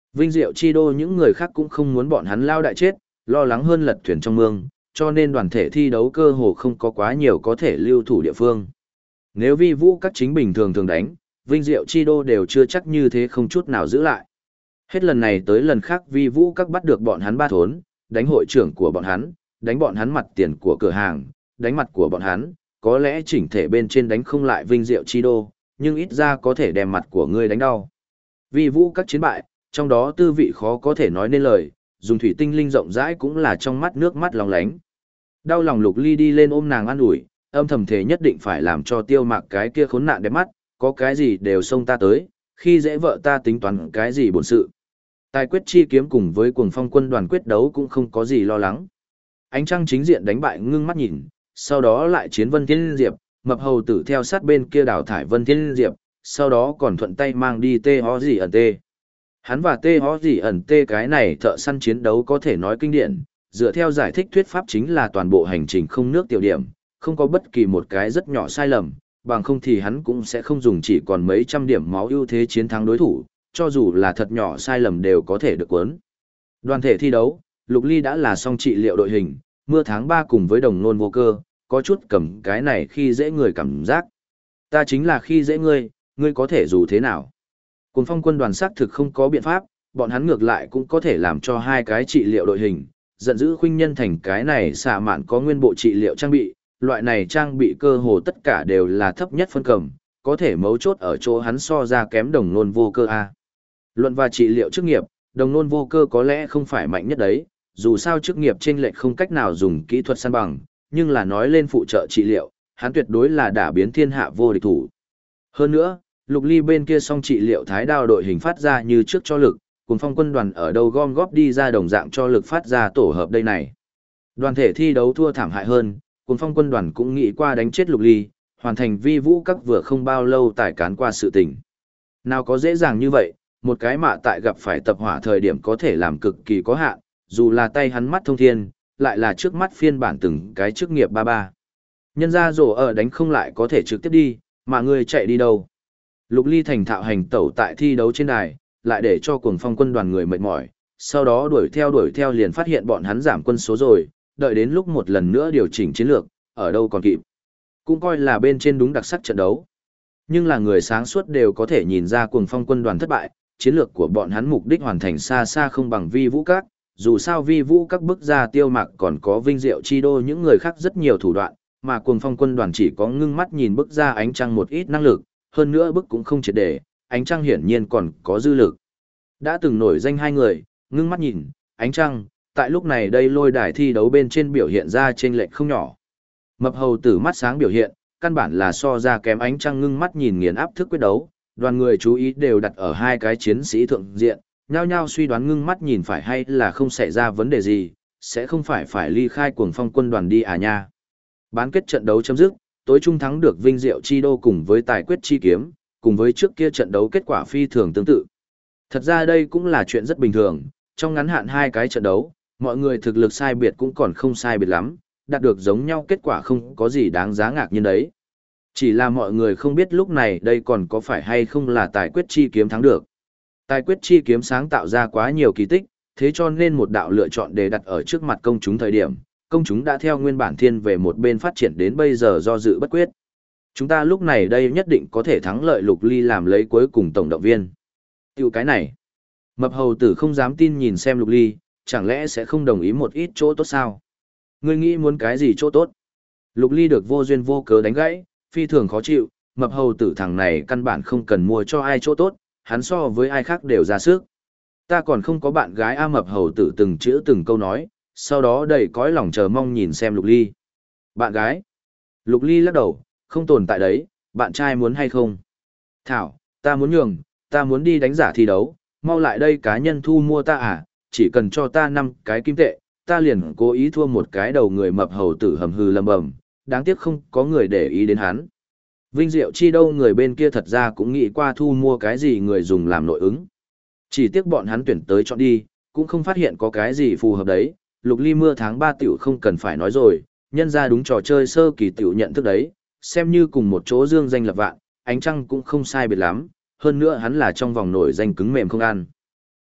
Vinh Diệu Chi Đô những người khác cũng không muốn bọn hắn lao đại chết, lo lắng hơn lật thuyền trong mương, cho nên đoàn thể thi đấu cơ hồ không có quá nhiều có thể lưu thủ địa phương. Nếu vi vũ các chính bình thường thường đánh, Vinh Diệu Chi Đô đều chưa chắc như thế không chút nào giữ lại. Hết lần này tới lần khác vi vũ các bắt được bọn hắn ba thốn, đánh hội trưởng của bọn hắn, đánh bọn hắn mặt tiền của cửa hàng, đánh mặt của bọn hắn, có lẽ chỉnh thể bên trên đánh không lại Vinh Diệu Chi Đô, nhưng ít ra có thể đem mặt của ngươi đánh đau. Vi vũ các chiến bại, trong đó tư vị khó có thể nói nên lời, dùng thủy tinh linh rộng rãi cũng là trong mắt nước mắt lòng lánh. Đau lòng Lục Ly đi lên ôm nàng an ủi, âm thầm thể nhất định phải làm cho Tiêu Mạc cái kia khốn nạn đẹp mắt, có cái gì đều xông ta tới, khi dễ vợ ta tính toán cái gì bổn sự. Tài quyết chi kiếm cùng với Cuồng Phong quân đoàn quyết đấu cũng không có gì lo lắng. Ánh trăng chính diện đánh bại ngưng mắt nhìn, sau đó lại chiến Vân Thiên Diệp, mập hầu tử theo sát bên kia đào thải Vân Thiên Diệp, sau đó còn thuận tay mang đi tê ho gì ẩn tê. Hắn và tê ho gì ẩn tê cái này thợ săn chiến đấu có thể nói kinh điển, dựa theo giải thích thuyết pháp chính là toàn bộ hành trình không nước tiểu điểm, không có bất kỳ một cái rất nhỏ sai lầm, bằng không thì hắn cũng sẽ không dùng chỉ còn mấy trăm điểm máu ưu thế chiến thắng đối thủ, cho dù là thật nhỏ sai lầm đều có thể được cuốn. Đoàn thể thi đấu, Lục Ly đã là xong trị liệu đội hình, mưa tháng 3 cùng với đồng nôn vô cơ, có chút cầm cái này khi dễ người cảm giác. Ta chính là khi dễ ngươi, ngươi có thể dù thế nào. Cùng Phong quân đoàn xác thực không có biện pháp, bọn hắn ngược lại cũng có thể làm cho hai cái trị liệu đội hình, giận dữ khuynh nhân thành cái này xạ mạn có nguyên bộ trị liệu trang bị, loại này trang bị cơ hồ tất cả đều là thấp nhất phân cầm, có thể mấu chốt ở chỗ hắn so ra kém đồng nôn vô cơ A. Luận và trị liệu chức nghiệp, đồng nôn vô cơ có lẽ không phải mạnh nhất đấy, dù sao chức nghiệp chênh lệch không cách nào dùng kỹ thuật săn bằng, nhưng là nói lên phụ trợ trị liệu, hắn tuyệt đối là đả biến thiên hạ vô địch thủ. Hơn nữa, Lục Ly bên kia song trị liệu thái đao đội hình phát ra như trước cho lực, cùng Phong quân đoàn ở đâu gom góp đi ra đồng dạng cho lực phát ra tổ hợp đây này. Đoàn thể thi đấu thua thảm hại hơn, cùng Phong quân đoàn cũng nghĩ qua đánh chết Lục Ly, hoàn thành vi vũ các vừa không bao lâu tải cán qua sự tình. Nào có dễ dàng như vậy, một cái mạ tại gặp phải tập hỏa thời điểm có thể làm cực kỳ có hạn, dù là tay hắn mắt thông thiên, lại là trước mắt phiên bản từng cái chức nghiệp ba ba. Nhân ra rổ ở đánh không lại có thể trực tiếp đi, mà người chạy đi đâu. Lục Ly thành thạo hành tẩu tại thi đấu trên đài, lại để cho Cuồng Phong quân đoàn người mệt mỏi, sau đó đuổi theo liền phát hiện bọn hắn giảm quân số rồi, đợi đến lúc một lần nữa điều chỉnh chiến lược, ở đâu còn kịp. Cũng coi là bên trên đúng đặc sắc trận đấu. Nhưng là người sáng suốt đều có thể nhìn ra Cuồng Phong quân đoàn thất bại, chiến lược của bọn hắn mục đích hoàn thành xa xa không bằng vi vũ các, dù sao vi vũ các bức ra Tiêu Mạc còn có Vinh Diệu Chi Đô những người khác rất nhiều thủ đoạn, mà Cuồng Phong quân đoàn chỉ có ngưng mắt nhìn bức ra ánh trăng một ít năng lực, hơn nữa bức cũng không triệt để, ánh trăng hiển nhiên còn có dư lực. Đã từng nổi danh hai người, ngưng mắt nhìn, ánh trăng, tại lúc này đây lôi đài thi đấu bên trên biểu hiện ra chênh lệch không nhỏ. Mập hầu tử mắt sáng biểu hiện, căn bản là so ra kém ánh trăng ngưng mắt nhìn nghiền áp thức quyết đấu, đoàn người chú ý đều đặt ở hai cái chiến sĩ thượng diện, nhao nhao suy đoán ngưng mắt nhìn phải hay là không xảy ra vấn đề gì, sẽ không phải ly khai Cuồng Phong quân đoàn đi à nha. Bán kết trận đấu chấm dứt, tối trung thắng được Vinh Diệu Chi Đô cùng với Tài quyết chi kiếm, cùng với trước kia trận đấu kết quả phi thường tương tự. Thật ra đây cũng là chuyện rất bình thường, trong ngắn hạn hai cái trận đấu, mọi người thực lực sai biệt cũng còn không sai biệt lắm, đạt được giống nhau kết quả không có gì đáng giá ngạc nhiên đấy. Chỉ là mọi người không biết lúc này đây còn có phải hay không là Tài quyết chi kiếm thắng được. Tài quyết chi kiếm sáng tạo ra quá nhiều kỳ tích, thế cho nên một đạo lựa chọn để đặt ở trước mặt công chúng thời điểm, công chúng đã theo nguyên bản thiên về một bên phát triển đến bây giờ do dự bất quyết. Chúng ta lúc này đây nhất định có thể thắng lợi Lục Ly làm lấy cuối cùng tổng động viên. Tiểu cái này, mập hầu tử không dám tin nhìn xem Lục Ly, chẳng lẽ sẽ không đồng ý một ít chỗ tốt sao? Ngươi nghĩ muốn cái gì chỗ tốt? Lục Ly được vô duyên vô cớ đánh gãy, phi thường khó chịu, mập hầu tử thằng này căn bản không cần mua cho ai chỗ tốt, hắn so với ai khác đều ra sức. Ta còn không có bạn gái a, mập hầu tử từng chữ từng câu nói, sau đó đầy cõi lòng chờ mong nhìn xem Lục Ly. Bạn gái? Lục Ly lắc đầu, không tồn tại đấy, bạn trai muốn hay không? Thảo, ta muốn nhường, ta muốn đi đánh giả thi đấu, mau lại đây cá nhân thu mua ta à, chỉ cần cho ta 5 cái kim tệ, ta liền cố ý thua một cái đầu người mập hầu tử hầm hừ lầm bầm, đáng tiếc không có người để ý đến hắn. Vinh Diệu Chi đâu người bên kia thật ra cũng nghĩ qua thu mua cái gì người dùng làm nội ứng. Chỉ tiếc bọn hắn tuyển tới chọn đi, cũng không phát hiện có cái gì phù hợp đấy, Lục Ly mưa tháng 3 tiểu không cần phải nói rồi, nhân ra đúng trò chơi sơ kỳ tiểu nhận thức đấy, xem như cùng một chỗ dương danh lập vạn, ánh trăng cũng không sai biệt lắm, hơn nữa hắn là trong vòng nổi danh cứng mềm không ăn.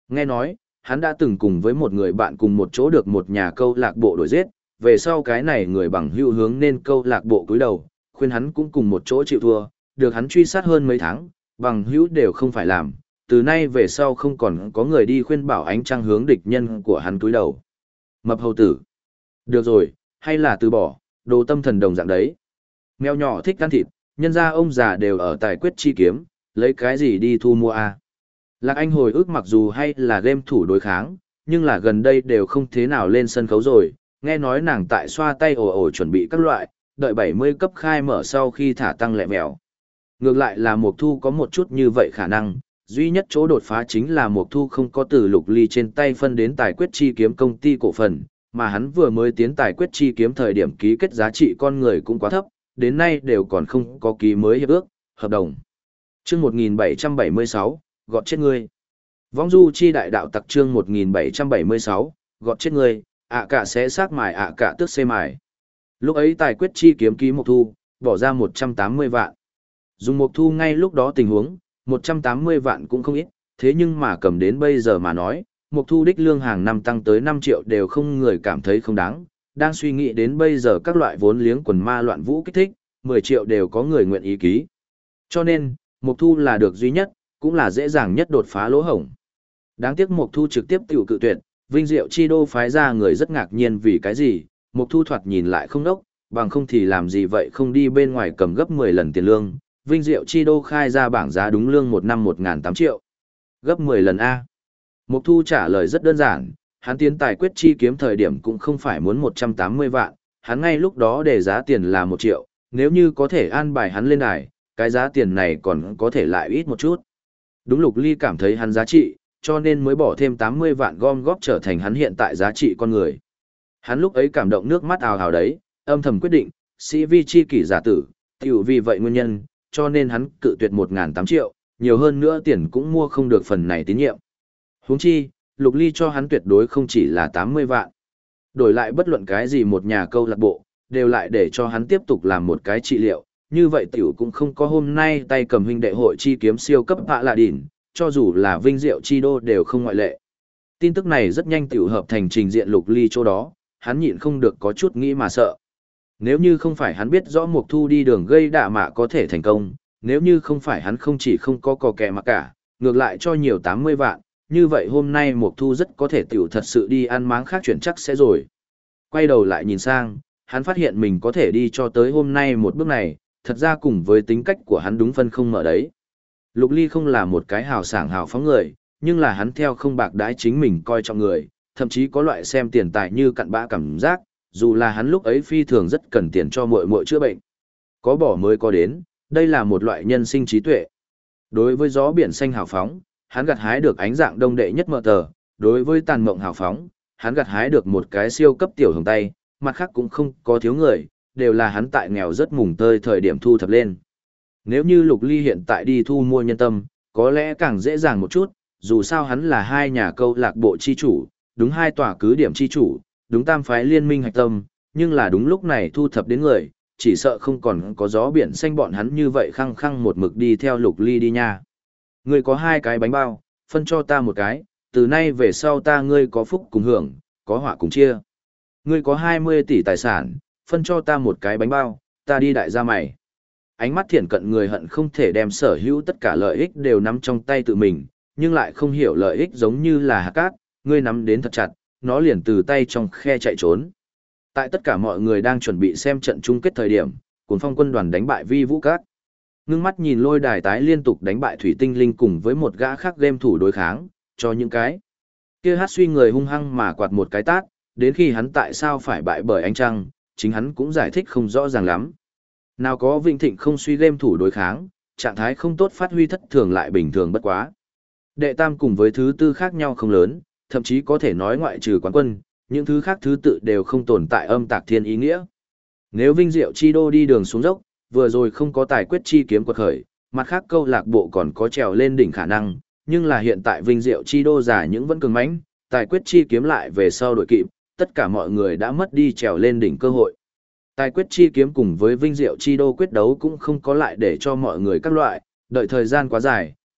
Nghe nói, hắn đã từng cùng với một người bạn cùng một chỗ được một nhà câu lạc bộ đuổi giết, về sau cái này người bằng hữu hướng nên câu lạc bộ cúi đầu, khuyên hắn cũng cùng một chỗ chịu thua, được hắn truy sát hơn mấy tháng, bằng hữu đều không phải làm, từ nay về sau không còn có người đi khuyên bảo ánh trăng hướng địch nhân của hắn cúi đầu. Mập hầu tử. Được rồi, hay là từ bỏ, đồ tâm thần đồng dạng đấy. Mèo nhỏ thích ăn thịt, nhân ra ông già đều ở tài quyết chi kiếm, lấy cái gì đi thu mua à? Lạc Anh hồi ức mặc dù hay là game thủ đối kháng, nhưng là gần đây đều không thế nào lên sân khấu rồi, nghe nói nàng tại xoa tay ồ ồ chuẩn bị các loại, đợi 70 cấp khai mở sau khi thả tăng lẹ mèo. Ngược lại là Mộc Thu có một chút như vậy khả năng, duy nhất chỗ đột phá chính là Mộc Thu không có từ Lục Ly trên tay phân đến tài quyết chi kiếm công ty cổ phần, mà hắn vừa mới tiến tài quyết chi kiếm thời điểm ký kết giá trị con người cũng quá thấp, đến nay đều còn không có ký mới hiệp ước, hợp đồng. Chương 1776, gọt chết ngươi. Vong du chi đại đạo tặc chương 1776, gọt chết ngươi, ạ cả sẽ xác mài ạ cả tước xê mài. Lúc ấy tài quyết chi kiếm ký Mộc Thu, bỏ ra 180 vạn. Dùng Mộc Thu ngay lúc đó tình huống, 180 vạn cũng không ít, thế nhưng mà cầm đến bây giờ mà nói, Mộc Thu đích lương hàng năm tăng tới 5 triệu đều không người cảm thấy không đáng, đang suy nghĩ đến bây giờ các loại vốn liếng quần ma loạn vũ kích thích, 10 triệu đều có người nguyện ý ký. Cho nên, Mộc Thu là được duy nhất, cũng là dễ dàng nhất đột phá lỗ hổng. Đáng tiếc Mộc Thu trực tiếp tiểu cự tuyệt, Vinh Diệu Chi Đô phái ra người rất ngạc nhiên vì cái gì, Mộc Thu thoạt nhìn lại không đốc, bằng không thì làm gì vậy không đi bên ngoài cầm gấp 10 lần tiền lương. Vinh Diệu Chi Đô khai ra bảng giá đúng lương một năm 1.800 triệu. Gấp 10 lần A. Mộc Thu trả lời rất đơn giản, hắn tiến tài quyết chi kiếm thời điểm cũng không phải muốn 180 vạn, hắn ngay lúc đó để giá tiền là 1 triệu, nếu như có thể an bài hắn lên đài, cái giá tiền này còn có thể lại ít một chút. Đúng Lục Ly cảm thấy hắn giá trị, cho nên mới bỏ thêm 80 vạn gom góp trở thành hắn hiện tại giá trị con người. Hắn lúc ấy cảm động nước mắt ào ào đấy, âm thầm quyết định, sĩ vi chi kỷ giả tử, tiểu vì vậy nguyên nhân, cho nên hắn cự tuyệt 1.800 triệu, nhiều hơn nữa tiền cũng mua không được phần này tín nhiệm. Huống chi, Lục Ly cho hắn tuyệt đối không chỉ là 80 vạn. Đổi lại bất luận cái gì một nhà câu lạc bộ, đều lại để cho hắn tiếp tục làm một cái trị liệu, như vậy tiểu cũng không có hôm nay tay cầm huynh đệ hội chi kiếm siêu cấp hạ lạ đỉnh, cho dù là Vinh Diệu Chi Đô đều không ngoại lệ. Tin tức này rất nhanh tiểu hợp thành trình diện Lục Ly chỗ đó, hắn nhịn không được có chút nghĩ mà sợ. Nếu như không phải hắn biết rõ Mộc Thu đi đường gây đả mạ có thể thành công, nếu như không phải hắn không chỉ không có cò kẹ mà cả, ngược lại cho nhiều 80 vạn, như vậy hôm nay Mộc Thu rất có thể tiểu thật sự đi ăn máng khác chuyển chắc sẽ rồi. Quay đầu lại nhìn sang, hắn phát hiện mình có thể đi cho tới hôm nay một bước này, thật ra cùng với tính cách của hắn đúng phân không mở đấy. Lục Ly không là một cái hào sảng hào phóng người, nhưng là hắn theo không bạc đái chính mình coi trọng người, thậm chí có loại xem tiền tài như cặn bã cảm giác, dù là hắn lúc ấy phi thường rất cần tiền cho muội muội chữa bệnh. Có bỏ mới có đến, đây là một loại nhân sinh trí tuệ. Đối với gió biển xanh hào phóng, hắn gặt hái được ánh dạng đông đệ nhất mờ tờ, đối với tàn mộng hào phóng, hắn gặt hái được một cái siêu cấp tiểu hồng tay, mặt khác cũng không có thiếu người, đều là hắn tại nghèo rất mùng tơi thời điểm thu thập lên. Nếu như Lục Ly hiện tại đi thu mua nhân tâm, có lẽ càng dễ dàng một chút, dù sao hắn là hai nhà câu lạc bộ chi chủ, đúng hai tòa cứ điểm chi chủ, đúng tam phái liên minh hạch tâm, nhưng là đúng lúc này thu thập đến người, chỉ sợ không còn có gió biển xanh bọn hắn như vậy khăng khăng một mực đi theo Lục Ly đi nha. Ngươi có 2 cái bánh bao, phân cho ta một cái, từ nay về sau ta ngươi có phúc cùng hưởng, có họa cùng chia. Ngươi có 20 tỷ tài sản, phân cho ta một cái bánh bao, ta đi đại gia mày. Ánh mắt thiển cận người hận không thể đem sở hữu tất cả lợi ích đều nắm trong tay tự mình, nhưng lại không hiểu lợi ích giống như là hạt cát, ngươi nắm đến thật chặt, nó liền từ tay trong khe chạy trốn. Tại tất cả mọi người đang chuẩn bị xem trận chung kết thời điểm, Cuồng Phong quân đoàn đánh bại Vi Vũ Các. Ngưng mắt nhìn lôi đài tái liên tục đánh bại Thủy Tinh Linh cùng với một gã khác game thủ đối kháng, cho những cái kia hát suy người hung hăng mà quạt một cái tát, đến khi hắn tại sao phải bại bởi ánh trăng, chính hắn cũng giải thích không rõ ràng lắm. Nào có Vinh Thịnh không suy game thủ đối kháng, trạng thái không tốt phát huy thất thường lại bình thường bất quá. Đệ tam cùng với thứ tư khác nhau không lớn, thậm chí có thể nói ngoại trừ quán quân, những thứ khác thứ tự đều không tồn tại âm tạc thiên ý nghĩa. Nếu Vinh Diệu Chi Đô đi đường xuống dốc, vừa rồi không có tài quyết chi kiếm quật khởi, mặt khác câu lạc bộ còn có trèo lên đỉnh khả năng, nhưng là hiện tại Vinh Diệu Chi Đô giả những vẫn cường mãnh, tài quyết chi kiếm lại về sau đội kịp, tất cả mọi người đã mất đi trèo lên đỉnh cơ hội. Tài quyết chi kiếm cùng với Vinh Diệu Chi Đô quyết đấu cũng không có lại để cho mọi người các loại, đợi thời gian quá dài,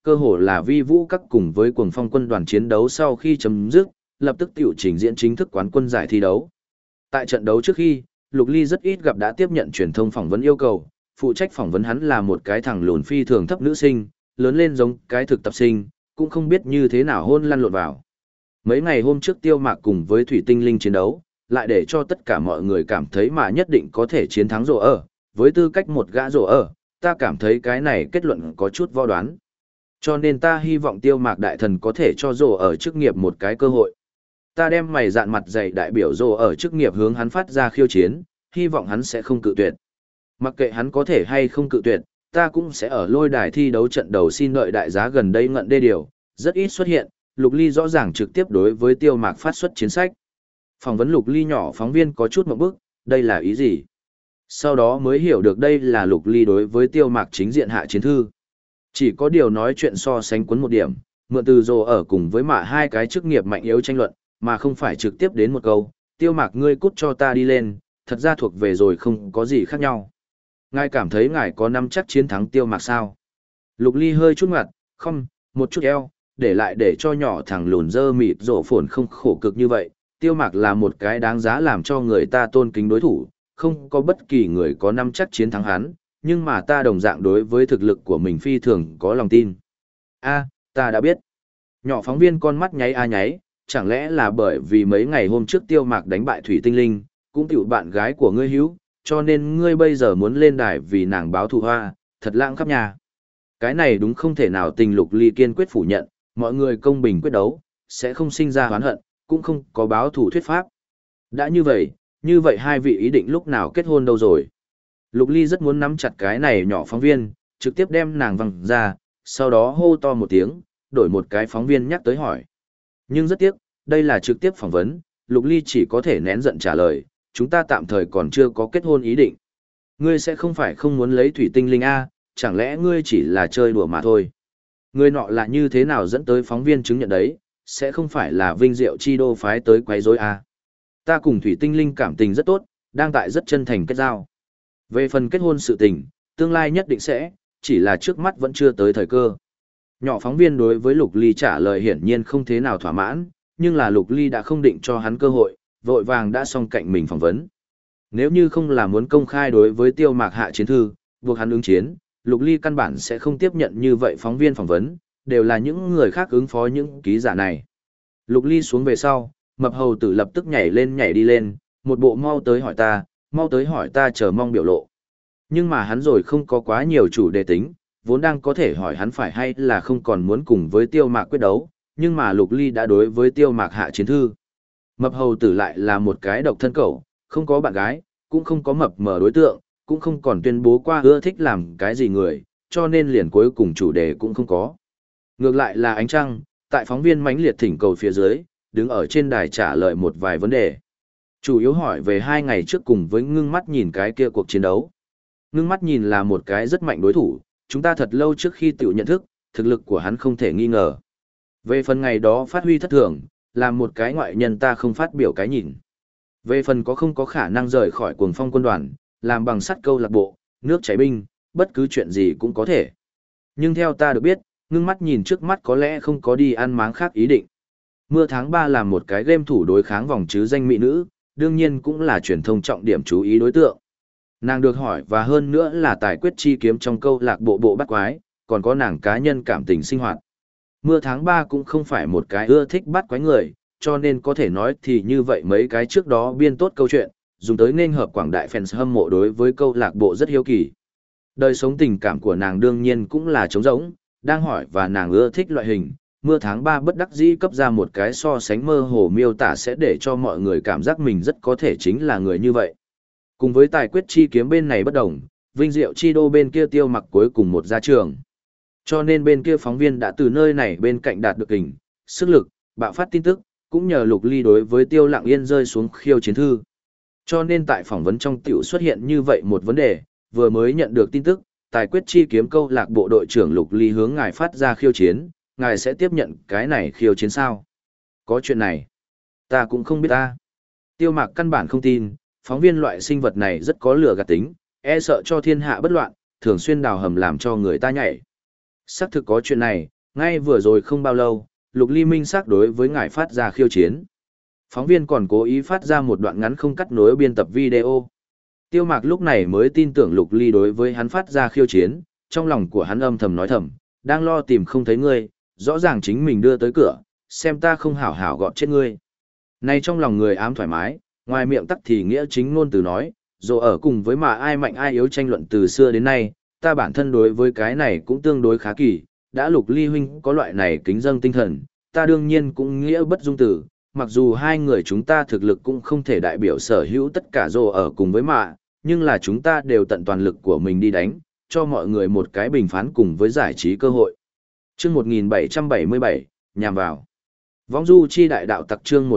Cơ hồ là vi vũ các cùng với cuồng phong quân đoàn chiến đấu sau khi chấm dứt, lập tức tiểu trình diễn chính thức quán quân giải thi đấu. Tại trận đấu trước khi, Lục Ly rất ít gặp đã tiếp nhận truyền thông phỏng vấn yêu cầu, phụ trách phỏng vấn hắn là một cái thằng lùn phi thường thấp nữ sinh, lớn lên giống cái thực tập sinh, cũng không biết như thế nào hôn lăn lộn vào. Mấy ngày hôm trước Tiêu Mạc cùng với Thủy Tinh Linh chiến đấu, lại để cho tất cả mọi người cảm thấy mà nhất định có thể chiến thắng rổ ở, với tư cách một gã rổ ở, ta cảm thấy cái này kết luận có chút vo đoán. Cho nên ta hy vọng Tiêu Mạc đại thần có thể cho rổ ở chức nghiệp một cái cơ hội. Ta đem mày dạn mặt dày đại biểu rổ ở chức nghiệp hướng hắn phát ra khiêu chiến, hy vọng hắn sẽ không cự tuyệt. Mặc kệ hắn có thể hay không cự tuyệt, ta cũng sẽ ở lôi đài thi đấu trận đầu xin đợi đại giá gần đây ngận đê điều, rất ít xuất hiện, Lục Ly rõ ràng trực tiếp đối với Tiêu Mạc phát xuất chiến sách. Phỏng vấn Lục Ly nhỏ phóng viên có chút ngượng bức, đây là ý gì? Sau đó mới hiểu được đây là Lục Ly đối với Tiêu Mạc chính diện hạ chiến thư. Chỉ có điều nói chuyện so sánh cuốn một điểm, mượn từ rồ ở cùng với mạ hai cái chức nghiệp mạnh yếu tranh luận, mà không phải trực tiếp đến một câu, Tiêu Mạc ngươi cút cho ta đi lên, thật ra thuộc về rồi không có gì khác nhau. Ngài cảm thấy ngài có năm chắc chiến thắng Tiêu Mạc sao? Lục Ly hơi chút ngặt, không, một chút eo, để lại để cho nhỏ thằng lùn dơ mịt rổ phồn không khổ cực như vậy. Tiêu Mạc là một cái đáng giá làm cho người ta tôn kính đối thủ, không có bất kỳ người có năm chắc chiến thắng hắn, nhưng mà ta đồng dạng đối với thực lực của mình phi thường có lòng tin. Ta đã biết. Nhỏ phóng viên con mắt nháy nháy, chẳng lẽ là bởi vì mấy ngày hôm trước Tiêu Mạc đánh bại Thủy Tinh Linh, cũng tiểu bạn gái của ngươi hữu, cho nên ngươi bây giờ muốn lên đài vì nàng báo thù hoa, thật lãng khắp nhà. Cái này đúng không thể nào. Tình Lục Ly kiên quyết phủ nhận, mọi người công bình quyết đấu, sẽ không sinh ra oán hận, cũng không có báo thù thuyết pháp. Đã như vậy hai vị ý định lúc nào kết hôn đâu rồi? Lục Ly rất muốn nắm chặt cái này nhỏ phóng viên, trực tiếp đem nàng văng ra, sau đó hô to một tiếng, đổi một cái phóng viên nhắc tới hỏi. Nhưng rất tiếc, đây là trực tiếp phỏng vấn, Lục Ly chỉ có thể nén giận trả lời, chúng ta tạm thời còn chưa có kết hôn ý định. Ngươi sẽ không phải không muốn lấy Thủy Tinh Linh A, chẳng lẽ ngươi chỉ là chơi đùa mà thôi. Ngươi nọ là như thế nào dẫn tới phóng viên chứng nhận đấy, sẽ không phải là Vinh Diệu Chi Đô phái tới quấy rối A. Ta cùng Thủy Tinh Linh cảm tình rất tốt, đang tại rất chân thành kết giao. Về phần kết hôn sự tình, tương lai nhất định sẽ, chỉ là trước mắt vẫn chưa tới thời cơ. Nhỏ phóng viên đối với Lục Ly trả lời hiển nhiên không thế nào thỏa mãn, nhưng là Lục Ly đã không định cho hắn cơ hội, vội vàng đã xong cạnh mình phỏng vấn. Nếu như không là muốn công khai đối với Tiêu Mạc hạ chiến thư, buộc hắn ứng chiến, Lục Ly căn bản sẽ không tiếp nhận như vậy phóng viên phỏng vấn, đều là những người khác ứng phó những ký giả này. Lục Ly xuống về sau, mập hầu tử lập tức nhảy đi lên, một bộ mau tới hỏi ta chờ mong biểu lộ. Nhưng mà hắn rồi không có quá nhiều chủ đề tính, vốn đang có thể hỏi hắn phải hay là không còn muốn cùng với Tiêu Mạc quyết đấu, nhưng mà Lục Ly đã đối với Tiêu Mạc hạ chiến thư. Mập hầu tử lại là một cái độc thân cẩu, không có bạn gái, cũng không có mập mờ đối tượng, cũng không còn tuyên bố qua ưa thích làm cái gì người, cho nên liền cuối cùng chủ đề cũng không có. Ngược lại là Ánh Trăng, tại phóng viên mãnh liệt thỉnh cầu phía dưới, đứng ở trên đài trả lời một vài vấn đề. Chủ yếu hỏi về 2 ngày trước cùng với Ngưng Mắt Nhìn cái kia cuộc chiến đấu. Ngưng Mắt Nhìn là một cái rất mạnh đối thủ, chúng ta thật lâu trước khi tự nhận thức, thực lực của hắn không thể nghi ngờ. Về phần ngày đó phát huy thất thường, làm một cái ngoại nhân ta không phát biểu cái nhìn. Về phần có không có khả năng rời khỏi Cuồng Phong quân đoàn, làm bằng sắt câu lạc bộ, nước chảy binh, bất cứ chuyện gì cũng có thể. Nhưng theo ta được biết, Ngưng Mắt Nhìn trước mắt có lẽ không có đi ăn máng khác ý định. Mưa tháng 3 làm một cái game thủ đối kháng vòng chứ danh mỹ nữ, đương nhiên cũng là truyền thông trọng điểm chú ý đối tượng. Nàng được hỏi và hơn nữa là tài quyết chi kiếm trong câu lạc bộ bộ bắt quái, còn có nàng cá nhân cảm tình sinh hoạt. Mưa tháng 3 cũng không phải một cái ưa thích bắt quái người, cho nên có thể nói thì như vậy mấy cái trước đó biên tốt câu chuyện, dùng tới nên hợp quảng đại fans hâm mộ đối với câu lạc bộ rất hiếu kỳ. Đời sống tình cảm của nàng đương nhiên cũng là trống rỗng, đang hỏi và nàng ưa thích loại hình. Mưa tháng 3 bất đắc dĩ cấp ra một cái so sánh mơ hồ miêu tả sẽ để cho mọi người cảm giác mình rất có thể chính là người như vậy. Cùng với tài quyết chi kiếm bên này bất đồng, Vinh Diệu Chi Đô bên kia Tiêu Mặc cuối cùng một ra trường. Cho nên bên kia phóng viên đã từ nơi này bên cạnh đạt được hình, sức lực, bạo phát tin tức, cũng nhờ Lục Ly đối với Tiêu Lặng Yên rơi xuống khiêu chiến thư. Cho nên tại phỏng vấn trong tiểu xuất hiện như vậy một vấn đề, vừa mới nhận được tin tức, tài quyết chi kiếm câu lạc bộ đội trưởng Lục Ly hướng ngài phát ra khiêu chiến, ngài sẽ tiếp nhận cái này khiêu chiến sao? Có chuyện này, ta cũng không biết ta. Tiêu Mạc căn bản không tin, phóng viên loại sinh vật này rất có lửa gạt tính, e sợ cho thiên hạ bất loạn, thường xuyên đào hầm làm cho người ta nhảy. Xác thực có chuyện này, Ngay vừa rồi không bao lâu, Lục Ly minh xác đối với ngài phát ra khiêu chiến. Phóng viên còn cố ý phát ra một đoạn ngắn không cắt nối biên tập video. Tiêu Mạc lúc này mới tin tưởng Lục Ly đối với hắn phát ra khiêu chiến, trong lòng của hắn âm thầm nói thầm, đang lo tìm không thấy ngươi, rõ ràng chính mình đưa tới cửa, xem ta không hảo hảo gọt chết ngươi. Nay trong lòng người ám thoải mái, ngoài miệng tắc thì nghĩa chính ngôn từ nói, dù ở cùng với mà ai mạnh ai yếu tranh luận từ xưa đến nay, ta bản thân đối với cái này cũng tương đối khá kỳ, đã Lục Ly huynh có loại này kính dâng tinh thần, ta đương nhiên cũng nghĩa bất dung tử, mặc dù hai người chúng ta thực lực cũng không thể đại biểu sở hữu tất cả dù ở cùng với mà, nhưng là chúng ta đều tận toàn lực của mình đi đánh, cho mọi người một cái bình phán cùng với giải trí cơ hội. Chương 1777, nhằm vào. Võng du chi đại đạo tặc chương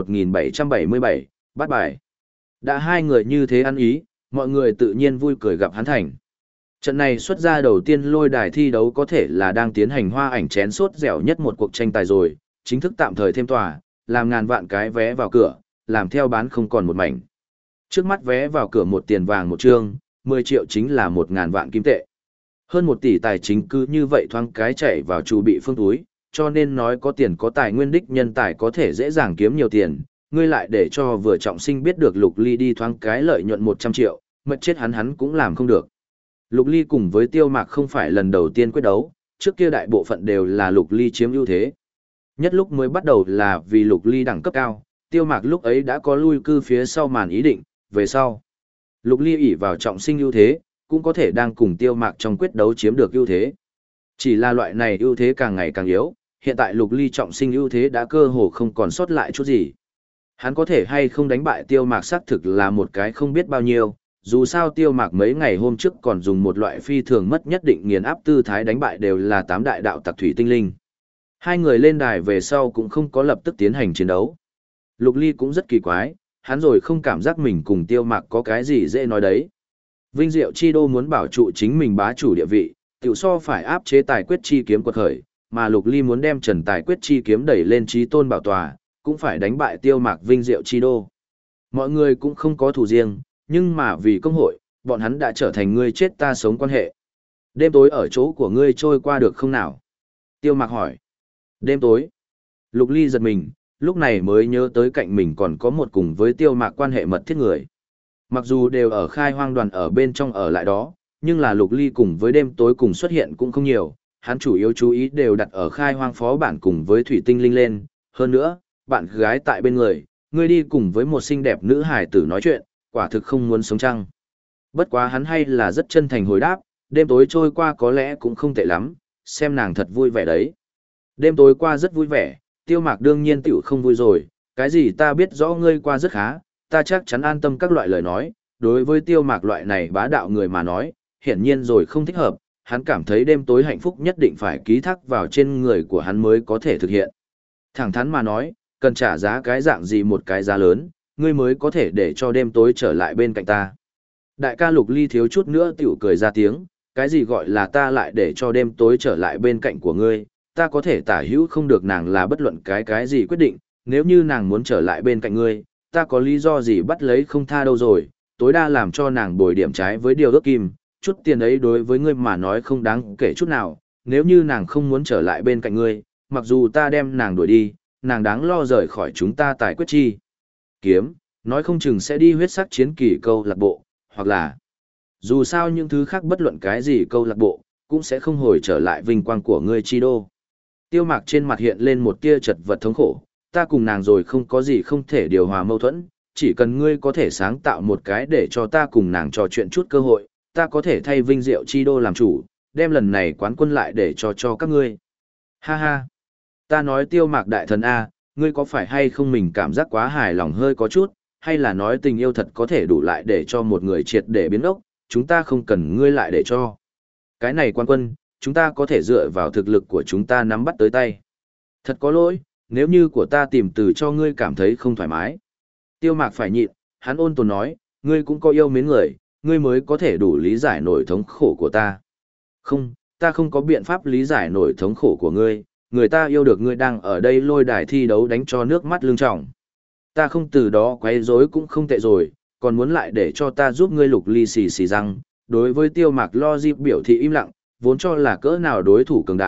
1777, bắt bài. Đã hai người như thế ăn ý, mọi người tự nhiên vui cười gặp hắn thành. Trận này xuất ra đầu tiên lôi đài thi đấu có thể là đang tiến hành hoa ảnh chén sốt dẻo nhất một cuộc tranh tài rồi, chính thức tạm thời thêm tòa, làm ngàn vạn cái vé vào cửa, làm theo bán không còn một mảnh. Trước mắt vé vào cửa một tiền vàng một trương, 10 triệu chính là 1.000 vạn kim tệ. Hơn 1 tỷ tài chính cứ như vậy thoáng cái chạy vào chủ bị phương túi, cho nên nói có tiền có tài nguyên đích nhân tài có thể dễ dàng kiếm nhiều tiền, ngươi lại để cho vừa trọng sinh biết được Lục Ly đi thoáng cái lợi nhuận 100 triệu, mệt chết hắn cũng làm không được. Lục Ly cùng với Tiêu Mạc không phải lần đầu tiên quyết đấu, trước kia đại bộ phận đều là Lục Ly chiếm ưu thế. Nhất lúc mới bắt đầu là vì Lục Ly đẳng cấp cao, Tiêu Mạc lúc ấy đã có lui cư phía sau màn ý định, về sau. Lục Ly ỷ vào trọng sinh ưu thế, cũng có thể đang cùng Tiêu Mạc trong quyết đấu chiếm được ưu thế. Chỉ là loại này ưu thế càng ngày càng yếu, hiện tại Lục Ly trọng sinh ưu thế đã cơ hồ không còn sót lại chút gì. Hắn có thể hay không đánh bại Tiêu Mạc xác thực là một cái không biết bao nhiêu, dù sao Tiêu Mạc mấy ngày hôm trước còn dùng một loại phi thường mất nhất định nghiền áp tư thái đánh bại đều là 8 đại đạo tặc thủy tinh linh. Hai người lên đài về sau cũng không có lập tức tiến hành chiến đấu. Lục Ly cũng rất kỳ quái, hắn rồi không cảm giác mình cùng Tiêu Mạc có cái gì dễ nói đấy. Vinh Diệu Chi Đô muốn bảo trụ chính mình bá chủ địa vị, tiểu so phải áp chế tài quyết chi kiếm quật khởi, mà Lục Ly muốn đem Trần tài quyết chi kiếm đẩy lên chí tôn bảo tòa, cũng phải đánh bại Tiêu Mạc Vinh Diệu Chi Đô. Mọi người cũng không có thù riêng, nhưng mà vì công hội, bọn hắn đã trở thành ngươi chết ta sống quan hệ. Đêm tối ở chỗ của ngươi trôi qua được không nào? Tiêu Mạc hỏi. Đêm tối. Lục Ly giật mình, lúc này mới nhớ tới cạnh mình còn có một cùng với Tiêu Mạc quan hệ mật thiết người. Mặc dù đều ở khai hoang đoàn ở bên trong ở lại đó, nhưng là Lục Ly cùng với đêm tối cùng xuất hiện cũng không nhiều, hắn chủ yếu chú ý đều đặt ở khai hoang phó bản cùng với thủy tinh linh lên, hơn nữa, bạn gái tại bên người, ngươi đi cùng với một xinh đẹp nữ hài tử nói chuyện, quả thực không muốn sống chăng. Bất quá hắn hay là rất chân thành hồi đáp, đêm tối trôi qua có lẽ cũng không tệ lắm, xem nàng thật vui vẻ đấy. Đêm tối qua rất vui vẻ, Tiêu Mạc đương nhiên tiểu không vui rồi, cái gì ta biết rõ ngươi qua rất khá, ta chắc chắn an tâm các loại lời nói, đối với Tiêu Mạc loại này bá đạo người mà nói, hiển nhiên rồi không thích hợp, hắn cảm thấy đêm tối hạnh phúc nhất định phải ký thác vào trên người của hắn mới có thể thực hiện. Thẳng thắn mà nói, cần trả giá cái dạng gì một cái giá lớn, ngươi mới có thể để cho đêm tối trở lại bên cạnh ta. Đại ca Lục Ly thiếu chút nữa tiểu cười ra tiếng, cái gì gọi là ta lại để cho đêm tối trở lại bên cạnh của ngươi, ta có thể tả hữu không được nàng là bất luận cái gì quyết định, nếu như nàng muốn trở lại bên cạnh ngươi, ta có lý do gì bắt lấy không tha đâu rồi, tối đa làm cho nàng bồi điểm trái với điều ước kim, chút tiền ấy đối với ngươi mà nói không đáng kể chút nào, nếu như nàng không muốn trở lại bên cạnh ngươi, mặc dù ta đem nàng đuổi đi, nàng đáng lo rời khỏi chúng ta tài quyết chi kiếm, nói không chừng sẽ đi huyết sắc chiến kỳ câu lạc bộ, hoặc là dù sao những thứ khác bất luận cái gì câu lạc bộ, cũng sẽ không hồi trở lại vinh quang của ngươi chi đô. Tiêu Mạc trên mặt hiện lên một tia chật vật thống khổ, ta cùng nàng rồi không có gì không thể điều hòa mâu thuẫn, chỉ cần ngươi có thể sáng tạo một cái để cho ta cùng nàng trò chuyện chút cơ hội, ta có thể thay Vinh Diệu Chi Đô làm chủ, đem lần này quán quân lại để cho các ngươi. Ha ha! Ta nói Tiêu Mạc đại thần A, ngươi có phải hay không mình cảm giác quá hài lòng hơi có chút, hay là nói tình yêu thật có thể đủ lại để cho một người triệt để biến ốc, chúng ta không cần ngươi lại để cho. Cái này quán quân, chúng ta có thể dựa vào thực lực của chúng ta nắm bắt tới tay. Thật có lỗi, nếu như của ta tìm từ cho ngươi cảm thấy không thoải mái. Tiêu Mạc phải nhịn, hắn ôn tồn nói, ngươi cũng có yêu mến người, ngươi mới có thể đủ lý giải nổi thống khổ của ta. Không, ta không có biện pháp lý giải nổi thống khổ của ngươi, người ta yêu được ngươi đang ở đây lôi đài thi đấu đánh cho nước mắt lưng tròng. Ta không từ đó quấy rối cũng không tệ rồi, còn muốn lại để cho ta giúp ngươi Lục Ly xì xì răng. Đối với Tiêu Mạc Logic biểu thị im lặng, vốn cho là cỡ nào đối thủ cường đại,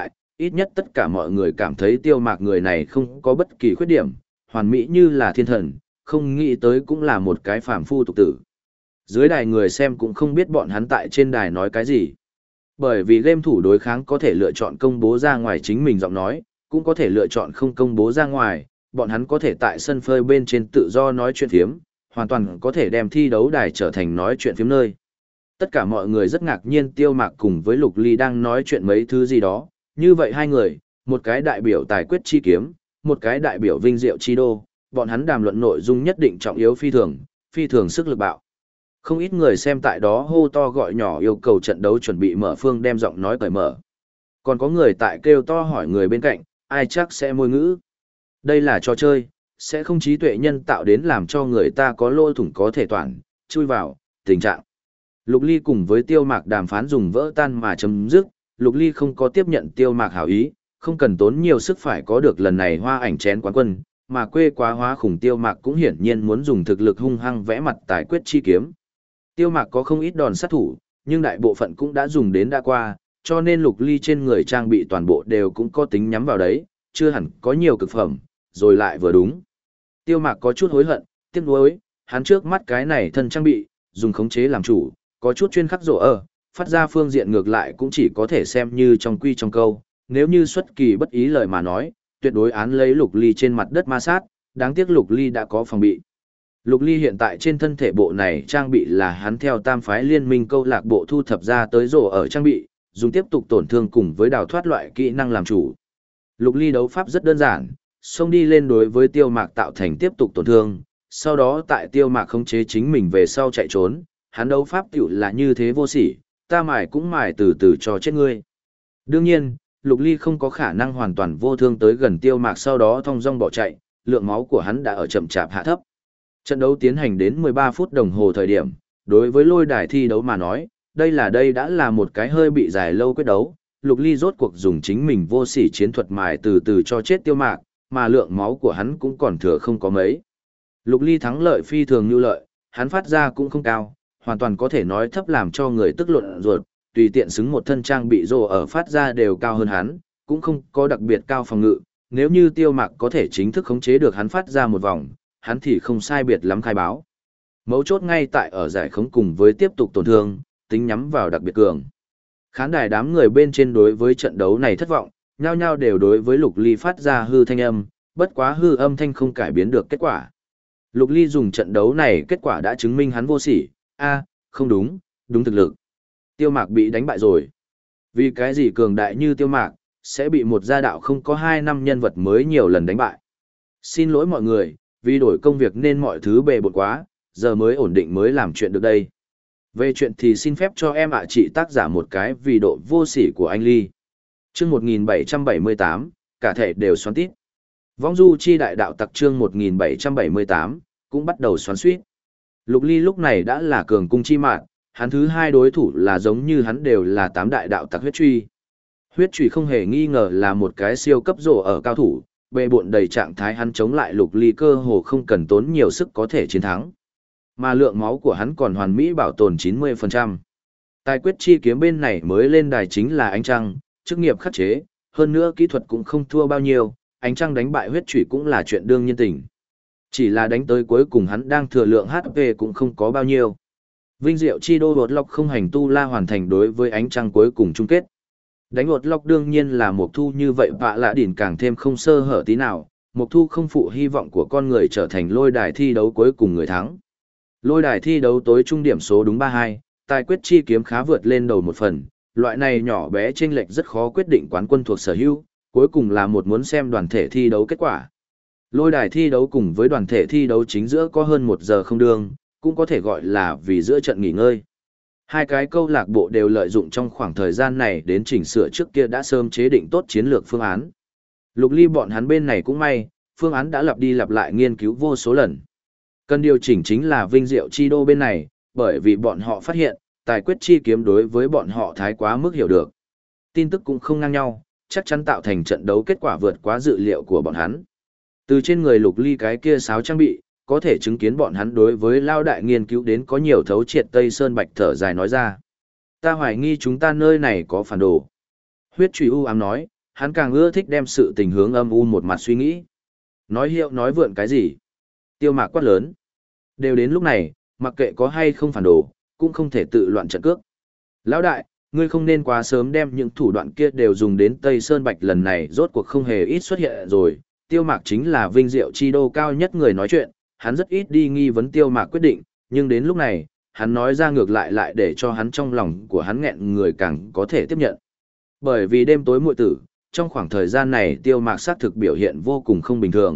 ít nhất tất cả mọi người cảm thấy Tiêu Mạc người này không có bất kỳ khuyết điểm, hoàn mỹ như là thiên thần, không nghĩ tới cũng là một cái phàm phu tục tử. Dưới đài người xem cũng không biết bọn hắn tại trên đài nói cái gì. Bởi vì game thủ đối kháng có thể lựa chọn công bố ra ngoài chính mình giọng nói, cũng có thể lựa chọn không công bố ra ngoài, bọn hắn có thể tại sân phơi bên trên tự do nói chuyện phiếm, hoàn toàn có thể đem thi đấu đài trở thành nói chuyện phiếm nơi. Tất cả mọi người rất ngạc nhiên Tiêu Mạc cùng với Lục Ly đang nói chuyện mấy thứ gì đó, như vậy hai người, một cái đại biểu tài quyết chi kiếm, một cái đại biểu vinh diệu chi đô, bọn hắn đàm luận nội dung nhất định trọng yếu phi thường sức lực bạo. Không ít người xem tại đó hô to gọi nhỏ yêu cầu trận đấu chuẩn bị mở phương đem giọng nói cởi mở. Còn có người tại kêu to hỏi người bên cạnh, ai chắc sẽ môi ngữ. Đây là trò chơi, sẽ không trí tuệ nhân tạo đến làm cho người ta có lỗ thủng có thể toàn, chui vào, tình trạng. Lục Ly cùng với Tiêu Mạc đàm phán dùng vỡ tan mà chấm dứt, Lục Ly không có tiếp nhận Tiêu Mạc hảo ý, không cần tốn nhiều sức phải có được lần này hoa ảnh chén quán quân, mà quê quá hóa khủng Tiêu Mạc cũng hiển nhiên muốn dùng thực lực hung hăng vẽ mặt tài quyết chi kiếm. Tiêu Mạc có không ít đòn sát thủ, nhưng đại bộ phận cũng đã dùng đến đã qua, cho nên Lục Ly trên người trang bị toàn bộ đều cũng có tính nhắm vào đấy, chưa hẳn có nhiều cực phẩm, rồi lại vừa đúng. Tiêu Mạc có chút hối hận, tiếc nuối, hắn trước mắt cái này thân trang bị, dùng khống chế làm chủ, có chút chuyên khắc rổ phát ra phương diện ngược lại cũng chỉ có thể xem như trong quy trong câu, nếu như xuất kỳ bất ý lời mà nói, tuyệt đối án lấy Lục Ly trên mặt đất ma sát, đáng tiếc Lục Ly đã có phòng bị. Lục Ly hiện tại trên thân thể bộ này trang bị là hắn theo tam phái liên minh câu lạc bộ thu thập ra tới rổ trang bị, dùng tiếp tục tổn thương cùng với đào thoát loại kỹ năng làm chủ. Lục Ly đấu pháp rất đơn giản, xông đi lên đối với Tiêu Mạc tạo thành tiếp tục tổn thương, sau đó tại Tiêu Mạc khống chế chính mình về sau chạy trốn, hắn đấu pháp tiểu là như thế vô sỉ, ta mài cũng mài từ từ cho chết ngươi. Đương nhiên, Lục Ly không có khả năng hoàn toàn vô thương tới gần Tiêu Mạc sau đó thong dong bỏ chạy, lượng máu của hắn đã ở chậm chạp hạ thấp. Trận đấu tiến hành đến 13 phút đồng hồ thời điểm, đối với lôi đài thi đấu mà nói, đây đã là một cái hơi bị dài lâu quyết đấu, Lục Ly rốt cuộc dùng chính mình vô sỉ chiến thuật mài từ từ cho chết Tiêu Mạc, mà lượng máu của hắn cũng còn thừa không có mấy. Lục Ly thắng lợi phi thường như lợi, hắn phát ra cũng không cao, hoàn toàn có thể nói thấp làm cho người tức luận ruột, tùy tiện xứng một thân trang bị rồ ở phát ra đều cao hơn hắn, cũng không có đặc biệt cao phòng ngự, nếu như Tiêu Mạc có thể chính thức khống chế được hắn phát ra một vòng, hắn thì không sai biệt lắm khai báo. Mấu chốt ngay tại ở giải khống cùng với tiếp tục tổn thương, tính nhắm vào đặc biệt cường. Khán đài đám người bên trên đối với trận đấu này thất vọng, nhao nhao đều đối với Lục Ly phát ra hư thanh âm, bất quá hư âm thanh không cải biến được kết quả. Lục Ly dùng trận đấu này kết quả đã chứng minh hắn vô sỉ, không đúng, đúng thực lực. Tiêu Mạc bị đánh bại rồi. Vì cái gì cường đại như Tiêu Mạc, sẽ bị một gia đạo không có 2 năm nhân vật mới nhiều lần đánh bại. Xin lỗi mọi người, vì đổi công việc nên mọi thứ bề bộn quá, giờ mới ổn định mới làm chuyện được đây. Về chuyện thì xin phép cho em chị tác giả một cái vì độ vô sỉ của anh Ly. Chương 1778, cả thể đều xoắn tít. Vong du chi đại đạo tặc chương 1778, cũng bắt đầu xoắn suýt. Lục Ly lúc này đã là cường cung chi mạng, hắn thứ hai đối thủ là giống như hắn đều là 8 đại đạo tặc huyết truy. Huyết truy không hề nghi ngờ là một cái siêu cấp rổ ở cao thủ, bề bộn đầy trạng thái hắn chống lại Lục Ly cơ hồ không cần tốn nhiều sức có thể chiến thắng. Mà lượng máu của hắn còn hoàn mỹ bảo tồn 90%. Tài quyết chi kiếm bên này mới lên đài chính là ánh trăng, chức nghiệp khắc chế, hơn nữa kỹ thuật cũng không thua bao nhiêu, ánh trăng đánh bại huyết chủy cũng là chuyện đương nhiên tình. Chỉ là đánh tới cuối cùng hắn đang thừa lượng HP cũng không có bao nhiêu. Vinh diệu chi đô đột lọc không hành tu la hoàn thành đối với ánh trăng cuối cùng chung kết. Đánh đột lọc đương nhiên là Mộc Thu như vậy vạ lạ đỉnh càng thêm không sơ hở tí nào, Mộc Thu không phụ hy vọng của con người trở thành lôi đài thi đấu cuối cùng người thắng. Lôi đài thi đấu tối trung điểm số đúng 32, tài quyết chi kiếm khá vượt lên đầu một phần, loại này nhỏ bé chênh lệch rất khó quyết định quán quân thuộc sở hữu, cuối cùng là một muốn xem đoàn thể thi đấu kết quả. Lôi đài thi đấu cùng với đoàn thể thi đấu chính giữa có hơn 1 giờ không đương, cũng có thể gọi là vì giữa trận nghỉ ngơi. Hai cái câu lạc bộ đều lợi dụng trong khoảng thời gian này đến chỉnh sửa trước kia đã sớm chế định tốt chiến lược phương án. Lục Ly bọn hắn bên này cũng may, phương án đã lặp đi lặp lại nghiên cứu vô số lần. Cần điều chỉnh chính là Vinh diệu chi đô bên này, bởi vì bọn họ phát hiện, tài quyết chi kiếm đối với bọn họ thái quá mức hiểu được. Tin tức cũng không ngang nhau, chắc chắn tạo thành trận đấu kết quả vượt quá dự liệu của bọn hắn. Từ trên người Lục Ly cái kia sáo trang bị, có thể chứng kiến bọn hắn đối với lao đại nghiên cứu đến có nhiều thấu triệt Tây Sơn Bạch thở dài nói ra. Ta hoài nghi chúng ta nơi này có phản đồ. Huyết Trùy U ám nói, hắn càng ưa thích đem sự tình hướng âm u một mặt suy nghĩ. Nói hiệu nói vượn cái gì? Tiêu Mạc quát lớn. Đều đến lúc này, mặc kệ có hay không phản đồ, cũng không thể tự loạn trận cước. Lão đại, ngươi không nên quá sớm đem những thủ đoạn kia đều dùng đến Tây Sơn Bạch lần này rốt cuộc không hề ít xuất hiện rồi. Tiêu Mạc chính là vinh diệu chi đô cao nhất người nói chuyện, hắn rất ít đi nghi vấn Tiêu Mạc quyết định, nhưng đến lúc này, hắn nói ra ngược lại để cho hắn trong lòng của hắn nghẹn người càng có thể tiếp nhận. Bởi vì đêm tối muội tử, trong khoảng thời gian này Tiêu Mạc xác thực biểu hiện vô cùng không bình thường.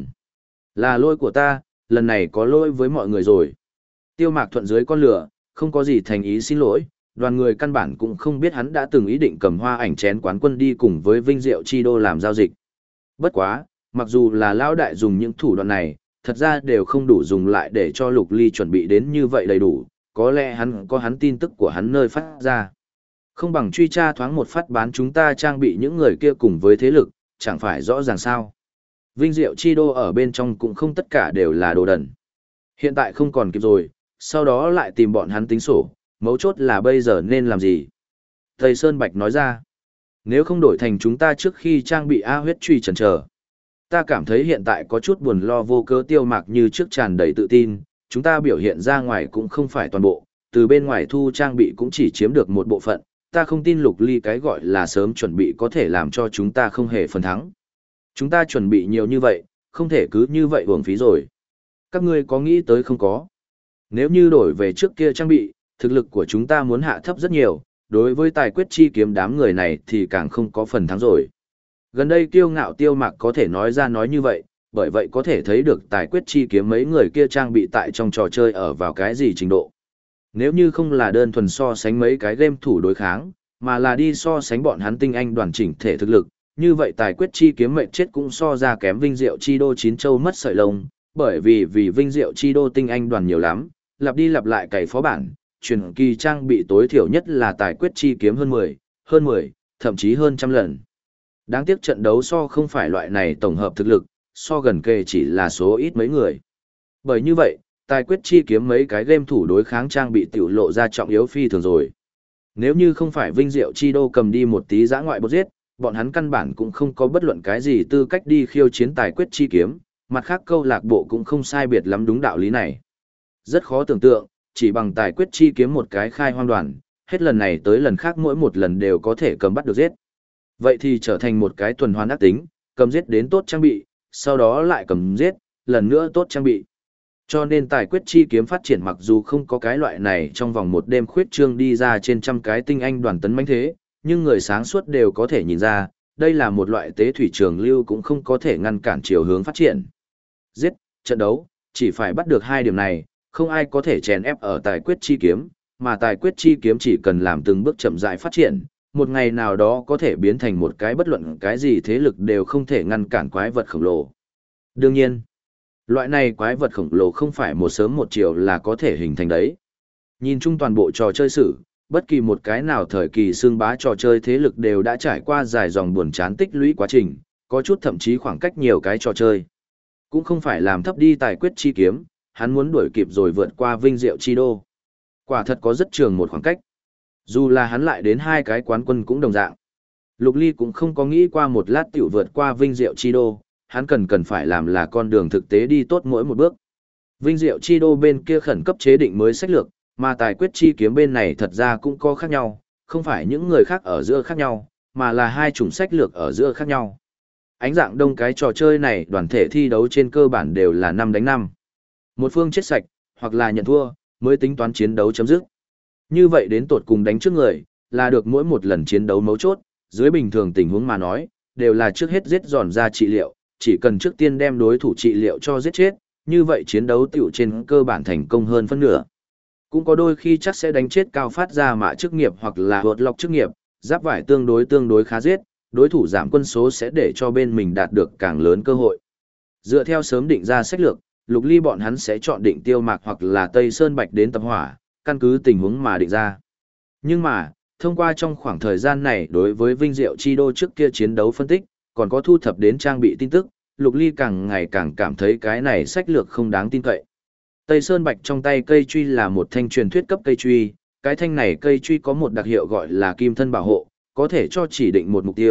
Là lỗi của ta, lần này có lỗi với mọi người rồi. Tiêu Mạc thuận dưới con lửa, không có gì thành ý xin lỗi, đoàn người căn bản cũng không biết hắn đã từng ý định cầm hoa ảnh chén quán quân đi cùng với Vinh Diệu Chi Đô làm giao dịch. Bất quá, mặc dù là lão đại dùng những thủ đoạn này, thật ra đều không đủ dùng lại để cho Lục Ly chuẩn bị đến như vậy đầy đủ, có lẽ hắn có hắn tin tức của hắn nơi phát ra. Không bằng truy tra thoáng một phát bán chúng ta trang bị những người kia cùng với thế lực, chẳng phải rõ ràng sao. Vinh Diệu Chi Đô ở bên trong cũng không tất cả đều là đồ đần. Hiện tại không còn kịp rồi, sau đó lại tìm bọn hắn tính sổ, mấu chốt là bây giờ nên làm gì. Thầy Sơn Bạch nói ra, nếu không đổi thành chúng ta trước khi trang bị A huyết truy chần chờ. Ta cảm thấy hiện tại có chút buồn lo vô cớ. Tiêu Mạc như trước tràn đầy tự tin, chúng ta biểu hiện ra ngoài cũng không phải toàn bộ, từ bên ngoài thu trang bị cũng chỉ chiếm được một bộ phận, ta không tin Lục Ly cái gọi là sớm chuẩn bị có thể làm cho chúng ta không hề phần thắng. Chúng ta chuẩn bị nhiều như vậy, không thể cứ như vậy uổng phí rồi. Các ngươi có nghĩ tới không có? Nếu như đổi về trước kia trang bị, thực lực của chúng ta muốn hạ thấp rất nhiều, đối với tài quyết chi kiếm đám người này thì càng không có phần thắng rồi. Gần đây kiêu ngạo Tiêu Mạc có thể nói ra nói như vậy, bởi vậy có thể thấy được tài quyết chi kiếm mấy người kia trang bị tại trong trò chơi ở vào cái gì trình độ. Nếu như không là đơn thuần so sánh mấy cái game thủ đối kháng, mà là đi so sánh bọn hắn tinh anh đoàn chỉnh thể thực lực, như vậy tài quyết chi kiếm mệnh chết cũng so ra kém Vinh Diệu Chi Đô chín châu mất sợi lông, bởi vì Vinh Diệu Chi Đô tinh anh đoàn nhiều lắm, lặp đi lặp lại cày phó bản, truyền kỳ trang bị tối thiểu nhất là tài quyết chi kiếm hơn 10, thậm chí hơn trăm lần. Đáng tiếc trận đấu so không phải loại này tổng hợp thực lực, so gần kề chỉ là số ít mấy người. Bởi như vậy, tài quyết chi kiếm mấy cái game thủ đối kháng trang bị tiểu lộ ra trọng yếu phi thường rồi. Nếu như không phải Vinh Diệu Chi Đô cầm đi một tí giã ngoại bột giết, bọn hắn căn bản cũng không có bất luận cái gì tư cách đi khiêu chiến tài quyết chi kiếm, mặt khác câu lạc bộ cũng không sai biệt lắm đúng đạo lý này. Rất khó tưởng tượng, chỉ bằng tài quyết chi kiếm một cái khai hoang đoàn, hết lần này tới lần khác mỗi một lần đều có thể cầm bắt được giết. Vậy thì trở thành một cái tuần hoàn ác tính, cầm giết đến tốt trang bị, sau đó lại cầm giết, lần nữa tốt trang bị. Cho nên tài quyết chi kiếm phát triển mặc dù không có cái loại này trong vòng một đêm khuyết trương đi ra trên trăm cái tinh anh đoàn tấn mãnh thế, nhưng người sáng suốt đều có thể nhìn ra, đây là một loại tế thủy trường lưu cũng không có thể ngăn cản chiều hướng phát triển. Giết, trận đấu, chỉ phải bắt được hai điểm này, không ai có thể chèn ép ở tài quyết chi kiếm, mà tài quyết chi kiếm chỉ cần làm từng bước chậm rãi phát triển, một ngày nào đó có thể biến thành một cái bất luận cái gì thế lực đều không thể ngăn cản quái vật khổng lồ. Đương nhiên, loại này quái vật khổng lồ không phải một sớm một chiều là có thể hình thành đấy. Nhìn chung toàn bộ trò chơi sử, bất kỳ một cái nào thời kỳ xương bá trò chơi thế lực đều đã trải qua dài dòng buồn chán tích lũy quá trình, có chút thậm chí khoảng cách nhiều cái trò chơi. Cũng không phải làm thấp đi tài quyết chi kiếm, hắn muốn đuổi kịp rồi vượt qua Vinh Diệu Chi Đô. Quả thật có rất trường một khoảng cách. Dù là hắn lại đến hai cái quán quân cũng đồng dạng. Lục Ly cũng không có nghĩ qua một lát tiểu vượt qua Vinh Diệu Chi Đô, hắn cần phải làm là con đường thực tế đi tốt mỗi một bước. Vinh Diệu Chi Đô bên kia khẩn cấp chế định mới sách lược, mà tài quyết chi kiếm bên này thật ra cũng có khác nhau, không phải những người khác ở giữa khác nhau, mà là hai chủng sách lược ở giữa khác nhau. Ánh dạng đông cái trò chơi này đoàn thể thi đấu trên cơ bản đều là 5 đánh 5. Một phương chết sạch, hoặc là nhận thua, mới tính toán chiến đấu chấm dứt. Như vậy đến tột cùng đánh trước người, là được mỗi một lần chiến đấu mấu chốt, dưới bình thường tình huống mà nói, đều là trước hết giết giòn ra trị liệu, chỉ cần trước tiên đem đối thủ trị liệu cho giết chết, như vậy chiến đấu tiểu trên cơ bản thành công hơn phân nửa. Cũng có đôi khi chắc sẽ đánh chết cao phát ra mã chức nghiệp hoặc là hột lọc chức nghiệp, giáp vải tương đối khá giết, đối thủ giảm quân số sẽ để cho bên mình đạt được càng lớn cơ hội. Dựa theo sớm định ra sách lược, Lục Ly bọn hắn sẽ chọn định Tiêu Mạc hoặc là Tây Sơn Bạch đến tập hỏa, căn cứ tình huống mà định ra. Nhưng mà, thông qua trong khoảng thời gian này đối với Vinh Diệu Chi Đô trước kia chiến đấu phân tích, còn có thu thập đến trang bị tin tức, Lục Ly càng ngày càng cảm thấy cái này sách lược không đáng tin cậy. Tây Sơn Bạch trong tay cây truy là một thanh truyền thuyết cấp cây truy, cái thanh này cây truy có một đặc hiệu gọi là kim thân bảo hộ, có thể cho chỉ định một mục tiêu,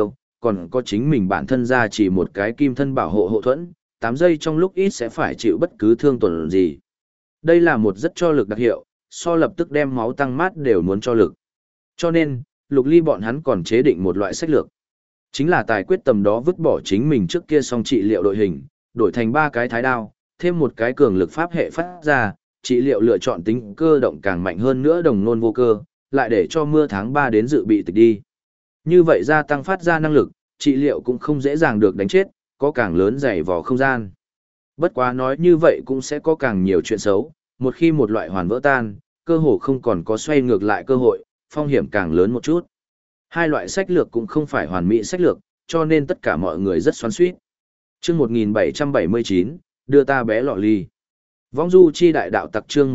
còn có chính mình bản thân ra chỉ một cái kim thân bảo hộ hộ thuẫn, 8 giây trong lúc ít sẽ phải chịu bất cứ thương tổn gì. Đây là một rất cho lực đặc hiệu, so lập tức đem máu tăng mát đều muốn cho lực. Cho nên, Lục Ly bọn hắn còn chế định một loại sách lược. Chính là tài quyết tầm đó vứt bỏ chính mình trước kia xong trị liệu đội hình, đổi thành 3 cái thái đao, thêm một cái cường lực pháp hệ phát ra, trị liệu lựa chọn tính cơ động càng mạnh hơn nữa đồng nôn vô cơ, lại để cho mưa tháng 3 đến dự bị tịch đi. Như vậy gia tăng phát ra năng lực, trị liệu cũng không dễ dàng được đánh chết, có càng lớn dày vò không gian. Bất quá nói như vậy cũng sẽ có càng nhiều chuyện xấu, một khi một loại hoàn vỡ tan, cơ hồ không còn có xoay ngược lại cơ hội, phong hiểm càng lớn một chút. Hai loại sách lược cũng không phải hoàn mỹ sách lược, cho nên tất cả mọi người rất xoắn xuýt. Chương 1779, đưa ta bé lọ ly. Vong du chi đại đạo tặc chương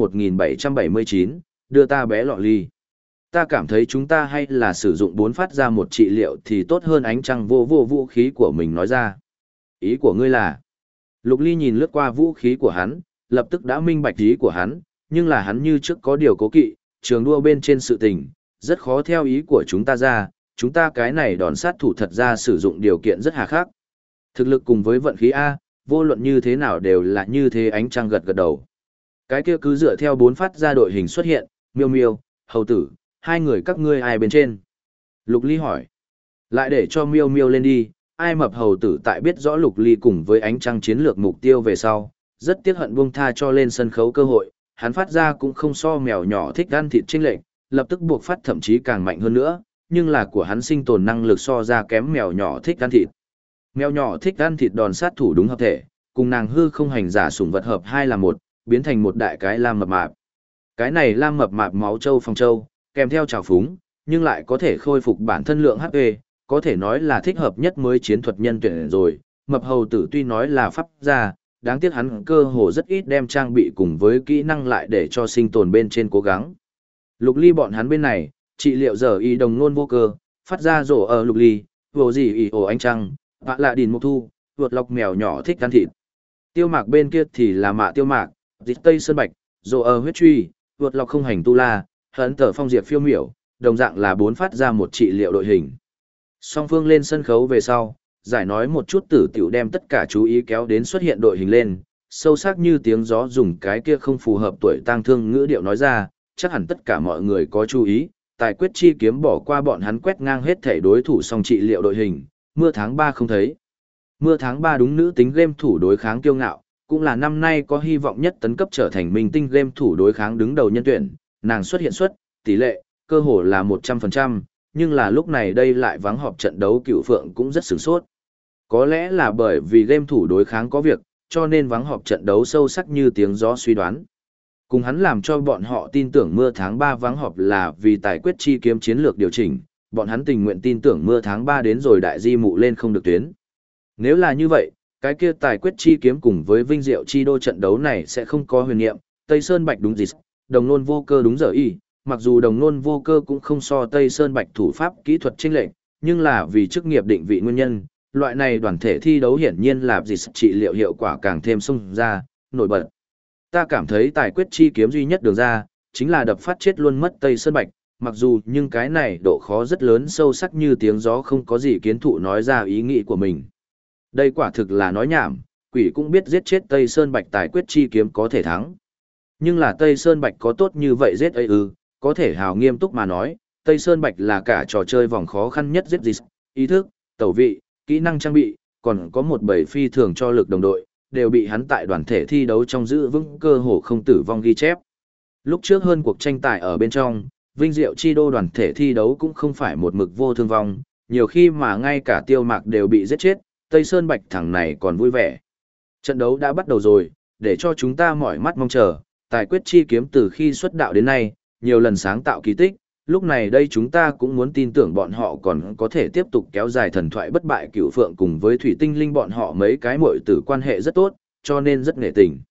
1779, đưa ta bé lọ ly. Ta cảm thấy chúng ta hay là sử dụng 4 phát ra một trị liệu thì tốt hơn. Ánh trăng vô vũ khí của mình nói ra. Ý của ngươi là? Lục Ly nhìn lướt qua vũ khí của hắn, lập tức đã minh bạch ý của hắn, nhưng là hắn như trước có điều cố kỵ, trường đua bên trên sự tình, rất khó theo ý của chúng ta ra, chúng ta cái này đòn sát thủ thật ra sử dụng điều kiện rất hà khắc. Thực lực cùng với vận khí A, vô luận như thế nào đều là như thế. Ánh trăng gật gật đầu. Cái kia cứ dựa theo 4 phát ra đội hình xuất hiện, Miêu Miêu, Hầu Tử, hai người các ngươi ai bên trên? Lục Ly hỏi. Lại để cho Miêu Miêu lên đi, ai mập Hầu Tử tại biết rõ Lục Ly cùng với Ánh trăng chiến lược mục tiêu về sau, rất tiếc hận buông tha cho lên sân khấu cơ hội, hắn phát ra cũng không so mèo nhỏ thích ăn thịt chênh lệch, lập tức buộc phát thậm chí càng mạnh hơn nữa, nhưng là của hắn sinh tồn năng lực so ra kém mèo nhỏ thích ăn thịt. Mèo nhỏ thích ăn thịt đòn sát thủ đúng hợp thể, cùng nàng hư không hành giả sủng vật hợp 2 là 1, biến thành một đại cái lam mập mạp. Cái này lam mập mạp máu châu phong châu, kèm theo trào phúng, nhưng lại có thể khôi phục bản thân lượng HP, có thể nói là thích hợp nhất mới chiến thuật nhân tuyển rồi. Mập Hầu Tử tuy nói là pháp gia, đáng tiếc hắn cơ hồ rất ít đem trang bị cùng với kỹ năng lại để cho sinh tồn bên trên cố gắng. Lục Ly bọn hắn bên này, trị liệu giờ y đồng nôn vô cơ, phát ra rổ ở Lục Ly, vô gì y ổ ánh trăng, vạ lạ đìn mục thu, vượt lọc mèo nhỏ thích ăn thịt. Tiêu Mạc bên kia thì là Mạ Tiêu Mạc, dịch Tây Sơn Bạch, rổ ở huyết truy, vượt lọc không hành tu la, hấn tờ phong diệp phiêu miểu, đồng dạng là 4 phát ra một trị liệu đội hình. Song phương lên sân khấu về sau, giải nói một chút tử tiểu đem tất cả chú ý kéo đến xuất hiện đội hình lên, sâu sắc như tiếng gió dùng cái kia không phù hợp tuổi tang thương ngữ điệu nói ra, chắc hẳn tất cả mọi người có chú ý, tài quyết chi kiếm bỏ qua bọn hắn quét ngang hết thể đối thủ song trị liệu đội hình, mưa tháng 3 không thấy. Mưa tháng 3 đúng nữ tính game thủ đối kháng kiêu ngạo, cũng là năm nay có hy vọng nhất tấn cấp trở thành minh tinh game thủ đối kháng đứng đầu nhân tuyển, nàng xuất hiện tỷ lệ, cơ hồ là 100%, nhưng là lúc này đây lại vắng họp trận đấu Cửu Phượng cũng rất sửng sốt. Có lẽ là bởi vì game thủ đối kháng có việc, cho nên vắng họp trận đấu sâu sắc như tiếng gió suy đoán. Cùng hắn làm cho bọn họ tin tưởng mưa tháng 3 vắng họp là vì tài quyết chi kiếm chiến lược điều chỉnh, bọn hắn tình nguyện tin tưởng mưa tháng 3 đến rồi đại di mụ lên không được tuyến. Nếu là như vậy, cái kia tài quyết chi kiếm cùng với vinh diệu chi đô trận đấu này sẽ không có huyền niệm, Tây Sơn Bạch đúng gì, đồng nôn vô cơ đúng giờ y, mặc dù đồng nôn vô cơ cũng không so Tây Sơn Bạch thủ pháp kỹ thuật chênh lệch, nhưng là vì chức nghiệp định vị nguyên nhân, loại này đoàn thể thi đấu hiển nhiên là gì trị liệu hiệu quả càng thêm xông ra, nổi bật. Ta cảm thấy tài quyết chi kiếm duy nhất đường ra, chính là đập phát chết luôn mất Tây Sơn Bạch, mặc dù nhưng cái này độ khó rất lớn sâu sắc như tiếng gió không có gì kiến thụ nói ra ý nghĩ của mình. Đây quả thực là nói nhảm, quỷ cũng biết giết chết Tây Sơn Bạch tài quyết chi kiếm có thể thắng. Nhưng là Tây Sơn Bạch có tốt như vậy giết ấy ư, có thể hào nghiêm túc mà nói, Tây Sơn Bạch là cả trò chơi vòng khó khăn nhất giết gì, ý thức, tẩu vị, kỹ năng trang bị, còn có một bầy phi thường cho lực đồng đội, đều bị hắn tại đoàn thể thi đấu trong giữ vững cơ hồ không tử vong ghi chép. Lúc trước hơn cuộc tranh tài ở bên trong, vinh diệu chi đô đoàn thể thi đấu cũng không phải một mực vô thương vong, nhiều khi mà ngay cả Tiêu Mạc đều bị giết chết, Tây Sơn Bạch thằng này còn vui vẻ. Trận đấu đã bắt đầu rồi, để cho chúng ta mỏi mắt mong chờ, tài quyết chi kiếm từ khi xuất đạo đến nay, nhiều lần sáng tạo kỳ tích, lúc này đây chúng ta cũng muốn tin tưởng bọn họ còn có thể tiếp tục kéo dài thần thoại bất bại Cửu Phượng cùng với Thủy Tinh Linh bọn họ mấy cái muội tử quan hệ rất tốt, cho nên rất nghệ tình.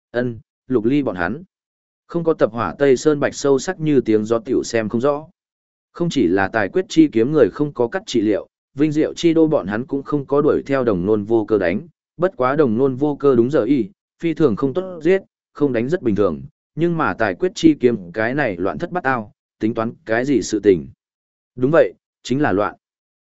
Lục Ly bọn hắn. Không có tập hỏa Tây Sơn Bạch sâu sắc như tiếng gió tiểu xem không rõ. Không chỉ là tài quyết chi kiếm người không có cắt trị liệu, vinh diệu chi đô bọn hắn cũng không có đuổi theo đồng nôn vô cơ đánh, bất quá đồng nôn vô cơ đúng giờ y, phi thường không tốt giết, không đánh rất bình thường, nhưng mà tài quyết chi kiếm cái này loạn thất bát ao, tính toán cái gì sự tình. Đúng vậy, chính là loạn.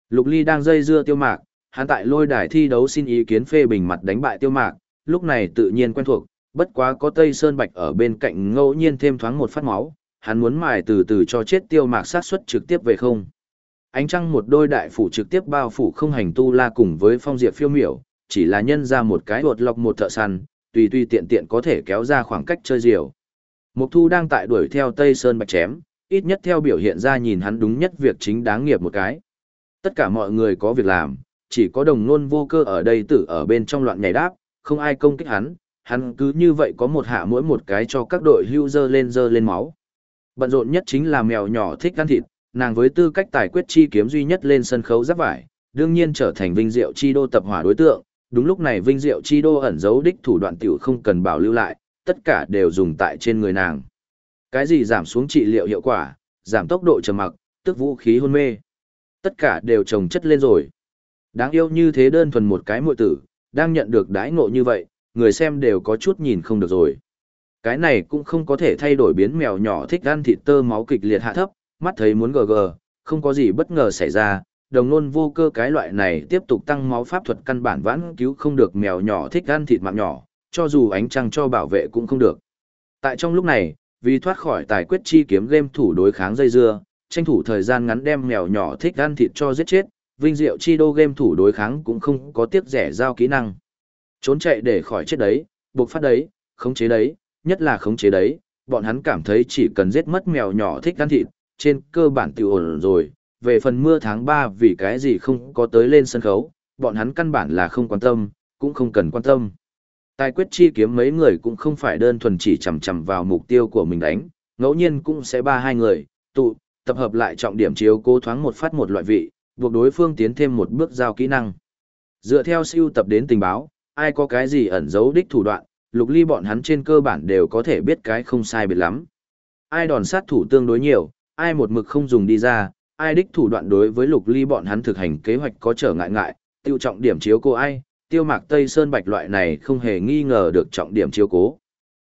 Lục Ly đang dây dưa Tiêu Mạc, hắn tại lôi đài thi đấu xin ý kiến phê bình mặt đánh bại Tiêu Mạc, lúc này tự nhiên quen thuộc, bất quá có Tây Sơn Bạch ở bên cạnh ngẫu nhiên thêm thoáng một phát máu, hắn muốn mài từ từ cho chết Tiêu Mạc sát suất trực tiếp về không. Ánh trăng một đôi đại phủ trực tiếp bao phủ không hành tu la cùng với phong diệp phiêu miểu, chỉ là nhân ra một cái đột lọc một thợ săn, tùy tùy tiện tiện có thể kéo ra khoảng cách chơi diều. Mục Thu đang tại đuổi theo Tây Sơn Bạch chém, ít nhất theo biểu hiện ra nhìn hắn đúng nhất việc chính đáng nghiệp một cái. Tất cả mọi người có việc làm, chỉ có Đồng Nôn Vô Cơ ở đây tử ở bên trong loạn nhảy đáp, không ai công kích hắn cứ như vậy có một hạ mỗi một cái cho các đội hưu dơ lên máu. Bận rộn nhất chính là mèo nhỏ thích ăn thịt, nàng với tư cách tài quyết chi kiếm duy nhất lên sân khấu giáp vải, đương nhiên trở thành Vinh Diệu Chi Đô tập hỏa đối tượng. Đúng lúc này Vinh Diệu Chi Đô ẩn giấu đích thủ đoạn tiểu không cần bảo lưu lại, tất cả đều dùng tại trên người nàng. Cái gì giảm xuống trị liệu hiệu quả, giảm tốc độ trầm mặc, tức vũ khí hôn mê. Tất cả đều chồng chất lên rồi. Đáng yêu như thế đơn thuần một cái muội tử, đang nhận được đãi ngộ như vậy, người xem đều có chút nhìn không được rồi. Cái này cũng không có thể thay đổi biến mèo nhỏ thích ăn thịt tơ máu kịch liệt hạ thấp, mắt thấy muốn gg, không có gì bất ngờ xảy ra, Đồng Nôn Vô Cơ cái loại này tiếp tục tăng máu pháp thuật căn bản vãn cứu không được mèo nhỏ thích ăn thịt mạng nhỏ, cho dù ánh trăng cho bảo vệ cũng không được. Tại trong lúc này, vì thoát khỏi tài quyết chi kiếm game thủ đối kháng dây dưa, tranh thủ thời gian ngắn đem mèo nhỏ thích ăn thịt cho giết chết, Vinh Diệu Chi Đô game thủ đối kháng cũng không có tiếc rẻ giao kỹ năng. Trốn chạy để khỏi chết đấy, buộc phát đấy, khống chế đấy, nhất là khống chế đấy, bọn hắn cảm thấy chỉ cần giết mất mèo nhỏ thích ăn thịt, trên cơ bản tiêu ổn rồi. Về phần mưa tháng 3 vì cái gì không có tới lên sân khấu, bọn hắn căn bản là không quan tâm, cũng không cần quan tâm. Tài quyết chi kiếm mấy người cũng không phải đơn thuần chỉ chằm chằm vào mục tiêu của mình đánh, ngẫu nhiên cũng sẽ ba hai người, tập hợp lại trọng điểm chiếu cố thoáng một phát một loại vị, buộc đối phương tiến thêm một bước giao kỹ năng. Dựa theo siêu tập đến tình báo, ai có cái gì ẩn giấu đích thủ đoạn, Lục Ly bọn hắn trên cơ bản đều có thể biết cái không sai biệt lắm. Ai đòn sát thủ tương đối nhiều, ai một mực không dùng đi ra, ai đích thủ đoạn đối với Lục Ly bọn hắn thực hành kế hoạch có trở ngại, tiêu trọng điểm chiếu cố ai, Tiêu Mạc Tây Sơn Bạch loại này không hề nghi ngờ được trọng điểm chiếu cố.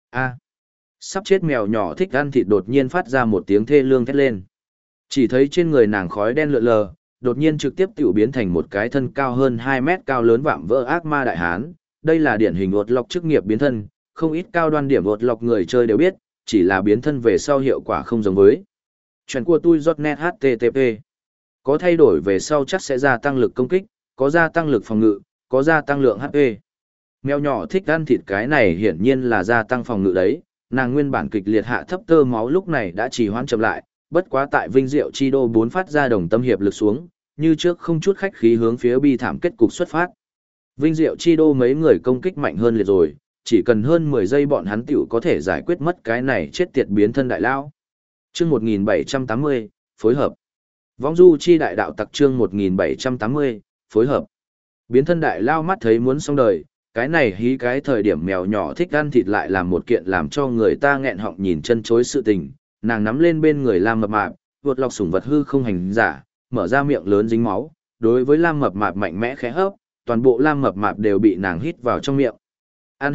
Sắp chết mèo nhỏ thích ăn thịt đột nhiên phát ra một tiếng thê lương thét lên. Chỉ thấy trên người nàng khói đen lượn lờ, đột nhiên trực tiếp tiểu biến thành một cái thân cao hơn 2 mét cao lớn vạm vỡ ác ma đại hán. Đây là điển hình ột lọc chức nghiệp biến thân, không ít cao đoan điểm ột lọc người chơi đều biết, chỉ là biến thân về sau hiệu quả không giống với. Chuyện của tôi .net HTTP. Có thay đổi về sau chắc sẽ gia tăng lực công kích, có gia tăng lực phòng ngự, có gia tăng lượng HP. Mèo nhỏ thích ăn thịt cái này hiển nhiên là gia tăng phòng ngự đấy, nàng nguyên bản kịch liệt hạ thấp tơ máu lúc này đã trì hoãn chậm lại, bất quá tại Vinh Diệu Chi Đô 4 phát ra đồng tâm hiệp lực xuống, như trước không chút khách khí hướng phía bi thảm kết cục xuất phát. Vinh Diệu Chi Đô mấy người công kích mạnh hơn liệt rồi, chỉ cần hơn 10 giây bọn hắn tiểu có thể giải quyết mất cái này chết tiệt biến thân đại lao. Chương 1780, phối hợp. Vong Du Chi Đại Đạo Tặc chương 1780, phối hợp. Biến thân đại lao mắt thấy muốn xong đời, cái này hí cái thời điểm mèo nhỏ thích ăn thịt lại làm một kiện làm cho người ta nghẹn họng nhìn chân chối sự tình, nàng nắm lên bên người Lam Mập Mạp, vượt lọc sủng vật hư không hành giả, mở ra miệng lớn dính máu, đối với Lam Mập Mạp mạnh mẽ khẽ hấp, toàn bộ Lam Mập Mạp đều bị nàng hít vào trong miệng. Ăn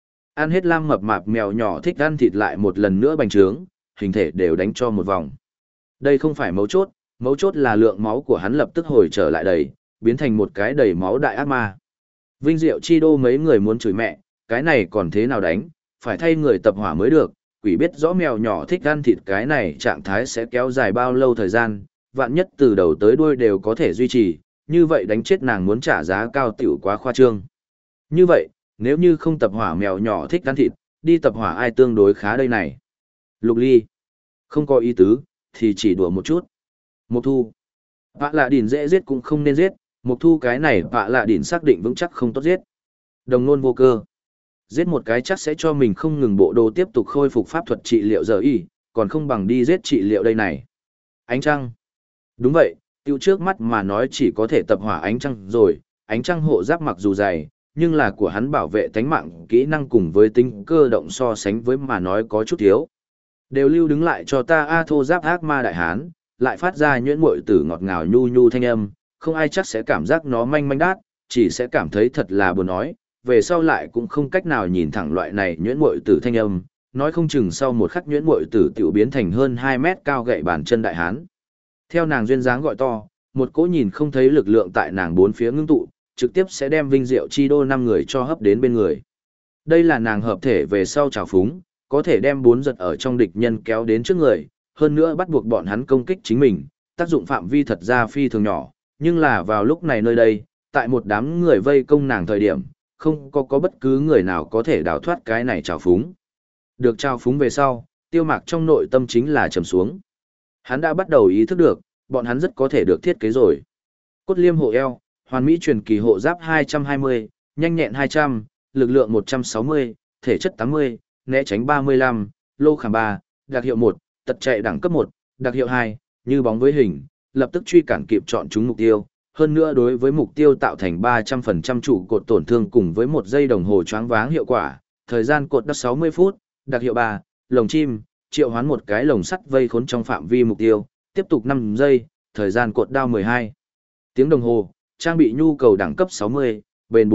hết Lam Mập Mạp mèo nhỏ thích ăn thịt lại một lần nữa bành trướng, hình thể đều đánh cho một vòng. Đây không phải mấu chốt là lượng máu của hắn lập tức hồi trở lại đầy, biến thành một cái đầy máu đại ác ma. Vinh Diệu Chi Đô mấy người muốn chửi mẹ, cái này còn thế nào đánh, phải thay người tập hỏa mới được, quỷ biết rõ mèo nhỏ thích ăn thịt cái này trạng thái sẽ kéo dài bao lâu thời gian, vạn nhất từ đầu tới đuôi đều có thể duy trì, như vậy đánh chết nàng muốn trả giá cao tiểu quá khoa trương. Như vậy, nếu như không tập hỏa mèo nhỏ thích ăn thịt, đi tập hỏa ai tương đối khá đây này. Lục Ly, không có ý tứ, thì chỉ đùa một chút. Mục Thu, Vạ Lạ Đỉnh dễ giết cũng không nên giết, Mục Thu cái này Vạ Lạ Đỉnh xác định vững chắc không tốt giết. Đồng Nôn Vô Cơ, giết một cái chắc sẽ cho mình không ngừng bộ đồ tiếp tục khôi phục pháp thuật trị liệu giờ y, còn không bằng đi giết trị liệu đây này. Ánh trăng, đúng vậy, tiêu trước mắt mà nói chỉ có thể tập hỏa ánh trăng rồi, ánh trăng hộ giáp mặc dù dày, nhưng là của hắn bảo vệ tánh mạng kỹ năng cùng với tính cơ động so sánh với mà nói có chút thiếu. Đều lưu đứng lại cho ta A thô giáp ác ma đại hán, lại phát ra nhuyễn muội tử ngọt ngào nhu nhu thanh âm, không ai chắc sẽ cảm giác nó manh manh đát, chỉ sẽ cảm thấy thật là buồn nói, về sau lại cũng không cách nào nhìn thẳng loại này nhuyễn muội tử thanh âm, nói không chừng sau một khắc nhuyễn muội tử tiểu biến thành hơn 2 mét cao gậy bàn chân đại hán. Theo nàng duyên dáng gọi to, một cỗ nhìn không thấy lực lượng tại nàng bốn phía ngưng tụ, trực tiếp sẽ đem Vinh Diệu Chi Đô 5 người cho hấp đến bên người. Đây là nàng hợp thể về sau trào phúng, có thể đem 4 giật ở trong địch nhân kéo đến trước người, hơn nữa bắt buộc bọn hắn công kích chính mình, tác dụng phạm vi thật ra phi thường nhỏ, nhưng là vào lúc này nơi đây, tại một đám người vây công nàng thời điểm, không có bất cứ người nào có thể đào thoát cái này trào phúng. Được trào phúng về sau, Tiêu Mạc trong nội tâm chính là trầm xuống. Hắn đã bắt đầu ý thức được, bọn hắn rất có thể được thiết kế rồi. Cốt liêm hộ eo, hoàn mỹ truyền kỳ hộ giáp 220, nhanh nhẹn 200, lực lượng 160, thể chất 80, né tránh 35, lô khảm 3, đặc hiệu 1, tật chạy đẳng cấp 1, đặc hiệu 2, như bóng với hình, lập tức truy cản kịp chọn chúng mục tiêu. Hơn nữa đối với mục tiêu tạo thành 300% trụ cột tổn thương cùng với 1 giây đồng hồ choáng váng hiệu quả, thời gian cột đất 60 phút, đặc hiệu 3, lồng chim, triệu hoán một cái lồng sắt vây khốn trong phạm vi mục tiêu, tiếp tục 5 giây, thời gian cột đao 12 tiếng đồng hồ, trang bị nhu cầu đẳng cấp 60, bền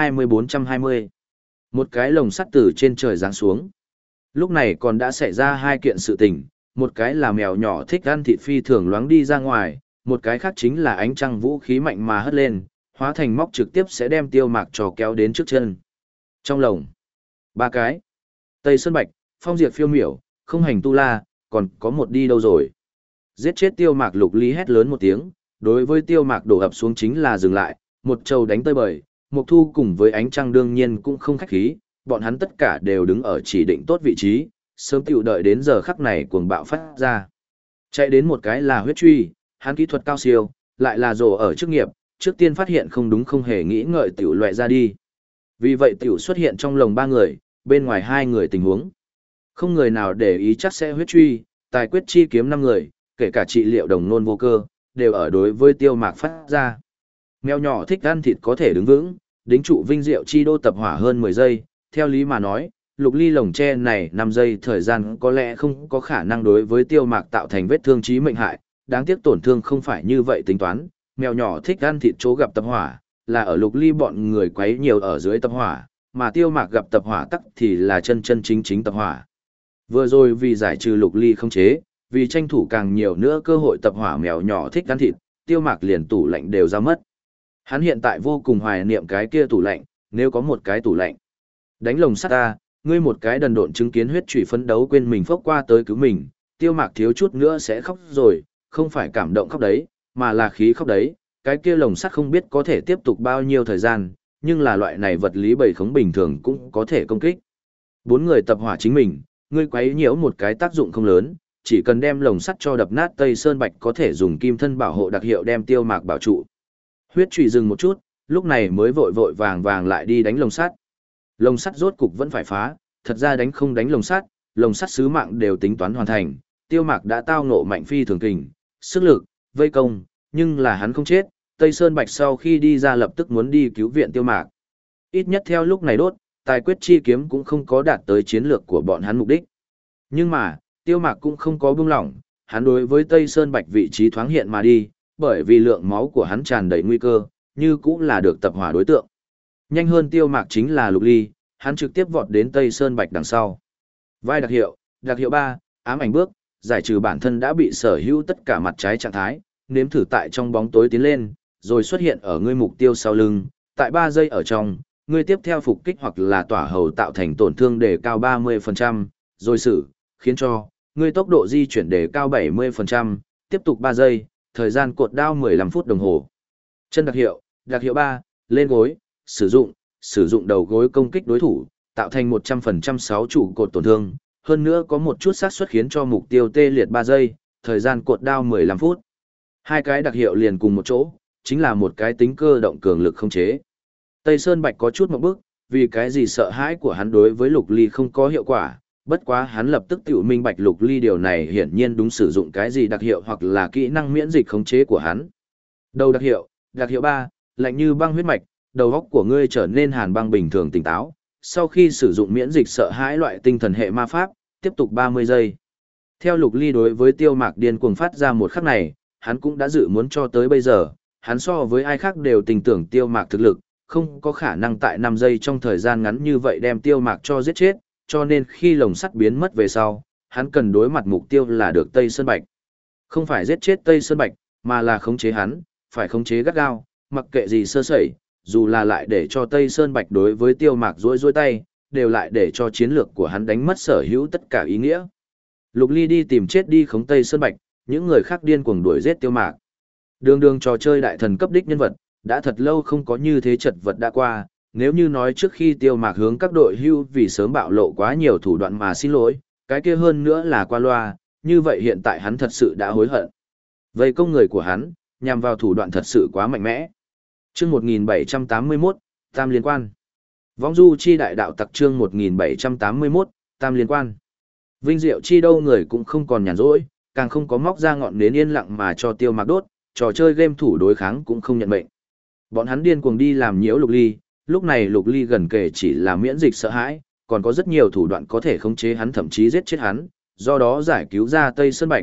420-420. Một cái lồng sắt từ trên trời giáng xuống. Lúc này còn đã xảy ra 2 kiện sự tình, một cái là mèo nhỏ thích ăn thịt phi thường loáng đi ra ngoài, một cái khác chính là ánh trăng vũ khí mạnh mà hất lên, hóa thành móc trực tiếp sẽ đem Tiêu Mạc trò kéo đến trước chân. Trong lồng, 3 cái. Tây Sơn Bạch, Phong Diệt Phiêu Miểu, Không Hành Tu La, còn có một đi đâu rồi. Giết chết Tiêu Mạc, Lục Ly hét lớn một tiếng, đối với Tiêu Mạc đổ ập xuống chính là dừng lại, một trầu đánh tơi bời, Mộc Thu cùng với ánh trăng đương nhiên cũng không khách khí, bọn hắn tất cả đều đứng ở chỉ định tốt vị trí, sớm tiểu đợi đến giờ khắc này cuồng bạo phát ra. Chạy đến một cái là huyết truy, hắn kỹ thuật cao siêu, lại là rồ ở chức nghiệp, trước tiên phát hiện không đúng không hề nghĩ ngợi tiểu loại ra đi. Vì vậy tiểu xuất hiện trong lồng 3 người, bên ngoài 2 người tình huống. Không người nào để ý chắc sẽ huyết truy, tài quyết chi kiếm 5 người, kể cả trị liệu đồng nôn vô cơ, đều ở đối với Tiêu Mạc phát ra. Mèo nhỏ thích ăn thịt có thể đứng vững, đính trụ Vinh Diệu Chi Đô tập hỏa hơn 10 giây, theo lý mà nói, Lục Ly lồng tre này 5 giây thời gian có lẽ không có khả năng đối với Tiêu Mạc tạo thành vết thương chí mệnh hại, đáng tiếc tổn thương không phải như vậy tính toán, mèo nhỏ thích ăn thịt chỗ gặp tập hỏa, là ở Lục Ly bọn người quấy nhiều ở dưới tập hỏa, mà Tiêu Mạc gặp tập hỏa tắc thì là chân chân chính chính tập hỏa. Vừa rồi vì giải trừ Lục Ly không chế, vì tranh thủ càng nhiều nữa cơ hội tập hỏa mèo nhỏ thích ăn thịt, Tiêu Mạc liền tủ lạnh đều ra mất. Hắn hiện tại vô cùng hoài niệm cái kia tủ lạnh, nếu có một cái tủ lạnh. Đánh lồng sắt ta, ngươi một cái đần độn chứng kiến huyết chủy phấn đấu quên mình phốc qua tới cứu mình, Tiêu Mạc thiếu chút nữa sẽ khóc rồi, không phải cảm động khóc đấy, mà là khí khóc đấy, cái kia lồng sắt không biết có thể tiếp tục bao nhiêu thời gian, nhưng là loại này vật lý bầy khống bình thường cũng có thể công kích. 4 người tập hỏa chính mình, ngươi quấy nhiễu một cái tác dụng không lớn, chỉ cần đem lồng sắt cho đập nát Tây Sơn Bạch có thể dùng kim thân bảo hộ đặc hiệu đem Tiêu Mạc bảo trụ. Huyết chủy dừng một chút, lúc này mới vội vội vàng vàng lại đi đánh lồng sắt. Lồng sắt rốt cục vẫn phải phá, thật ra đánh không đánh lồng sắt sứ mạng đều tính toán hoàn thành, Tiêu Mạc đã tao ngộ mạnh phi thường kình, sức lực, vây công, nhưng là hắn không chết, Tây Sơn Bạch sau khi đi ra lập tức muốn đi cứu viện Tiêu Mạc. Ít nhất theo lúc này đốt, tài quyết chi kiếm cũng không có đạt tới chiến lược của bọn hắn mục đích. Nhưng mà, Tiêu Mạc cũng không có buông lỏng, hắn đối với Tây Sơn Bạch vị trí thoáng hiện mà đi, bởi vì lượng máu của hắn tràn đầy nguy cơ, như cũng là được tập hỏa đối tượng. Nhanh hơn Tiêu Mạc chính là Lục Ly, hắn trực tiếp vọt đến Tây Sơn Bạch đằng sau. Vai đặc hiệu 3, ám ảnh bước, giải trừ bản thân đã bị sở hữu tất cả mặt trái trạng thái, nếm thử tại trong bóng tối tiến lên, rồi xuất hiện ở ngươi mục tiêu sau lưng, tại 3 giây ở trong, ngươi tiếp theo phục kích hoặc là tỏa hầu tạo thành tổn thương đề cao 30%, rồi khiến cho ngươi tốc độ di chuyển đề cao 70%, tiếp tục 3 giây, thời gian cột đao 15 phút đồng hồ. Chân đặc hiệu 3, lên gối, sử dụng đầu gối công kích đối thủ, tạo thành 100% 6 trụ cột tổn thương, hơn nữa có một chút xác suất khiến cho mục tiêu tê liệt 3 giây, thời gian cột đao 15 phút. 2 cái đặc hiệu liền cùng một chỗ, chính là một cái tính cơ động cường lực không chế. Tây Sơn Bạch có chút một bước, vì cái gì sợ hãi của hắn đối với Lục Ly không có hiệu quả, bất quá hắn lập tức tự minh bạch Lục Ly điều này hiển nhiên đúng sử dụng cái gì đặc hiệu hoặc là kỹ năng miễn dịch khống chế của hắn. Đầu đặc hiệu 3, lạnh như băng huyết mạch, đầu óc của ngươi trở nên hàn băng bình thường tỉnh táo, sau khi sử dụng miễn dịch sợ hãi loại tinh thần hệ ma pháp, tiếp tục 30 giây. Theo Lục Ly đối với Tiêu Mạc điên cuồng phát ra một khắc này, hắn cũng đã dự muốn cho tới bây giờ, hắn so với ai khác đều tin tưởng Tiêu Mạc thực lực, không có khả năng tại 5 giây trong thời gian ngắn như vậy đem Tiêu Mạc cho giết chết, cho nên khi lồng sắt biến mất về sau, hắn cần đối mặt mục tiêu là được Tây Sơn Bạch. Không phải giết chết Tây Sơn Bạch, mà là khống chế hắn, phải khống chế gắt gao, mặc kệ gì sơ sẩy, dù là lại để cho Tây Sơn Bạch đối với Tiêu Mạc rối rối tay, đều lại để cho chiến lược của hắn đánh mất sở hữu tất cả ý nghĩa. Lục Ly đi tìm chết đi khống Tây Sơn Bạch, những người khác điên cuồng đuổi giết Tiêu Mạc. Đường đường trò chơi đại thần cấp đích nhân vật, đã thật lâu không có như thế chật vật đã qua, nếu như nói trước khi Tiêu Mạc hướng các đội hưu vì sớm bạo lộ quá nhiều thủ đoạn mà xin lỗi, cái kia hơn nữa là qua loa, như vậy hiện tại hắn thật sự đã hối hận. Vây công người của hắn, nhằm vào thủ đoạn thật sự quá mạnh mẽ. Chương 1781, Tam liên quan. Vong du chi đại đạo tặc chương 1781, Tam liên quan. Vinh Diệu chi đâu người cũng không còn nhàn rỗi, càng không có móc ra ngọn nến yên lặng mà cho Tiêu Mạc đốt, trò chơi game thủ đối kháng cũng không nhận mệnh. Bọn hắn điên cuồng đi làm nhiễu Lục Ly, lúc này Lục Ly gần kể chỉ là miễn dịch sợ hãi, còn có rất nhiều thủ đoạn có thể khống chế hắn thậm chí giết chết hắn, do đó giải cứu ra Tây Sơn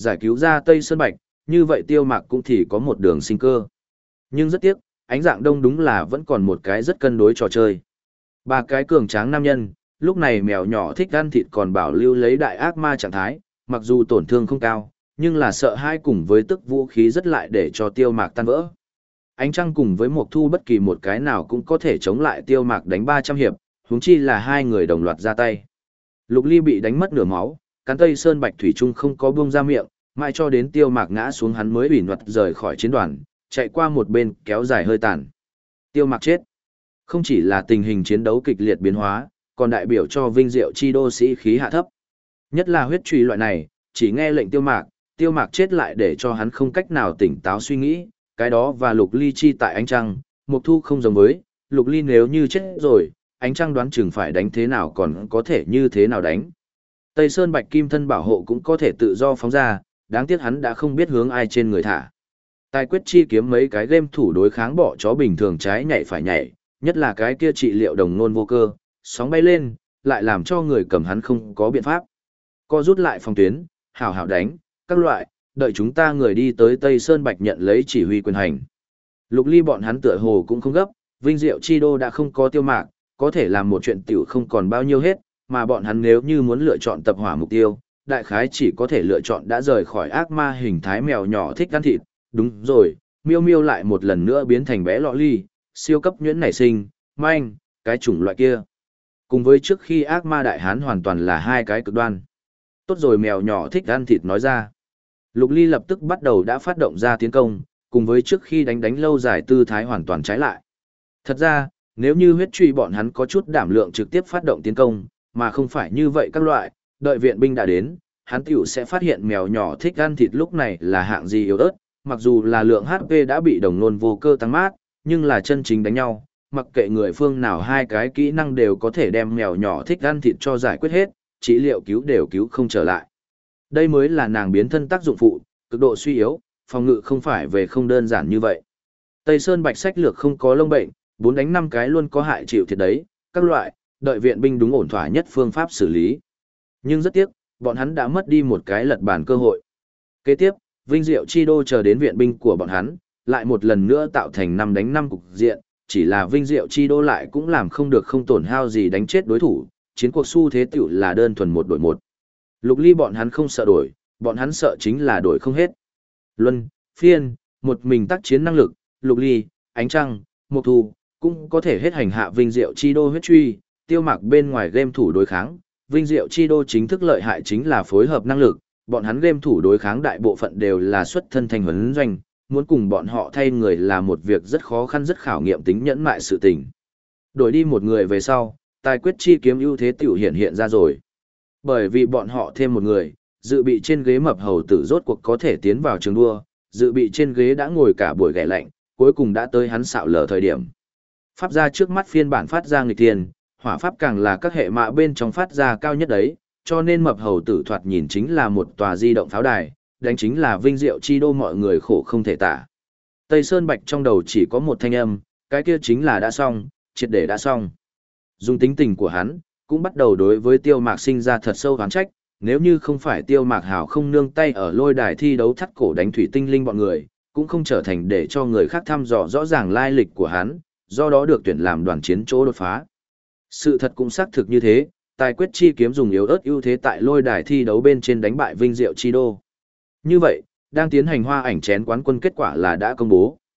Bạch, như vậy Tiêu Mạc cũng thì có một đường sinh cơ. Nhưng rất tiếc, ánh dạng đông đúng là vẫn còn một cái rất cân đối trò chơi. Ba cái cường tráng nam nhân, lúc này mèo nhỏ thích ăn thịt còn bảo lưu lấy đại ác ma trạng thái, mặc dù tổn thương không cao, nhưng là sợ hai cùng với tức vũ khí rất lại để cho Tiêu Mạc tan vỡ. Ánh trăng cùng với Mộc Thu bất kỳ một cái nào cũng có thể chống lại Tiêu Mạc đánh 300 hiệp, huống chi là hai người đồng loạt ra tay. Lục Ly bị đánh mất nửa máu, cắn Tây Sơn Bạch thủy chung không có buông ra miệng, mãi cho đến Tiêu Mạc ngã xuống hắn mới ủy luật rời khỏi chiến đoàn, chạy qua một bên kéo dài hơi tàn. Tiêu Mạc chết. Không chỉ là tình hình chiến đấu kịch liệt biến hóa, còn đại biểu cho vinh diệu chi đô sĩ khí hạ thấp. Nhất là huyết truy loại này, chỉ nghe lệnh Tiêu Mạc chết lại để cho hắn không cách nào tỉnh táo suy nghĩ, cái đó và Lục Ly chi tại ánh trăng, Mộc Thu không giống với, Lục Ly nếu như chết rồi, ánh trăng đoán chừng phải đánh thế nào còn có thể như thế nào đánh. Tây Sơn Bạch kim thân bảo hộ cũng có thể tự do phóng ra, đáng tiếc hắn đã không biết hướng ai trên người thả. Tài quyết chi kiếm mấy cái game thủ đối kháng bỏ chó bình thường trái nhảy phải nhảy, nhất là cái kia trị liệu đồng nôn vô cơ, sóng bay lên, lại làm cho người cầm hắn không có biện pháp. Co rút lại phòng tuyến, hảo hảo đánh, các loại, đợi chúng ta người đi tới Tây Sơn Bạch nhận lấy chỉ huy quyền hành. Lục Ly bọn hắn tựa hồ cũng không gấp, vinh diệu chi đô đã không có Tiêu Mạc, có thể làm một chuyện tiểu không còn bao nhiêu hết, mà bọn hắn nếu như muốn lựa chọn tập hỏa mục tiêu, đại khái chỉ có thể lựa chọn đã rời khỏi ác ma hình thái mèo nhỏ thích ăn thịt. Đúng rồi, miêu miêu lại một lần nữa biến thành bé lọ ly, siêu cấp nhuyễn nảy sinh, manh, cái chủng loại kia. Cùng với trước khi ác ma đại hán hoàn toàn là hai cái cực đoan. Tốt rồi, mèo nhỏ thích ăn thịt nói ra. Lục Ly lập tức bắt đầu đã phát động ra tiến công, cùng với trước khi đánh lâu dài tư thái hoàn toàn trái lại. Thật ra, nếu như huyết truy bọn hắn có chút đảm lượng trực tiếp phát động tiến công, mà không phải như vậy các loại, đợi viện binh đã đến, hắn tiểu sẽ phát hiện mèo nhỏ thích ăn thịt lúc này là hạng gì yếu ớt, mặc dù là lượng HP đã bị đồng nôn vô cơ tăng mát, nhưng là chân chính đánh nhau, mặc kệ người phương nào hai cái kỹ năng đều có thể đem mèo nhỏ thích ăn thịt cho giải quyết hết, trị liệu cứu đều cứu không trở lại. Đây mới là nàng biến thân tác dụng phụ, cực độ suy yếu, phòng ngự không phải về không đơn giản như vậy. Tây Sơn Bạch sách lược không có lông bệnh, 4 đánh 5 cái luôn có hại chịu thiệt đấy, các loại, đợi viện binh đúng ổn thỏa nhất phương pháp xử lý. Nhưng rất tiếc, bọn hắn đã mất đi một cái lật bàn cơ hội. Kế tiếp, Vinh Diệu Chi Đô chờ đến viện binh của bọn hắn, lại một lần nữa tạo thành 5 đánh 5 cục diện, chỉ là Vinh Diệu Chi Đô lại cũng làm không được không tổn hao gì đánh chết đối thủ, chiến cuộc xu thế tiểu là đơn thuần 1 đổi 1. Lục Ly bọn hắn không sợ đổi, bọn hắn sợ chính là đổi không hết. Luân, phiên, một mình tác chiến năng lực, Lục Ly, Ánh Trăng, Mộc Thu, cũng có thể hết hành hạ Vinh Diệu Chi Đô huyết truy, Tiêu Mạc bên ngoài game thủ đối kháng. Vinh Diệu Chi Đô chính thức lợi hại chính là phối hợp năng lực, bọn hắn game thủ đối kháng đại bộ phận đều là xuất thân thành huấn doanh, muốn cùng bọn họ thay người là một việc rất khó khăn rất khảo nghiệm tính nhẫn mại sự tình. Đổi đi một người về sau, tài quyết chi kiếm ưu thế tiểu hiện ra rồi. Bởi vì bọn họ thêm một người, dự bị trên ghế mập hầu tử rốt cuộc có thể tiến vào trường đua, dự bị trên ghế đã ngồi cả buổi ghẻ lạnh, cuối cùng đã tới hắn xạo lở thời điểm. Pháp ra trước mắt phiên bản phát ra nghịch tiền, hỏa pháp càng là các hệ mạ bên trong phát ra cao nhất đấy, cho nên mập hầu tử thoạt nhìn chính là một tòa di động pháo đài, đánh chính là Vinh Diệu Chi Đô mọi người khổ không thể tả. Tây Sơn Bạch trong đầu chỉ có một thanh âm, cái kia chính là đã xong, triệt để đã xong. Dùng tính tình của hắn, cũng bắt đầu đối với Tiêu Mạc sinh ra thật sâu oán trách, nếu như không phải Tiêu Mạc hảo không nương tay ở lôi đài thi đấu thắt cổ đánh thủy tinh linh bọn người, cũng không trở thành để cho người khác thăm dò rõ ràng lai lịch của hắn, do đó được tuyển làm đoàn chiến chỗ đột phá. Sự thật cũng xác thực như thế, tài quyết chi kiếm dùng yếu ớt ưu thế tại lôi đài thi đấu bên trên đánh bại Vinh Diệu Chi Đô. Như vậy, đang tiến hành hoa ảnh chén quán quân kết quả là đã công bố.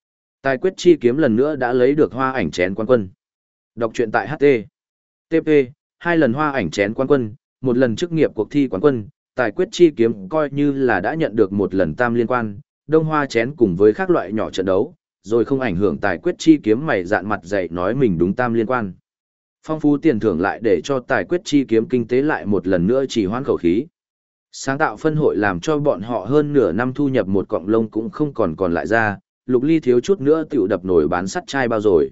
Tài quyết chi kiếm lần nữa đã lấy được hoa ảnh chén quán quân. Đọc truyện tại HT. TP, 2 lần hoa ảnh chén quán quân, 1 lần chức nghiệp cuộc thi quán quân, tài quyết chi kiếm coi như là đã nhận được 1 lần tam liên quan, đông hoa chén cùng với các loại nhỏ trận đấu, rồi không ảnh hưởng tài quyết chi kiếm mày dạn mặt dày nói mình đúng tam liên quan. Phong phú tiền thưởng lại để cho tài quyết chi kiếm kinh tế lại một lần nữa chỉ hoãn khẩu khí. Sáng tạo phân hội làm cho bọn họ hơn nửa năm thu nhập một cọng lông cũng không còn lại ra, Lục Ly thiếu chút nữa tiểu đập nổi bán sắt chai bao rồi.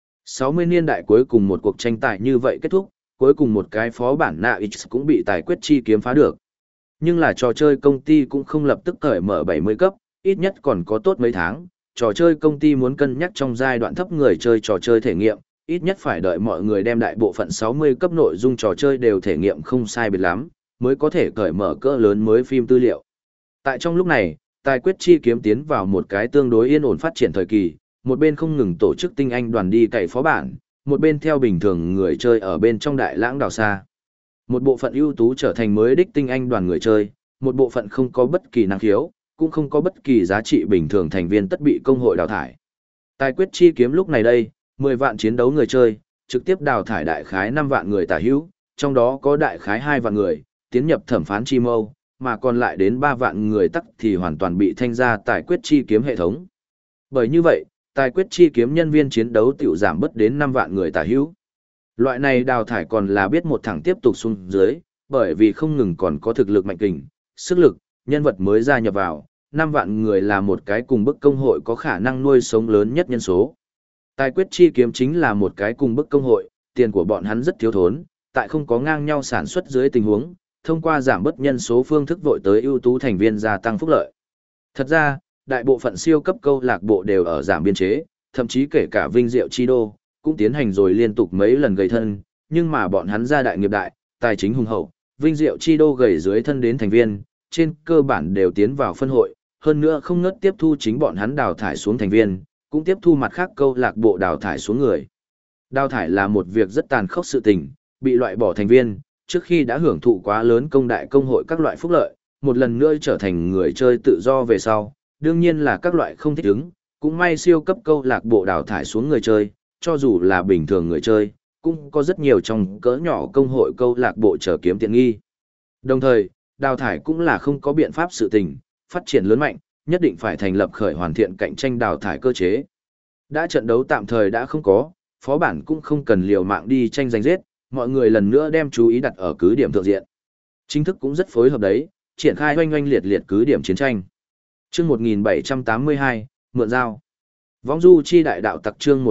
60 niên đại cuối cùng một cuộc tranh tài như vậy kết thúc, cuối cùng một cái phó bản nạ X cũng bị tài quyết chi kiếm phá được. Nhưng là trò chơi công ty cũng không lập tức cởi mở 70 cấp, ít nhất còn có tốt mấy tháng. Trò chơi công ty muốn cân nhắc trong giai đoạn thấp người chơi trò chơi thể nghiệm, ít nhất phải đợi mọi người đem đại bộ phận 60 cấp nội dung trò chơi đều thể nghiệm không sai biệt lắm, mới có thể cởi mở cỡ lớn mới phim tư liệu. Tại trong lúc này, tài quyết chi kiếm tiến vào một cái tương đối yên ổn phát triển thời kỳ, một bên không ngừng tổ chức tinh anh đoàn đi cày phó bản, một bên theo bình thường người chơi ở bên trong đại lãng đào xa. Một bộ phận ưu tú trở thành mới đích tinh anh đoàn người chơi, một bộ phận không có bất kỳ năng khiếu, cũng không có bất kỳ giá trị bình thường thành viên tất bị công hội đào thải. Tài quyết chi kiếm lúc này đây, 10 vạn chiến đấu người chơi, trực tiếp đào thải đại khái 5 vạn người tả hữu, trong đó có đại khái 2 vạn người, tiến nhập thẩm phán chi mâu, mà còn lại đến 3 vạn người tắc thì hoàn toàn bị thanh ra tài quyết chi kiếm hệ thống. Bởi như vậy, tài quyết chi kiếm nhân viên chiến đấu tiểu giảm bất đến 5 vạn người tả hữu. Loại này đào thải còn là biết một thằng tiếp tục xuống dưới, bởi vì không ngừng còn có thực lực mạnh kình, sức lực, nhân vật mới gia nhập vào, 5 vạn người là một cái cùng bức công hội có khả năng nuôi sống lớn nhất nhân số. Tài quyết chi kiếm chính là một cái cùng bức công hội, tiền của bọn hắn rất thiếu thốn, tại không có ngang nhau sản xuất dưới tình huống, thông qua giảm bớt nhân số phương thức vội tới ưu tú thành viên gia tăng phúc lợi. Thật ra, đại bộ phận siêu cấp câu lạc bộ đều ở giảm biên chế, thậm chí kể cả Vinh Diệu Chi Đô, cũng tiến hành rồi liên tục mấy lần gầy thân, nhưng mà bọn hắn gia đại nghiệp đại, tài chính hùng hậu, Vinh Diệu Chi Đô gầy dưới thân đến thành viên, trên cơ bản đều tiến vào phân hội, hơn nữa không ngớt tiếp thu chính bọn hắn đào thải xuống thành viên, cũng tiếp thu mặt khác câu lạc bộ đào thải xuống người. Đào thải là một việc rất tàn khốc sự tình, bị loại bỏ thành viên, trước khi đã hưởng thụ quá lớn công đại công hội các loại phúc lợi, một lần nữa trở thành người chơi tự do về sau, đương nhiên là các loại không thích ứng, cũng may siêu cấp câu lạc bộ đào thải xuống người chơi, cho dù là bình thường người chơi, cũng có rất nhiều trong cỡ nhỏ công hội câu lạc bộ trở kiếm tiện nghi. Đồng thời, đào thải cũng là không có biện pháp sự tình, phát triển lớn mạnh, nhất định phải thành lập khởi hoàn thiện cạnh tranh đào thải cơ chế. Đã trận đấu tạm thời đã không có, phó bản cũng không cần liều mạng đi tranh giành giết, mọi người lần nữa đem chú ý đặt ở cứ điểm thượng diện. Chính thức cũng rất phối hợp đấy, triển khai oanh oanh liệt liệt cứ điểm chiến tranh. Chương 1782, mượn dao. Vong du chi đại đạo tặc chương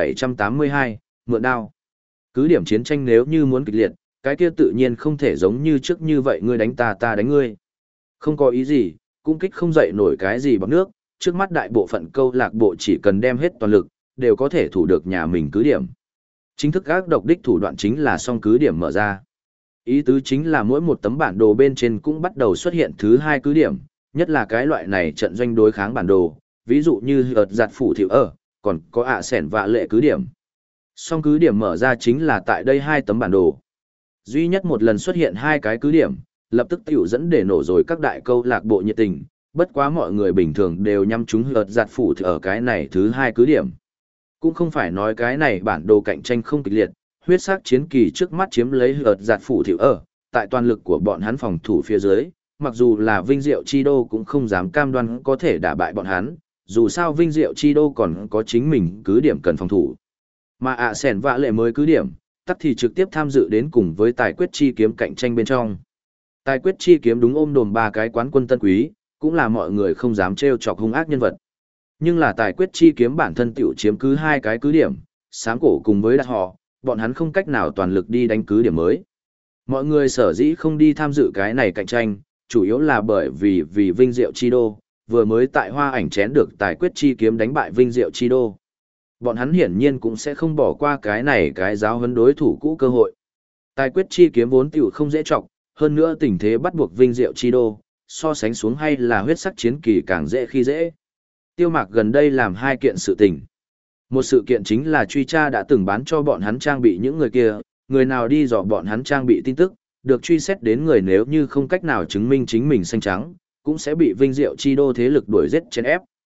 1782, mượn đao. Cứ điểm chiến tranh nếu như muốn kịch liệt, cái kia tự nhiên không thể giống như trước như vậy ngươi đánh ta ta đánh ngươi. Không có ý gì, cung kích không dậy nổi cái gì bằng nước, trước mắt đại bộ phận câu lạc bộ chỉ cần đem hết toàn lực, đều có thể thủ được nhà mình cứ điểm. Chính thức ác độc đích thủ đoạn chính là song cứ điểm mở ra. Ý tứ chính là mỗi một tấm bản đồ bên trên cũng bắt đầu xuất hiện thứ 2 cứ điểm, nhất là cái loại này trận doanh đối kháng bản đồ, ví dụ như ợt giặt phủ thiệu ở, còn có ạ sẻn vạ lệ cứ điểm. Song cứ điểm mở ra chính là tại đây 2 tấm bản đồ. Duy nhất một lần xuất hiện 2 cái cứ điểm, lập tức tiểu dẫn để nổ rồi các đại câu lạc bộ nhiệt tình, bất quá mọi người bình thường đều nhắm chúng ợt giặt phủ ở cái này thứ 2 cứ điểm. Cũng không phải nói cái này bản đồ cạnh tranh không kịch liệt, huyết sắc chiến kỳ trước mắt chiếm lấy ợt giặt phủ thiệu ở, tại toàn lực của bọn hắn phòng thủ phía dưới, mặc dù là Vinh Diệu Chi Đô cũng không dám cam đoan có thể đả bại bọn hắn, dù sao Vinh Diệu Chi Đô còn có chính mình cứ điểm cần phòng thủ. Mà ạ sẻn vạ lệ mới cứ điểm, tắc thì trực tiếp tham dự đến cùng với tài quyết chi kiếm cạnh tranh bên trong. Tài quyết chi kiếm đúng ôm đồm 3 cái quán quân tân quý, cũng là mọi người không dám trêu chọc hung ác nhân vật. Nhưng là tài quyết chi kiếm bản thân tiểu chiếm cứ 2 cái cứ điểm, sáng cổ cùng với đặt họ, bọn hắn không cách nào toàn lực đi đánh cứ điểm mới. Mọi người sở dĩ không đi tham dự cái này cạnh tranh, chủ yếu là bởi vì Vinh Diệu Chi Đô, vừa mới tại hoa ảnh chén được tài quyết chi kiếm đánh bại Vinh Diệu Chi Đô. Bọn hắn hiển nhiên cũng sẽ không bỏ qua cái này cái giáo huấn đối thủ cũ cơ hội. Tài quyết chi kiếm vốn tiểu không dễ trọng, hơn nữa tình thế bắt buộc Vinh Diệu Chi Đô, so sánh xuống hay là huyết sắc chiến kỳ càng dễ khi dễ. Tiêu Mạc gần đây làm 2 kiện sự tình. Một sự kiện chính là truy tra đã từng bán cho bọn hắn trang bị những người kia, người nào đi dò bọn hắn trang bị tin tức, được truy xét đến người nếu như không cách nào chứng minh chính mình xanh trắng, cũng sẽ bị Vinh Diệu Chi Đô thế lực đuổi giết chèn ép,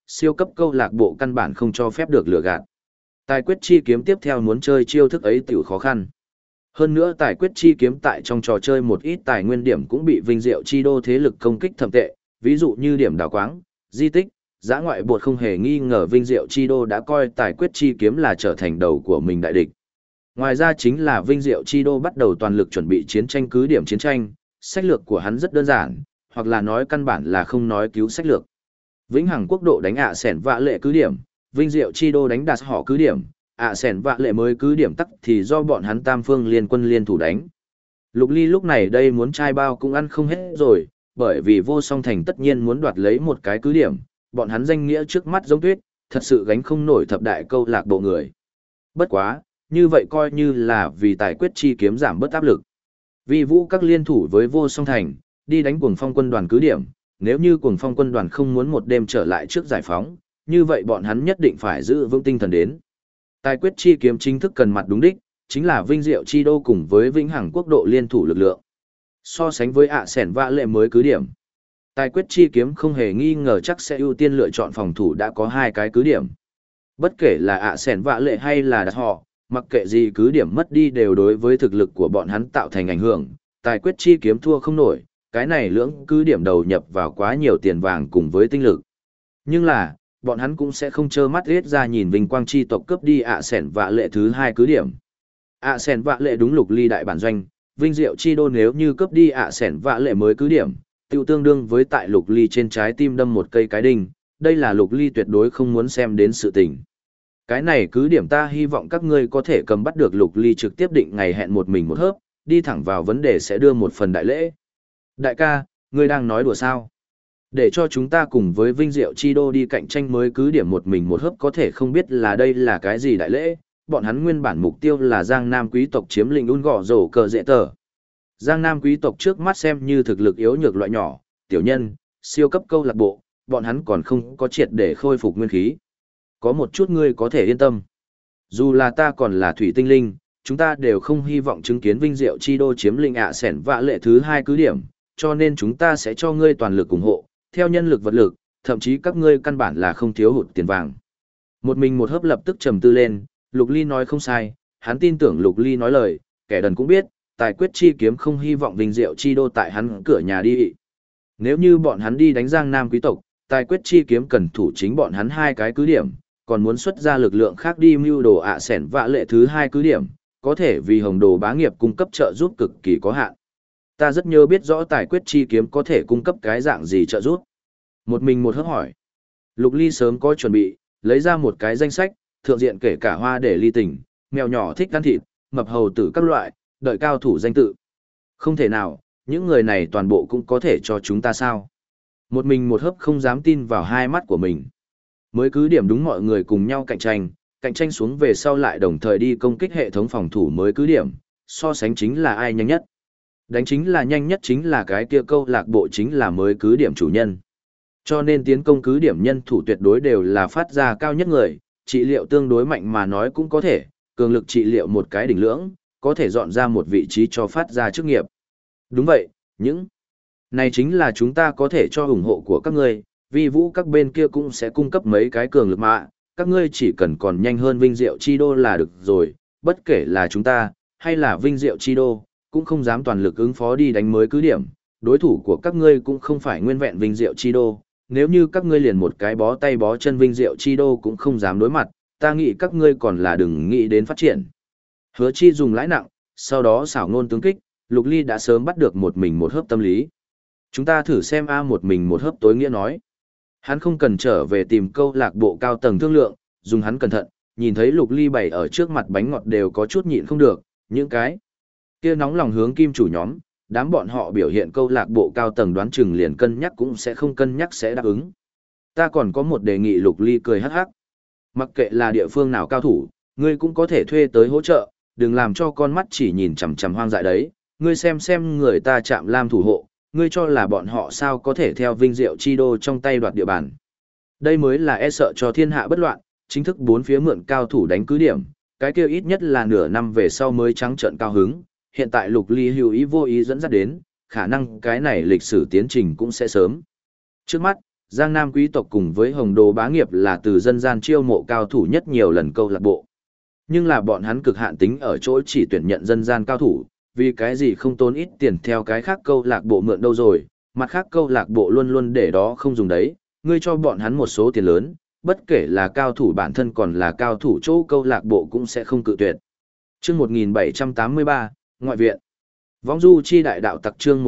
siêu cấp câu lạc bộ căn bản không cho phép được lừa gạt. Tài quyết chi kiếm tiếp theo muốn chơi chiêu thức ấy tiểu khó khăn. Hơn nữa tài quyết chi kiếm tại trong trò chơi một ít tài nguyên điểm cũng bị Vinh Diệu Chi Đô thế lực công kích thậm tệ, ví dụ như điểm đào quáng, di tích, dã ngoại bột không hề nghi ngờ Vinh Diệu Chi Đô đã coi tài quyết chi kiếm là trở thành đầu của mình đại địch. Ngoài ra chính là Vinh Diệu Chi Đô bắt đầu toàn lực chuẩn bị chiến tranh cứ điểm chiến tranh, sách lược của hắn rất đơn giản, hoặc là nói căn bản là không nói cứu sách lược. Vĩnh Hằng Quốc độ đánh ạ sẻn vạ lệ cứ điểm, Vinh Diệu Chi Đô đánh đạt họ cứ điểm, ạ sẻn vạ lệ mới cứ điểm tắc thì do bọn hắn tam phương liên quân liên thủ đánh. Lục Ly lúc này đây muốn trai bao cũng ăn không hết rồi, bởi vì Vô Song Thành tất nhiên muốn đoạt lấy một cái cứ điểm, bọn hắn danh nghĩa trước mắt giống tuyết, thật sự gánh không nổi thập đại câu lạc bộ người. Bất quá, như vậy coi như là vì tài quyết chi kiếm giảm bớt áp lực. Vì Vũ các liên thủ với Vô Song Thành, đi đánh Cuồng Phong quân đoàn cứ điểm, nếu như Cuồng Phong quân đoàn không muốn một đêm trở lại trước giải phóng, như vậy bọn hắn nhất định phải giữ vững tinh thần đến. Tài quyết chi kiếm chính thức cần mặt đúng đích, chính là Vinh Diệu Chi Đô cùng với Vĩnh Hằng Quốc độ liên thủ lực lượng. So sánh với ạ sẻn vạ lệ mới cứ điểm, tài quyết chi kiếm không hề nghi ngờ chắc sẽ ưu tiên lựa chọn phòng thủ đã có hai cái cứ điểm. Bất kể là ạ sẻn vạ lệ hay là đặt họ, mặc kệ gì cứ điểm mất đi đều đối với thực lực của bọn hắn tạo thành ảnh hưởng, tài quyết chi kiếm thua không nổi, cái này lưỡng cứ điểm đầu nhập vào quá nhiều tiền vàng cùng với tinh lực. Nhưng là, bọn hắn cũng sẽ không trơ mắt riết ra nhìn Vinh Quang chi tộc cướp đi ạ sẻn vạ lệ thứ hai cứ điểm. ạ sẻn vạ lệ đúng Lục Ly đại bản doanh, Vinh Diệu Chi Đô nếu như cướp đi ạ sẻn vạ lệ mới cứ điểm, tiêu tương đương với tại Lục Ly trên trái tim đâm một cây cái đinh, đây là Lục Ly tuyệt đối không muốn xem đến sự tình. Cái này cứ điểm ta hy vọng các ngươi có thể cầm bắt được Lục Ly trực tiếp định ngày hẹn một mình một hớp, đi thẳng vào vấn đề sẽ đưa một phần đại lễ. Đại ca, ngươi đang nói đùa sao? Để cho chúng ta cùng với Vinh Diệu Chi Đô đi cạnh tranh mới cứ điểm một mình một hớp có thể không biết là đây là cái gì đại lễ, bọn hắn nguyên bản mục tiêu là Giang Nam quý tộc chiếm lĩnh Un Gò Rổ Cờ Dễ Tờ. Giang Nam quý tộc trước mắt xem như thực lực yếu nhược loại nhỏ, tiểu nhân, siêu cấp câu lạc bộ, bọn hắn còn không có triệt để khôi phục nguyên khí. Có một chút ngươi có thể yên tâm. Dù là ta còn là thủy tinh linh, chúng ta đều không hy vọng chứng kiến Vinh Diệu Chi Đô chiếm lĩnh ạ sẻn vạ lệ thứ hai cứ điểm, cho nên chúng ta sẽ cho ngươi toàn lực ủng hộ, theo nhân lực vật lực, thậm chí các ngươi căn bản là không thiếu hụt tiền vàng. Một mình một hớp lập tức trầm tư lên, Lục Ly nói không sai, hắn tin tưởng Lục Ly nói lời, kẻ đần cũng biết, tài quyết chi kiếm không hy vọng Vinh Diệu Chi Đô tại hắn cửa nhà đi. Nếu như bọn hắn đi đánh Giang Nam quý tộc, tài quyết chi kiếm cần thủ chính bọn hắn hai cái cứ điểm, còn muốn xuất ra lực lượng khác đi mưu đồ ạ sẻn vạ lệ thứ hai cứ điểm, có thể vì Hồng Đồ bá nghiệp cung cấp trợ giúp cực kỳ có hạn. Ta rất nhớ biết rõ tài quyết chi kiếm có thể cung cấp cái dạng gì trợ giúp. Một mình một hớp hỏi. Lục Ly sớm có chuẩn bị, lấy ra một cái danh sách, thượng diện kể cả hoa để ly tình, mèo nhỏ thích ăn thịt, mập hầu tử các loại, đợi cao thủ danh tự. Không thể nào, những người này toàn bộ cũng có thể cho chúng ta sao. Một mình một hớp không dám tin vào hai mắt của mình. Mới cứ điểm đúng mọi người cùng nhau cạnh tranh xuống về sau lại đồng thời đi công kích hệ thống phòng thủ mới cứ điểm, so sánh chính là ai nhanh nhất. Đánh chính là nhanh nhất chính là cái kia câu lạc bộ chính là mới cứ điểm chủ nhân. Cho nên tiến công cứ điểm nhân thủ tuyệt đối đều là phát ra cao nhất người, trị liệu tương đối mạnh mà nói cũng có thể, cường lực trị liệu một cái đỉnh lưỡng, có thể dọn ra một vị trí cho phát ra chức nghiệp. Đúng vậy, những này chính là chúng ta có thể cho ủng hộ của các ngươi, vì Vũ các bên kia cũng sẽ cung cấp mấy cái cường lực mạ, các ngươi chỉ cần còn nhanh hơn Vinh Diệu Chi Đô là được rồi, bất kể là chúng ta, hay là Vinh Diệu Chi Đô, cũng không dám toàn lực ứng phó đi đánh mới cứ điểm, đối thủ của các ngươi cũng không phải nguyên vẹn Vinh Diệu Chi Đô, nếu như các ngươi liền một cái bó tay bó chân Vinh Diệu Chi Đô cũng không dám đối mặt, ta nghĩ các ngươi còn là đừng nghĩ đến phát triển. Hứa Chi dùng lãi nặng, sau đó xảo ngôn tướng kích, Lục Ly đã sớm bắt được một mình một hớp tâm lý. Chúng ta thử xem một mình một hớp tối nghĩa nói. Hắn không cần trở về tìm câu lạc bộ cao tầng thương lượng, dùng hắn cẩn thận, nhìn thấy Lục Ly bày ở trước mặt bánh ngọt đều có chút nhịn không được, những cái kia nóng lòng hướng kim chủ nhóm, đám bọn họ biểu hiện câu lạc bộ cao tầng đoán chừng liền cân nhắc cũng sẽ không cân nhắc sẽ đáp ứng. Ta còn có một đề nghị. Lục Ly cười hắc hắc. Mặc kệ là địa phương nào cao thủ, ngươi cũng có thể thuê tới hỗ trợ, đừng làm cho con mắt chỉ nhìn chằm chằm hoang dại đấy, ngươi xem người ta chạm lam thủ hộ, ngươi cho là bọn họ sao có thể theo Vinh Diệu Chi Đô trong tay đoạt địa bàn. Đây mới là e sợ cho thiên hạ bất loạn, chính thức bốn phía mượn cao thủ đánh cứ điểm, cái kia ít nhất là nửa năm về sau mới trắng trợn cao hứng, hiện tại Lục Ly hữu ý vô ý dẫn dắt đến, khả năng cái này lịch sử tiến trình cũng sẽ sớm. Trước mắt, Giang Nam quý tộc cùng với Hồng Đồ bá nghiệp là từ dân gian chiêu mộ cao thủ nhất nhiều lần câu lạc bộ. Nhưng là bọn hắn cực hạn tính ở chỗ chỉ tuyển nhận dân gian cao thủ, vì cái gì không tốn ít tiền theo cái khác câu lạc bộ mượn đâu rồi, mặt khác câu lạc bộ luôn luôn để đó không dùng đấy, ngươi cho bọn hắn một số tiền lớn, bất kể là cao thủ bản thân còn là cao thủ chỗ câu lạc bộ cũng sẽ không cự tuyệt. Chương 1783, Ngoại viện. Võng du chi đại đạo tặc chương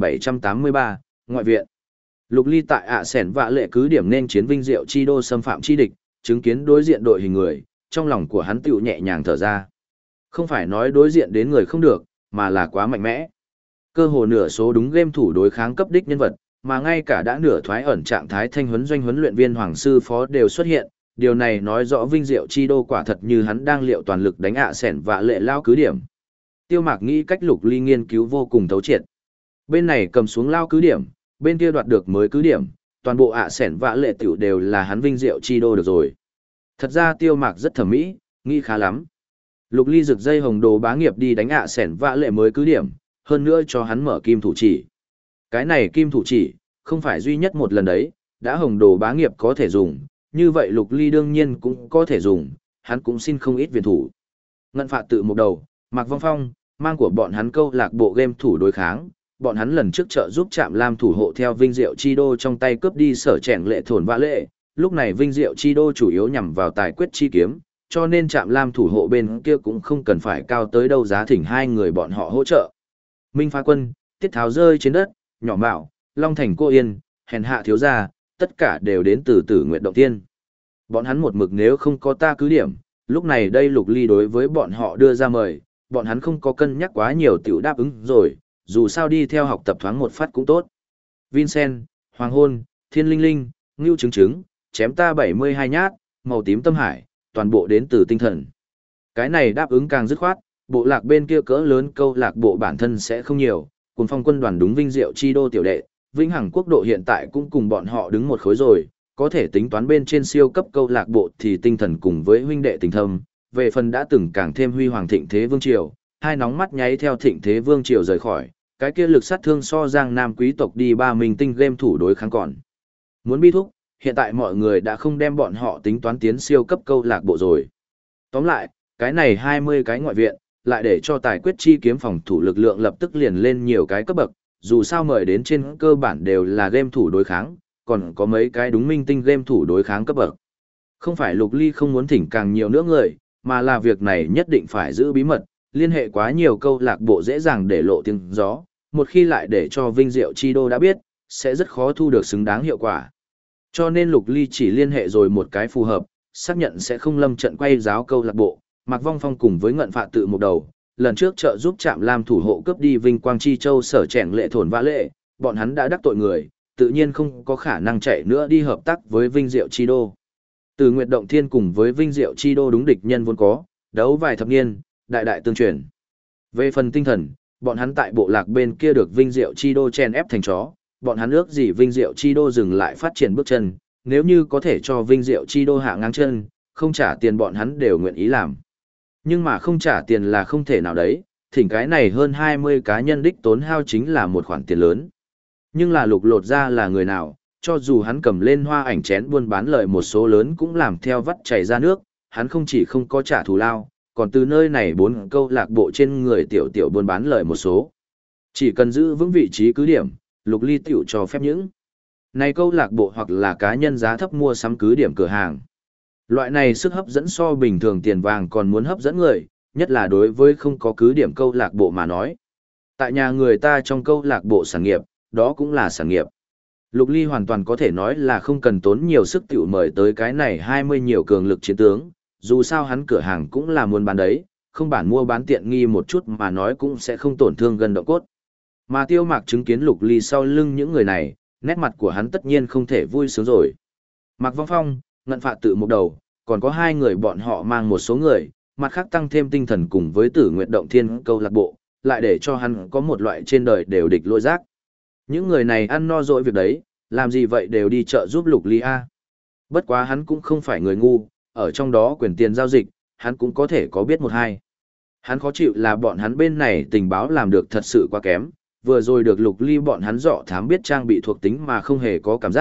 1783, Ngoại viện. Lục Ly tại ạ sẻn vạ lệ cứ điểm nên chiến vinh diệu chi đô xâm phạm chi địch, chứng kiến đối diện đội hình người, trong lòng của hắn tựu nhẹ nhàng thở ra. Không phải nói đối diện đến người không được, mà là quá mạnh mẽ. Cơ hồ nửa số đúng game thủ đối kháng cấp đích nhân vật, mà ngay cả đã nửa thoái ẩn trạng thái thanh huấn doanh huấn luyện viên hoàng sư phó đều xuất hiện, điều này nói rõ vinh diệu chi đô quả thật như hắn đang liệu toàn lực đánh ạ sẻn vạ lệ lao cứ điểm. Tiêu Mạc nghĩ cách Lục Ly nghiên cứu vô cùng thấu triệt. Bên này cầm xuống lao cứ điểm, bên kia đoạt được mới cứ điểm, toàn bộ ạ sẻn vạ lệ tiểu đều là hắn vinh diệu chi đô được rồi. Thật ra Tiêu Mạc rất thẩm mỹ, nghĩ khá lắm. Lục Ly rực dây Hồng Đồ bá nghiệp đi đánh ạ sẻn vạ lệ mới cứ điểm, hơn nữa cho hắn mở kim thủ chỉ. Cái này kim thủ chỉ, không phải duy nhất một lần đấy, đã Hồng Đồ bá nghiệp có thể dùng, như vậy Lục Ly đương nhiên cũng có thể dùng, hắn cũng xin không ít viện thủ. Ngân Phạ tự một đầu, Mạc Vong Phong, mang của bọn hắn câu lạc bộ game thủ đối kháng, bọn hắn lần trước trợ giúp Trạm Lam thủ hộ theo Vinh Diệu Chi Đô trong tay cướp đi sở chèn lệ thổn vã lệ, lúc này Vinh Diệu Chi Đô chủ yếu nhằm vào tài quyết chi kiếm, cho nên Trạm Lam thủ hộ bên kia cũng không cần phải cao tới đâu giá thỉnh hai người bọn họ hỗ trợ. Minh Phá Quân, Tiết Tháo rơi trên đất, Nhỏ Mạo, Long Thành Cô Yên, Hèn Hạ Thiếu Gia, tất cả đều đến từ Tử Nguyệt Động Tiên. Bọn hắn một mực nếu không có ta cứ điểm, lúc này đây Lục Ly đối với bọn họ đưa ra mời, bọn hắn không có cân nhắc quá nhiều tiểu đáp ứng rồi, dù sao đi theo học tập thoáng một phát cũng tốt. Vincent, Hoàng Hôn, Thiên Linh Linh, Ngưu Trứng Trứng, chém ta 72 nhát, màu tím tâm hải, toàn bộ đến từ tinh thần. Cái này đáp ứng càng dứt khoát, bộ lạc bên kia cỡ lớn câu lạc bộ bản thân sẽ không nhiều, Cuồng Phong quân đoàn đúng Vinh Diệu Chi Đô tiểu đệ, Vĩnh Hằng quốc độ hiện tại cũng cùng bọn họ đứng một khối rồi, có thể tính toán bên trên siêu cấp câu lạc bộ thì tinh thần cùng với huynh đệ tình thâm, về phần đã từng càng thêm huy hoàng thịnh thế vương triều, hai nóng mắt nháy theo thịnh thế vương triều rời khỏi, cái kia lực sát thương so Giang Nam quý tộc đi 3 mình tinh game thủ đối kháng còn. Muốn bi thúc, hiện tại mọi người đã không đem bọn họ tính toán tiến siêu cấp câu lạc bộ rồi. Tóm lại, cái này 20 cái ngoại viện, lại để cho tài quyết chi kiếm phòng thủ lực lượng lập tức liền lên nhiều cái cấp bậc, dù sao mời đến trên cơ bản đều là game thủ đối kháng, còn có mấy cái đúng minh tinh game thủ đối kháng cấp bậc. Không phải Lục Ly không muốn thỉnh càng nhiều nữa người, mà là việc này nhất định phải giữ bí mật, liên hệ quá nhiều câu lạc bộ dễ dàng để lộ tiếng gió, một khi lại để cho Vinh Diệu Chi Đô đã biết, sẽ rất khó thu được xứng đáng hiệu quả. Cho nên Lục Ly chỉ liên hệ rồi một cái phù hợp, xác nhận sẽ không lâm trận quay giáo câu lạc bộ, Mạc Vong Phong cùng với Ngận Phạ tự một đầu, lần trước trợ giúp Trạm Lam thủ hộ cướp đi Vinh Quang Chi Châu sở chèn lệ thổn vã lệ, bọn hắn đã đắc tội người, tự nhiên không có khả năng chạy nữa đi hợp tác với Vinh Diệu Chi Đô. Từ Nguyệt Động Thiên cùng với Vinh Diệu Chi Đô đúng địch nhân vốn có, đấu vài thập niên, đại đại tương truyền. Về phần tinh thần, bọn hắn tại bộ lạc bên kia được Vinh Diệu Chi Đô chen ép thành chó, bọn hắn ước gì Vinh Diệu Chi Đô dừng lại phát triển bước chân, nếu như có thể cho Vinh Diệu Chi Đô hạ ngang chân, không trả tiền bọn hắn đều nguyện ý làm. Nhưng mà không trả tiền là không thể nào đấy, thỉnh cái này hơn 20 cá nhân đích tốn hao chính là một khoản tiền lớn. Nhưng là Lục Lột ra là người nào, cho dù hắn cầm lên hoa ảnh chén buôn bán lợi một số lớn cũng làm theo vắt chảy ra nước, hắn không chỉ không có trả thù lao, còn từ nơi này 4 câu lạc bộ trên người tiểu tiểu buôn bán lợi một số. Chỉ cần giữ vững vị trí cứ điểm, Lục Ly tiểu cho phép những này câu lạc bộ hoặc là cá nhân giá thấp mua sắm cứ điểm cửa hàng. Loại này sức hấp dẫn so bình thường tiền vàng còn muốn hấp dẫn người, nhất là đối với không có cứ điểm câu lạc bộ mà nói. Tại nhà người ta trong câu lạc bộ sản nghiệp, đó cũng là sản nghiệp. Lục Ly hoàn toàn có thể nói là không cần tốn nhiều sức tiểu mời tới cái này 20 nhiều cường lực chiến tướng, dù sao hắn cửa hàng cũng là muốn bán đấy, không bản mua bán tiện nghi một chút mà nói cũng sẽ không tổn thương gần động cốt. Mà Tiêu Mạc chứng kiến Lục Ly sau lưng những người này, nét mặt của hắn tất nhiên không thể vui sướng rồi. Mạc Vong Phong, Ngận Phạ tự một đầu, còn có 2 người bọn họ mang một số người, mặt khác tăng thêm tinh thần cùng với Tử Nguyệt Động Thiên câu lạc bộ, lại để cho hắn có một loại trên đời đều địch lôi giác. Những người này ăn no dỗi việc đấy, làm gì vậy đều đi chợ giúp Lục Ly A. Bất quá hắn cũng không phải người ngu, ở trong đó quyền tiền giao dịch, hắn cũng có thể có biết một hai. Hắn khó chịu là bọn hắn bên này tình báo làm được thật sự quá kém, vừa rồi được Lục Ly bọn hắn dọ thám biết trang bị thuộc tính mà không hề có cảm giác,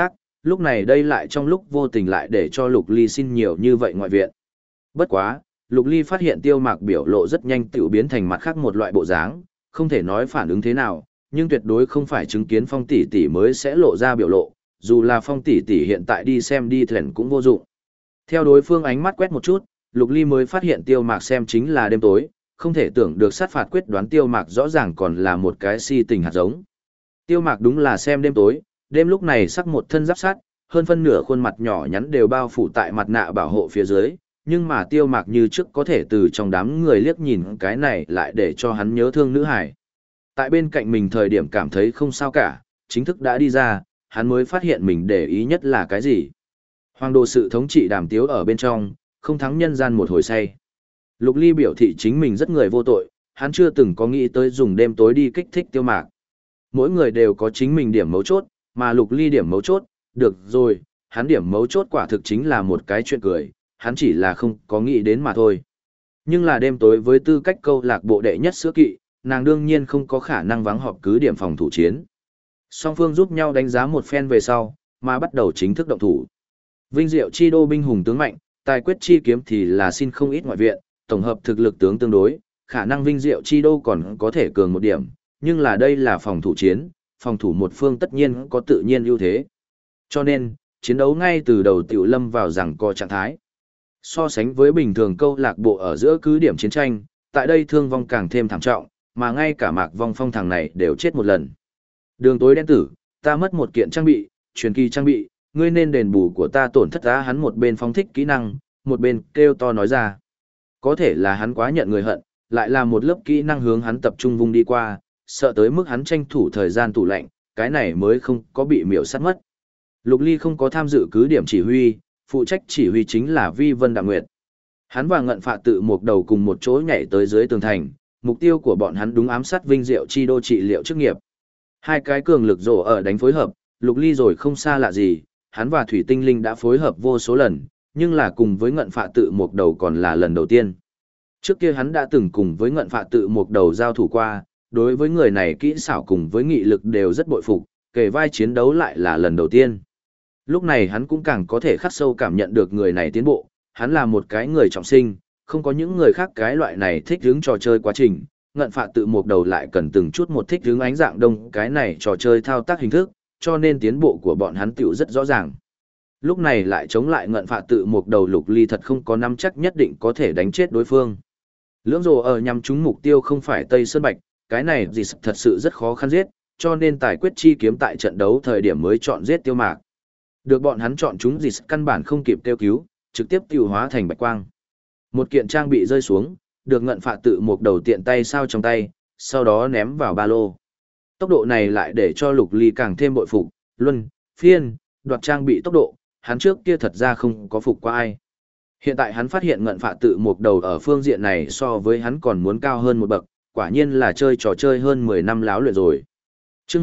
lúc này đây lại trong lúc vô tình lại để cho Lục Ly xin nhiều như vậy ngoại viện. Bất quá, Lục Ly phát hiện Tiêu Mạc biểu lộ rất nhanh tiểu biến thành mặt khác một loại bộ dáng, không thể nói phản ứng thế nào, nhưng tuyệt đối không phải chứng kiến Phong tỷ tỷ mới sẽ lộ ra biểu lộ, dù là Phong tỷ tỷ hiện tại đi xem đi thuyền cũng vô dụng. Theo đối phương ánh mắt quét một chút, Lục Ly mới phát hiện Tiêu Mạc xem chính là đêm tối, không thể tưởng được sát phạt quyết đoán Tiêu Mạc rõ ràng còn là một cái si tình hạt giống. Tiêu Mạc đúng là xem đêm tối, đêm lúc này sắc một thân giáp sắt, hơn phân nửa khuôn mặt nhỏ nhắn đều bao phủ tại mặt nạ bảo hộ phía dưới, nhưng mà Tiêu Mạc như trước có thể từ trong đám người liếc nhìn cái này lại để cho hắn nhớ thương nữ hải. Tại bên cạnh mình thời điểm cảm thấy không sao cả, chính thức đã đi ra, hắn mới phát hiện mình để ý nhất là cái gì. Hoàng đồ sự thống trị Đàm Tiếu ở bên trong, không thắng nhân gian một hồi say. Lục Ly biểu thị chính mình rất người vô tội, hắn chưa từng có nghĩ tới dùng đêm tối đi kích thích Tiêu Mạc. Mỗi người đều có chính mình điểm mấu chốt, mà Lục Ly điểm mấu chốt, được rồi, hắn điểm mấu chốt quả thực chính là một cái chuyện cười, hắn chỉ là không có nghĩ đến mà thôi. Nhưng là đêm tối với tư cách câu lạc bộ đệ nhất sữa kỵ, nàng đương nhiên không có khả năng vắng họp cứ điểm phòng thủ chiến. Song phương giúp nhau đánh giá một phen về sau, mà bắt đầu chính thức động thủ. Vinh diệu chi đô binh hùng tướng mạnh, tài quyết chi kiếm thì là xin không ít ngoại viện, tổng hợp thực lực tướng tương đối, khả năng vinh diệu chi đô còn có thể cường một điểm, nhưng là đây là phòng thủ chiến, phòng thủ một phương tất nhiên có tự nhiên ưu thế. Cho nên, chiến đấu ngay từ đầu tiểu lâm vào rằng co trạng thái. So sánh với bình thường câu lạc bộ ở giữa cứ điểm chiến tranh, tại đây thương vong càng thêm thảm trọng, mà ngay cả Mạc Vong Phong thằng này đều chết một lần. Đường tối đen tử, ta mất một kiện trang bị, truyền kỳ trang bị, ngươi nên đền bù của ta tổn thất á, hắn một bên phóng thích kỹ năng, một bên kêu to nói ra. Có thể là hắn quá nhận người hận, lại là một lớp kỹ năng hướng hắn tập trung vung đi qua, sợ tới mức hắn tranh thủ thời gian tủ lạnh, cái này mới không có bị miểu sát mất. Lục Ly không có tham dự cứ điểm chỉ huy, phụ trách chỉ huy chính là Vi Vân Đạm Nguyệt. Hắn và Ngận Phạ Tự một đầu cùng một chỗ nhảy tới dưới tường thành, mục tiêu của bọn hắn đúng ám sát Vinh Diệu chi đô trị liệu chức nghiệp. Hai cái cường lực rổ ở đánh phối hợp, Lục Ly rồi không xa lạ gì, hắn và Thủy Tinh Linh đã phối hợp vô số lần, nhưng là cùng với Ngận Phạ Tự một đầu còn là lần đầu tiên. Trước kia hắn đã từng cùng với Ngận Phạ Tự một đầu giao thủ qua, đối với người này kỹ xảo cùng với nghị lực đều rất bội phục, kể vai chiến đấu lại là lần đầu tiên. Lúc này hắn cũng càng có thể khắc sâu cảm nhận được người này tiến bộ, hắn là một cái người trọng sinh, không có những người khác cái loại này thích hướng trò chơi quá trình, Ngận Phạ Tự một đầu lại cần từng chút một thích hướng ánh dạng đông cái này trò chơi thao tác hình thức, cho nên tiến bộ của bọn hắn tiểu rất rõ ràng. Lúc này lại chống lại Ngận Phạ Tự một đầu, Lục Ly thật không có nắm chắc nhất định có thể đánh chết đối phương. Lưỡng rồ ở nhằm trúng mục tiêu không phải Tây Sơn Bạch, cái này gì thật sự rất khó khăn giết, cho nên tài quyết chi kiếm tại trận đấu thời điểm mới chọn giết Tiêu Mạc. Được bọn hắn chọn chúng gì căn bản không kịp kêu cứu, trực tiếp tiêu hóa thành bạch quang. Một kiện trang bị rơi xuống, được Ngận Phạ Tự một đầu tiện tay sao trong tay, sau đó ném vào ba lô. Tốc độ này lại để cho Lục Ly càng thêm bội phục, luân, phiên, đoạt trang bị tốc độ, hắn trước kia thật ra không có phục qua ai. Hiện tại hắn phát hiện Ngận Phạ Tự một đầu ở phương diện này so với hắn còn muốn cao hơn một bậc, quả nhiên là chơi trò chơi hơn 10 năm láo luyện rồi. Chương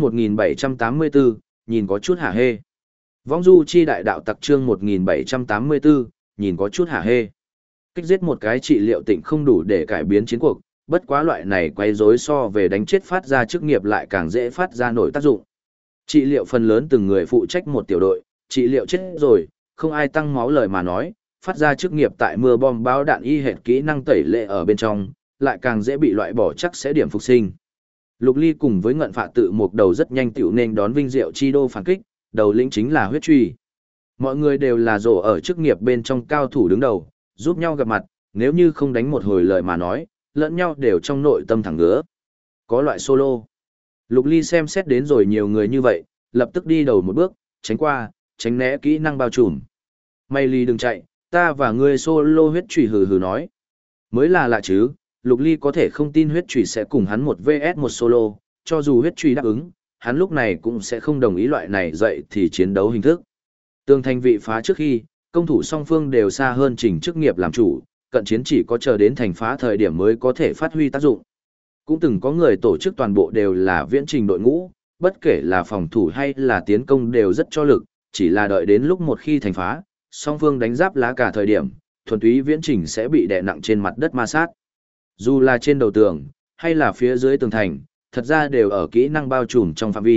1784, nhìn có chút hả hê. Vong du chi đại đạo tặc chương 1784, nhìn có chút hả hê. Kích giết một cái trị liệu tịnh không đủ để cải biến chiến cuộc, bất quá loại này quay rối so về đánh chết phát ra chức nghiệp lại càng dễ phát ra nổi tác dụng. Trị liệu phần lớn từng người phụ trách một tiểu đội, trị liệu chết rồi, không ai tăng máu lời mà nói, phát ra chức nghiệp tại mưa bom báo đạn y hệt kỹ năng tẩy lệ ở bên trong, lại càng dễ bị loại bỏ chắc sẽ điểm phục sinh. Lục Ly cùng với Ngận Phạ Tự một đầu rất nhanh tiểu nên đón Vinh Diệu chi đô phản kích, đầu lĩnh chính là huyết truy. Mọi người đều là rổ ở chức nghiệp bên trong cao thủ đứng đầu, giúp nhau gặp mặt, nếu như không đánh một hồi lời mà nói, lẫn nhau đều trong nội tâm thẳng ngứa. Có loại solo. Lục Ly xem xét đến rồi nhiều người như vậy, lập tức đi đầu một bước, tránh qua, tránh né kỹ năng bao trùm. May Ly đừng chạy, ta và ngươi solo huyết truy hừ hừ nói. Mới là lạ chứ, Lục Ly có thể không tin huyết truy sẽ cùng hắn một vs một solo, cho dù huyết truy đáp ứng, hắn lúc này cũng sẽ không đồng ý loại này dậy thì chiến đấu hình thức. Tường thành vị phá trước khi, công thủ song phương đều xa hơn trình chức nghiệp làm chủ, cận chiến chỉ có chờ đến thành phá thời điểm mới có thể phát huy tác dụng. Cũng từng có người tổ chức toàn bộ đều là viễn trình đội ngũ, bất kể là phòng thủ hay là tiến công đều rất cho lực, chỉ là đợi đến lúc một khi thành phá, song phương đánh giáp lá cả thời điểm, thuần túy viễn trình sẽ bị đè nặng trên mặt đất ma sát. Dù là trên đầu tường, hay là phía dưới tường thành, thật ra đều ở kỹ năng bao trùm trong phạm vi,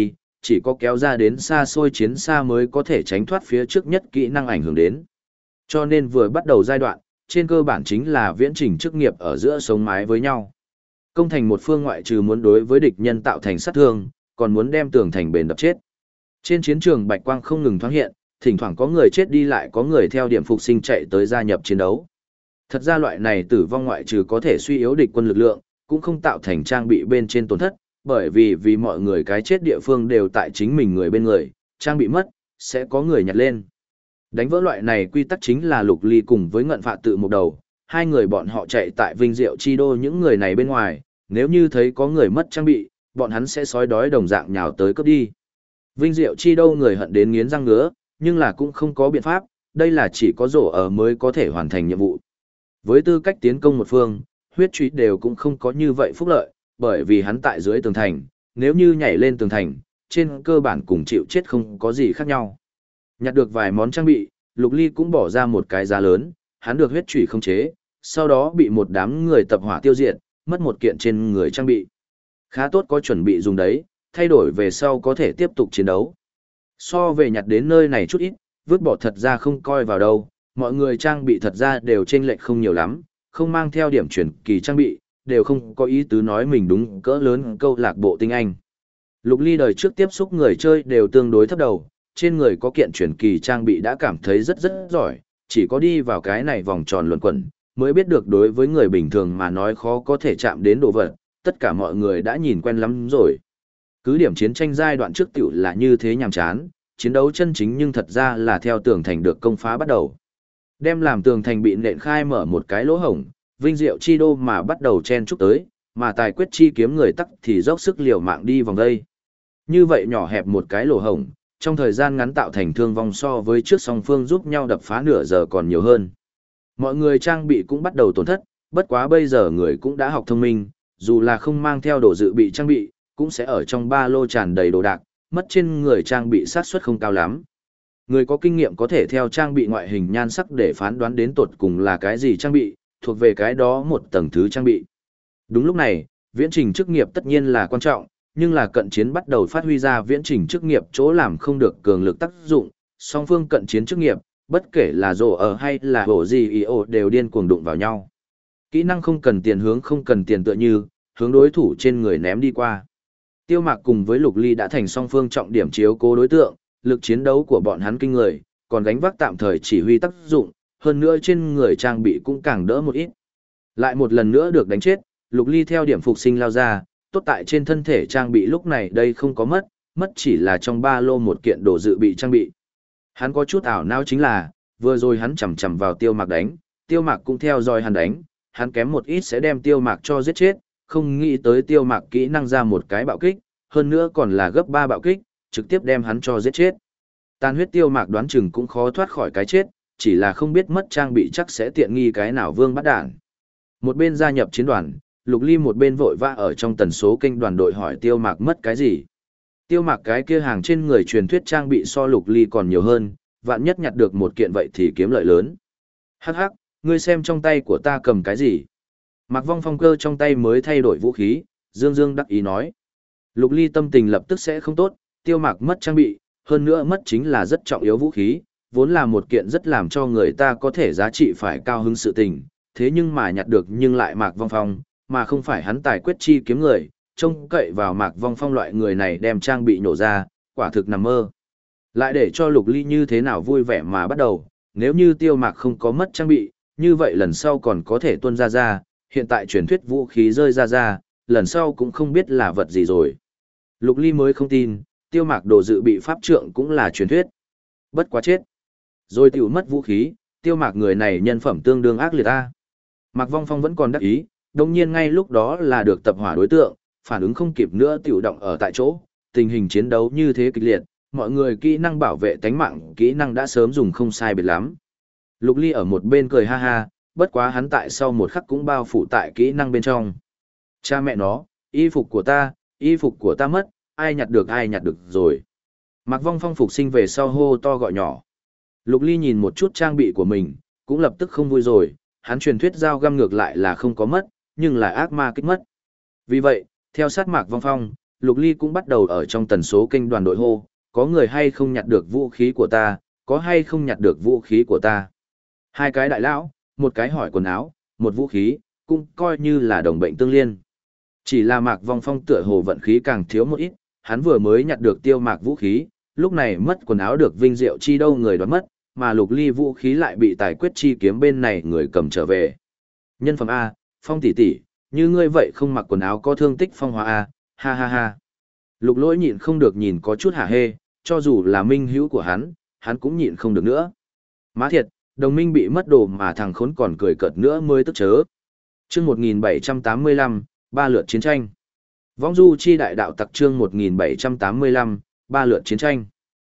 chỉ có kéo ra đến xa xôi chiến xa mới có thể tránh thoát phía trước nhất kỹ năng ảnh hưởng đến. Cho nên vừa bắt đầu giai đoạn, trên cơ bản chính là viễn trình chức nghiệp ở giữa sống mái với nhau. Công thành một phương ngoại trừ muốn đối với địch nhân tạo thành sát thương, còn muốn đem tường thành bền đập chết. Trên chiến trường bạch quang không ngừng thoáng hiện, thỉnh thoảng có người chết đi lại có người theo điểm phục sinh chạy tới gia nhập chiến đấu. Thật ra loại này tử vong ngoại trừ có thể suy yếu địch quân lực lượng, cũng không tạo thành trang bị bên trên tổn thất, bởi vì mọi người cái chết địa phương đều tại chính mình người bên người, trang bị mất, sẽ có người nhặt lên. Đánh vỡ loại này quy tắc chính là Lục Ly cùng với Ngận Phạ Tự một đầu, hai người bọn họ chạy tại Vinh Diệu Chi Đô những người này bên ngoài, nếu như thấy có người mất trang bị, bọn hắn sẽ sói đói đồng dạng nhào tới cướp đi. Vinh Diệu Chi Đô người hận đến nghiến răng ngứa, nhưng là cũng không có biện pháp, đây là chỉ có rổ ở mới có thể hoàn thành nhiệm vụ. Với tư cách tiến công một phương, huyết truy đều cũng không có như vậy phúc lợi, bởi vì hắn tại dưới tường thành, nếu như nhảy lên tường thành, trên cơ bản cùng chịu chết không có gì khác nhau. Nhặt được vài món trang bị, Lục Ly cũng bỏ ra một cái giá lớn, hắn được huyết truy không chế, sau đó bị một đám người tập hỏa tiêu diệt, mất một kiện trên người trang bị. Khá tốt có chuẩn bị dùng đấy, thay đổi về sau có thể tiếp tục chiến đấu. So về nhặt đến nơi này chút ít, vứt bỏ thật ra không coi vào đâu, mọi người trang bị thật ra đều chênh lệch không nhiều lắm, không mang theo điểm chuyển kỳ trang bị, đều không có ý tứ nói mình đúng cỡ lớn câu lạc bộ tinh anh. Lục Ly đời trước tiếp xúc người chơi đều tương đối thấp đầu, trên người có kiện chuyển kỳ trang bị đã cảm thấy rất giỏi, chỉ có đi vào cái này vòng tròn luẩn quẩn, mới biết được đối với người bình thường mà nói khó có thể chạm đến đồ vật, tất cả mọi người đã nhìn quen lắm rồi. Cứ điểm chiến tranh giai đoạn trước tiểu là như thế nhàm chán, chiến đấu chân chính nhưng thật ra là theo tường thành được công phá bắt đầu. Đem làm tường thành bị nện khai mở một cái lỗ hổng, Vinh Diệu Chi Đô mà bắt đầu chen chúc tới, mà tài quyết chi kiếm người tắc thì dốc sức liều mạng đi vòng đây. Như vậy nhỏ hẹp một cái lỗ hổng, trong thời gian ngắn tạo thành thương vong so với trước song phương giúp nhau đập phá nửa giờ còn nhiều hơn. Mọi người trang bị cũng bắt đầu tổn thất, bất quá bây giờ người cũng đã học thông minh, dù là không mang theo đồ dự bị trang bị, cũng sẽ ở trong ba lô tràn đầy đồ đạc, mất trên người trang bị sát suất không cao lắm. Người có kinh nghiệm có thể theo trang bị ngoại hình nhan sắc để phán đoán đến tột cùng là cái gì trang bị, thuộc về cái đó một tầng thứ trang bị. Đúng lúc này, viễn trình chức nghiệp tất nhiên là quan trọng, nhưng là cận chiến bắt đầu phát huy ra viễn trình chức nghiệp chỗ làm không được cường lực tác dụng, song phương cận chiến chức nghiệp, bất kể là rổ ở hay là hổ gì ý ổ đều điên cuồng đụng vào nhau. Kỹ năng không cần tiền hướng không cần tiền tựa như, hướng đối thủ trên người ném đi qua. Tiêu Mạc cùng với Lục Ly đã thành song phương trọng điểm chiếu cố đối tượng, lực chiến đấu của bọn hắn kinh người, còn gánh vác tạm thời chỉ huy tác dụng, hơn nữa trên người trang bị cũng càng đỡ một ít. Lại một lần nữa được đánh chết, Lục Ly theo điểm phục sinh lao ra, tốt tại trên thân thể trang bị lúc này đây không có mất, mất chỉ là trong ba lô một kiện đồ dự bị trang bị. Hắn có chút ảo não chính là, vừa rồi hắn chầm chầm vào Tiêu Mạc đánh, Tiêu Mạc cũng theo dõi hắn đánh, hắn kém một ít sẽ đem Tiêu Mạc cho giết chết, không nghĩ tới Tiêu Mạc kỹ năng ra một cái bạo kích, hơn nữa còn là gấp 3 bạo kích, trực tiếp đem hắn cho giết chết. Tàn huyết Tiêu Mạc đoán chừng cũng khó thoát khỏi cái chết, chỉ là không biết mất trang bị chắc sẽ tiện nghi cái nào vương bắt đản. Một bên gia nhập chiến đoàn, Lục Ly một bên vội vã ở trong tần số kênh đoàn đội hỏi Tiêu Mạc mất cái gì. Tiêu Mạc cái kia hàng trên người truyền thuyết trang bị so Lục Ly còn nhiều hơn, vạn nhất nhặt được một kiện vậy thì kiếm lợi lớn. Hắc hắc, ngươi xem trong tay của ta cầm cái gì? Mạc Vong Phong cơ trong tay mới thay đổi vũ khí, Dương Dương đắc ý nói. Lục Ly tâm tình lập tức sẽ không tốt, Tiêu Mạc mất trang bị, hơn nữa mất chính là rất trọng yếu vũ khí, vốn là một kiện rất làm cho người ta có thể giá trị phải cao hứng sự tình, thế nhưng mà nhặt được nhưng lại Mạc Vong Phong, mà không phải hắn tài quyết chi kiếm người, trông cậy vào Mạc Vong Phong loại người này đem trang bị nổ ra, quả thực nằm mơ. Lại để cho Lục Ly như thế nào vui vẻ mà bắt đầu, nếu như Tiêu Mạc không có mất trang bị, như vậy lần sau còn có thể tuân ra, hiện tại truyền thuyết vũ khí rơi ra, lần sau cũng không biết là vật gì rồi. Lục Ly mới không tin, Tiêu Mạc đồ dự bị pháp trượng cũng là truyền thuyết. Bất quá chết. Rồi tiểu mất vũ khí, Tiêu Mạc người này nhân phẩm tương đương ác liệt ta. Mạc Vong Phong vẫn còn đắc ý, đồng nhiên ngay lúc đó là được tập hỏa đối tượng, phản ứng không kịp nữa tiểu động ở tại chỗ, tình hình chiến đấu như thế kịch liệt, mọi người kỹ năng bảo vệ tánh mạng, kỹ năng đã sớm dùng không sai biệt lắm. Lục Ly ở một bên cười ha ha, bất quá hắn tại sau một khắc cũng bao phủ tại kỹ năng bên trong. Cha mẹ nó, y phục của ta mất, ai nhặt được rồi. Mạc Vong Phong phục sinh về sau hô to gọi nhỏ. Lục Ly nhìn một chút trang bị của mình, cũng lập tức không vui rồi, hắn truyền thuyết dao găm ngược lại là không có mất, nhưng là ác ma kích mất. Vì vậy, theo sát Mạc Vong Phong, Lục Ly cũng bắt đầu ở trong tần số kênh đoàn đội hô, có người hay không nhặt được vũ khí của ta, có hay không nhặt được vũ khí của ta. Hai cái đại lão, một cái hỏi quần áo, một vũ khí, cũng coi như là đồng bệnh tương liên. Chỉ là Mạc Vong Phong tựa hồ vận khí càng thiếu một ít, hắn vừa mới nhặt được Tiêu Mạc vũ khí, lúc này mất quần áo được Vinh Diệu Chi đâu người đoán mất, mà Lục Ly vũ khí lại bị Tài Quyết Chi kiếm bên này người cầm trở về. Nhân phẩm A, Phong tỷ tỷ, như ngươi vậy không mặc quần áo có thương tích phong hóa A, ha ha ha. Lục Lỗi nhịn không được nhìn có chút hả hê, cho dù là minh hữu của hắn cũng nhịn không được nữa. Má thiệt, đồng minh bị mất đồ mà thằng khốn còn cười cợt nữa mới tức chớ. Chương 1785, ba lượt chiến tranh. Vong du chi đại đạo tặc chương 1785, ba lượt chiến tranh.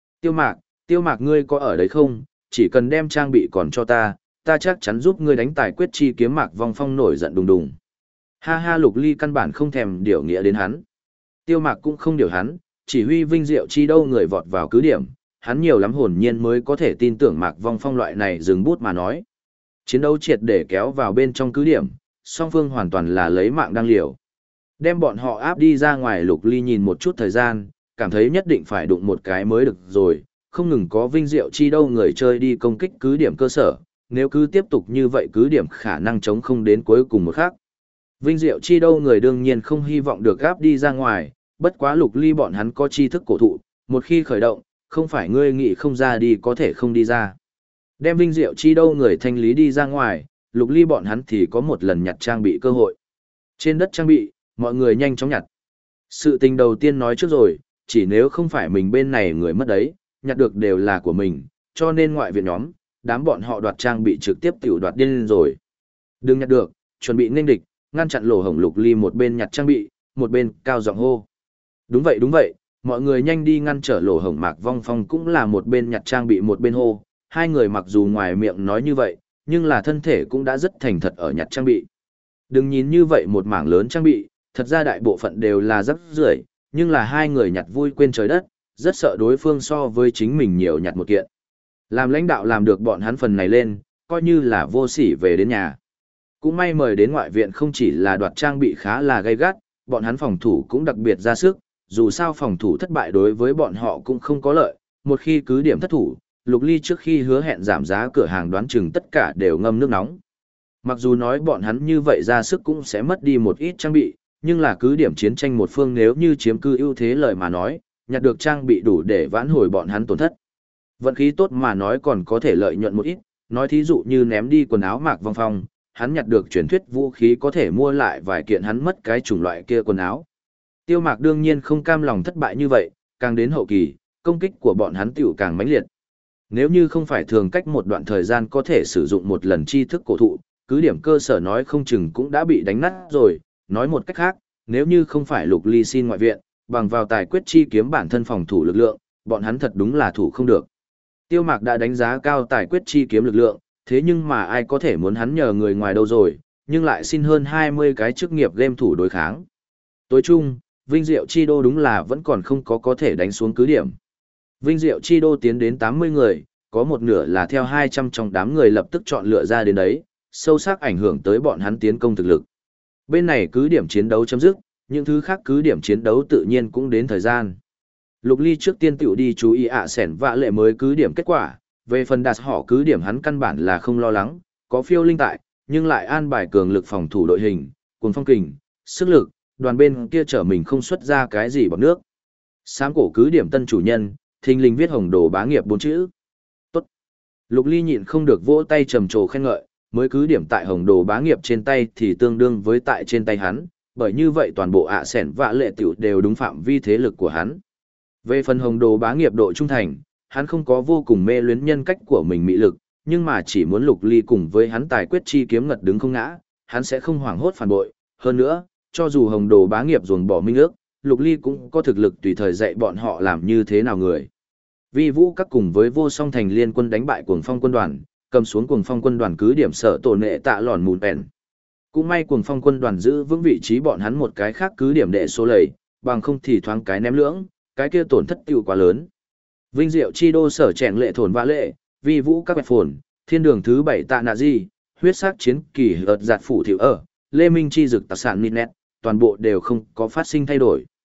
Tiêu Mạc ngươi có ở đấy không? Chỉ cần đem trang bị còn cho ta chắc chắn giúp ngươi đánh Tài Quyết Chi kiếm. Mạc Vong Phong nổi giận đùng đùng. Ha ha, Lục Ly căn bản không thèm điều nghĩa đến hắn. Tiêu Mạc cũng không điều hắn, chỉ huy Vinh Diệu Chi đâu người vọt vào cứ điểm, hắn nhiều lắm hồn nhiên mới có thể tin tưởng Mạc Vong Phong loại này dừng bút mà nói. Chiến đấu triệt để kéo vào bên trong cứ điểm, song phương hoàn toàn là lấy mạng đang liều. Đem bọn họ áp đi ra ngoài. Lục Ly nhìn một chút thời gian, cảm thấy nhất định phải đụng một cái mới được rồi, không ngừng có Vinh Diệu Chi đâu người chơi đi công kích cứ điểm cơ sở, nếu cứ tiếp tục như vậy cứ điểm khả năng chống không đến cuối cùng một khắc. Vinh Diệu Chi đâu người đương nhiên không hy vọng được áp đi ra ngoài, bất quá Lục Ly bọn hắn có tri thức cổ thụ, một khi khởi động, không phải ngươi nghĩ không ra đi có thể không đi ra. Đem Vinh Diệu Chi đâu người thanh lý đi ra ngoài, Lục Ly bọn hắn thì có một lần nhặt trang bị cơ hội. Trên đất trang bị, mọi người nhanh chóng nhặt. Sự tình đầu tiên nói trước rồi, chỉ nếu không phải mình bên này người mất đấy, nhặt được đều là của mình, cho nên ngoại viện nhóm, đám bọn họ đoạt trang bị trực tiếp tiểu đoạt điên lên rồi. Đừng nhặt được, chuẩn bị nghênh địch, ngăn chặn lỗ hổng. Lục Ly một bên nhặt trang bị, một bên cao giọng hô. Đúng vậy, mọi người nhanh đi ngăn trở lỗ hổng. Mạc Vong Phong cũng là một bên nhặt trang bị một bên hô, hai người mặc dù ngoài miệng nói như vậy, nhưng là thân thể cũng đã rất thành thật ở nhặt trang bị. Đừng nhìn như vậy một mảng lớn trang bị, thật ra đại bộ phận đều là rác rưởi, nhưng là hai người nhặt vui quên trời đất, rất sợ đối phương so với chính mình nhiều nhặt một kiện. Làm lãnh đạo làm được bọn hắn phần này lên, coi như là vô sỉ về đến nhà. Cũng may mời đến ngoại viện không chỉ là đoạt trang bị khá là gay gắt, bọn hắn phòng thủ cũng đặc biệt ra sức, dù sao phòng thủ thất bại đối với bọn họ cũng không có lợi, một khi cứ điểm thất thủ, Lục Ly trước khi hứa hẹn giảm giá cửa hàng đoán chừng tất cả đều ngâm nước nóng. Mặc dù nói bọn hắn như vậy ra sức cũng sẽ mất đi một ít trang bị, nhưng là cứ điểm chiến tranh một phương nếu như chiếm cư ưu thế lời mà nói, nhặt được trang bị đủ để vãn hồi bọn hắn tổn thất. Vận khí tốt mà nói còn có thể lợi nhuận một ít, nói thí dụ như ném đi quần áo Mạc Vong Phong, hắn nhặt được truyền thuyết vũ khí có thể mua lại vài kiện hắn mất cái chủng loại kia quần áo. Tiêu Mạc đương nhiên không cam lòng thất bại như vậy, càng đến hậu kỳ, công kích của bọn hắn tiểu càng mãnh liệt. Nếu như không phải thường cách một đoạn thời gian có thể sử dụng một lần tri thức cổ thụ, cứ điểm cơ sở nói không chừng cũng đã bị đánh nát rồi. Nói một cách khác, nếu như không phải Lục Ly xin ngoại viện, bằng vào Tài Quyết Chi kiếm bản thân phòng thủ lực lượng, bọn hắn thật đúng là thủ không được. Tiêu Mạc đã đánh giá cao Tài Quyết Chi kiếm lực lượng, thế nhưng mà ai có thể muốn hắn nhờ người ngoài đâu rồi, nhưng lại xin hơn 20 cái chức nghiệp game thủ đối kháng. Tối chung, Vinh Diệu Chi đô đúng là vẫn còn không có thể đánh xuống cứ điểm. Vinh Diệu Chi đô tiến đến 80 người, có một nửa là theo 200 trong đám người lập tức chọn lựa ra đến đấy, sâu sắc ảnh hưởng tới bọn hắn tiến công thực lực. Bên này cứ điểm chiến đấu chấm dứt, những thứ khác cứ điểm chiến đấu tự nhiên cũng đến thời gian. Lục Ly trước tiên tiểu đi chú ý sẻn vạ lệ mới cứ điểm kết quả, về phần đạt họ cứ điểm hắn căn bản là không lo lắng, có phiêu linh tại, nhưng lại an bài cường lực phòng thủ đội hình, cuồng phong kình, sức lực, đoàn bên kia trở mình không xuất ra cái gì bằng nước. Sáng cổ cứ điểm tân chủ nhân, thình lình viết hồng đồ bá nghiệp 4 chữ. Tốt. Lục Ly nhịn không được vỗ tay trầm trồ khen ngợi, mới cứ điểm tại hồng đồ bá nghiệp trên tay thì tương đương với tại trên tay hắn, bởi như vậy toàn bộ sẻn vạ lệ tiểu đều đúng phạm vi thế lực của hắn. Về phần hồng đồ bá nghiệp độ trung thành, hắn không có vô cùng mê luyến nhân cách của mình mị lực, nhưng mà chỉ muốn Lục Ly cùng với hắn Tài Quyết Chi kiếm ngật đứng không ngã, hắn sẽ không hoảng hốt phản bội. Hơn nữa, cho dù hồng đồ bá nghiệp ruồng bỏ minh ước, Lục Ly cũng có thực lực tùy thời dạy bọn họ làm như thế nào người. Vi Vũ các cùng với Vô Song Thành liên quân đánh bại Cuồng Phong quân đoàn, cầm xuống Cuồng Phong quân đoàn cứ điểm sở tổ nệ tạ lòn mùn bèn. Cũng may Cuồng Phong quân đoàn giữ vững vị trí bọn hắn một cái khác cứ điểm đệ số lầy, bằng không thì thoáng cái ném lưỡng, cái kia tổn thất tiêu quá lớn. Vinh Diệu Chi đô sở chèn lệ thổn vã lệ, Vi Vũ các bẹt phồn, thiên đường thứ 7 tạ nạ di, huyết sắc chiến kỳ ợt giạt phủ thiểu ở, Lê Minh chi dực tạc sản nịt nét, toàn bộ đều không có phát sinh thay đổi.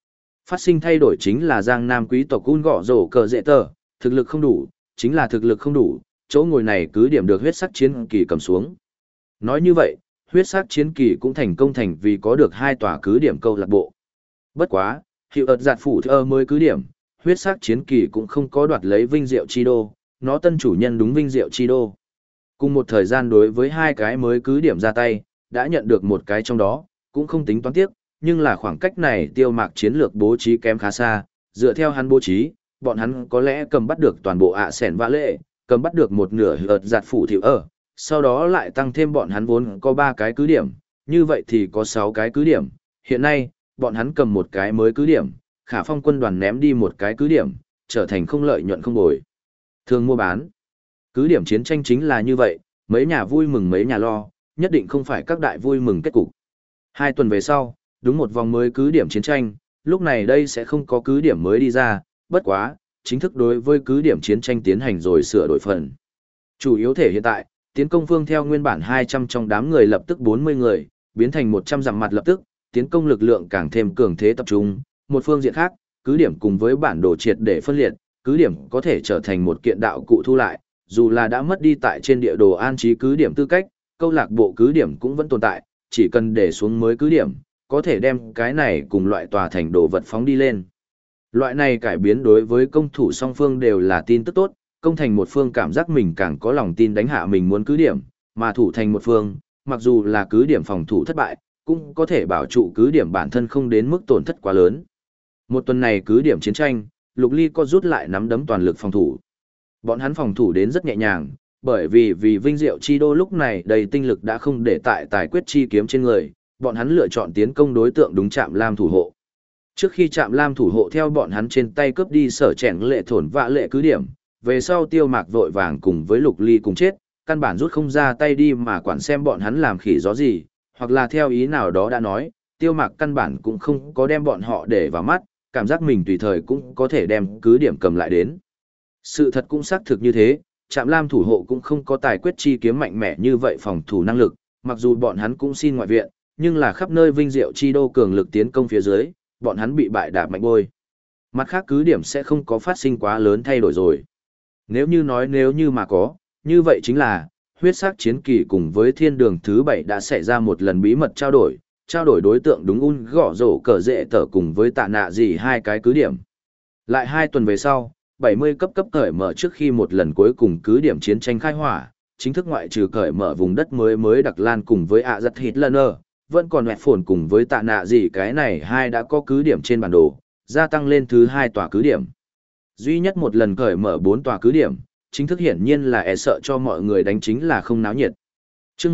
Phát sinh thay đổi chính là Giang Nam quý tộc Un gọ rổ cờ dễ tờ, thực lực không đủ, chính là thực lực không đủ, chỗ ngồi này cứ điểm được huyết sắc chiến kỳ cầm xuống. Nói như vậy, huyết sắc chiến kỳ cũng thành công thành vì có được 2 tòa cứ điểm câu lạc bộ. Bất quá, hiệu ợt giạt phủ thơ mới cứ điểm, huyết sắc chiến kỳ cũng không có đoạt lấy vinh diệu chi đô, nó tân chủ nhân đúng vinh diệu chi đô. Cùng một thời gian đối với 2 cái mới cứ điểm ra tay, đã nhận được một cái trong đó, cũng không tính toán tiếc, nhưng là khoảng cách này Tiêu Mạc chiến lược bố trí kém khá xa, dựa theo hắn bố trí, bọn hắn có lẽ cầm bắt được toàn bộ ạ sẻn vã lệ, cầm bắt được một nửa ợt giạt phủ thiệu ở, sau đó lại tăng thêm bọn hắn vốn có 3 cái cứ điểm, như vậy thì có 6 cái cứ điểm. Hiện nay, bọn hắn cầm một cái mới cứ điểm, Khả Phong quân đoàn ném đi một cái cứ điểm, trở thành không lợi nhuận không bồi. Thường mua bán. Cứ điểm chiến tranh chính là như vậy, mấy nhà vui mừng mấy nhà lo, nhất định không phải các đại vui mừng kết cục. 2 tuần về sau, đúng một vòng mới cứ điểm chiến tranh, lúc này đây sẽ không có cứ điểm mới đi ra, bất quá, chính thức đối với cứ điểm chiến tranh tiến hành rồi sửa đổi phần. Chủ yếu thể hiện tại, tiến công phương theo nguyên bản 200 trong đám người lập tức 40 người, biến thành 100 dặm mặt lập tức, tiến công lực lượng càng thêm cường thế tập trung. Một phương diện khác, cứ điểm cùng với bản đồ triệt để phân liệt, cứ điểm có thể trở thành một kiện đạo cụ thu lại, dù là đã mất đi tại trên địa đồ an trí cứ điểm tư cách, câu lạc bộ cứ điểm cũng vẫn tồn tại, chỉ cần để xuống mới cứ điểm, có thể đem cái này cùng loại tòa thành đồ vật phóng đi lên. Loại này cải biến đối với công thủ song phương đều là tin tức tốt, công thành một phương cảm giác mình càng có lòng tin đánh hạ mình muốn cứ điểm, mà thủ thành một phương, mặc dù là cứ điểm phòng thủ thất bại, cũng có thể bảo trụ cứ điểm bản thân không đến mức tổn thất quá lớn. Một tuần này cứ điểm chiến tranh, Lục Ly có rút lại nắm đấm toàn lực phòng thủ. Bọn hắn phòng thủ đến rất nhẹ nhàng, bởi vì vinh diệu chi đô lúc này đầy tinh lực đã không để tại tài quyết chi kiếm trên người, bọn hắn lựa chọn tiến công đối tượng đúng Trạm Lam thủ hộ. Trước khi Trạm Lam thủ hộ theo bọn hắn trên tay cướp đi sở chèn lệ thổn vạ lệ cứ điểm, về sau Tiêu Mạc vội vàng cùng với Lục Ly cùng chết, căn bản rút không ra tay đi mà quản xem bọn hắn làm khỉ gió gì, hoặc là theo ý nào đó đã nói, Tiêu Mạc căn bản cũng không có đem bọn họ để vào mắt, cảm giác mình tùy thời cũng có thể đem cứ điểm cầm lại đến. Sự thật cũng xác thực như thế, Trạm Lam thủ hộ cũng không có tài quyết chi kiếm mạnh mẽ như vậy phòng thủ năng lực, mặc dù bọn hắn cũng xin ngoại viện, nhưng là khắp nơi vinh diệu chi đô cường lực tiến công phía dưới, bọn hắn bị bại đạp mạnh bôi. Mặt khác cứ điểm sẽ không có phát sinh quá lớn thay đổi rồi. Nếu như mà có, như vậy chính là, huyết sắc chiến kỳ cùng với thiên đường thứ 7 đã xảy ra một lần bí mật trao đổi đối tượng đúng un gõ rổ cờ dễ tở cùng với tạ nạ gì 2 cái cứ điểm. Lại 2 tuần về sau, 70 cấp cởi mở trước khi một lần cuối cùng cứ điểm chiến tranh khai hỏa, chính thức ngoại trừ cởi mở vùng đất mới Đặc Lan cùng với ạ giật Hitler, vẫn còn mẹt phồn cùng với tạ nạ gì cái này 2 đã có cứ điểm trên bản đồ, gia tăng lên thứ 2 tòa cứ điểm. Duy nhất một lần cởi mở 4 tòa cứ điểm, chính thức hiển nhiên là sợ cho mọi người đánh chính là không náo nhiệt. Chương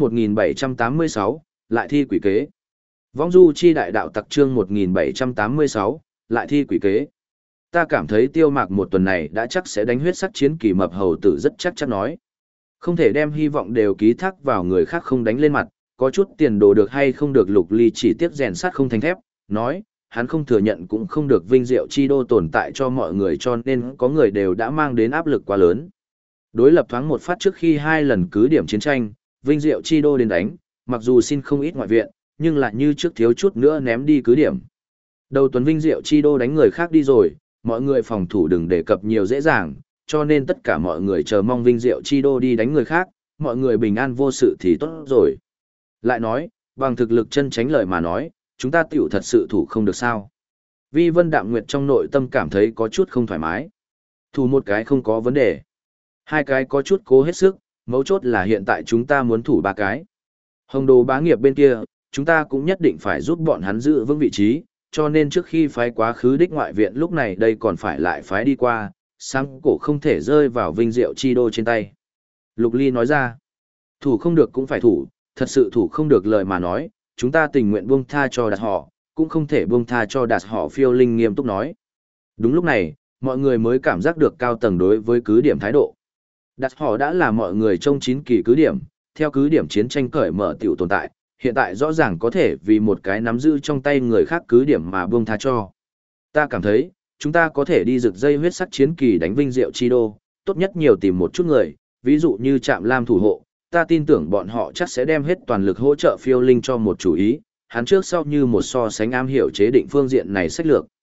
1786, lại thi quỷ kế. Vong du chi đại đạo tặc chương 1786, lại thi quỷ kế. Ta cảm thấy Tiêu Mạc một tuần này đã chắc sẽ đánh huyết sắc chiến kỳ mập hầu tử rất chắc chắn nói. Không thể đem hy vọng đều ký thác vào người khác không đánh lên mặt, có chút tiền đồ được hay không được Lục Ly chỉ tiếc rèn sắt không thành thép, nói, hắn không thừa nhận cũng không được vinh diệu chi đô tồn tại cho mọi người cho nên có người đều đã mang đến áp lực quá lớn. Đối lập thoáng một phát trước khi 2 lần cứ điểm chiến tranh, vinh diệu chi đô đến đánh, mặc dù xin không ít ngoại viện, nhưng lại như trước thiếu chút nữa ném đi cứ điểm. Đầu tuần vinh diệu chi đô đánh người khác đi rồi, mọi người phòng thủ đừng đề cập nhiều dễ dàng, cho nên tất cả mọi người chờ mong vinh diệu chi đô đi đánh người khác, mọi người bình an vô sự thì tốt rồi. Lại nói, bằng thực lực chân tránh lời mà nói, chúng ta tiểu thật sự thủ không được sao. Vi Vân Đạm Nguyệt trong nội tâm cảm thấy có chút không thoải mái. Thủ một cái không có vấn đề. 2 cái có chút cố hết sức, mấu chốt là hiện tại chúng ta muốn thủ 3 cái. Hồng Đồ bá nghiệp bên kia, chúng ta cũng nhất định phải giúp bọn hắn giữ vững vị trí, cho nên trước khi phái quá khứ đích ngoại viện lúc này đây còn phải lại phái đi qua, sáng cổ không thể rơi vào vinh diệu chi đô trên tay. Lục Ly nói ra, thủ không được cũng phải thủ, thật sự thủ không được lời mà nói, chúng ta tình nguyện buông tha cho đạt họ, cũng không thể buông tha cho đạt họ phiêu linh nghiêm túc nói. Đúng lúc này, mọi người mới cảm giác được cao tầng đối với cứ điểm thái độ. Đạt họ đã là mọi người trong 9 kỳ cứ điểm, theo cứ điểm chiến tranh cởi mở tiểu tồn tại, hiện tại rõ ràng có thể vì một cái nắm giữ trong tay người khác cứ điểm mà buông tha cho. Ta cảm thấy, chúng ta có thể đi rực dây huyết sắc chiến kỳ đánh vinh diệu chi đô, tốt nhất nhiều tìm một chút người, ví dụ như Trạm Lam thủ hộ, ta tin tưởng bọn họ chắc sẽ đem hết toàn lực hỗ trợ phiêu linh cho một chủ ý, hắn trước sau như một so sánh am hiểu chế định phương diện này sách lược.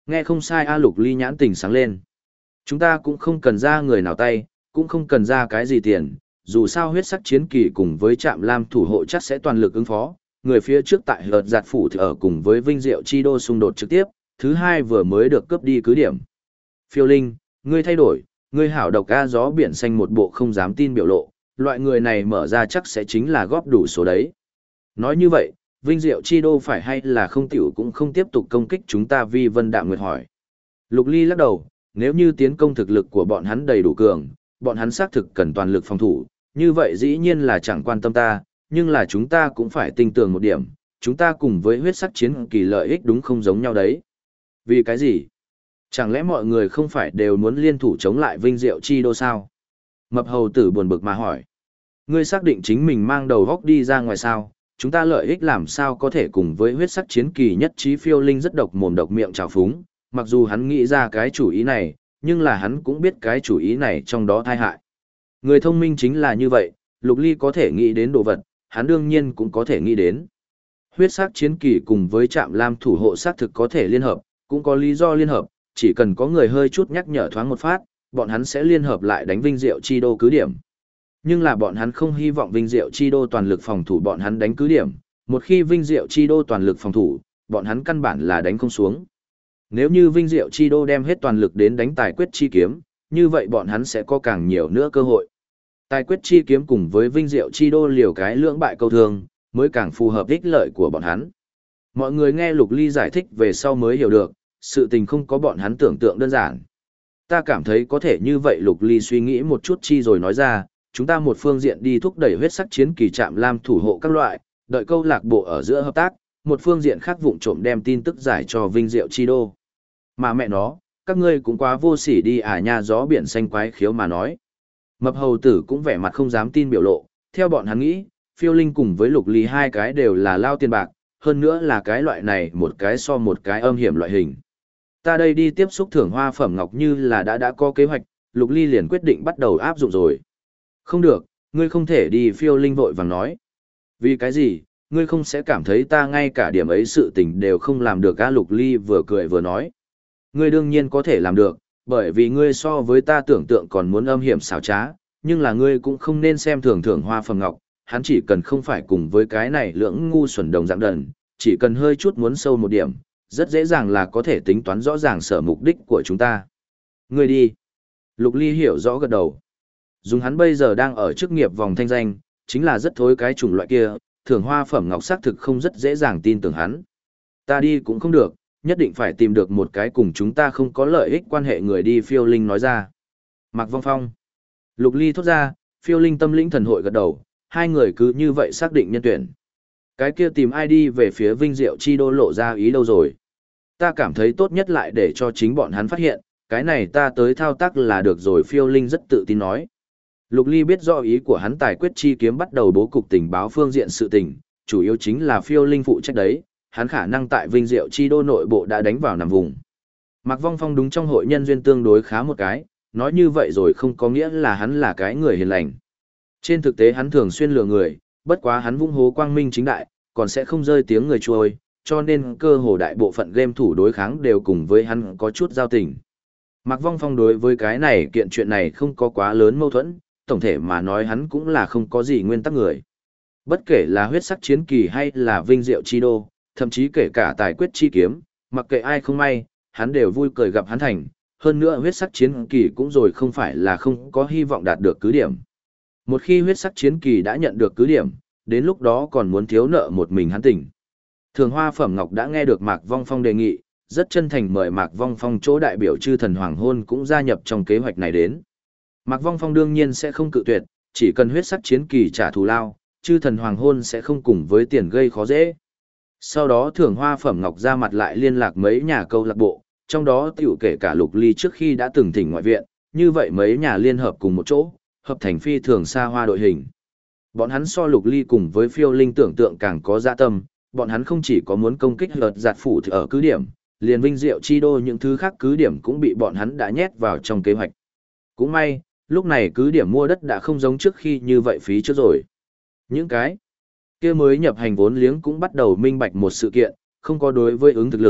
Nghe không sai, A Lục Ly nhãn tình sáng lên. Chúng ta cũng không cần ra người nào tay, cũng không cần ra cái gì tiền, dù sao huyết sắc chiến kỳ cùng với Trạm Lam thủ hộ chắc sẽ toàn lực ứng phó. Người phía trước tại hợt giạt phủ thì ở cùng với Vinh Diệu Chi Đô xung đột trực tiếp, thứ hai vừa mới được cướp đi cứ điểm. Phiêu Linh, ngươi thay đổi, ngươi hảo độc A gió biển xanh một bộ không dám tin biểu lộ, loại người này mở ra chắc sẽ chính là góp đủ số đấy. Nói như vậy, Vinh Diệu Chi Đô phải hay là không tiểu cũng không tiếp tục công kích chúng ta, Vi Vân Đạm Nguyệt hỏi. Lục Ly lắc đầu, nếu như tiến công thực lực của bọn hắn đầy đủ cường, bọn hắn xác thực cần toàn lực phòng thủ, như vậy dĩ nhiên là chẳng quan tâm ta, nhưng là chúng ta cũng phải tin tưởng một điểm, chúng ta cùng với huyết sắc chiến kỳ lợi ích đúng không giống nhau đấy. Vì cái gì? Chẳng lẽ mọi người không phải đều muốn liên thủ chống lại Vinh Diệu Chi Đô sao? Mập hầu tử buồn bực mà hỏi. Ngươi xác định chính mình mang đầu góc đi ra ngoài sao? Chúng ta lợi ích làm sao có thể cùng với huyết sắc chiến kỳ nhất trí? Phiêu Linh rất độc mồm độc miệng trào phúng, mặc dù hắn nghĩ ra cái chủ ý này, nhưng là hắn cũng biết cái chủ ý này trong đó tai hại. Người thông minh chính là như vậy, Lục Ly có thể nghĩ đến đồ vật, hắn đương nhiên cũng có thể nghĩ đến. Huyết sắc chiến kỳ cùng với Trạm Lam thủ hộ xác thực có thể liên hợp, cũng có lý do liên hợp, chỉ cần có người hơi chút nhắc nhở thoáng một phát, bọn hắn sẽ liên hợp lại đánh Vinh Diệu Chi Đô cứ điểm. Nhưng là bọn hắn không hy vọng Vinh Diệu Chi Đô toàn lực phòng thủ bọn hắn đánh cứ điểm, một khi Vinh Diệu Chi Đô toàn lực phòng thủ, bọn hắn căn bản là đánh không xuống. Nếu như Vinh Diệu Chi Đô đem hết toàn lực đến đánh Tài Quyết Chi Kiếm, như vậy bọn hắn sẽ có càng nhiều nữa cơ hội. Tài Quyết Chi Kiếm cùng với Vinh Diệu Chi Đô liều cái lưỡng bại câu thương, mới càng phù hợp ích lợi của bọn hắn. Mọi người nghe Lục Ly giải thích về sau mới hiểu được, sự tình không có bọn hắn tưởng tượng đơn giản. Ta cảm thấy có thể như vậy. Lục Ly suy nghĩ một chút chi rồi nói ra, chúng ta một phương diện đi thúc đẩy huyết sắc chiến kỳ Trạm Lam thủ hộ các loại, đợi câu lạc bộ ở giữa hợp tác, một phương diện khác vụng trộm đem tin tức giải cho Vinh Diệu Chi Đô. Mà mẹ nó, các ngươi cũng quá vô sỉ đi à nha, gió biển xanh quái khiếu mà nói. Mập hầu tử cũng vẻ mặt không dám tin biểu lộ, theo bọn hắn nghĩ, Phiêu Linh cùng với Lục Ly hai cái đều là lao tiền bạc, hơn nữa là cái loại này một cái so một cái âm hiểm loại hình. Ta đây đi tiếp xúc thưởng hoa phẩm ngọc như là đã có kế hoạch, Lục Ly liền quyết định bắt đầu áp dụng rồi. Không được, ngươi không thể đi, Phiêu Linh vội vàng nói. Vì cái gì, ngươi không sẽ cảm thấy ta ngay cả điểm ấy sự tình đều không làm được á? Lục Ly vừa cười vừa nói. Ngươi đương nhiên có thể làm được, bởi vì ngươi so với ta tưởng tượng còn muốn âm hiểm xảo trá, nhưng là ngươi cũng không nên xem thường thưởng hoa phẩm ngọc, hắn chỉ cần không phải cùng với cái này lưỡng ngu xuẩn đồng dạng đần, chỉ cần hơi chút muốn sâu một điểm, rất dễ dàng là có thể tính toán rõ ràng sở mục đích của chúng ta. Ngươi đi. Lục Ly hiểu rõ gật đầu. Dùng hắn bây giờ đang ở chức nghiệp vòng thanh danh, chính là rất thối cái chủng loại kia, thưởng hoa phẩm ngọc xác thực không rất dễ dàng tin tưởng hắn. Ta đi cũng không được, nhất định phải tìm được một cái cùng chúng ta không có lợi ích quan hệ người đi, Phiêu Linh nói ra. Mạc Vong Phong. Lục Ly thốt ra, Phiêu Linh tâm lĩnh thần hội gật đầu, hai người cứ như vậy xác định nhân tuyển. Cái kia tìm ai đi về phía Vinh Diệu Chi Đô lộ ra ý đâu rồi? Ta cảm thấy tốt nhất lại để cho chính bọn hắn phát hiện, cái này ta tới thao tác là được rồi, Phiêu Linh rất tự tin nói. Lục Ly biết rõ ý của hắn, Tài Quyết Chi Kiếm bắt đầu bố cục tình báo phương diện sự tình, chủ yếu chính là Phiêu Linh phụ trách đấy, hắn khả năng tại Vinh Diệu Chi Đô nội bộ đã đánh vào nằm vùng. Mạc Vong Phong đúng trong hội nhân duyên tương đối khá một cái, nói như vậy rồi không có nghĩa là hắn là cái người hiền lành. Trên thực tế hắn thường xuyên lừa người, bất quá hắn vung hố quang minh chính đại, còn sẽ không rơi tiếng người trôi, cho nên cơ hồ đại bộ phận game thủ đối kháng đều cùng với hắn có chút giao tình. Mạc Vong Phong đối với cái này kiện chuyện này không có quá lớn mâu thuẫn, tổng thể mà nói hắn cũng là không có gì nguyên tắc người. Bất kể là huyết sắc chiến kỳ hay là Vinh Diệu Chi Đô, thậm chí kể cả Tài Quyết Chi Kiếm, mặc kệ ai không may, hắn đều vui cười gặp hắn thành, hơn nữa huyết sắc chiến kỳ cũng rồi không phải là không có hy vọng đạt được cứ điểm. Một khi huyết sắc chiến kỳ đã nhận được cứ điểm, đến lúc đó còn muốn thiếu nợ một mình hắn tỉnh. Thường Hoa Phẩm Ngọc đã nghe được Mạc Vong Phong đề nghị, rất chân thành mời Mạc Vong Phong chỗ đại biểu Chư Thần Hoàng Hôn cũng gia nhập trong kế hoạch này đến. Mạc Vong Phong đương nhiên sẽ không cự tuyệt, chỉ cần huyết sắc chiến kỳ trả thù lao, Chư Thần Hoàng Hôn sẽ không cùng với tiền gây khó dễ. Sau đó Thường Hoa Phẩm Ngọc ra mặt lại liên lạc mấy nhà câu lạc bộ, trong đó tiểu kể cả Lục Ly trước khi đã từng thỉnh ngoại viện, như vậy mấy nhà liên hợp cùng một chỗ, hợp thành phi thường xa hoa đội hình. Bọn hắn so Lục Ly cùng với Phiêu Linh tưởng tượng càng có dạ tâm, bọn hắn không chỉ có muốn công kích lợt giạt phủ ở cứ điểm, liền Vinh Diệu Chi Đô những thứ khác cứ điểm cũng bị bọn hắn đã nhét vào trong kế hoạch. Cũng may, lúc này cứ điểm mua đất đã không giống trước khi như vậy phí trước rồi. Những cái kia mới nhập hành vốn liếng cũng bắt đầu minh bạch một sự kiện, không có đối với ứng thực lực,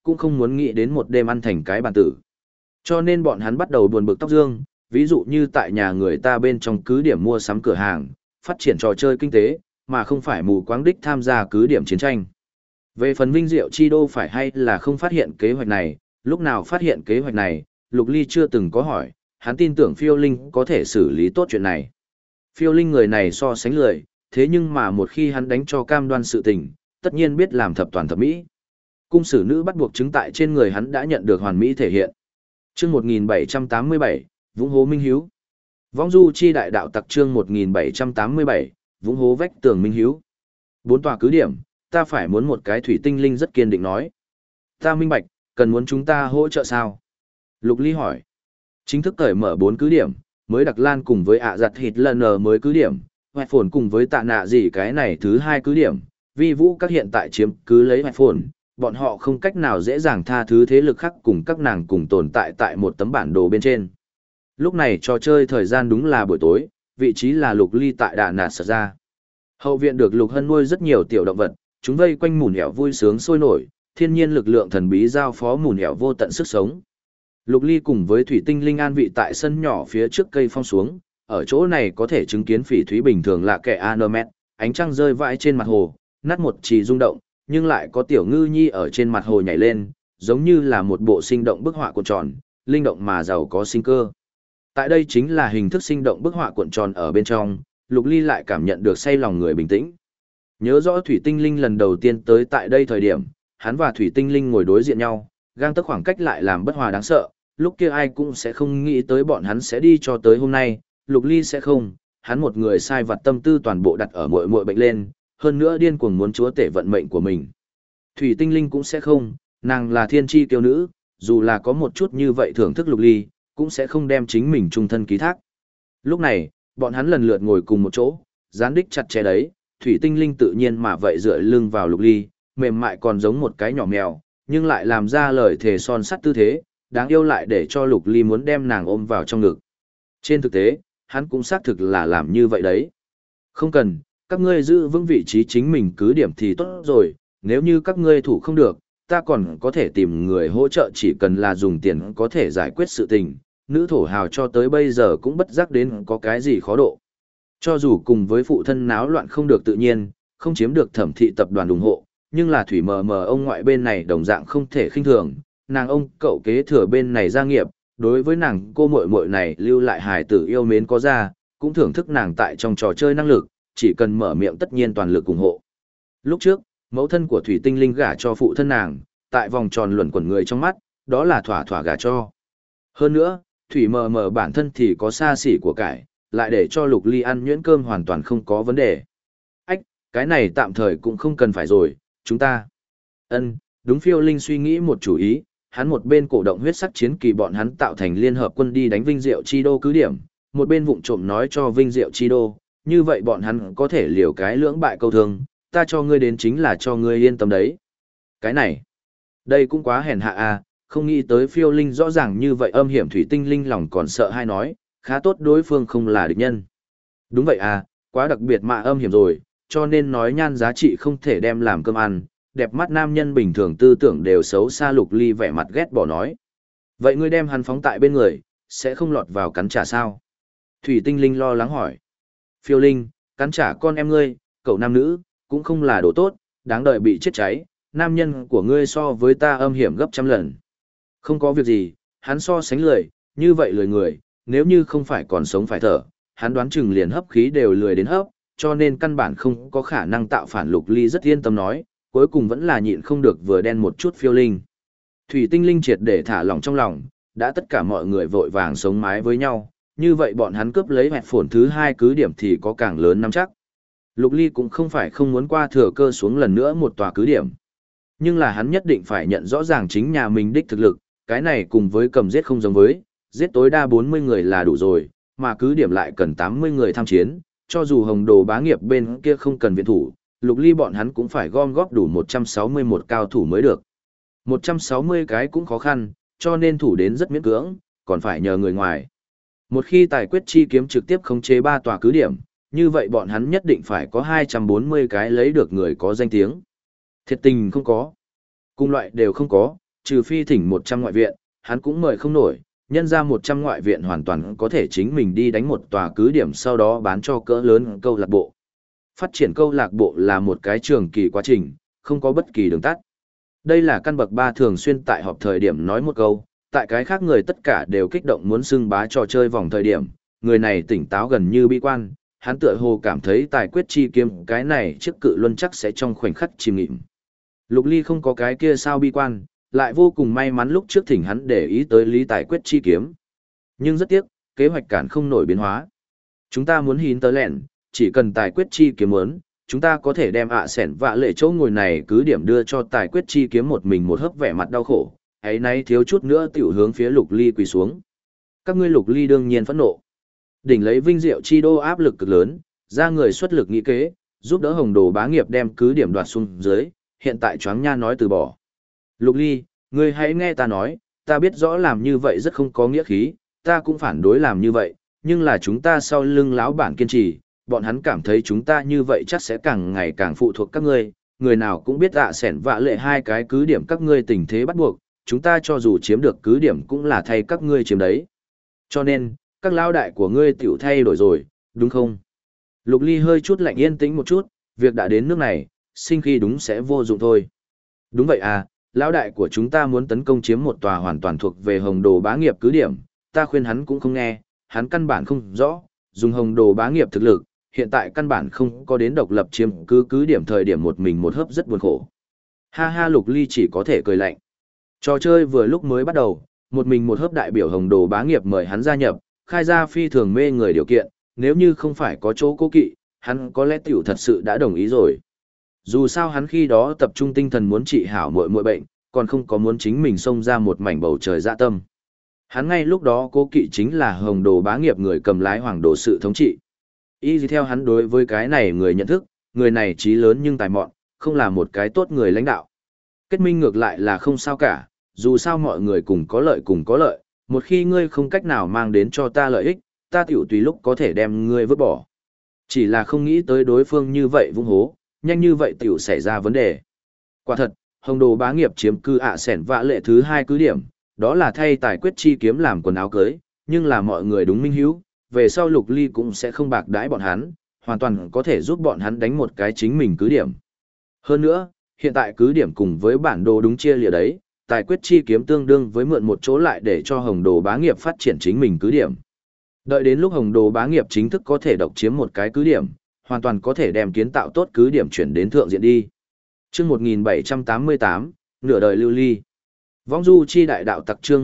cũng không muốn nghĩ đến một đêm ăn thành cái bàn tử. Cho nên bọn hắn bắt đầu buồn bực tóc dương, ví dụ như tại nhà người ta bên trong cứ điểm mua sắm cửa hàng, phát triển trò chơi kinh tế, mà không phải mù quáng đích tham gia cứ điểm chiến tranh. Về phần Vinh Diệu Chi Đô phải hay là không phát hiện kế hoạch này, lúc nào phát hiện kế hoạch này, Lục Ly chưa từng có hỏi, hắn tin tưởng Phiêu Linh có thể xử lý tốt chuyện này. Phiêu Linh người này so sánh lười, thế nhưng mà một khi hắn đánh cho cam đoan sự tình, tất nhiên biết làm thập toàn thập mỹ. Cung sử nữ bắt buộc chứng tại trên người hắn đã nhận được hoàn mỹ thể hiện. Chương 1787, Vũng hố Minh Hiếu. Vong du chi đại đạo tặc chương 1787, Vũng hố vách tường Minh Hiếu. 4 tòa cứ điểm, ta phải muốn một cái thủy tinh linh rất kiên định nói. Ta minh bạch, cần muốn chúng ta hỗ trợ sao? Lục Ly hỏi. Chính thức cởi mở 4 cứ điểm, mới Đặc Lan cùng với ạ giặt hịt lần mới cứ điểm, hoạch phồn cùng với tạ nạ gì cái này thứ 2 cứ điểm, vi vũ các hiện tại chiếm cứ lấy hoạch phồn, bọn họ không cách nào dễ dàng tha thứ thế lực khác cùng các nàng cùng tồn tại tại một tấm bản đồ bên trên. Lúc này trò chơi thời gian đúng là buổi tối, vị trí là Lục Ly tại Đà Nạt sở ra. Hậu viện được Lục Hân nuôi rất nhiều tiểu động vật, chúng vây quanh mùn hẻo vui sướng sôi nổi, thiên nhiên lực lượng thần bí giao phó mùn hẻo vô tận sức sống. Lục Ly cùng với Thủy Tinh Linh an vị tại sân nhỏ phía trước cây phong xuống, ở chỗ này có thể chứng kiến phỉ thúy bình thường là kẻ Anomet, ánh trăng rơi vãi trên mặt hồ, nát một trì rung động, nhưng lại có tiểu ngư nhi ở trên mặt hồ nhảy lên, giống như là một bộ sinh động bức họa cuộn tròn, linh động mà giàu có sinh cơ. Tại đây chính là hình thức sinh động bức họa cuộn tròn ở bên trong, Lục Ly lại cảm nhận được say lòng người bình tĩnh. Nhớ rõ Thủy Tinh Linh lần đầu tiên tới tại đây thời điểm, hắn và Thủy Tinh Linh ngồi đối diện nhau, gang tấc khoảng cách lại làm bất hòa đáng sợ, lúc kia ai cũng sẽ không nghĩ tới bọn hắn sẽ đi cho tới hôm nay, Lục Ly sẽ không, hắn một người sai vặt tâm tư toàn bộ đặt ở muội muội bệnh lên, hơn nữa điên cuồng muốn chúa tể vận mệnh của mình. Thủy Tinh Linh cũng sẽ không, nàng là thiên tri kiêu nữ, dù là có một chút như vậy thưởng thức Lục Ly, cũng sẽ không đem chính mình trung thân ký thác. Lúc này, bọn hắn lần lượt ngồi cùng một chỗ, gián đích chặt chẽ đấy, Thủy Tinh Linh tự nhiên mà vậy dựa lưng vào Lục Ly, mềm mại còn giống một cái nhỏ mèo, nhưng lại làm ra lời thề son sắt tư thế, đáng yêu lại để cho Lục Ly muốn đem nàng ôm vào trong ngực. Trên thực tế, hắn cũng xác thực là làm như vậy đấy. Không cần, các ngươi giữ vững vị trí chính mình cứ điểm thì tốt rồi, nếu như các ngươi thủ không được, ta còn có thể tìm người hỗ trợ chỉ cần là dùng tiền có thể giải quyết sự tình. Nữ thổ hào cho tới bây giờ cũng bất giác đến có cái gì khó độ. Cho dù cùng với phụ thân náo loạn không được tự nhiên, không chiếm được Thẩm thị tập đoàn ủng hộ, nhưng là thủy mờ mờ ông ngoại bên này đồng dạng không thể khinh thường, nàng ông cậu kế thừa bên này gia nghiệp, đối với nàng cô muội muội này lưu lại hài tử yêu mến có ra, cũng thưởng thức nàng tại trong trò chơi năng lực, chỉ cần mở miệng tất nhiên toàn lực ủng hộ. Lúc trước, mẫu thân của Thủy Tinh Linh gả cho phụ thân nàng, tại vòng tròn luẩn quẩn người trong mắt, đó là thỏa thỏa gả cho. Hơn nữa, Thủy mờ mờ bản thân thì có xa xỉ của cải, lại để cho Lục Ly ăn nhuyễn cơm hoàn toàn không có vấn đề. Ách, cái này tạm thời cũng không cần phải rồi, chúng ta. Đúng Phiêu Linh suy nghĩ một chủ ý, hắn một bên cổ động huyết sắc chiến kỳ bọn hắn tạo thành liên hợp quân đi đánh Vinh Diệu Chi Đô cứ điểm, một bên vụng trộm nói cho Vinh Diệu Chi Đô, như vậy bọn hắn có thể liều cái lưỡng bại câu thương, ta cho ngươi đến chính là cho ngươi yên tâm đấy. Cái này, đây cũng quá hèn hạ à, không nghĩ tới Phiêu Linh rõ ràng như vậy âm hiểm Thủy Tinh Linh lòng còn sợ hay nói, khá tốt đối phương không là địch nhân. Đúng vậy à, quá đặc biệt mà âm hiểm rồi, cho nên nói nhan giá trị không thể đem làm cơm ăn, đẹp mắt nam nhân bình thường tư tưởng đều xấu xa. Lục Ly vẻ mặt ghét bỏ nói. Vậy ngươi đem hắn phóng tại bên người, sẽ không lọt vào cắn trả sao? Thủy Tinh Linh lo lắng hỏi. Phiêu Linh, cắn trả con em ngươi, cậu nam nữ, cũng không là đồ tốt, đáng đợi bị chết cháy, nam nhân của ngươi so với ta âm hiểm gấp trăm lần. Không có việc gì, hắn so sánh lười, như vậy lười người, nếu như không phải còn sống phải thở, hắn đoán chừng liền hấp khí đều lười đến hấp, cho nên căn bản không có khả năng tạo phản. Lục Ly rất yên tâm nói, cuối cùng vẫn là nhịn không được vừa đen một chút Phiêu Linh. Thủy Tinh Linh triệt để thả lỏng trong lòng, đã tất cả mọi người vội vàng sống mái với nhau, như vậy bọn hắn cướp lấy hẹt phổn thứ 2 cứ điểm thì có càng lớn nắm chắc. Lục Ly cũng không phải không muốn qua thừa cơ xuống lần nữa một tòa cứ điểm, nhưng là hắn nhất định phải nhận rõ ràng chính nhà mình đích thực lực, cái này cùng với cầm giết không giống với, giết tối đa 40 người là đủ rồi, mà cứ điểm lại cần 80 người tham chiến, cho dù Hồng Đồ bá nghiệp bên kia không cần viện thủ, Lục Ly bọn hắn cũng phải gom góp đủ 161 cao thủ mới được. 160 cái cũng khó khăn, cho nên thủ đến rất miễn cưỡng, còn phải nhờ người ngoài. Một khi tài quyết chi kiếm trực tiếp khống chế 3 tòa cứ điểm, như vậy bọn hắn nhất định phải có 240 cái lấy được người có danh tiếng. Thiệt tình không có. Cùng loại đều không có, trừ phi thỉnh 100 ngoại viện, hắn cũng mời không nổi, nhân ra 100 ngoại viện hoàn toàn có thể chính mình đi đánh một tòa cứ điểm sau đó bán cho cỡ lớn câu lạc bộ. Phát triển câu lạc bộ là một cái trường kỳ quá trình, không có bất kỳ đường tắt. Đây là căn bậc 3 thường xuyên tại họp thời điểm nói một câu, tại cái khác người tất cả đều kích động muốn xưng bá trò chơi vòng thời điểm, người này tỉnh táo gần như bi quan, hắn tựa hồ cảm thấy tài quyết chi kiếm cái này chiếc cự luân chắc sẽ trong khoảnh khắc chìm nghỉm. Lục Ly không có cái kia sao bi quan, lại vô cùng may mắn lúc trước thỉnh hắn để ý tới lý tài quyết chi kiếm. Nhưng rất tiếc, kế hoạch cản không nổi biến hóa. Chúng ta muốn hín tớ lẹn, chỉ cần tài quyết chi kiếm muốn, chúng ta có thể đem sẻn vạ lệ chỗ ngồi này cứ điểm đưa cho tài quyết chi kiếm một mình một hớp vẻ mặt đau khổ, ấy nay thiếu chút nữa tiểu hướng phía Lục Ly quỳ xuống. Các ngươi Lục Ly đương nhiên phẫn nộ. Đỉnh lấy vinh diệu chi đô áp lực cực lớn, ra người xuất lực nghĩ kế, giúp đỡ Hồng Đồ bá nghiệp đem cứ điểm đoạt xuống dưới, hiện tại choáng nha nói từ bỏ. Lục Ly, ngươi hãy nghe ta nói, ta biết rõ làm như vậy rất không có nghĩa khí, ta cũng phản đối làm như vậy, nhưng là chúng ta sau lưng lão bản kiên trì, bọn hắn cảm thấy chúng ta như vậy chắc sẽ càng ngày càng phụ thuộc các ngươi, người nào cũng biết sẻn vạ lệ hai cái cứ điểm các ngươi tình thế bắt buộc, chúng ta cho dù chiếm được cứ điểm cũng là thay các ngươi chiếm đấy. Cho nên, các lão đại của ngươi tiểu thay đổi rồi, đúng không? Lục Ly hơi chút lạnh yên tĩnh một chút, việc đã đến nước này, sinh khi đúng sẽ vô dụng thôi. Đúng vậy à, lão đại của chúng ta muốn tấn công chiếm một tòa hoàn toàn thuộc về Hồng Đồ bá nghiệp cứ điểm, ta khuyên hắn cũng không nghe, hắn căn bản không rõ, dùng Hồng Đồ bá nghiệp thực lực, hiện tại căn bản không có đến độc lập chiếm cứ điểm thời điểm một mình một hớp rất buồn khổ. Ha ha, Lục Ly chỉ có thể cười lạnh. Trò chơi vừa lúc mới bắt đầu, một mình một hớp đại biểu Hồng Đồ bá nghiệp mời hắn gia nhập, khai ra phi thường mê người điều kiện, nếu như không phải có chỗ cố kỵ, hắn có lẽ tiểu thật sự đã đồng ý rồi. Dù sao hắn khi đó tập trung tinh thần muốn trị hảo mọi bệnh, còn không có muốn chính mình xông ra một mảnh bầu trời dạ tâm. Hắn ngay lúc đó cố kỵ chính là Hồng Đồ bá nghiệp người cầm lái Hoàng Đồ sự thống trị. Y theo hắn đối với cái này người nhận thức, người này trí lớn nhưng tài mọn, không là một cái tốt người lãnh đạo. Kết minh ngược lại là không sao cả, dù sao mọi người cùng có lợi, một khi ngươi không cách nào mang đến cho ta lợi ích, ta tiểu tùy lúc có thể đem ngươi vứt bỏ. Chỉ là không nghĩ tới đối phương như vậy vung hố, nhanh như vậy tiểu xảy ra vấn đề. Quả thật, Hồng Đồ bá nghiệp chiếm cư sẻn vạ lệ thứ 2 cứ điểm, đó là thay tài quyết chi kiếm làm quần áo cưới, nhưng là mọi người đúng minh hiếu, về sau Lục Ly cũng sẽ không bạc đãi bọn hắn, hoàn toàn có thể giúp bọn hắn đánh một cái chính mình cứ điểm. Hơn nữa, hiện tại cứ điểm cùng với bản đồ đúng chia lìa đấy, tài quyết chi kiếm tương đương với mượn một chỗ lại để cho Hồng Đồ bá nghiệp phát triển chính mình cứ điểm. Đợi đến lúc Hồng Đồ bá nghiệp chính thức có thể độc chiếm một cái cứ điểm, hoàn toàn có thể đem kiến tạo tốt cứ điểm chuyển đến thượng diện đi. Chương 1788, nửa đời lưu ly. Vong du chi đại đạo tặc chương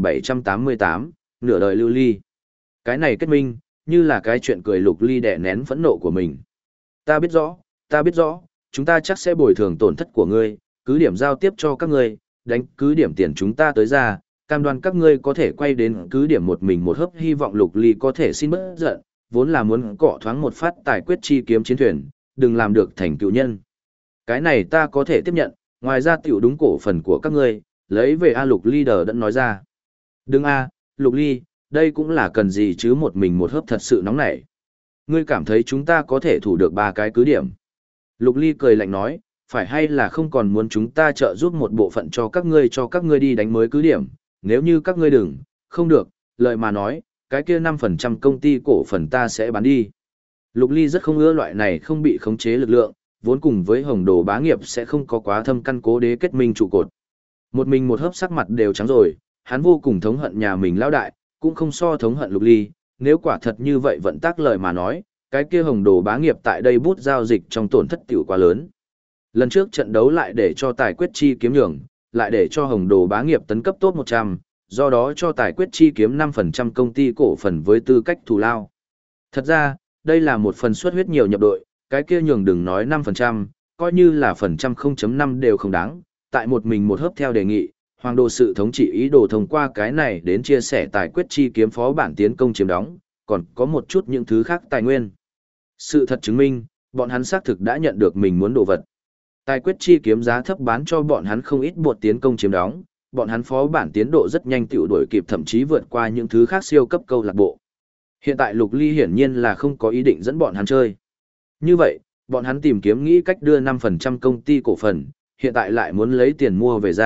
1788, nửa đời lưu ly. Cái này kết minh, như là cái chuyện cười. Lục Ly đè nén phẫn nộ của mình. Ta biết rõ, chúng ta chắc sẽ bồi thường tổn thất của ngươi, cứ điểm giao tiếp cho các ngươi, đánh cứ điểm tiền chúng ta tới ra, cam đoan các ngươi có thể quay đến cứ điểm một mình một hớp. Hy vọng Lục Ly có thể xin bớt giận, vốn là muốn cọ thoáng một phát tài quyết chi kiếm chiến thuyền, đừng làm được thành cựu nhân. Cái này ta có thể tiếp nhận, ngoài ra tiểu đúng cổ phần của các ngươi, lấy về A. Lục Ly đờ đẫn nói ra. Đừng A, Lục Ly, đây cũng là cần gì chứ, một mình một hớp thật sự nóng nảy. Ngươi cảm thấy chúng ta có thể thủ được 3 cái cứ điểm. Lục Ly cười lạnh nói, phải hay là không còn muốn chúng ta trợ giúp một bộ phận cho các ngươi đi đánh mới cứ điểm, nếu như các ngươi không được, lợi mà nói, cái kia 5% công ty cổ phần ta sẽ bán đi. Lục Ly rất không ưa loại này không bị khống chế lực lượng, vốn cùng với Hồng Đồ bá nghiệp sẽ không có quá thâm căn cố đế kết minh trụ cột. Một mình một hớp sắc mặt đều trắng rồi, hắn vô cùng thống hận nhà mình lão đại, cũng không so thống hận Lục Ly, nếu quả thật như vậy vận tác lời mà nói, cái kia Hồng Đồ bá nghiệp tại đây bút giao dịch trong tổn thất tiểu quá lớn. Lần trước trận đấu lại để cho tài quyết chi kiếm nhường, lại để cho Hồng Đồ bá nghiệp tấn cấp top 100, do đó cho tài quyết chi kiếm 5% công ty cổ phần với tư cách thù lao. Thật ra, đây là một phần suất huyết nhiều nhập đội, cái kia nhường đừng nói 5%, coi như là phần trăm 0.5 đều không đáng, tại một mình một hớp theo đề nghị, Hoàng Đồ sự thống trị ý đồ thông qua cái này đến chia sẻ tài quyết chi kiếm phó bản tiến công chiếm đóng, còn có một chút những thứ khác tài nguyên. Sự thật chứng minh, bọn hắn xác thực đã nhận được mình muốn đồ vật. Tài quyết chi kiếm giá thấp bán cho bọn hắn không ít buộc tiến công chiếm đóng, bọn hắn phó bản tiến độ rất nhanh tiểu đuổi kịp, thậm chí vượt qua những thứ khác siêu cấp câu lạc bộ. Hiện tại Lục Ly hiển nhiên là không có ý định dẫn bọn hắn chơi. Như vậy, bọn hắn tìm kiếm nghĩ cách đưa 5% công ty cổ phần, hiện tại lại muốn lấy tiền mua về ra,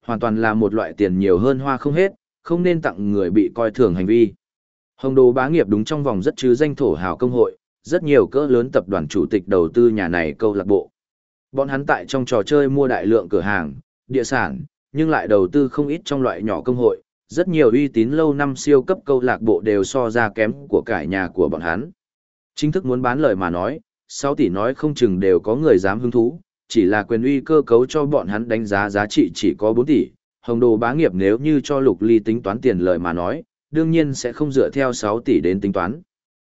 hoàn toàn là một loại tiền nhiều hơn hoa không hết, không nên tặng người bị coi thường hành vi. Hồng Đồ Bá Nghiệp đúng trong vòng rất chứ danh thổ hào công hội, rất nhiều cỡ lớn tập đoàn chủ tịch đầu tư nhà này câu lạc bộ. Bọn hắn tại trong trò chơi mua đại lượng cửa hàng, địa sản, nhưng lại đầu tư không ít trong loại nhỏ công hội, rất nhiều uy tín lâu năm siêu cấp câu lạc bộ đều so ra kém của cải nhà của bọn hắn. Chính thức muốn bán lời mà nói, 6 tỷ nói không chừng đều có người dám hứng thú, chỉ là quyền uy cơ cấu cho bọn hắn đánh giá giá trị chỉ có 4 tỷ. Hồng Đồ Bá Nghiệp nếu như cho Lục Ly tính toán tiền lời mà nói, đương nhiên sẽ không dựa theo 6 tỷ đến tính toán.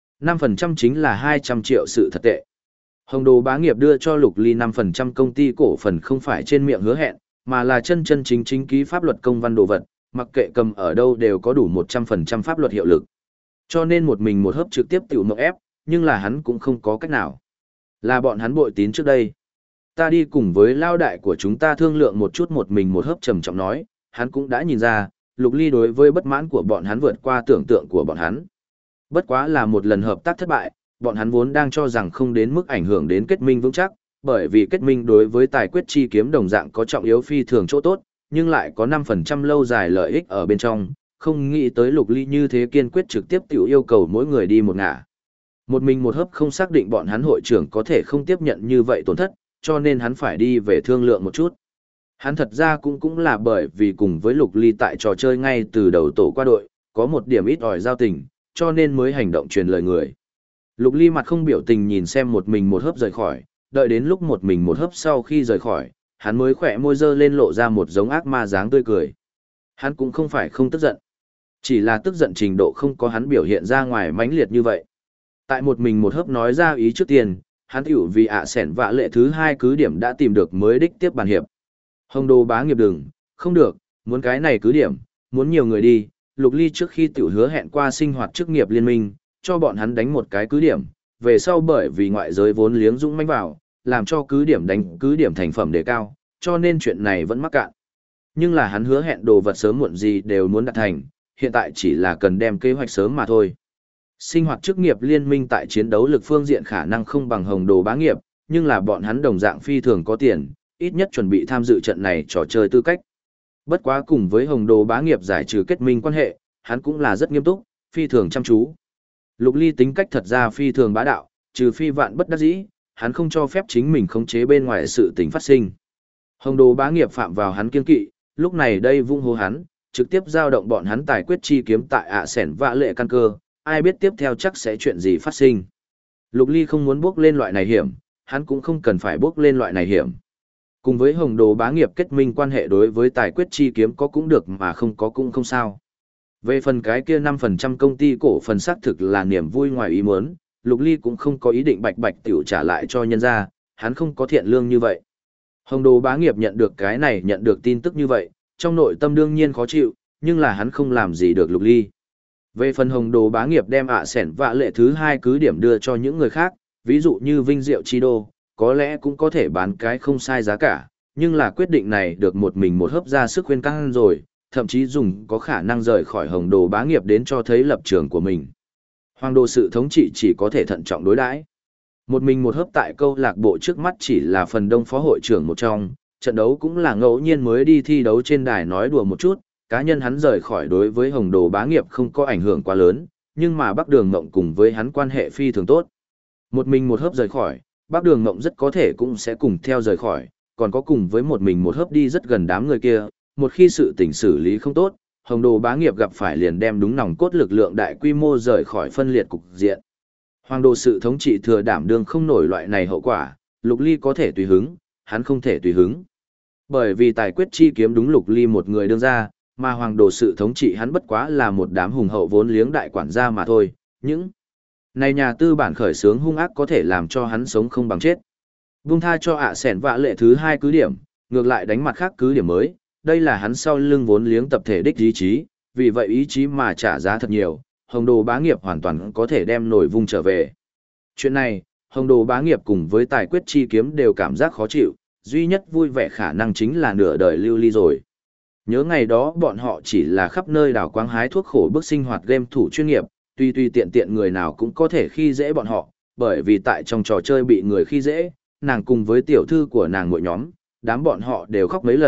5% chính là 200 triệu sự thật tệ. Hồng Đồ Bá Nghiệp đưa cho Lục Ly 5% công ty cổ phần không phải trên miệng hứa hẹn, mà là chân chân chính chính ký pháp luật công văn đồ vật, mặc kệ cầm ở đâu đều có đủ 100% pháp luật hiệu lực. Cho nên một mình một hớp trực tiếp tiểu mộng ép, nhưng là hắn cũng không có cách nào. Là bọn hắn bội tín trước đây. Ta đi cùng với lao đại của chúng ta thương lượng một chút, một mình một hớp trầm trọng nói, hắn cũng đã nhìn ra, Lục Ly đối với bất mãn của bọn hắn vượt qua tưởng tượng của bọn hắn. Bất quá là một lần hợp tác thất bại, bọn hắn vốn đang cho rằng không đến mức ảnh hưởng đến kết minh vững chắc, bởi vì kết minh đối với tài quyết chi kiếm đồng dạng có trọng yếu phi thường chỗ tốt, nhưng lại có 5% lâu dài lợi ích ở bên trong, không nghĩ tới Lục Ly như thế kiên quyết trực tiếp tiểu yêu cầu mỗi người đi một ngả. Một mình một hớp không xác định bọn hắn hội trưởng có thể không tiếp nhận như vậy tổn thất, cho nên hắn phải đi về thương lượng một chút. Hắn thật ra cũng là bởi vì cùng với Lục Ly tại trò chơi ngay từ đầu tổ qua đội, có một điểm ít ỏi giao tình, cho nên mới hành động truyền lời người. Lục Ly mặt không biểu tình nhìn xem một mình một hớp rời khỏi, đợi đến lúc một mình một hớp sau khi rời khỏi, hắn mới khỏe môi dơ lên lộ ra một giống ác ma dáng tươi cười. Hắn cũng không phải không tức giận, chỉ là tức giận trình độ không có hắn biểu hiện ra ngoài mãnh liệt như vậy. Tại một mình một hớp nói ra ý trước tiên, hắn tiểu vì sẻn vạ lệ thứ 2 cứ điểm đã tìm được mới đích tiếp bàn hiệp. Hồng Đồ Bá Nghiệp đừng, không được, muốn cái này cứ điểm, muốn nhiều người đi. Lục Ly trước khi tiểu hứa hẹn qua sinh hoạt chức nghiệp liên minh, cho bọn hắn đánh một cái cứ điểm, về sau bởi vì ngoại giới vốn liếng dũng manh vào, làm cho cứ điểm đánh cứ điểm thành phẩm đề cao, cho nên chuyện này vẫn mắc cạn. Nhưng là hắn hứa hẹn đồ vật sớm muộn gì đều muốn đạt thành, hiện tại chỉ là cần đem kế hoạch sớm mà thôi. Sinh hoạt chức nghiệp liên minh tại chiến đấu lực phương diện khả năng không bằng Hồng Đồ Bá Nghiệp, nhưng là bọn hắn đồng dạng phi thường có tiền, ít nhất chuẩn bị tham dự trận này trò chơi tư cách. Bất quá cùng với Hồng Đồ Bá Nghiệp giải trừ kết minh quan hệ, hắn cũng là rất nghiêm túc, phi thường chăm chú. Lục Ly tính cách thật ra phi thường bá đạo, trừ phi vạn bất đắc dĩ, hắn không cho phép chính mình khống chế bên ngoài sự tình phát sinh. Hồng Đồ Bá Nghiệp phạm vào hắn kiên kỵ, lúc này đây vung hô hắn, trực tiếp giao động bọn hắn tài quyết chi kiếm tại sẻn vạ lệ căn cơ, ai biết tiếp theo chắc sẽ chuyện gì phát sinh. Lục Ly không muốn bước lên loại này hiểm, hắn cũng không cần phải bước lên loại này hiểm. Cùng với Hồng Đồ Bá Nghiệp kết minh quan hệ đối với tài quyết chi kiếm có cũng được mà không có cũng không sao. Về phần cái kia 5% công ty cổ phần xác thực là niềm vui ngoài ý muốn, Lục Ly cũng không có ý định bạch bạch tiểu trả lại cho nhân ra, hắn không có thiện lương như vậy. Hồng Đồ Bá Nghiệp nhận được cái này, nhận được tin tức như vậy, trong nội tâm đương nhiên khó chịu, nhưng là hắn không làm gì được Lục Ly. Về phần Hồng Đồ Bá Nghiệp đem sẻn vạ lệ thứ 2 cứ điểm đưa cho những người khác, ví dụ như Vinh Diệu Chi Đô, có lẽ cũng có thể bán cái không sai giá cả, nhưng là quyết định này được một mình một hớp ra sức khuyên can rồi, thậm chí dùng có khả năng rời khỏi Hồng Đồ Bá Nghiệp đến cho thấy lập trường của mình. Hoàng đồ sự thống trị chỉ có thể thận trọng đối đãi. Một mình một hớp tại câu lạc bộ trước mắt chỉ là phần đông phó hội trưởng một trong, trận đấu cũng là ngẫu nhiên mới đi thi đấu trên đài nói đùa một chút, cá nhân hắn rời khỏi đối với Hồng Đồ Bá Nghiệp không có ảnh hưởng quá lớn, nhưng mà Bắc Đường Mộng cùng với hắn quan hệ phi thường tốt. Một mình một hớp rời khỏi, Bắc Đường Mộng rất có thể cũng sẽ cùng theo rời khỏi, còn có cùng với một mình một hớp đi rất gần đám người kia, một khi sự tình xử lý không tốt, Hồng Đồ Bá Nghiệp gặp phải liền đem đúng nòng cốt lực lượng đại quy mô rời khỏi phân liệt cục diện. Hoàng đồ sự thống trị thừa đảm đương không nổi loại này hậu quả, Lục Ly có thể tùy hứng, hắn không thể tùy hứng. Bởi vì tài quyết chi kiếm đúng Lục Ly một người đương ra, mà hoàng đồ sự thống trị hắn bất quá là một đám hùng hậu vốn liếng đại quản gia mà thôi, những này nhà tư bản khởi xướng hung ác có thể làm cho hắn sống không bằng chết. Vung tha cho sẻn vạ lệ thứ 2 cứ điểm, ngược lại đánh mặt khác cứ điểm mới, đây là hắn sau lưng vốn liếng tập thể đích ý chí, vì vậy ý chí mà trả giá thật nhiều, Hồng Đồ Bá Nghiệp hoàn toàn có thể đem nổi vung trở về. Chuyện này, Hồng Đồ Bá Nghiệp cùng với tài quyết chi kiếm đều cảm giác khó chịu, duy nhất vui vẻ khả năng chính là nửa đời lưu ly rồi. Nhớ ngày đó bọn họ chỉ là khắp nơi đào quáng hái thuốc khổ bức sinh hoạt game thủ chuyên nghiệp, tuy tiện tiện người nào cũng có thể khi dễ bọn họ, bởi vì tại trong trò chơi bị người khi dễ, nàng cùng với tiểu thư của nàng mỗi nhóm, đám bọn họ đều khóc mấy lần,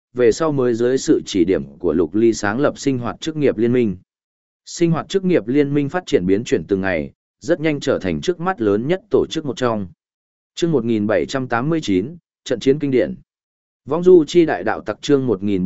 về sau mới dưới sự chỉ điểm của Lục Ly sáng lập sinh hoạt chức nghiệp liên minh. Sinh hoạt chức nghiệp liên minh phát triển biến chuyển từng ngày, rất nhanh trở thành trước mắt lớn nhất tổ chức một trong. Chương 1789, trận chiến kinh điển. Vong du chi đại đạo tặc chương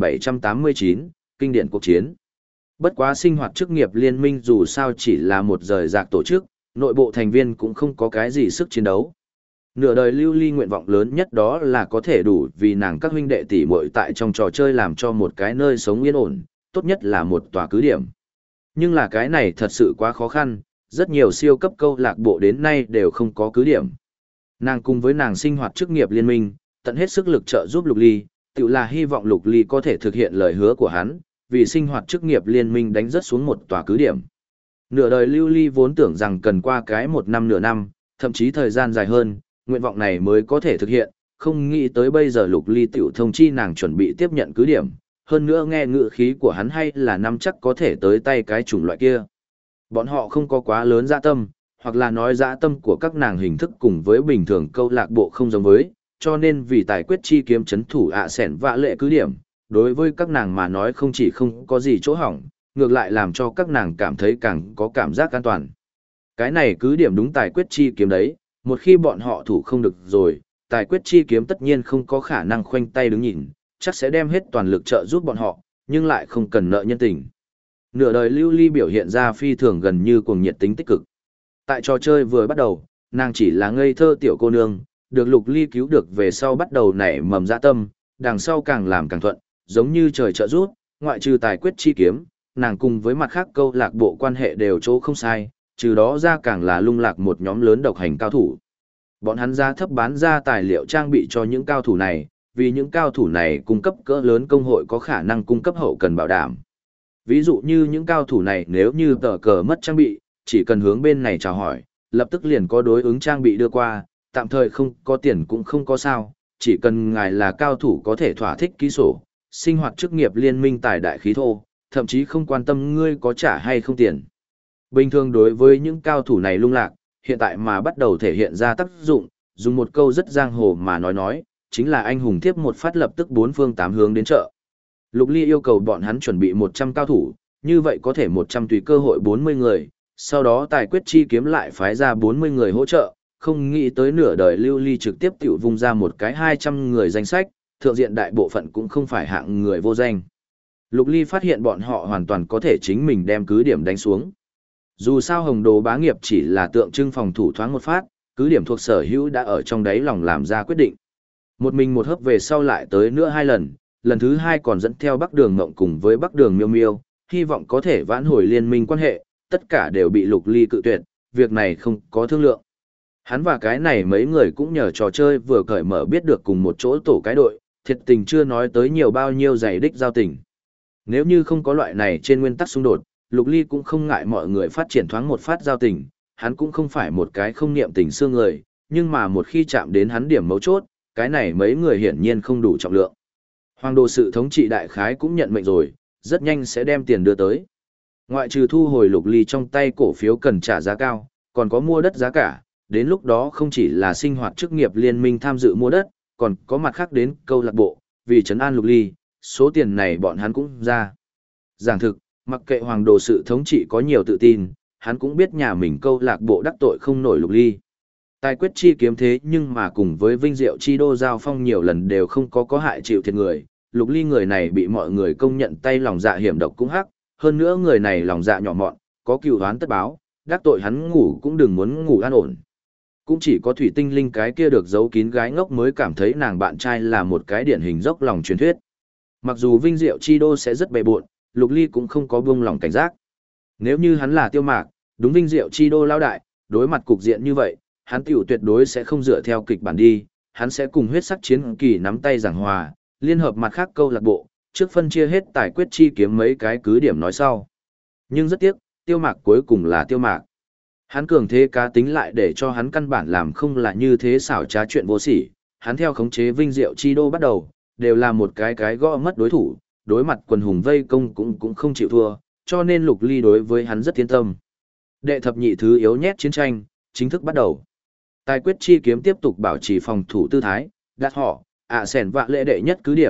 1789, kinh điển cuộc chiến. Bất quá sinh hoạt chức nghiệp liên minh dù sao chỉ là một rời rạc tổ chức, nội bộ thành viên cũng không có cái gì sức chiến đấu. Nửa đời Lưu Ly nguyện vọng lớn nhất đó là có thể đủ vì nàng các huynh đệ tỷ muội tại trong trò chơi làm cho một cái nơi sống yên ổn, tốt nhất là một tòa cứ điểm. Nhưng là cái này thật sự quá khó khăn, rất nhiều siêu cấp câu lạc bộ đến nay đều không có cứ điểm. Nàng cùng với nàng sinh hoạt chức nghiệp liên minh, tận hết sức lực trợ giúp Lục Ly, tự là hy vọng Lục Ly có thể thực hiện lời hứa của hắn, vì sinh hoạt chức nghiệp liên minh đánh rất xuống một tòa cứ điểm. Nửa đời Lưu Ly vốn tưởng rằng cần qua cái 1 năm nửa năm, thậm chí thời gian dài hơn, nguyện vọng này mới có thể thực hiện, không nghĩ tới bây giờ Lục Ly tiểu thông chi nàng chuẩn bị tiếp nhận cứ điểm, hơn nữa nghe ngữ khí của hắn hay là nắm chắc có thể tới tay cái chủng loại kia. Bọn họ không có quá lớn dạ tâm, hoặc là nói dạ tâm của các nàng hình thức cùng với bình thường câu lạc bộ không giống với, cho nên vì tài quyết chi kiếm chấn thủ sẻn vạ lệ cứ điểm, đối với các nàng mà nói không chỉ không có gì chỗ hỏng, ngược lại làm cho các nàng cảm thấy càng có cảm giác an toàn. Cái này cứ điểm đúng tài quyết chi kiếm đấy, một khi bọn họ thủ không được rồi, tài quyết chi kiếm tất nhiên không có khả năng khoanh tay đứng nhìn, chắc sẽ đem hết toàn lực trợ giúp bọn họ, nhưng lại không cần nợ nhân tình. Nửa đời Lưu Ly biểu hiện ra phi thường gần như cuồng nhiệt tính tích cực. Tại trò chơi vừa bắt đầu, nàng chỉ là ngây thơ tiểu cô nương, được Lục Ly cứu được về sau bắt đầu nảy mầm dạ tâm, đằng sau càng làm càng thuận, giống như trời trợ giúp, ngoại trừ tài quyết chi kiếm, nàng cùng với mặt khác câu lạc bộ quan hệ đều chỗ không sai, trừ đó ra càng là lung lạc một nhóm lớn độc hành cao thủ. Bọn hắn giá thấp bán ra tài liệu trang bị cho những cao thủ này, vì những cao thủ này cung cấp cỡ lớn công hội có khả năng cung cấp hậu cần bảo đảm. Ví dụ như những cao thủ này nếu như tờ cờ mất trang bị, chỉ cần hướng bên này chào hỏi, lập tức liền có đối ứng trang bị đưa qua, tạm thời không có tiền cũng không có sao, chỉ cần ngài là cao thủ có thể thỏa thích ký sổ, sinh hoạt chức nghiệp liên minh tài đại khí thô, thậm chí không quan tâm ngươi có trả hay không tiền. Bình thường đối với những cao thủ này lung lạc, hiện tại mà bắt đầu thể hiện ra tác dụng, dùng một câu rất giang hồ mà nói, chính là anh hùng tiếp một phát lập tức 4 phương 8 hướng đến chợ. Lục Ly yêu cầu bọn hắn chuẩn bị 100 cao thủ, như vậy có thể 100 tùy cơ hội 40 người, sau đó tài quyết chi kiếm lại phái ra 40 người hỗ trợ, không nghĩ tới nửa đời Lưu Ly trực tiếp tiểu vung ra một cái 200 người danh sách, thượng diện đại bộ phận cũng không phải hạng người vô danh. Lục Ly phát hiện bọn họ hoàn toàn có thể chính mình đem cứ điểm đánh xuống. Dù sao Hồng Đồ bá nghiệp chỉ là tượng trưng phòng thủ thoáng một phát, cứ điểm thuộc sở hữu đã ở trong đáy lòng làm ra quyết định. Một mình một hớp về sau lại tới nữa 2 lần, lần thứ 2 còn dẫn theo Bắc Đường Ngộng cùng với Bắc Đường Miêu Miêu, hy vọng có thể vãn hồi liên minh quan hệ, tất cả đều bị Lục Ly cự tuyệt, việc này không có thương lượng. Hắn và cái này mấy người cũng nhờ trò chơi vừa cởi mở biết được cùng một chỗ tổ cái đội, thiệt tình chưa nói tới nhiều bao nhiêu giày đích giao tình. Nếu như không có loại này trên nguyên tắc xung đột, Lục Ly cũng không ngại mọi người phát triển thoáng một phát giao tình, hắn cũng không phải một cái không niệm tình xương người, nhưng mà một khi chạm đến hắn điểm mấu chốt, cái này mấy người hiển nhiên không đủ trọng lượng. Hoàng đồ sự thống trị đại khái cũng nhận mệnh rồi, rất nhanh sẽ đem tiền đưa tới. Ngoại trừ thu hồi Lục Ly trong tay cổ phiếu cần trả giá cao, còn có mua đất giá cả, đến lúc đó không chỉ là sinh hoạt chức nghiệp liên minh tham dự mua đất, còn có mặt khác đến câu lạc bộ, vì trấn an Lục Ly, số tiền này bọn hắn cũng ra. Giảng thực, mặc kệ hoàng đồ sự thống trị có nhiều tự tin, hắn cũng biết nhà mình câu lạc bộ đắc tội không nổi Lục Ly. Tài quyết chi kiếm thế nhưng mà cùng với Vinh Diệu chi đô giao phong nhiều lần đều không có hại chịu thiệt người, Lục Ly người này bị mọi người công nhận tay lòng dạ hiểm độc cũng hắc, hơn nữa người này lòng dạ nhỏ mọn, có cừu oán tất báo, đắc tội hắn ngủ cũng đừng muốn ngủ an ổn. Cũng chỉ có Thủy Tinh Linh cái kia được giấu kín gái ngốc mới cảm thấy nàng bạn trai là một cái điển hình dốc lòng truyền thuyết. Mặc dù Vinh Diệu chi đô sẽ rất bề bộn, Lục Ly cũng không có buông lòng cảnh giác. Nếu như hắn là Tiêu Mạc, đúng Vinh Diệu chi đô lao đại, đối mặt cục diện như vậy, hắn tiểu tuyệt đối sẽ không dựa theo kịch bản đi, hắn sẽ cùng huyết sắc chiến kỳ nắm tay giảng hòa, liên hợp mặt khác câu lạc bộ, trước phân chia hết tài quyết chi kiếm mấy cái cứ điểm nói sau. Nhưng rất tiếc, Tiêu Mạc cuối cùng là Tiêu Mạc. Hắn cường thế cá tính lại để cho hắn căn bản làm không là như thế xảo trá chuyện vô sỉ, hắn theo khống chế Vinh Diệu chi đô bắt đầu, đều là một cái gõ mất đối thủ, đối mặt quần hùng vây công cũng không chịu thua, cho nên Lục Ly đối với hắn rất yên tâm. Đệ thập nhị thứ yếu nhét chiến tranh, chính thức bắt đầu. Tài quyết chi kiếm tiếp tục bảo trì phòng thủ tư thái, đặt họ, sẻn vạ lệ đệ nhất cứ điểm,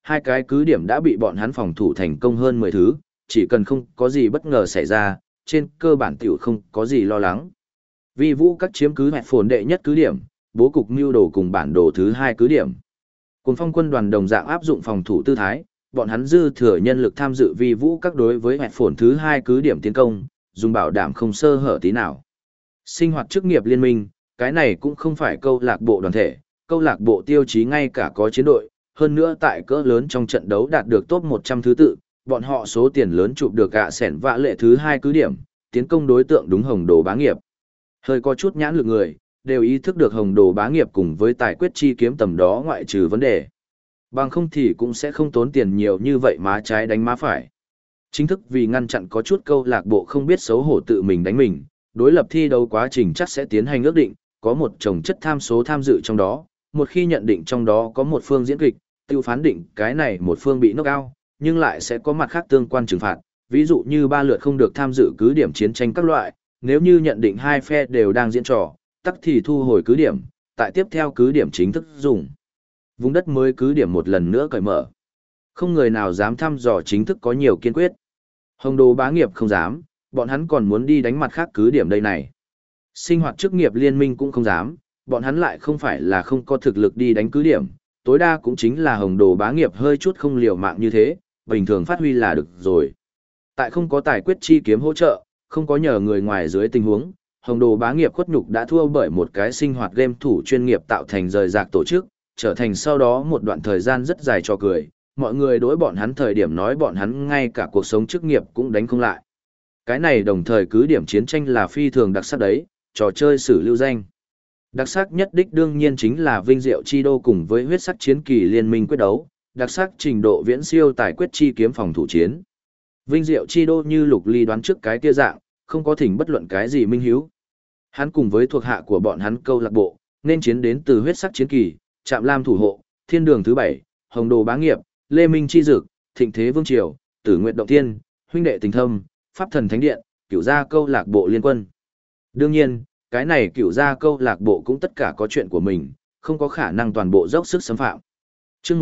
hai cái cứ điểm đã bị bọn hắn phòng thủ thành công hơn 10 thứ, chỉ cần không có gì bất ngờ xảy ra, trên cơ bản tiểu không có gì lo lắng. Vi vũ các chiếm cứ hẹp phồn đệ nhất cứ điểm, bố cục mưu đồ cùng bản đồ thứ hai cứ điểm. Cùng phong quân đoàn đồng dạng áp dụng phòng thủ tư thái, bọn hắn dư thừa nhân lực tham dự vi vũ các đối với hẹp phồn thứ hai cứ điểm tiến công, dùng bảo đảm không sơ hở tí nào. Sinh hoạt chức nghiệp liên minh, cái này cũng không phải câu lạc bộ đoàn thể, câu lạc bộ tiêu chí ngay cả có chiến đội, hơn nữa tại cỡ lớn trong trận đấu đạt được top 100 thứ tự, bọn họ số tiền lớn chụp được gạ sẻn vạ lệ thứ hai cứ điểm, tiến công đối tượng đúng Hồng Đồ Bá Nghiệp. Hơi có chút nhãn lực người, đều ý thức được Hồng Đồ Bá Nghiệp cùng với tài quyết chi kiếm tầm đó ngoại trừ vấn đề. Bằng không thì cũng sẽ không tốn tiền nhiều như vậy má trái đánh má phải. Chính thức vì ngăn chặn có chút câu lạc bộ không biết xấu hổ tự mình đánh mình, đối lập thi đấu quá trình chắc sẽ tiến hành ước định, có một chồng chất tham số tham dự trong đó, một khi nhận định trong đó có một phương diễn kịch, tiêu phán định cái này một phương bị knock out, nhưng lại sẽ có mặt khác tương quan trừng phạt, ví dụ như 3 lượt không được tham dự cứ điểm chiến tranh các loại, nếu như nhận định hai phe đều đang diễn trò, tắc thì thu hồi cứ điểm, tại tiếp theo cứ điểm chính thức dùng. Vùng đất mới cứ điểm một lần nữa cởi mở. Không người nào dám thăm dò chính thức có nhiều kiên quyết. Hồng Đồ Bá Nghiệp không dám, bọn hắn còn muốn đi đánh mặt khác cứ điểm đây này. Sinh hoạt chức nghiệp liên minh cũng không dám, bọn hắn lại không phải là không có thực lực đi đánh cứ điểm, tối đa cũng chính là Hồng Đồ Bá Nghiệp hơi chút không liều mạng như thế, bình thường phát huy là được rồi. Tại không có tài quyết chi kiếm hỗ trợ, không có nhờ người ngoài dưới tình huống, Hồng Đồ Bá Nghiệp khuất nhục đã thua bởi một cái sinh hoạt game thủ chuyên nghiệp tạo thành rời rạc tổ chức, trở thành sau đó một đoạn thời gian rất dài cho cười, mọi người đối bọn hắn thời điểm nói bọn hắn ngay cả cuộc sống chức nghiệp cũng đánh không lại. Cái này đồng thời cứ điểm chiến tranh là phi thường đặc sắc đấy, trò chơi sử lưu danh. Đặc sắc nhất đích đương nhiên chính là Vinh Diệu Chi Đô cùng với huyết sắc chiến kỳ liên minh quyết đấu, đặc sắc trình độ viễn siêu tài quyết chi kiếm phòng thủ chiến. Vinh Diệu Chi Đô như Lục Ly đoán trước cái kia dạng, không có thỉnh bất luận cái gì minh hiếu. Hắn cùng với thuộc hạ của bọn hắn câu lạc bộ, nên chiến đến từ huyết sắc chiến kỳ, Trạm Lam thủ hộ, Thiên Đường thứ 7, Hồng Đồ Bá Nghiệp, Lê Minh Chi Dực, Thịnh Thế Vương Triều, Tử Nguyệt Động Thiên, Huynh Đệ Tình Thâm, Pháp Thần Thánh Điện, Cửu Gia câu lạc bộ liên quân. Đương nhiên, cái này Cửu Gia câu lạc bộ cũng tất cả có chuyện của mình, không có khả năng toàn bộ dốc sức xâm phạm. Chương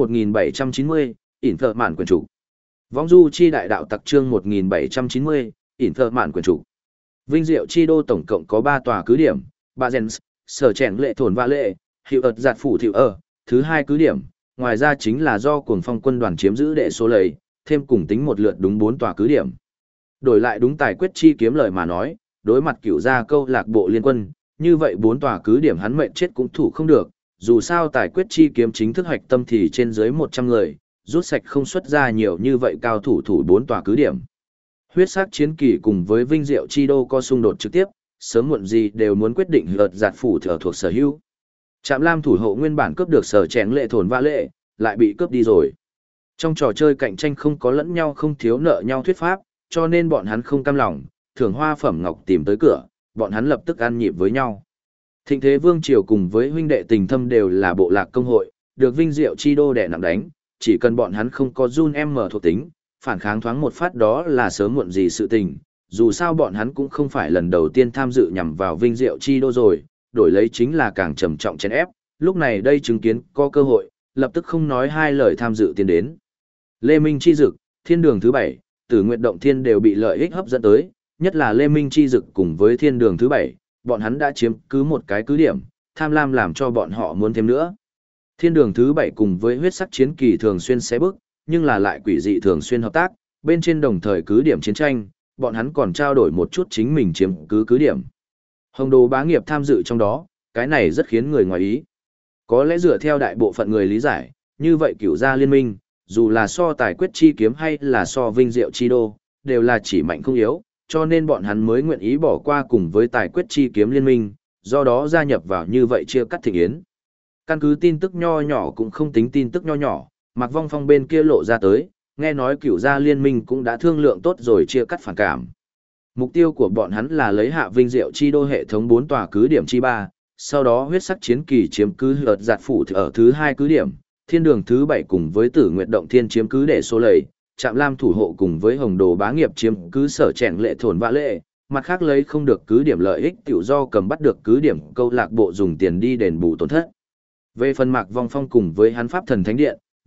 1790, ỉn thợ mạn quyền chủ. Vong Du Chi Đại Đạo Tặc chương 1790, ỉn thợ mạn quyền chủ. Vinh Diệu Chi Đô tổng cộng có 3 tòa cứ điểm, Ba Gens, Sở Trẻn Lệ Thổn Va Lệ, Hiệu ợt Giạt Phủ Thiệu thứ 2 cứ điểm, ngoài ra chính là do Cuồng Phong quân đoàn chiếm giữ đệ số lầy, thêm cùng tính một lượt đúng 4 tòa cứ điểm. Đổi lại đúng tài quyết chi kiếm lời mà nói, đối mặt Cửu Gia câu lạc bộ liên quân, như vậy 4 tòa cứ điểm hắn mệnh chết cũng thủ không được, dù sao tài quyết chi kiếm chính thức hoạch tâm thì trên dưới 100 người, rút sạch không xuất ra nhiều như vậy cao thủ 4 tòa cứ điểm. Huyết sắc chiến kỳ cùng với Vinh Diệu Chi Đô có xung đột trực tiếp, sớm muộn gì đều muốn quyết định lượt giạt phủ thừa thuộc sở hữu. Trạm Lam thủ hộ nguyên bản cướp được Sở Chén Lệ Thổn Va Lệ, lại bị cướp đi rồi. Trong trò chơi cạnh tranh không có lẫn nhau không thiếu nợ nhau thuyết pháp, cho nên bọn hắn không cam lòng, thưởng hoa phẩm ngọc tìm tới cửa, bọn hắn lập tức ăn nhịp với nhau. Thịnh Thế Vương Triều cùng với huynh đệ tình thâm đều là bộ lạc công hội, được Vinh Diệu Chi Đô đè nặng đánh, chỉ cần bọn hắn không có run M thuộc tính, phản kháng thoáng một phát đó là sớm muộn gì sự tình, dù sao bọn hắn cũng không phải lần đầu tiên tham dự nhằm vào Vinh Diệu Chi Đô rồi, đổi lấy chính là càng trầm trọng chèn ép, lúc này đây chứng kiến có cơ hội, lập tức không nói hai lời tham dự tiến đến. Lê Minh Chi Dực, Thiên Đường thứ 7, Tử Nguyệt Động Thiên đều bị lợi ích hấp dẫn tới, nhất là Lê Minh Chi Dực cùng với Thiên Đường thứ 7, bọn hắn đã chiếm cứ một cái cứ điểm, tham lam làm cho bọn họ muốn thêm nữa. Thiên Đường thứ 7 cùng với huyết sắc chiến kỳ thường xuyên xé bước, nhưng là lại quỷ dị thường xuyên hợp tác, bên trên đồng thời cứ điểm chiến tranh, bọn hắn còn trao đổi một chút chính mình chiếm cứ điểm. Hồng Đồ Bá Nghiệp tham dự trong đó, cái này rất khiến người ngoài ý. Có lẽ dựa theo đại bộ phận người lý giải, như vậy Cửu Gia liên minh, dù là so tài quyết chi kiếm hay là so Vinh Diệu Chi Đô, đều là chỉ mạnh không yếu, cho nên bọn hắn mới nguyện ý bỏ qua cùng với tài quyết chi kiếm liên minh, do đó gia nhập vào như vậy chia cắt thịnh yến. Căn cứ tin tức nho nhỏ cũng không tính tin tức nho nhỏ, Mạc Vong Phong bên kia lộ ra tới, nghe nói Cửu Gia liên minh cũng đã thương lượng tốt rồi chia cắt phản cảm. Mục tiêu của bọn hắn là lấy hạ Vinh Diệu Chi Đô hệ thống 4 tòa cứ điểm chi 3, sau đó huyết sắc chiến kỳ chiếm cứ ợt giạt phủ ở thứ 2 cứ điểm, Thiên Đường thứ 7 cùng với Tử Nguyệt Động Thiên chiếm cứ để số lầy, Trạm Lam thủ hộ cùng với Hồng Đồ Bá Nghiệp chiếm cứ Sở Chèn Lệ Thổn Va Lệ, mặt khác lấy không được cứ điểm lợi ích tiểu do cầm bắt được cứ điểm câu lạc bộ dùng tiền đi đền bù tổn thất. Về phần Mạc Vong Phong cùng với hắn Pháp Thần Thánh Điện,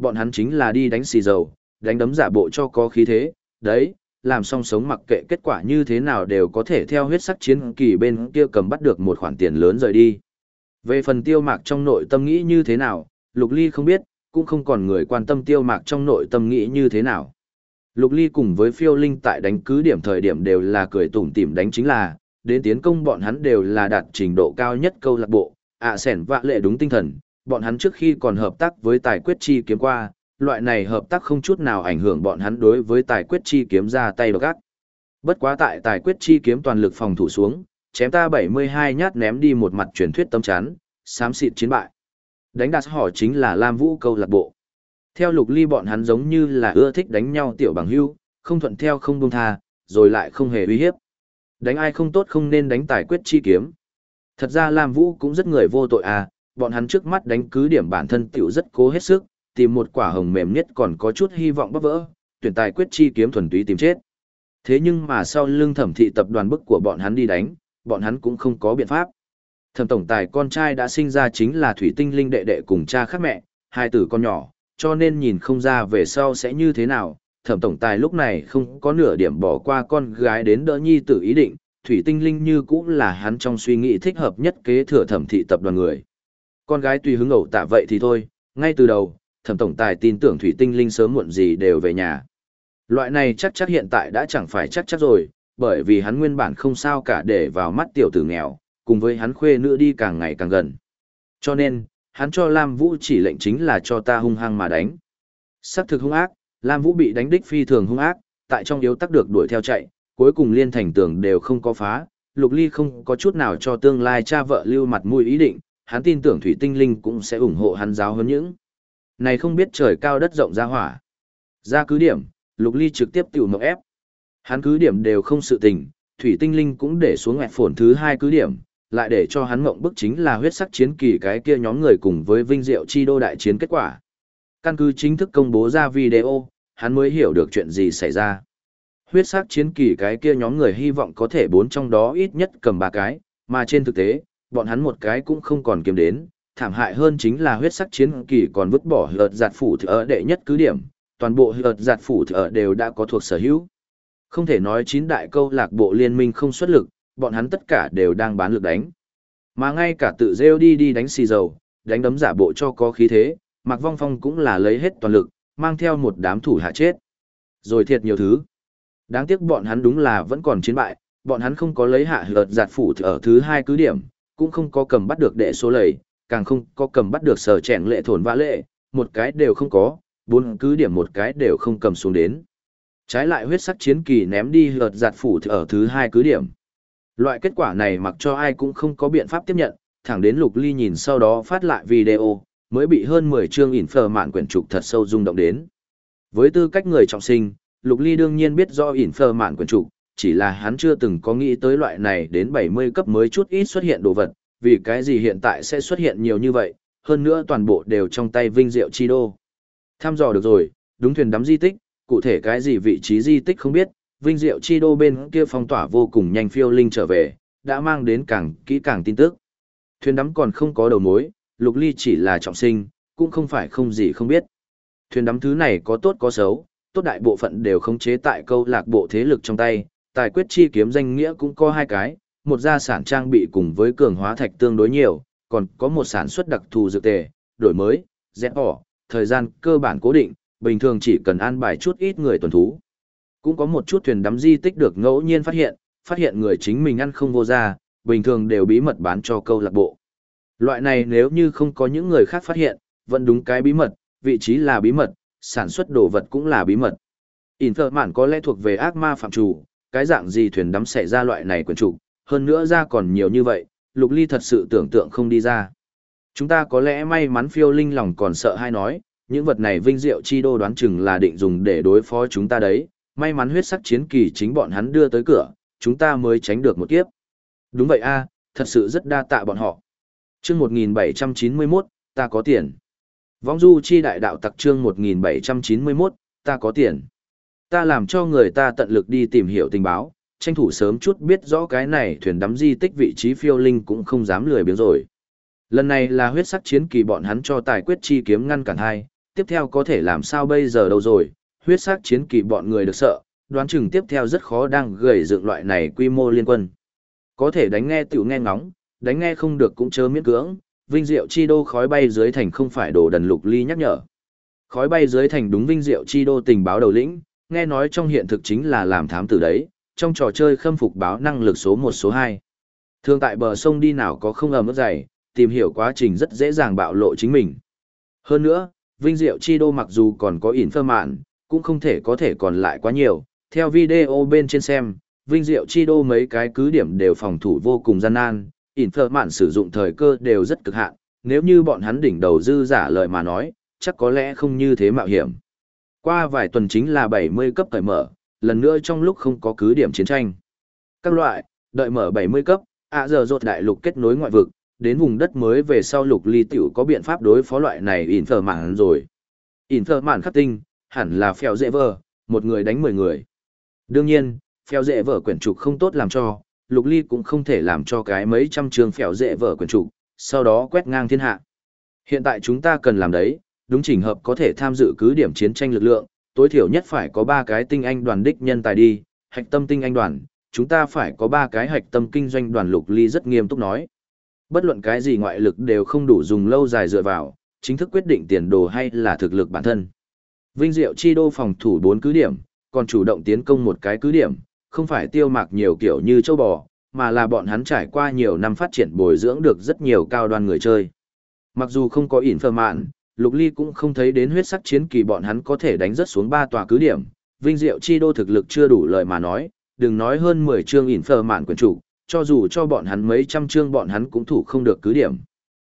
bọn hắn chính là đi đánh xì dầu, đánh đấm giả bộ cho có khí thế, đấy, làm xong sống mặc kệ kết quả như thế nào đều có thể theo huyết sắc chiến kỳ bên kia cầm bắt được một khoản tiền lớn rời đi. Về phần Tiêu Mạc trong nội tâm nghĩ như thế nào, Lục Ly không biết, cũng không còn người quan tâm Tiêu Mạc trong nội tâm nghĩ như thế nào. Lục Ly cùng với Phiêu Linh tại đánh cứ điểm thời điểm đều là cười tủm tỉm đánh chính là, đến tiến công bọn hắn đều là đạt trình độ cao nhất câu lạc bộ, sẻn vạ lệ đúng tinh thần, bọn hắn trước khi còn hợp tác với Tài Quyết Chi kiếm qua, loại này hợp tác không chút nào ảnh hưởng bọn hắn đối với Tài Quyết Chi kiếm ra tay độc ác. Bất quá tại Tài Quyết Chi kiếm toàn lực phòng thủ xuống, chém ta 72 nhát ném đi một mặt truyền thuyết tấm chắn, xám xịt chiến bại. Đánh đạt họ chính là Lam Vũ câu lạc bộ. Theo Lục Ly bọn hắn giống như là ưa thích đánh nhau tiểu bằng hữu, không thuận theo không buông tha, rồi lại không hề uy hiếp. Đánh ai không tốt không nên đánh Tài Quyết Chi kiếm. Thật ra Lam Vũ cũng rất người vô tội à, bọn hắn trước mắt đánh cứ điểm bản thân tiểu rất cố hết sức, tìm một quả hồng mềm nhất còn có chút hy vọng bắp vỡ, tuyển Tài Quyết Chi kiếm thuần túy tìm chết. Thế nhưng mà sau lưng Thẩm thị tập đoàn bức của bọn hắn đi đánh, bọn hắn cũng không có biện pháp. Thẩm tổng tài con trai đã sinh ra chính là Thủy Tinh Linh đệ đệ cùng cha khác mẹ, hai tử con nhỏ, cho nên nhìn không ra về sau sẽ như thế nào. Thẩm tổng tài lúc này không có nửa điểm bỏ qua con gái đến đỡ nhi tử ý định, Thủy Tinh Linh như cũng là hắn trong suy nghĩ thích hợp nhất kế thừa Thẩm thị tập đoàn người. Con gái tùy hứng ẩu tạ vậy thì thôi, ngay từ đầu, Thẩm tổng tài tin tưởng Thủy Tinh Linh sớm muộn gì đều về nhà. Loại này chắc hiện tại đã chẳng phải chắc rồi, bởi vì hắn nguyên bản không sao cả để vào mắt tiểu tử nghèo, cùng với hắn khuê nữ đi càng ngày càng gần. Cho nên, hắn cho Lam Vũ chỉ lệnh chính là cho ta hung hăng mà đánh. Sắc thực hung ác, Lam Vũ bị đánh đích phi thường hung ác, tại trong yếu tắc được đuổi theo chạy, cuối cùng liên thành tường đều không có phá, Lục Ly không có chút nào cho tương lai cha vợ lưu mặt mũi ý định, hắn tin tưởng Thủy Tinh Linh cũng sẽ ủng hộ hắn giáo hơn những. Này không biết trời cao đất rộng ra hỏa. Ra cứ điểm, Lục Ly trực tiếp tiểu mộng ép. Hắn cứ điểm đều không sự tình, Thủy Tinh Linh cũng để xuống ngoẹt phổn thứ 2 cứ điểm, lại để cho hắn mộng bức chính là huyết sắc chiến kỳ cái kia nhóm người cùng với Vinh Diệu Chi Đô đại chiến kết quả. Căn cứ chính thức công bố ra video, hắn mới hiểu được chuyện gì xảy ra. Huyết sắc chiến kỳ cái kia nhóm người hy vọng có thể 4 trong đó ít nhất cầm 3 cái, mà trên thực tế, bọn hắn một cái cũng không còn kiếm đến, thảm hại hơn chính là huyết sắc chiến kỳ còn vứt bỏ hợt giạt phủ thử ở đệ nhất cứ điểm, toàn bộ hợt giạt phủ thử ở đều đã có thuộc sở hữu. Không thể nói 9 đại câu lạc bộ liên minh không xuất lực, bọn hắn tất cả đều đang bán lực đánh. Mà ngay cả tự rêu đi đánh xì dầu, đánh đấm giả bộ cho có khí thế, Mạc Vong Phong cũng là lấy hết toàn lực, mang theo một đám thủ hạ chết. Rồi thiệt nhiều thứ. Đáng tiếc bọn hắn đúng là vẫn còn chiến bại, bọn hắn không có lấy hạ hợt giạt phủ ở thứ 2 cứ điểm, cũng không có cầm bắt được đệ số lầy, càng không có cầm bắt được sở chèn lệ thổn vã lệ, một cái đều không có, 4 cứ điểm một cái đều không cầm xuống đến. Trái lại huyết sắc chiến kỳ ném đi hợt giạt phủ ở thứ 2 cứ điểm. Loại kết quả này mặc cho ai cũng không có biện pháp tiếp nhận, thẳng đến Lục Ly nhìn sau đó phát lại video, mới bị hơn 10 chương ỉn phờ mạn quyển trục thật sâu rung động đến. Với tư cách người trọng sinh, Lục Ly đương nhiên biết rõ ỉn phờ mạn quyển trục, chỉ là hắn chưa từng có nghĩ tới loại này đến 70 cấp mới chút ít xuất hiện đồ vật, vì cái gì hiện tại sẽ xuất hiện nhiều như vậy, hơn nữa toàn bộ đều trong tay Vinh Diệu Chi Đô. Thăm dò được rồi, đúng thuyền đắm di tích, cụ thể cái gì vị trí di tích không biết, Vinh Diệu Chi Đô bên kia phong tỏa vô cùng nhanh Phiêu Linh trở về, đã mang đến càng kỹ càng tin tức. Thuyền đắm còn không có đầu mối, Lục Ly chỉ là trọng sinh, cũng không phải không gì không biết. Thuyền đắm thứ này có tốt có xấu, tốt đại bộ phận đều khống chế tại câu lạc bộ thế lực trong tay, Tài Quyết Chi kiếm danh nghĩa cũng có 2 cái, một gia sản trang bị cùng với cường hóa thạch tương đối nhiều, còn có một sản xuất đặc thù dược tề, đổi mới, dẹp bỏ, thời gian cơ bản cố định, bình thường chỉ cần an bài chút ít người tuần thú. Cũng có một chút thuyền đắm di tích được ngẫu nhiên phát hiện người chính mình ăn không vô ra, bình thường đều bí mật bán cho câu lạc bộ. Loại này nếu như không có những người khác phát hiện, vẫn đúng cái bí mật, vị trí là bí mật, sản xuất đồ vật cũng là bí mật. Interman có lẽ thuộc về ác ma phạm chủ, cái dạng gì thuyền đắm xảy ra loại này quyển trục, hơn nữa ra còn nhiều như vậy, Lục Ly thật sự tưởng tượng không đi ra. Chúng ta có lẽ may mắn Phiêu Linh lòng còn sợ hay nói, những vật này Vinh Diệu Chi Đô đoán chừng là định dùng để đối phó chúng ta đấy, may mắn huyết sắc chiến kỳ chính bọn hắn đưa tới cửa, chúng ta mới tránh được một kiếp. Đúng vậy a, thật sự rất đa tạ bọn họ. Chương 1791, ta có tiền. Vong du chi đại đạo tặc chương 1791, ta có tiền. Ta làm cho người ta tận lực đi tìm hiểu tình báo, tranh thủ sớm chút biết rõ cái này thuyền đắm di tích vị trí Phiêu Linh cũng không dám lười biếng rồi. Lần này là huyết sắc chiến kỳ bọn hắn cho Tài Quyết Chi kiếm ngăn cản hai, tiếp theo có thể làm sao bây giờ đâu rồi, huyết sắc chiến kỳ bọn người được sợ, đoán chừng tiếp theo rất khó đang gầy dựng loại này quy mô liên quân. Có thể đánh nghe tiểu nghe ngóng, đánh nghe không được cũng chớ miễn cưỡng, vinh diệu chi đô khói bay dưới thành không phải đồ đần Lục Ly nhắc nhở. Khói bay dưới thành đúng vinh diệu chi đô tình báo đầu lĩnh, nghe nói trong hiện thực chính là làm thám tử đấy, trong trò chơi khâm phục báo năng lực số 1 số 2. Thường tại bờ sông đi nào có không ẩm ướt dày, tìm hiểu quá trình rất dễ dàng bạo lộ chính mình. Hơn nữa, vinh diệu chi đô mặc dù còn có mạn, cũng không thể có thể còn lại quá nhiều. Theo video bên trên xem, vinh diệu chi đô mấy cái cứ điểm đều phòng thủ vô cùng gian nan, mạn sử dụng thời cơ đều rất cực hạn, nếu như bọn hắn đỉnh đầu dư giả lời mà nói, chắc có lẽ không như thế mạo hiểm. Qua vài tuần chính là 70 cấp cởi mở, lần nữa trong lúc không có cứ điểm chiến tranh. Các loại, đợi mở 70 cấp, giờ rột đại lục kết nối ngoại vực, đến vùng đất mới về sau Lục Ly tiểu có biện pháp đối phó loại này mạn rồi. Mạn khắc tinh, hẳn là phèo dễ vờ, một người đánh 10 người. Đương nhiên, phèo dễ vờ quyển trục không tốt làm cho, Lục Ly cũng không thể làm cho cái mấy trăm trường phèo dễ vờ quyển trục, sau đó quét ngang thiên hạ. Hiện tại chúng ta cần làm đấy, đúng chỉnh hợp có thể tham dự cứ điểm chiến tranh lực lượng, tối thiểu nhất phải có 3 cái tinh anh đoàn đích nhân tài đi, hạch tâm tinh anh đoàn, chúng ta phải có 3 cái hạch tâm kinh doanh đoàn. Lục Ly rất nghiêm túc nói. Bất luận cái gì ngoại lực đều không đủ dùng lâu dài dựa vào, chính thức quyết định tiền đồ hay là thực lực bản thân. Vinh Diệu chi đô phòng thủ 4 cứ điểm, còn chủ động tiến công một cái cứ điểm, không phải tiêu mạc nhiều kiểu như châu bò, mà là bọn hắn trải qua nhiều năm phát triển bồi dưỡng được rất nhiều cao đoan người chơi. Mặc dù không có mạn, Lục Ly cũng không thấy đến huyết sắc chiến kỳ bọn hắn có thể đánh rất xuống 3 tòa cứ điểm. Vinh Diệu chi đô thực lực chưa đủ lời mà nói, đừng nói hơn 10 chương mạn quyền chủ, cho dù cho bọn hắn mấy trăm chương bọn hắn cũng thủ không được cứ điểm.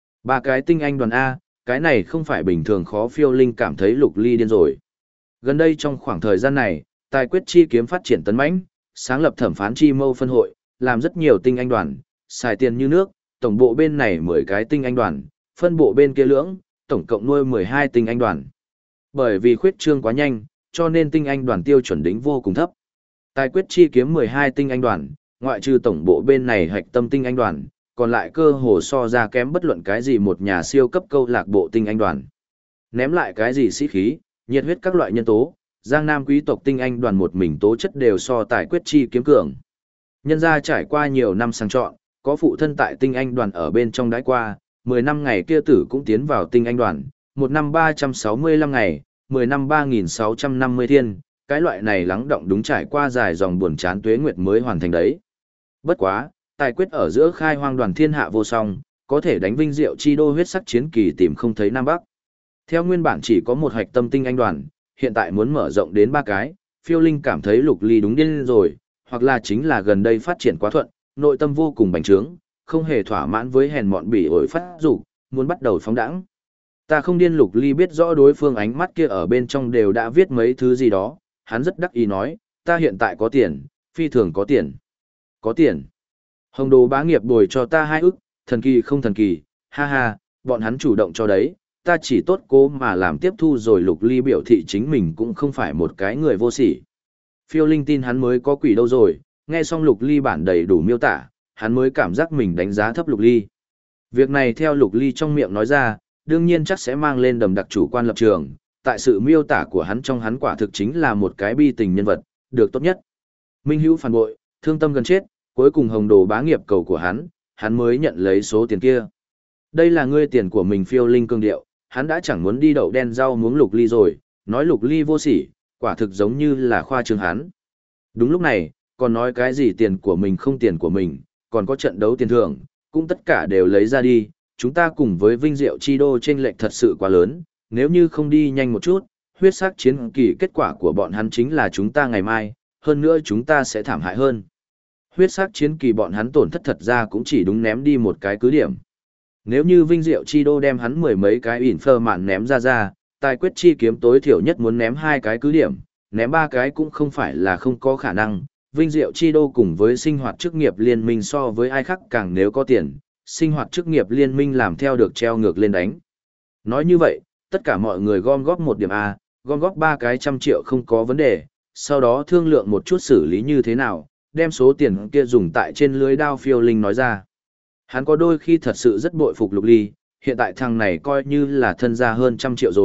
3 cái tinh anh đoàn A, cái này không phải bình thường khó phiêu linh cảm thấy Lục Ly điên rồi. Gần đây trong khoảng thời gian này, tài quyết chi kiếm phát triển tấn mãnh, sáng lập thẩm phán chi mâu phân hội, làm rất nhiều tinh anh đoàn, xài tiền như nước, tổng bộ bên này 10 cái tinh anh đoàn, phân bộ bên kia lưỡng, tổng cộng nuôi 12 tinh anh đoàn. Bởi vì khuyết trương quá nhanh, cho nên tinh anh đoàn tiêu chuẩn đỉnh vô cùng thấp. Tài quyết chi kiếm 12 tinh anh đoàn, ngoại trừ tổng bộ bên này hạch tâm tinh anh đoàn, còn lại cơ hồ so ra kém bất luận cái gì một nhà siêu cấp câu lạc bộ tinh anh đoàn. Ném lại cái gì sĩ khí, nhiệt huyết các loại nhân tố, Giang Nam quý tộc tinh anh đoàn một mình tố chất đều so tài quyết chi kiếm cường. Nhân gia trải qua nhiều năm sang chọn, có phụ thân tại tinh anh đoàn ở bên trong đãi qua, 10 năm ngày kia tử cũng tiến vào tinh anh đoàn, 1 năm 365 ngày, 10 năm 3650 thiên, cái loại này lắng động đúng trải qua dài dòng buồn chán tuế nguyệt mới hoàn thành đấy. Bất quá, tài quyết ở giữa khai hoang đoàn thiên hạ vô song, có thể đánh vinh diệu chi đô huyết sắc chiến kỳ tìm không thấy Nam Bắc. Theo nguyên bản chỉ có một hạch tâm tinh anh đoàn, hiện tại muốn mở rộng đến 3 cái, phiêu linh cảm thấy Lục Ly đúng điên rồi, hoặc là chính là gần đây phát triển quá thuận, nội tâm vô cùng bành trướng, không hề thỏa mãn với hèn mọn bỉ ổi phát dục, muốn bắt đầu phóng đãng. Ta không điên. Lục Ly biết rõ đối phương ánh mắt kia ở bên trong đều đã viết mấy thứ gì đó, hắn rất đắc ý nói, ta hiện tại có tiền, phi thường có tiền. Có tiền. Hồng Đồ bá nghiệp bồi cho ta 2 ức, thần kỳ không thần kỳ, ha ha, bọn hắn chủ động cho đấy, ta chỉ tốt cố mà làm tiếp thu rồi. Lục Ly biểu thị chính mình cũng không phải một cái người vô sỉ. Phiêu linh tin hắn mới có quỷ đâu rồi, nghe xong Lục Ly bản đầy đủ miêu tả, hắn mới cảm giác mình đánh giá thấp Lục Ly. Việc này theo Lục Ly trong miệng nói ra, đương nhiên chắc sẽ mang lên đầm đặc chủ quan lập trường, tại sự miêu tả của hắn trong hắn quả thực chính là một cái bi tình nhân vật, được tốt nhất. Minh hữu phản bội, thương tâm gần chết, cuối cùng Hồng Đồ bá nghiệp cầu của hắn mới nhận lấy số tiền kia. Đây là ngươi tiền của mình. Phiêu linh cương điệu, hắn đã chẳng muốn đi đậu đen rau muống Lục Ly rồi, nói Lục Ly vô sỉ, quả thực giống như là khoa trương hắn. Đúng lúc này, còn nói cái gì tiền của mình không tiền của mình, còn có trận đấu tiền thưởng, cũng tất cả đều lấy ra đi, chúng ta cùng với vinh diệu chi đô chênh lệch thật sự quá lớn, nếu như không đi nhanh một chút, huyết sắc chiến kỳ kết quả của bọn hắn chính là chúng ta ngày mai, hơn nữa chúng ta sẽ thảm hại hơn. Huyết sắc chiến kỳ bọn hắn tổn thất thật ra cũng chỉ đúng ném đi một cái cứ điểm. Nếu như vinh diệu chi đô đem hắn 10 mấy cái mạn ném ra, tài quyết chi kiếm tối thiểu nhất muốn ném 2 cái cứ điểm, ném 3 cái cũng không phải là không có khả năng. Vinh diệu chi đô cùng với sinh hoạt chức nghiệp liên minh so với ai khác càng nếu có tiền, sinh hoạt chức nghiệp liên minh làm theo được treo ngược lên đánh. Nói như vậy, tất cả mọi người gom góp 1 điểm A, gom góp 3 cái trăm triệu không có vấn đề, sau đó thương lượng một chút xử lý như thế nào, đem số tiền kia dùng tại trên lưới đao. Phiêu linh nói ra. Hắn có đôi khi thật sự rất bội phục Lục Ly, hiện tại thằng này coi như là thân gia hơn 100 triệu rồi,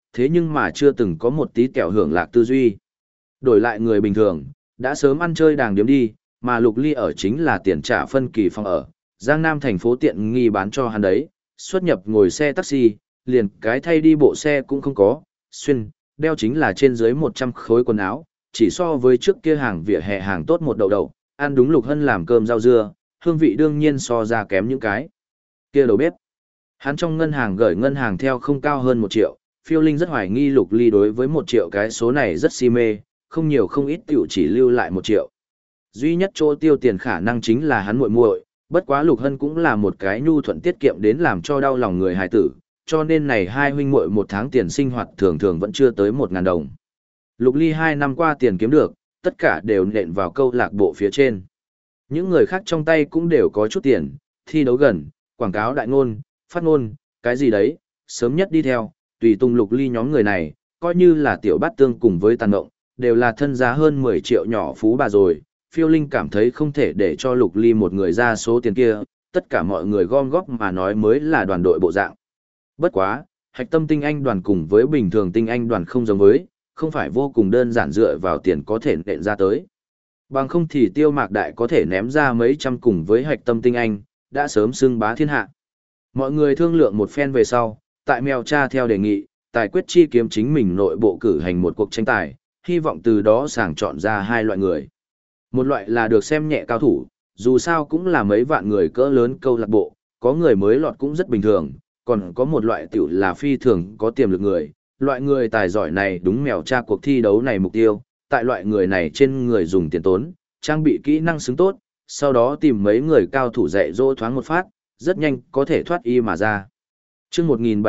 thế nhưng mà chưa từng có một tí kẹo hưởng lạc tư duy. Đổi lại người bình thường, đã sớm ăn chơi đàng điếm đi, mà Lục Ly ở chính là tiền trả phân kỳ phòng ở, Giang Nam thành phố tiện nghi bán cho hắn đấy, xuất nhập ngồi xe taxi, liền cái thay đi bộ xe cũng không có, xuyên, đeo chính là trên dưới 100 khối quần áo, chỉ so với trước kia hàng vỉa hè hàng tốt một đậu đậu, ăn đúng Lục Hân làm cơm rau dưa, hương vị đương nhiên so ra kém những cái kia đầu bếp. Hắn trong ngân hàng gửi ngân hàng theo không cao hơn 1 triệu, Phiêu Linh rất hoài nghi Lục Ly đối với 1 triệu cái số này rất si mê, không nhiều không ít tiểu chỉ lưu lại 1 triệu. Duy nhất chỗ tiêu tiền khả năng chính là hắn muội muội, bất quá Lục Hân cũng là một cái nhu thuận tiết kiệm đến làm cho đau lòng người hài tử, cho nên này hai huynh muội 1 tháng tiền sinh hoạt thường thường vẫn chưa tới 1.000 đồng. Lục Ly 2 năm qua tiền kiếm được, tất cả đều nện vào câu lạc bộ phía trên. Những người khác trong tay cũng đều có chút tiền, thi đấu gần, quảng cáo đại ngôn, phát ngôn, cái gì đấy, sớm nhất đi theo, tùy tùng Lục Ly nhóm người này, coi như là tiểu bát tương cùng với tàn ngộng, đều là thân giá hơn 10 triệu nhỏ phú bà rồi. Phiêu Linh cảm thấy không thể để cho Lục Ly một người ra số tiền kia, tất cả mọi người gom góp mà nói mới là đoàn đội bộ dạng. Bất quá, hạch tâm tinh anh đoàn cùng với bình thường tinh anh đoàn không giống với, không phải vô cùng đơn giản dựa vào tiền có thể nện ra tới. Bằng không thì Tiêu Mạc Đại có thể ném ra mấy trăm cùng với hạch tâm tinh anh, đã sớm xưng bá thiên hạ. Mọi người thương lượng một phen về sau, tại mèo cha theo đề nghị, tài quyết chi kiếm chính mình nội bộ cử hành một cuộc tranh tài, hy vọng từ đó sàng chọn ra 2 loại người. Một loại là được xem nhẹ cao thủ, dù sao cũng là mấy vạn người cỡ lớn câu lạc bộ, có người mới lọt cũng rất bình thường, còn có một loại tiểu là phi thường có tiềm lực người. Loại người tài giỏi này đúng mèo tra cuộc thi đấu này mục tiêu, tại loại người này trên người dùng tiền tốn, trang bị kỹ năng xứng tốt, sau đó tìm mấy người cao thủ dạy dỗ thoáng một phát, rất nhanh có thể thoát y mà ra. Chương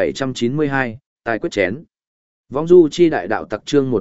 1792, tài quyết chén. Võng du chi đại đạo tặc chương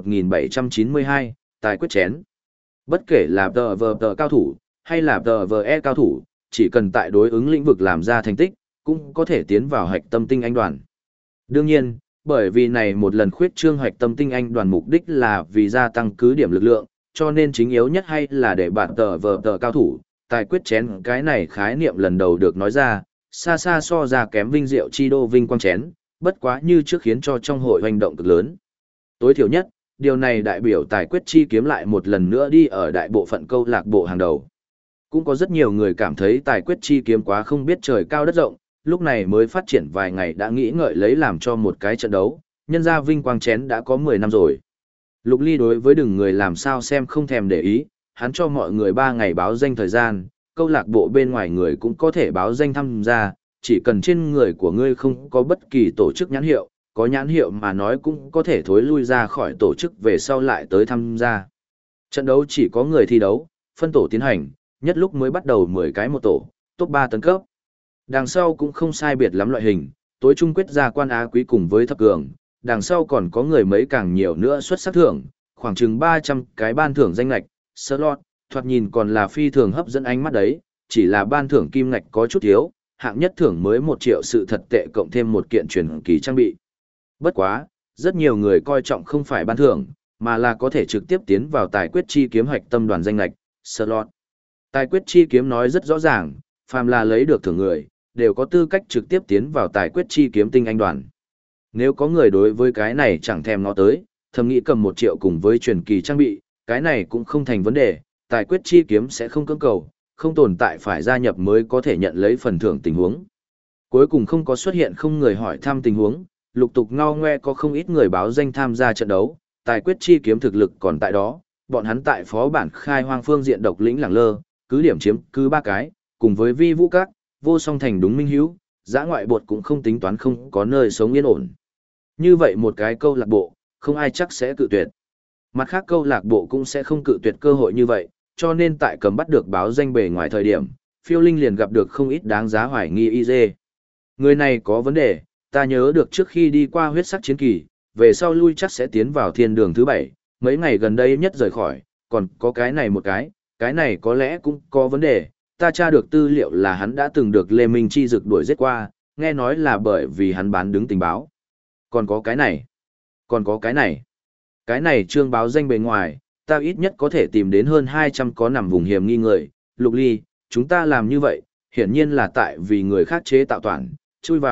1792, tài quyết chén. Bất kể là tờ cao thủ, hay là tờ cao thủ, chỉ cần tại đối ứng lĩnh vực làm ra thành tích, cũng có thể tiến vào hạch tâm tinh anh đoàn. Đương nhiên, bởi vì này một lần khuyết trương hạch tâm tinh anh đoàn mục đích là vì gia tăng cứ điểm lực lượng, cho nên chính yếu nhất hay là để bạn tờ cao thủ, tài quyết chén cái này khái niệm lần đầu được nói ra, xa xa so ra kém vinh diệu chi đô vinh quang chén, bất quá như trước khiến cho trong hội hoành động cực lớn. Tối thiểu nhất, điều này đại biểu tài quyết chi kiếm lại một lần nữa đi ở đại bộ phận câu lạc bộ hàng đầu. Cũng có rất nhiều người cảm thấy tài quyết chi kiếm quá không biết trời cao đất rộng, lúc này mới phát triển vài ngày đã nghĩ ngợi lấy làm cho một cái trận đấu, nhân ra vinh quang chén đã có 10 năm rồi. Lục Ly đối với đừng người làm sao xem không thèm để ý, hắn cho mọi người 3 ngày báo danh thời gian, câu lạc bộ bên ngoài người cũng có thể báo danh tham gia, chỉ cần trên người của ngươi không có bất kỳ tổ chức nhãn hiệu, có nhãn hiệu mà nói cũng có thể thối lui ra khỏi tổ chức về sau lại tới tham gia. Trận đấu chỉ có người thi đấu, phân tổ tiến hành, nhất lúc mới bắt đầu 10 cái một tổ, top 3 tấn cấp. Đằng sau cũng không sai biệt lắm loại hình, tối trung quyết ra quan á quý cùng với thập cường, đằng sau còn có người mấy càng nhiều nữa xuất sắc thưởng, khoảng chừng 300 cái ban thưởng danh lạch, slot, thoạt nhìn còn là phi thường hấp dẫn ánh mắt đấy, chỉ là ban thưởng kim ngạch có chút thiếu, hạng nhất thưởng mới 1 triệu sự thật tệ cộng thêm một kiện truyền kỳ trang bị. Bất quá, rất nhiều người coi trọng không phải ban thưởng, mà là có thể trực tiếp tiến vào tài quyết chi kiếm hạch tâm đoàn danh lạch, slot. Tài quyết chi kiếm nói rất rõ ràng, phàm là lấy được thưởng người, đều có tư cách trực tiếp tiến vào tài quyết chi kiếm tinh anh đoàn. Nếu có người đối với cái này chẳng thèm ngó tới, thầm nghĩ cầm 1 triệu cùng với truyền kỳ trang bị, cái này cũng không thành vấn đề, tài quyết chi kiếm sẽ không cưỡng cầu, không tồn tại phải gia nhập mới có thể nhận lấy phần thưởng tình huống. Cuối cùng không có xuất hiện không người hỏi thăm tình huống, lục tục ngao ngoe có không ít người báo danh tham gia trận đấu, tài quyết chi kiếm thực lực còn tại đó, bọn hắn tại phó bản khai hoang phương diện độc lĩnh lẳng lơ, cứ điểm chiếm cứ 3 cái, cùng với vi vũ các, vô song thành đúng minh hiếu, giã ngoại bột cũng không tính toán không có nơi sống yên ổn. Như vậy một cái câu lạc bộ, không ai chắc sẽ cự tuyệt. Mặt khác câu lạc bộ cũng sẽ không cự tuyệt cơ hội như vậy, cho nên tại cầm bắt được báo danh bề ngoài thời điểm, Phiêu Linh liền gặp được không ít đáng giá hoài nghi y dê. Người này có vấn đề, ta nhớ được trước khi đi qua huyết sắc chiến kỳ, về sau lui chắc sẽ tiến vào thiên đường thứ 7, mấy ngày gần đây nhất rời khỏi, còn có cái này một cái này có lẽ cũng có vấn đề, ta tra được tư liệu là hắn đã từng được Lê Minh Chi rực đuổi giết qua, nghe nói là bởi vì hắn bán đứng tình báo. Còn có cái này trương báo danh bề ngoài, ta ít nhất có thể tìm đến hơn 200 có nằm vùng hiểm nghi người, Lục Ly, chúng ta làm như vậy, hiển nhiên là tại vì người khác chế tạo toàn, chui vào,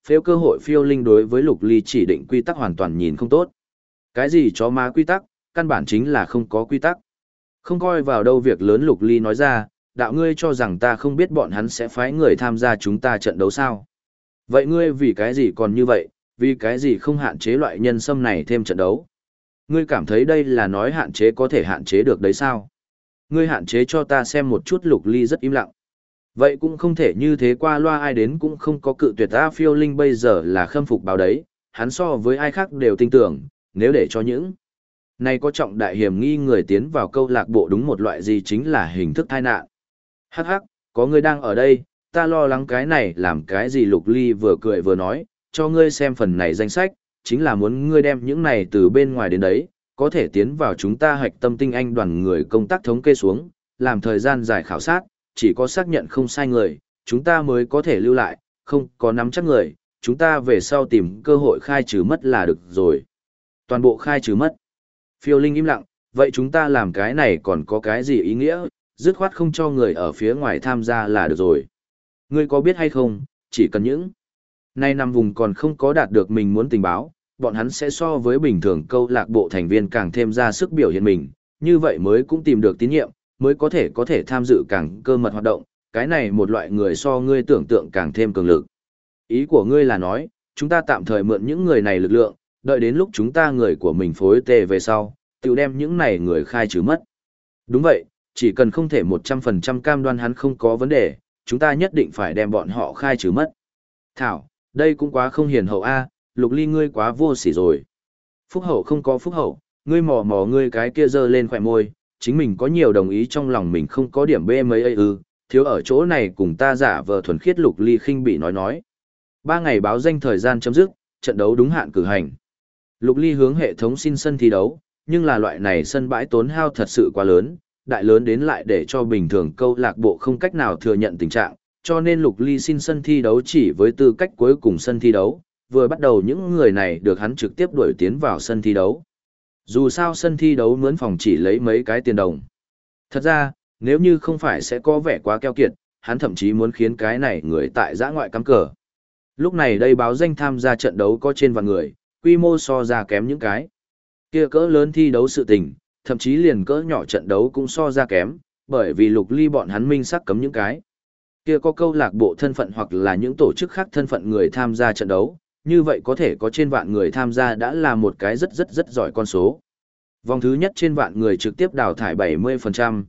phếu cơ hội phiêu linh đối với Lục Ly chỉ định quy tắc hoàn toàn nhìn không tốt. Cái gì chó má quy tắc, căn bản chính là không có quy tắc. Không coi vào đâu việc lớn Lục Ly nói ra, đạo ngươi cho rằng ta không biết bọn hắn sẽ phái người tham gia chúng ta trận đấu sao. Vậy ngươi vì cái gì còn như vậy, vì cái gì không hạn chế loại nhân xâm này thêm trận đấu? Ngươi cảm thấy đây là nói hạn chế có thể hạn chế được đấy sao? Ngươi hạn chế cho ta xem một chút. Lục Ly rất im lặng. Vậy cũng không thể như thế, qua loa ai đến cũng không có cự tuyệt ta. Phiêu linh bây giờ là khâm phục báo đấy, hắn so với ai khác đều tin tưởng, nếu để cho những này có trọng đại hiểm nghi người tiến vào câu lạc bộ đúng một loại gì chính là hình thức tai nạn. Hắc hắc, có ngươi đang ở đây, ta lo lắng cái này làm cái gì. Lục Ly vừa cười vừa nói, cho ngươi xem phần này danh sách, chính là muốn ngươi đem những này từ bên ngoài đến đấy, có thể tiến vào chúng ta hạch tâm tinh anh đoàn người công tác thống kê xuống, làm thời gian dài khảo sát, chỉ có xác nhận không sai người, chúng ta mới có thể lưu lại, không có nắm chắc người, chúng ta về sau tìm cơ hội khai trừ mất là được rồi. Toàn bộ khai trừ mất. Phiêu linh im lặng, vậy chúng ta làm cái này còn có cái gì ý nghĩa, dứt khoát không cho người ở phía ngoài tham gia là được rồi. Ngươi có biết hay không, chỉ cần những nay nằm vùng còn không có đạt được mình muốn tình báo, bọn hắn sẽ so với bình thường câu lạc bộ thành viên càng thêm ra sức biểu hiện mình, như vậy mới cũng tìm được tín nhiệm, mới có thể tham dự càng cơ mật hoạt động, cái này một loại người so ngươi tưởng tượng càng thêm cường lực. Ý của ngươi là nói, chúng ta tạm thời mượn những người này lực lượng, đợi đến lúc chúng ta người của mình phối tề về sau, tự đem những này người khai trừ mất. Đúng vậy, chỉ cần không thể 100% cam đoan hắn không có vấn đề, chúng ta nhất định phải đem bọn họ khai trừ mất. Thảo, đây cũng quá không hiền hậu a, Lục Ly ngươi quá vô sỉ rồi. Phúc hậu không có phúc hậu, ngươi mò mò ngươi cái kia giơ lên khỏe môi, chính mình có nhiều đồng ý trong lòng mình không có điểm bê mấy ấy ư, thiếu ở chỗ này cùng ta giả vờ thuần khiết. Lục Ly khinh bị nói. 3 ngày báo danh thời gian chấm dứt, trận đấu đúng hạn cử hành. Lục Ly hướng hệ thống xin sân thi đấu, nhưng là loại này sân bãi tốn hao thật sự quá lớn, đại lớn đến lại để cho bình thường câu lạc bộ không cách nào thừa nhận tình trạng, cho nên Lục Ly xin sân thi đấu chỉ với tư cách cuối cùng sân thi đấu, vừa bắt đầu những người này được hắn trực tiếp đuổi tiến vào sân thi đấu. Dù sao sân thi đấu mướn phòng chỉ lấy mấy cái tiền đồng. Thật ra, nếu như không phải sẽ có vẻ quá keo kiệt, hắn thậm chí muốn khiến cái này người tại giã ngoại cắm cờ. Lúc này đây báo danh tham gia trận đấu có trên vạn người, quy mô so ra kém những cái kia cỡ lớn thi đấu sự tình, thậm chí liền cỡ nhỏ trận đấu cũng so ra kém, bởi vì Lục Ly bọn hắn minh xác cấm những cái kia có câu lạc bộ thân phận hoặc là những tổ chức khác thân phận người tham gia trận đấu, như vậy có thể có trên vạn người tham gia đã là một cái rất giỏi con số. Vòng thứ nhất trên vạn người trực tiếp đào thải 70%,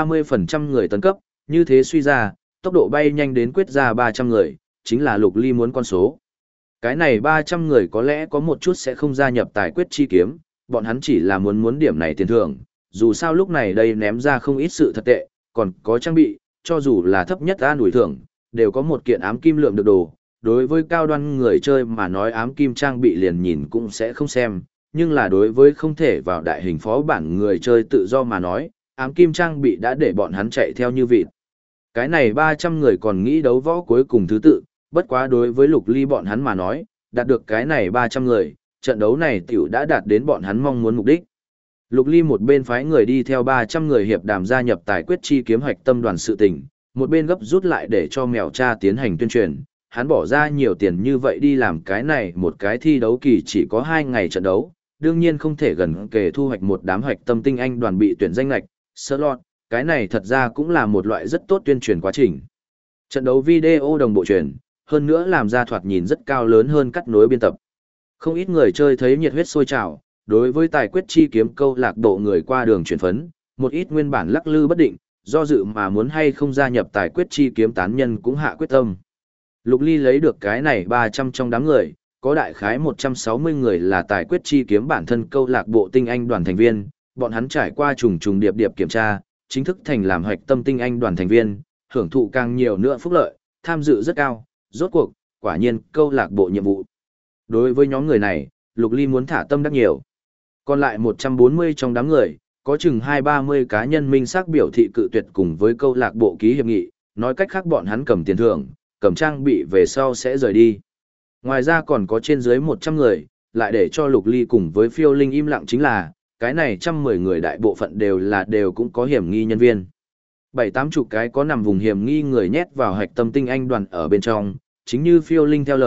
30% người tấn cấp, như thế suy ra, tốc độ bay nhanh đến quyết ra 300 người, chính là Lục Ly muốn con số. Cái này 300 người có lẽ có một chút sẽ không gia nhập tài quyết chi kiếm, bọn hắn chỉ là muốn điểm này tiền thưởng, dù sao lúc này đây ném ra không ít sự thật tệ, còn có trang bị, cho dù là thấp nhất an ủi thưởng, đều có một kiện ám kim lượng được đồ. Đối với cao đoan người chơi mà nói ám kim trang bị liền nhìn cũng sẽ không xem, nhưng là đối với không thể vào đại hình phó bản người chơi tự do mà nói, ám kim trang bị đã để bọn hắn chạy theo như vịt. Cái này 300 người còn nghĩ đấu võ cuối cùng thứ tự, bất quá đối với Lục Ly bọn hắn mà nói, đạt được cái này 300 người, trận đấu này tiểu đã đạt đến bọn hắn mong muốn mục đích. Lục Ly một bên phái người đi theo 300 người hiệp đàm gia nhập tài quyết chi kiếm hoạch tâm đoàn sự tình, một bên gấp rút lại để cho mèo cha tiến hành tuyên truyền. Hắn bỏ ra nhiều tiền như vậy đi làm cái này một cái thi đấu kỳ chỉ có 2 ngày trận đấu, đương nhiên không thể gần kề thu hoạch một đám hoạch tâm tinh anh đoàn bị tuyển danh lạch, slot, cái này thật ra cũng là một loại rất tốt tuyên truyền quá trình. Trận đấu video đồng bộ truyền, hơn nữa làm ra thoạt nhìn rất cao lớn hơn cắt nối biên tập. Không ít người chơi thấy nhiệt huyết sôi trào, đối với tài quyết chi kiếm câu lạc bộ người qua đường chuyển phấn, một ít nguyên bản lắc lư bất định, do dự mà muốn hay không gia nhập tài quyết chi kiếm tán nhân cũng hạ quyết tâm. Lục Ly lấy được cái này 300 trong đám người, có đại khái 160 người là tài quyết chi kiếm bản thân câu lạc bộ tinh anh đoàn thành viên, bọn hắn trải qua trùng điệp kiểm tra, chính thức thành làm hoạch tâm tinh anh đoàn thành viên, hưởng thụ càng nhiều nữa phúc lợi, tham dự rất cao, rốt cuộc, quả nhiên câu lạc bộ nhiệm vụ. Đối với nhóm người này, Lục Ly muốn thả tâm đắc nhiều. Còn lại 140 trong đám người, có chừng 2-30 cá nhân minh xác biểu thị cự tuyệt cùng với câu lạc bộ ký hiệp nghị, nói cách khác bọn hắn cầm tiền thưởng, cầm trang bị về sau sẽ rời đi. Ngoài ra còn có trên dưới 100 người, lại để cho Lục Ly cùng với Phiêu Linh im lặng chính là, cái này 110 người đại bộ phận đều cũng có hiểm nghi nhân viên. 7-80 cái có nằm vùng hiểm nghi người nhét vào hạch tâm tinh anh đoàn ở bên trong, chính như Phiêu Linh theo lời,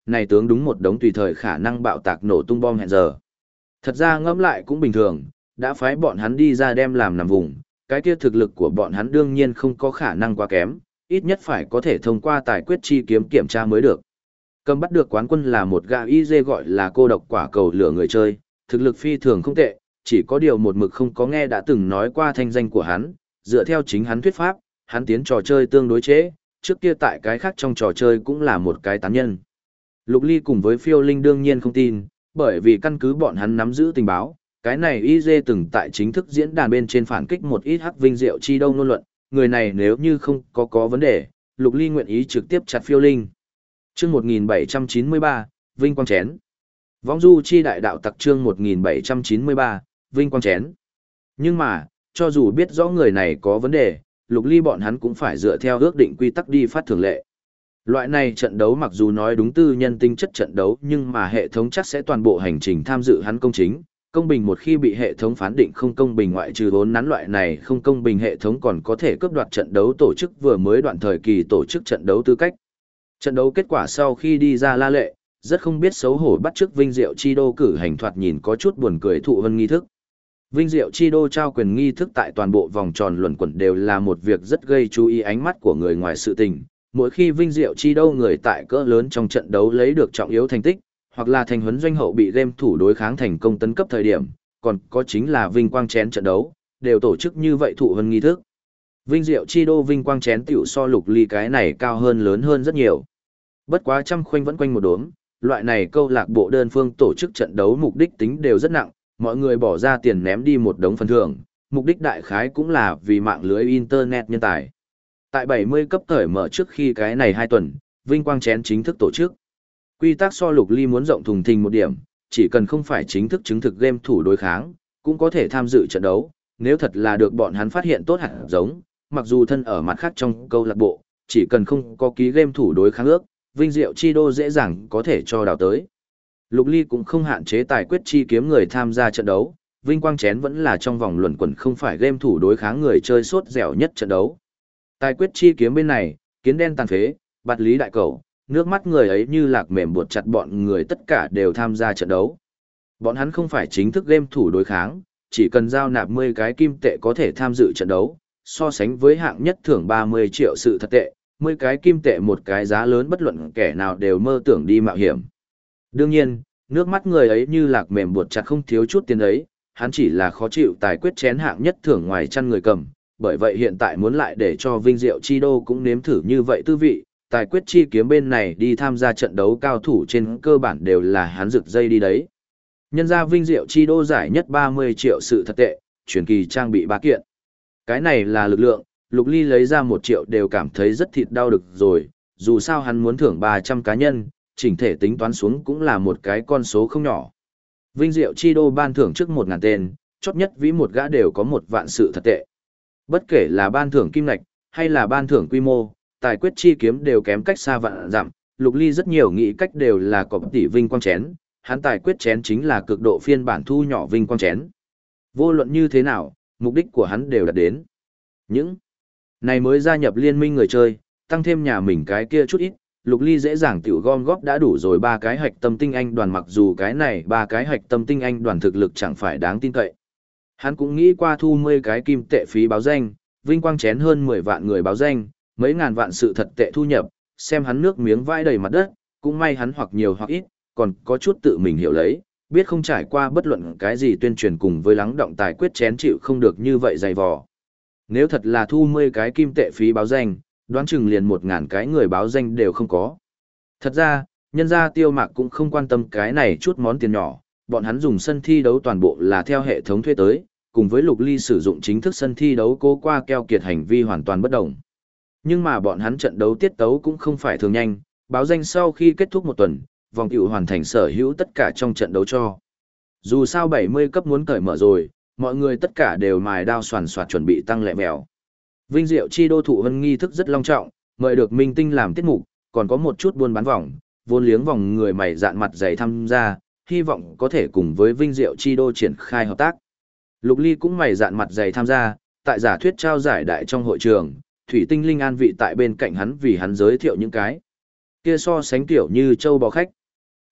này tướng đúng một đống tùy thời khả năng bạo tạc nổ tung bom hẹn giờ. Thật ra ngẫm lại cũng bình thường, đã phái bọn hắn đi ra đem làm nằm vùng, cái kia thực lực của bọn hắn đương nhiên không có khả năng quá kém, ít nhất phải có thể thông qua tài quyết chi kiếm kiểm tra mới được. Cầm bắt được quán quân là một gã y dê gọi là cô độc quả cầu lửa người chơi, thực lực phi thường không tệ, chỉ có điều một mực không có nghe đã từng nói qua thanh danh của hắn, dựa theo chính hắn thuyết pháp, hắn tiến trò chơi tương đối chế, trước kia tại cái khác trong trò chơi cũng là một cái tán nhân. Lục Ly cùng với Phiêu Linh đương nhiên không tin, bởi vì căn cứ bọn hắn nắm giữ tình báo, cái này YZ từng tại chính thức diễn đàn bên trên phản kích một ít hắc vinh diệu chi đâu ngôn luận, người này nếu như không có vấn đề, Lục Ly nguyện ý trực tiếp chặt Phiêu Linh. Chương 1793, Vinh Quang Chén. Võng du chi đại đạo tặc chương 1793, Vinh Quang Chén. Nhưng mà, cho dù biết rõ người này có vấn đề, Lục Ly bọn hắn cũng phải dựa theo ước định quy tắc đi phát thường lệ. Loại này trận đấu mặc dù nói đúng tư nhân tính chất trận đấu nhưng mà hệ thống chắc sẽ toàn bộ hành trình tham dự hắn công chính. Công bình một khi bị hệ thống phán định không công bình ngoại trừ vốn nắn loại này không công bình hệ thống còn có thể cướp đoạt trận đấu tổ chức vừa mới đoạn thời kỳ tổ chức trận đấu tư cách. Trận đấu kết quả sau khi đi ra la lệ, rất không biết xấu hổ bắt chước Vinh Diệu Chi Đô cử hành thoạt nhìn có chút buồn cười thụ vân nghi thức. Vinh Diệu Chi Đô trao quyền nghi thức tại toàn bộ vòng tròn luẩn quẩn đều là một việc rất gây chú ý ánh mắt của người ngoài sự tình. Mỗi khi Vinh Diệu Chi Đô người tại cỡ lớn trong trận đấu lấy được trọng yếu thành tích, hoặc là thành huấn doanh hậu bị game thủ đối kháng thành công tấn cấp thời điểm, còn có chính là Vinh Quang Chén trận đấu, đều tổ chức như vậy thụ vân nghi thức. Vinh Diệu Chi Đô Vinh Quang Chén tiểu so Lục Ly cái này cao hơn lớn hơn rất nhiều. Bất quá trăm khoanh vẫn quanh một đốm, loại này câu lạc bộ đơn phương tổ chức trận đấu mục đích tính đều rất nặng, mọi người bỏ ra tiền ném đi một đống phần thưởng, mục đích đại khái cũng là vì mạng lưới internet nhân tài. Tại 70 cấp cởi mở trước khi cái này 2 tuần, Vinh Quang Chén chính thức tổ chức. Quy tắc so Lục Ly muốn rộng thùng thình một điểm, chỉ cần không phải chính thức chứng thực game thủ đối kháng, cũng có thể tham dự trận đấu, nếu thật là được bọn hắn phát hiện tốt hẳn giống, mặc dù thân ở mặt khác trong câu lạc bộ, chỉ cần không có ký game thủ đối kháng ước, Vinh Diệu Chi Đô dễ dàng có thể cho đào tới. Lục Ly cũng không hạn chế tài quyết chi kiếm người tham gia trận đấu, Vinh Quang Chén vẫn là trong vòng luẩn quẩn không phải game thủ đối kháng người chơi sốt dẻo nhất trận đấu. Tài quyết chi kiếm bên này, kiến đen tàn phế, bạt lý đại cầu, nước mắt người ấy như lạc mềm buộc chặt bọn người tất cả đều tham gia trận đấu. Bọn hắn không phải chính thức game thủ đối kháng, chỉ cần giao nạp 10 cái kim tệ có thể tham dự trận đấu, so sánh với hạng nhất thưởng 30 triệu sự thật tệ, 10 cái kim tệ một cái giá lớn bất luận kẻ nào đều mơ tưởng đi mạo hiểm. Đương nhiên, nước mắt người ấy như lạc mềm buộc chặt không thiếu chút tiền ấy, hắn chỉ là khó chịu tài quyết chén hạng nhất thưởng ngoài chăn người cầm, bởi vậy hiện tại muốn lại để cho Vinh Diệu Chi Đô cũng nếm thử như vậy tư vị, tài quyết chi kiếm bên này đi tham gia trận đấu cao thủ trên cơ bản đều là hắn rực dây đi đấy. Nhân ra Vinh Diệu Chi Đô giải nhất 30 triệu sự thật tệ, truyền kỳ trang bị 3 kiện. Cái này là lực lượng, Lục Ly lấy ra 1 triệu đều cảm thấy rất thịt đau được rồi, dù sao hắn muốn thưởng 300 cá nhân, chỉnh thể tính toán xuống cũng là một cái con số không nhỏ. Vinh Diệu Chi Đô ban thưởng trước 1.000 tên, chót nhất vĩ một gã đều có 1 vạn sự thật tệ. Bất kể là ban thưởng kim ngạch, hay là ban thưởng quy mô, tài quyết chi kiếm đều kém cách xa vạn dặm, Lục Ly rất nhiều nghĩ cách đều là có tỷ Vinh Quang Chén, hắn tài quyết chén chính là cực độ phiên bản thu nhỏ Vinh Quang Chén. Vô luận như thế nào, mục đích của hắn đều đạt đến. Những này mới gia nhập liên minh người chơi, tăng thêm nhà mình cái kia chút ít, Lục Ly dễ dàng tiểu gom góp đã đủ rồi 3 cái hạch tâm tinh anh đoàn, mặc dù cái này 3 cái hạch tâm tinh anh đoàn thực lực chẳng phải đáng tin cậy. Hắn cũng nghĩ qua thu 10 cái kim tệ phí báo danh, Vinh Quang Chén hơn 10 vạn người báo danh, mấy ngàn vạn sự thật tệ thu nhập, xem hắn nước miếng vãi đầy mặt đất, cũng may hắn hoặc nhiều hoặc ít, còn có chút tự mình hiểu lấy, biết không trải qua bất luận cái gì tuyên truyền cùng với lắng động tài quyết chén chịu không được như vậy dày vò. Nếu thật là thu 10 cái kim tệ phí báo danh, đoán chừng liền 1.000 cái người báo danh đều không có. Thật ra, nhân gia Tiêu Mạc cũng không quan tâm cái này chút món tiền nhỏ, bọn hắn dùng sân thi đấu toàn bộ là theo hệ thống thuê tới, cùng với Lục Ly sử dụng chính thức sân thi đấu cố qua keo kiệt hành vi hoàn toàn bất đồng. Nhưng mà bọn hắn trận đấu tiết tấu cũng không phải thường nhanh, báo danh sau khi kết thúc 1 tuần, vòng cựu hoàn thành sở hữu tất cả trong trận đấu cho. Dù sao 70 cấp muốn cởi mở rồi, mọi người tất cả đều mài đao soàn soạt chuẩn bị tăng lẹ mèo. Vinh Diệu Chi Đô thụ vân nghi thức rất long trọng, mời được minh tinh làm tiết mục, còn có một chút buôn bán vòng, vốn liếng vòng người mày dạn mặt dày tham gia, hy vọng có thể cùng với Vinh Diệu Chi Đô triển khai hợp tác. Lục Ly cũng mày dạn mặt dày tham gia, tại giả thuyết trao giải đại trong hội trường, Thủy Tinh Linh an vị tại bên cạnh hắn vì hắn giới thiệu những cái kia so sánh tiểu như châu bò khách,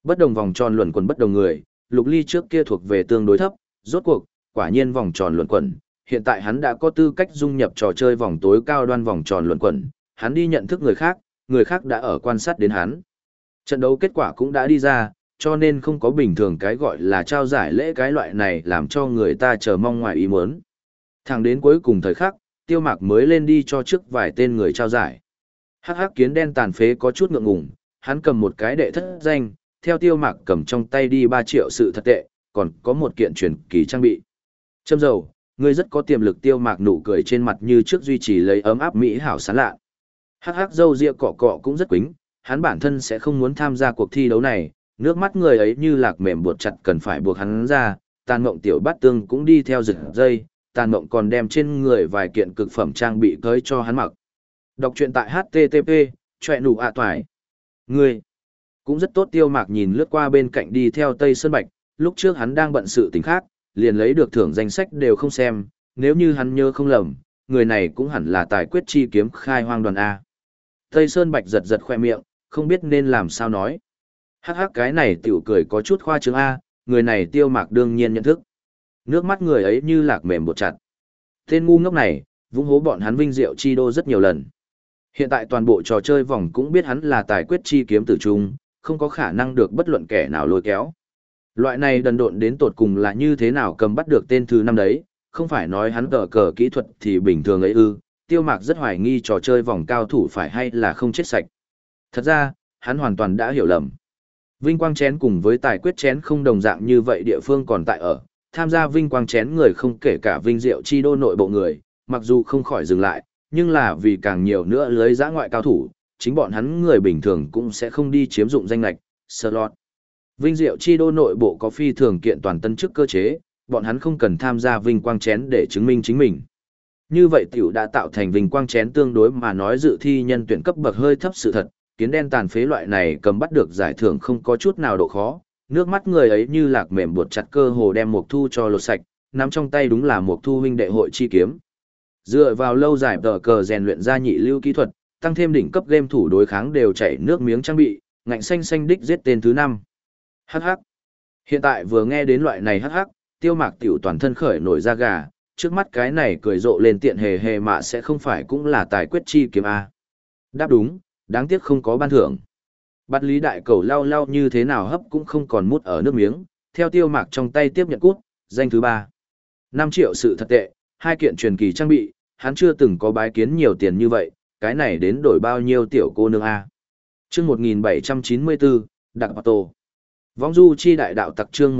Bất đồng vòng tròn luẩn quẩn bất đồng người, Lục Ly trước kia thuộc về tương đối thấp, rốt cuộc, quả nhiên vòng tròn luẩn quẩn, hiện tại hắn đã có tư cách dung nhập trò chơi vòng tối cao đoan vòng tròn luẩn quẩn, hắn đi nhận thức người khác đã ở quan sát đến hắn. Trận đấu kết quả cũng đã đi ra, cho nên không có bình thường cái gọi là trao giải lễ cái loại này làm cho người ta chờ mong ngoài ý muốn. Thẳng đến cuối cùng thời khắc, Tiêu Mạc mới lên đi cho trước vài tên người trao giải. Hắc hắc kiến đen tàn phế có chút ngượng ngùng, hắn cầm một cái đệ thất danh, theo Tiêu Mạc cầm trong tay đi 3 triệu sự thật tệ, còn có một kiện truyền kỳ trang bị. Châm dầu, ngươi rất có tiềm lực. Tiêu Mạc nụ cười trên mặt như trước duy trì lấy ấm áp mỹ hảo sán lạ. Hắc hắc dâu ria cọ cọ cũng rất quính, hắn bản thân sẽ không muốn tham gia cuộc thi đấu này, nước mắt người ấy như lạc mềm buộc chặt cần phải buộc hắn ra, Tàn Mộng tiểu bát tương cũng đi theo giật dây, Tàn Mộng còn đem trên người vài kiện cực phẩm trang bị cưới cho hắn mặc. Đọc truyện tại http choẹ nụ ạ toải. Ngươi cũng rất tốt. Tiêu Mạc nhìn lướt qua bên cạnh đi theo Tây Sơn Bạch, lúc trước hắn đang bận sự tình khác, liền lấy được thưởng danh sách đều không xem, nếu như hắn nhớ không lầm, người này cũng hẳn là tài quyết chi kiếm khai hoang đoàn A. Tây Sơn Bạch giật giật khoe miệng, không biết nên làm sao nói. Hắc hắc cái này tiểu cười có chút khoa trương A, người này Tiêu Mạc đương nhiên nhận thức. Nước mắt người ấy như lạc mềm bột chặt. Tên ngu ngốc này, vung hố bọn hắn vinh diệu chi đô rất nhiều lần. Hiện tại toàn bộ trò chơi vòng cũng biết hắn là tài quyết chi kiếm tử trung, không có khả năng được bất luận kẻ nào lôi kéo. Loại này đần độn đến tột cùng là như thế nào cầm bắt được tên thứ 5 đấy, không phải nói hắn cờ kỹ thuật thì bình thường ấy ư. Tiêu Mạc rất hoài nghi trò chơi vòng cao thủ phải hay là không chết sạch. Thật ra, hắn hoàn toàn đã hiểu lầm. Vinh quang chén cùng với tài quyết chén không đồng dạng như vậy, địa phương còn tại ở. Tham gia vinh quang chén người không kể cả vinh diệu chi đô nội bộ người, mặc dù không khỏi dừng lại, nhưng là vì càng nhiều nữa lưới giã ngoại cao thủ, chính bọn hắn người bình thường cũng sẽ không đi chiếm dụng danh lệch, slot. Vinh diệu chi đô nội bộ có phi thường kiện toàn tân chức cơ chế, bọn hắn không cần tham gia vinh quang chén để chứng minh chính mình. Như vậy tiểu đã tạo thành vinh quang chén tương đối mà nói dự thi nhân tuyển cấp bậc hơi thấp sự thật, kiến đen tàn phế loại này cầm bắt được giải thưởng không có chút nào độ khó, nước mắt người ấy như lạc mềm buộc chặt cơ hồ đem Mộc Thu cho lột sạch, nắm trong tay đúng là Mộc Thu huynh đệ hội chi kiếm. Dựa vào lâu dài tờ cờ rèn luyện ra nhị lưu kỹ thuật, tăng thêm đỉnh cấp game thủ đối kháng đều chảy nước miếng trang bị, ngạnh xanh xanh đích giết tên thứ 5. Hắc hắc. Hiện tại vừa nghe đến loại này hắc hắc, Tiêu Mạc tiểu toàn thân khởi nổi da gà, trước mắt cái này cười rộ lên tiện hề hề mà sẽ không phải cũng là tài quyết chi kiếm A. Đáp đúng, đáng tiếc không có ban thưởng. Bắt lý đại cầu lau lau như thế nào hấp cũng không còn mút ở nước miếng, theo Tiêu Mạc trong tay tiếp nhận cút, danh thứ 3. 5 triệu sự thật tệ, 2 kiện truyền kỳ trang bị, hắn chưa từng có bái kiến nhiều tiền như vậy, cái này đến đổi bao nhiêu tiểu cô nương A. Chương 1794, Đặc Bạc Tổ. Vong du chi đại đạo tặc chương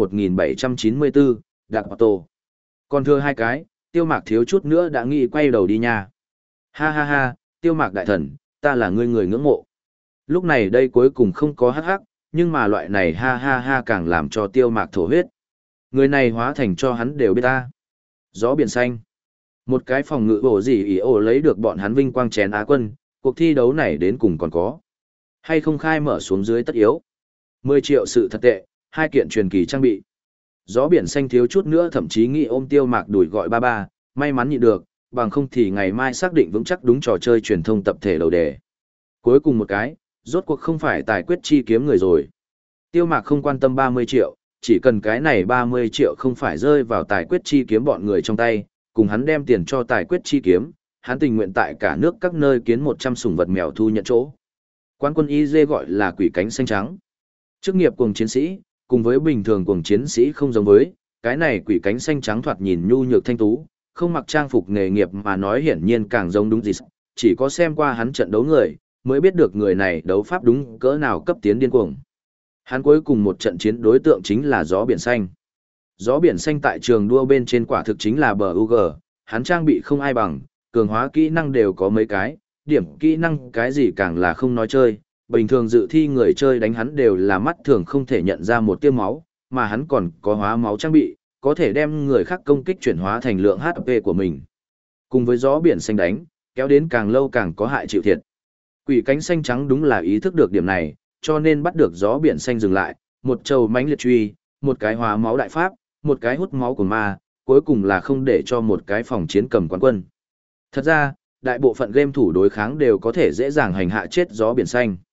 1794, Đặc Bạc Tổ. Còn thừa 2 cái, Tiêu Mạc thiếu chút nữa đã nghĩ quay đầu đi nha. Ha ha ha, Tiêu Mạc đại thần, ta là người ngưỡng mộ. Lúc này đây cuối cùng không có hắc hắc, nhưng mà loại này ha ha ha càng làm cho Tiêu Mạc thổ huyết. Người này hóa thành cho hắn đều biết ta. Gió biển xanh. Một cái phòng ngự bổ gì ý ổ lấy được bọn hắn vinh quang chén Á quân, cuộc thi đấu này đến cùng còn có. Hay không khai mở xuống dưới tất yếu. 10 triệu sự thật tệ, 2 kiện truyền kỳ trang bị. Gió biển xanh thiếu chút nữa thậm chí nghĩ ôm Tiêu Mạc đuổi gọi ba ba, may mắn nhịn được, bằng không thì ngày mai xác định vững chắc đúng trò chơi truyền thông tập thể đầu đề. Cuối cùng một cái, rốt cuộc không phải tài quyết chi kiếm người rồi. Tiêu Mạc không quan tâm 30 triệu, chỉ cần cái này 30 triệu không phải rơi vào tài quyết chi kiếm bọn người trong tay, cùng hắn đem tiền cho tài quyết chi kiếm, hắn tình nguyện tại cả nước các nơi kiến 100 sủng vật mèo thu nhận chỗ. Quán quân IZ gọi là quỷ cánh xanh trắng. Chức nghiệp cuồng chiến sĩ, cùng với bình thường cuồng chiến sĩ không giống với, cái này quỷ cánh xanh trắng thoạt nhìn nhu nhược thanh tú, không mặc trang phục nghề nghiệp mà nói hiển nhiên càng giống đúng gì, chỉ có xem qua hắn trận đấu người, mới biết được người này đấu pháp đúng cỡ nào cấp tiến điên cuồng. Hắn cuối cùng một trận chiến đối tượng chính là gió biển xanh. Gió biển xanh tại trường đua bên trên quả thực chính là bờ UG, hắn trang bị không ai bằng, cường hóa kỹ năng đều có mấy cái, điểm kỹ năng cái gì càng là không nói chơi, bình thường dự thi người chơi đánh hắn đều là mắt thường không thể nhận ra một tia máu, mà hắn còn có hóa máu trang bị, có thể đem người khác công kích chuyển hóa thành lượng HP của mình. Cùng với gió biển xanh đánh, kéo đến càng lâu càng có hại chịu thiệt. Quỷ cánh xanh trắng đúng là ý thức được điểm này, cho nên bắt được gió biển xanh dừng lại, một trầu mãnh liệt truy, một cái hóa máu đại pháp, một cái hút máu của ma, cuối cùng là không để cho một cái phòng chiến cầm quán quân. Thật ra, đại bộ phận game thủ đối kháng đều có thể dễ dàng hành hạ chết gió biển xanh.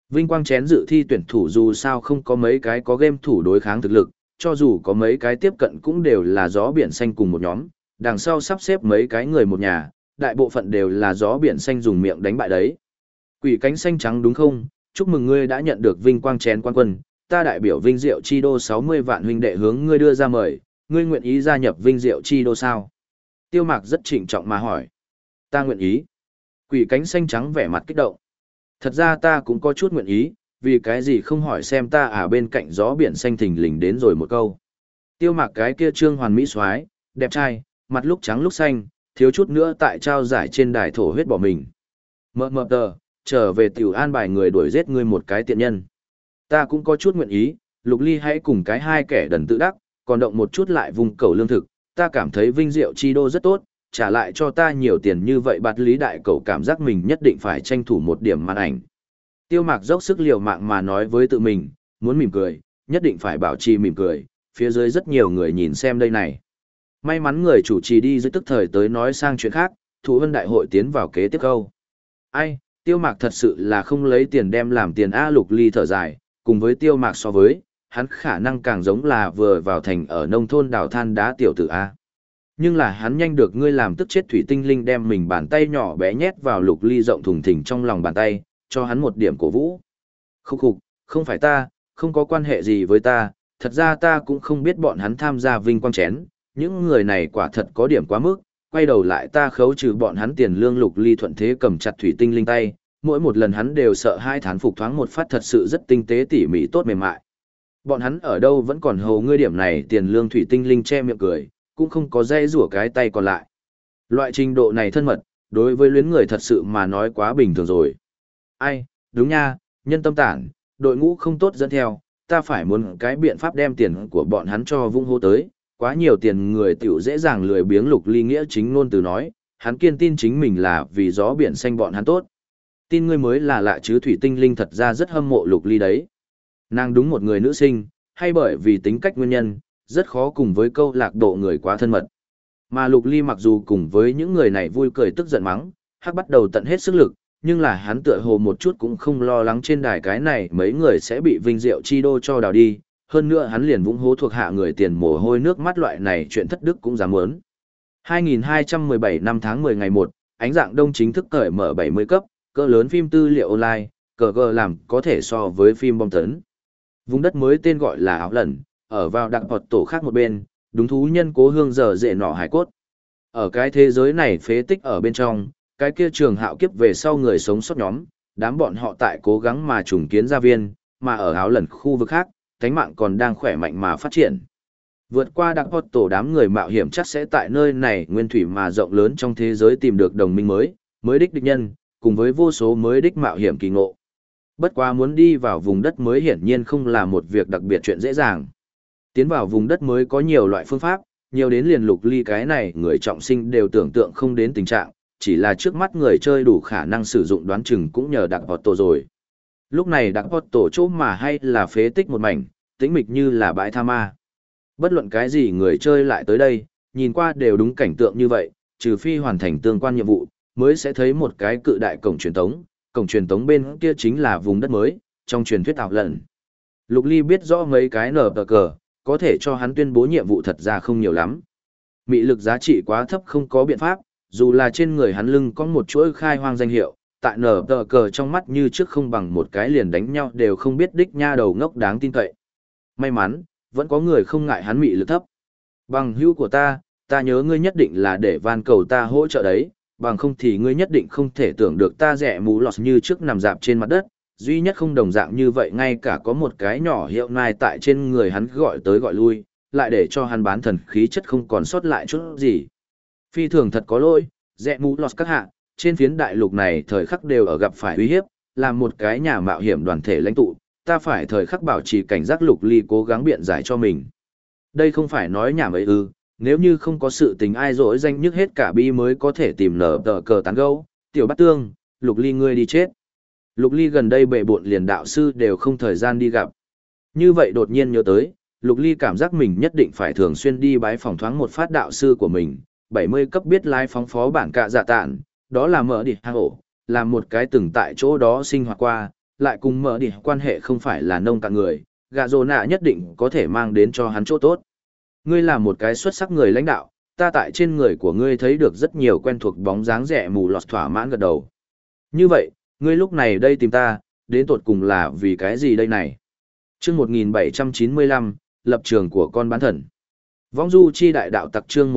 Vinh quang chén dự thi tuyển thủ dù sao không có mấy cái có game thủ đối kháng thực lực, cho dù có mấy cái tiếp cận cũng đều là gió biển xanh cùng một nhóm, đằng sau sắp xếp mấy cái người một nhà, đại bộ phận đều là gió biển xanh dùng miệng đánh bại đấy. Quỷ cánh xanh trắng đúng không? Chúc mừng ngươi đã nhận được vinh quang chén quan quân, ta đại biểu Vinh Diệu Chi Đô 60 vạn huynh đệ hướng ngươi đưa ra mời, ngươi nguyện ý gia nhập Vinh Diệu Chi Đô sao? Tiêu Mạc rất trịnh trọng mà hỏi. Ta nguyện ý. Quỷ cánh xanh trắng vẻ mặt kích động. Thật ra ta cũng có chút nguyện ý, vì cái gì không hỏi xem ta bên cạnh gió biển xanh thình lình đến rồi một câu. Tiêu Mạc cái kia trương hoàn mỹ soái, đẹp trai, mặt lúc trắng lúc xanh, thiếu chút nữa tại trao giải trên đài thổ huyết bỏ mình. Mờ tờ, trở về tiểu an bài người đuổi giết ngươi một cái tiện nhân. Ta cũng có chút nguyện ý, Lục Ly hãy cùng cái hai kẻ đần tự đắc, còn động một chút lại vùng cầu lương thực, ta cảm thấy Vinh Diệu Chi Đô rất tốt, trả lại cho ta nhiều tiền như vậy bạt lý đại cậu cảm giác mình nhất định phải tranh thủ một điểm màn ảnh. Tiêu Mạc dốc sức liều mạng mà nói với tự mình, muốn mỉm cười, nhất định phải bảo trì mỉm cười, phía dưới rất nhiều người nhìn xem đây này. May mắn người chủ trì đi dưới tức thời tới nói sang chuyện khác, Thụ Vân Đại hội tiến vào kế tiếp câu. Ai, Tiêu Mạc thật sự là không lấy tiền đem làm tiền A. Lục Ly thở dài, cùng với Tiêu Mạc so với, hắn khả năng càng giống là vừa vào thành ở nông thôn đào than đá tiểu tử A. Nhưng là hắn nhanh được ngươi làm tức chết thủy tinh linh đem mình bàn tay nhỏ bé nhét vào Lục Ly rộng thùng thình trong lòng bàn tay, cho hắn một điểm cổ vũ. Khúc, không phải ta, không có quan hệ gì với ta, thật ra ta cũng không biết bọn hắn tham gia vinh quang chén, những người này quả thật có điểm quá mức, quay đầu lại ta khấu trừ bọn hắn tiền lương. Lục Ly thuận thế cầm chặt thủy tinh linh tay, mỗi một lần hắn đều sợ hai thán phục thoáng một phát thật sự rất tinh tế tỉ mỉ tốt mềm mại. Bọn hắn ở đâu vẫn còn hầu ngươi điểm này tiền lương. Thủy tinh linh che miệng cười, cũng không có dây rủa cái tay còn lại. Loại trình độ này thân mật, đối với luyến người thật sự mà nói quá bình thường rồi. Ai, đúng nha, nhân tâm tản, đội ngũ không tốt dẫn theo, ta phải muốn cái biện pháp đem tiền của bọn hắn cho vung hô tới, quá nhiều tiền người tiểu dễ dàng lười biếng. Lục Ly nghĩa chính ngôn từ nói, hắn kiên tin chính mình là vì gió biển xanh bọn hắn tốt. Tin ngươi mới là lạ chứ. Thủy tinh linh thật ra rất hâm mộ Lục Ly đấy. Nàng đúng một người nữ sinh, hay bởi vì tính cách nguyên nhân, rất khó cùng với câu lạc bộ người quá thân mật. Mà Lục Ly mặc dù cùng với những người này vui cười tức giận mắng, hắc bắt đầu tận hết sức lực, nhưng là hắn tựa hồ một chút cũng không lo lắng trên đài cái này mấy người sẽ bị Vinh Diệu Chi Đô cho đào đi, hơn nữa hắn liền vũng hố thuộc hạ người tiền mồ hôi nước mắt loại này chuyện thất đức cũng dám muốn. 2217 năm tháng 10 ngày 1, ánh dạng đông chính thức cởi mở 70 cấp, cỡ lớn phim tư liệu online, cờ gờ làm có thể so với phim bom tấn. Vùng đất mới tên gọi là Áo Lần, ở vào đặc hoạt tổ khác một bên, đúng thú nhân cố hương giờ dễ nọ hải cốt. Ở cái thế giới này phế tích ở bên trong, cái kia trường hạo kiếp về sau người sống sót nhóm, đám bọn họ tại cố gắng mà trùng kiến gia viên, mà ở Áo Lần khu vực khác, thánh mạng còn đang khỏe mạnh mà phát triển. Vượt qua đặc hoạt tổ đám người mạo hiểm chắc sẽ tại nơi này nguyên thủy mà rộng lớn trong thế giới tìm được đồng minh mới đích nhân, cùng với vô số mới đích mạo hiểm kỳ ngộ. Bất quá muốn đi vào vùng đất mới hiển nhiên không là một việc đặc biệt chuyện dễ dàng. Tiến vào vùng đất mới có nhiều loại phương pháp, nhiều đến liền Lục Ly cái này người trọng sinh đều tưởng tượng không đến tình trạng, chỉ là trước mắt người chơi đủ khả năng sử dụng đoán chừng cũng nhờ đặc hoạt tổ rồi. Lúc này đặc hoạt tổ chỗ mà hay là phế tích một mảnh, tĩnh mịch như là bãi tha ma. Bất luận cái gì người chơi lại tới đây, nhìn qua đều đúng cảnh tượng như vậy, trừ phi hoàn thành tương quan nhiệm vụ, mới sẽ thấy một cái cự đại cổng truyền tống bên kia chính là vùng đất mới, trong truyền thuyết Ảo Lần. Lục Ly biết rõ mấy cái nở tờ cờ, có thể cho hắn tuyên bố nhiệm vụ thật ra không nhiều lắm. Mị lực giá trị quá thấp không có biện pháp, dù là trên người hắn lưng có một chuỗi khai hoang danh hiệu, tại nở tờ cờ trong mắt như trước không bằng một cái liền đánh nhau đều không biết đích nha đầu ngốc đáng tin cậy. May mắn, vẫn có người không ngại hắn mị lực thấp. Bằng hữu của ta nhớ ngươi nhất định là để van cầu ta hỗ trợ đấy, bằng không thì ngươi nhất định không thể tưởng được ta rẻ mũ lọt như trước nằm dạp trên mặt đất, duy nhất không đồng dạng như vậy ngay cả có một cái nhỏ hiệu nai tại trên người hắn gọi tới gọi lui, lại để cho hắn bán thần khí chất không còn sót lại chút gì. Phi thường thật có lỗi, rẻ mũ lọt các hạ, trên phiến đại lục này thời khắc đều ở gặp phải uy hiếp, làm một cái nhà mạo hiểm đoàn thể lãnh tụ, ta phải thời khắc bảo trì cảnh giác. Lục Ly cố gắng biện giải cho mình. Đây không phải nói nhảm ấy ư, nếu như không có sự tình ai dỗi danh nhức hết cả bi mới có thể tìm nở tờ cờ tán gẫu, tiểu bắt tương, Lục Ly ngươi đi chết. Lục Ly gần đây bệ bộn liền đạo sư đều không thời gian đi gặp. Như vậy đột nhiên nhớ tới, Lục Ly cảm giác mình nhất định phải thường xuyên đi bái phòng thoáng một phát đạo sư của mình, 70 cấp biết lái phóng phó bản cạ dạ tạn, đó là mở đi hang ổ, là một cái từng tại chỗ đó sinh hoạt qua, lại cùng mở đi quan hệ không phải là nông cạn người, gạ rồ nạ nhất định có thể mang đến cho hắn chỗ tốt. Ngươi là một cái xuất sắc người lãnh đạo, ta tại trên người của ngươi thấy được rất nhiều quen thuộc bóng dáng rẻ mù lọt thỏa mãn gật đầu. Như vậy, ngươi lúc này đây tìm ta, đến tột cùng là vì cái gì đây này? Chương 1795, lập trường của con bán thần. Vong du chi đại đạo tặc chương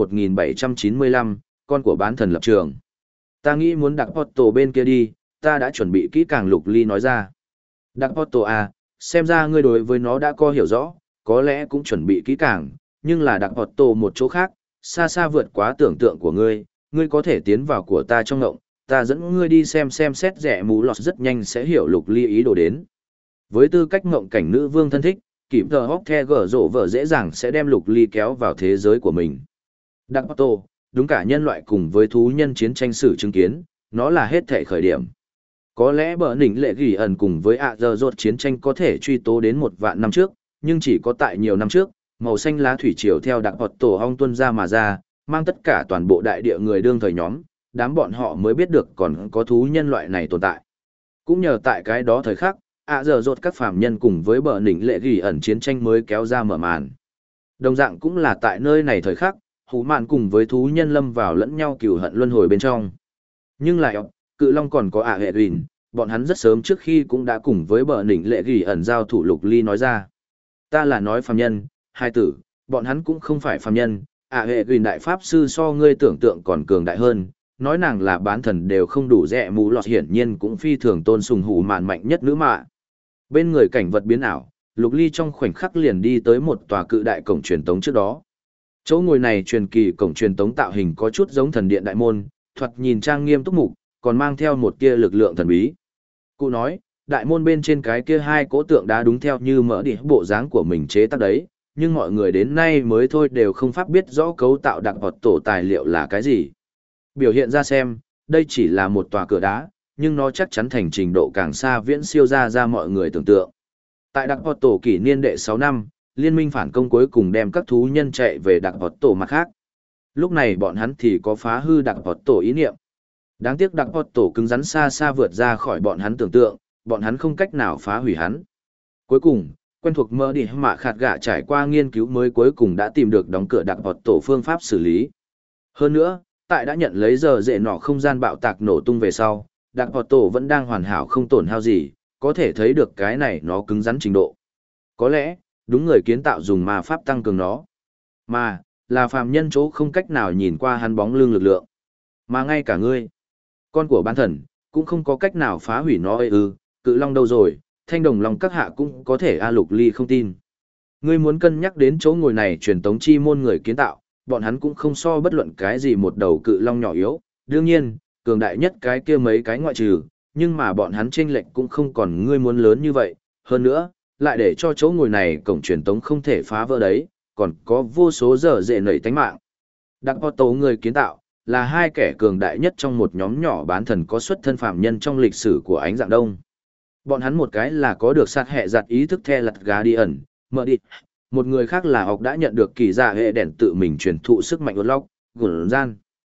1795, con của bán thần lập trường. Ta nghĩ muốn đặt Porto bên kia đi, ta đã chuẩn bị kỹ càng, Lục Ly nói ra. Đặt Porto à, xem ra ngươi đối với nó đã có hiểu rõ, có lẽ cũng chuẩn bị kỹ càng, nhưng là đặt Porto một chỗ khác, xa xa vượt quá tưởng tượng của ngươi, ngươi có thể tiến vào của ta trong ngộng, ta dẫn ngươi đi xem xét rẻ mù lọt rất nhanh sẽ hiểu Lục Ly ý đồ đến. Với tư cách ngộng cảnh nữ vương thân thích, kịp tờ hóc the gở rộ vợ dễ dàng sẽ đem Lục Ly kéo vào thế giới của mình. Đặc Otto, đúng cả nhân loại cùng với thú nhân chiến tranh sử chứng kiến, nó là hết thể khởi điểm. Có lẽ bờ nỉnh lệ gỉ ẩn cùng với ạ giờ rột chiến tranh có thể truy tố đến 1.000 năm trước, nhưng chỉ có tại nhiều năm trước, màu xanh lá thủy triều theo Đặc Otto ong tuân ra mà ra, mang tất cả toàn bộ đại địa người đương thời nhóm, đám bọn họ mới biết được còn có thú nhân loại này tồn tại. Cũng nhờ tại cái đó thời khắc, ạ giờ rột các phàm nhân cùng với bờ nỉnh lệ gỉ ẩn chiến tranh mới kéo ra mở màn. Đồng dạng cũng là tại nơi này thời khắc, hú mạn cùng với thú nhân lâm vào lẫn nhau cừu hận luân hồi bên trong. Nhưng lại, cự long còn có ạ hệ rìn, bọn hắn rất sớm trước khi cũng đã cùng với bờ nỉnh lệ gỉ ẩn giao thủ. Lục Ly nói ra. Ta là nói phàm nhân, hai tử, bọn hắn cũng không phải phàm nhân, ạ hệ rìn đại pháp sư so ngươi tưởng tượng còn cường đại hơn. Nói nàng là bán thần đều không đủ, rẻ mù lọt hiển nhiên cũng phi thường tôn sùng hủ mạn mạnh nhất nữ mạ. Bên người cảnh vật biến ảo, Lục Ly trong khoảnh khắc liền đi tới một tòa cự đại cổng truyền tống trước đó. Chỗ ngồi này truyền kỳ cổng truyền tống tạo hình có chút giống thần điện đại môn, thoạt nhìn trang nghiêm túc mục, còn mang theo một kia lực lượng thần bí. Cụ nói, đại môn bên trên cái kia hai cỗ tượng đá đúng theo như mở đi bộ dáng của mình chế tác đấy, nhưng mọi người đến nay mới thôi đều không pháp biết rõ cấu tạo đặc vật tổ tài liệu là cái gì. Biểu hiện ra xem, đây chỉ là một tòa cửa đá, nhưng nó chắc chắn thành trình độ càng xa viễn siêu ra mọi người tưởng tượng. Tại đặc vật tổ kỷ niên đệ 6 năm, liên minh phản công cuối cùng đem các thú nhân chạy về đặc vật tổ mặt khác. Lúc này bọn hắn thì có phá hư đặc vật tổ ý niệm. Đáng tiếc đặc vật tổ cứng rắn xa xa vượt ra khỏi bọn hắn tưởng tượng, bọn hắn không cách nào phá hủy hắn. Cuối cùng, quen thuộc mơ đi mạ khạt gạ trải qua nghiên cứu mới cuối cùng đã tìm được đóng cửa đặc vật tổ phương pháp xử lý. Hơn nữa, tại đã nhận lấy giờ dễ nọ không gian bạo tạc nổ tung về sau, đặc vật tổ vẫn đang hoàn hảo không tổn hao gì, có thể thấy được cái này nó cứng rắn trình độ. Có lẽ, đúng người kiến tạo dùng ma pháp tăng cường nó. Mà, là phàm nhân chỗ không cách nào nhìn qua hắn bóng lưng lực lượng. Mà ngay cả ngươi, con của bán thần, cũng không có cách nào phá hủy nó ư, cự long đâu rồi, thanh đồng long các hạ cũng có thể. Lục Ly không tin. Ngươi muốn cân nhắc đến chỗ ngồi này truyền tống chi môn người kiến tạo, bọn hắn cũng không so bất luận cái gì một đầu cự long nhỏ yếu, đương nhiên, cường đại nhất cái kia mấy cái ngoại trừ, nhưng mà bọn hắn chênh lệch cũng không còn ngươi muốn lớn như vậy, hơn nữa, lại để cho chỗ ngồi này cổng truyền tống không thể phá vỡ đấy, còn có vô số giờ dễ nảy tánh mạng. Đặc Otto người kiến tạo, là hai kẻ cường đại nhất trong một nhóm nhỏ bán thần có xuất thân phạm nhân trong lịch sử của ánh dạng đông. Bọn hắn một cái là có được sát hệ giặt ý thức The Lật Guardian, mở đi. Một người khác là học đã nhận được kỳ giả hệ đèn tự mình truyền thụ sức mạnh Urlock, Gùn gian.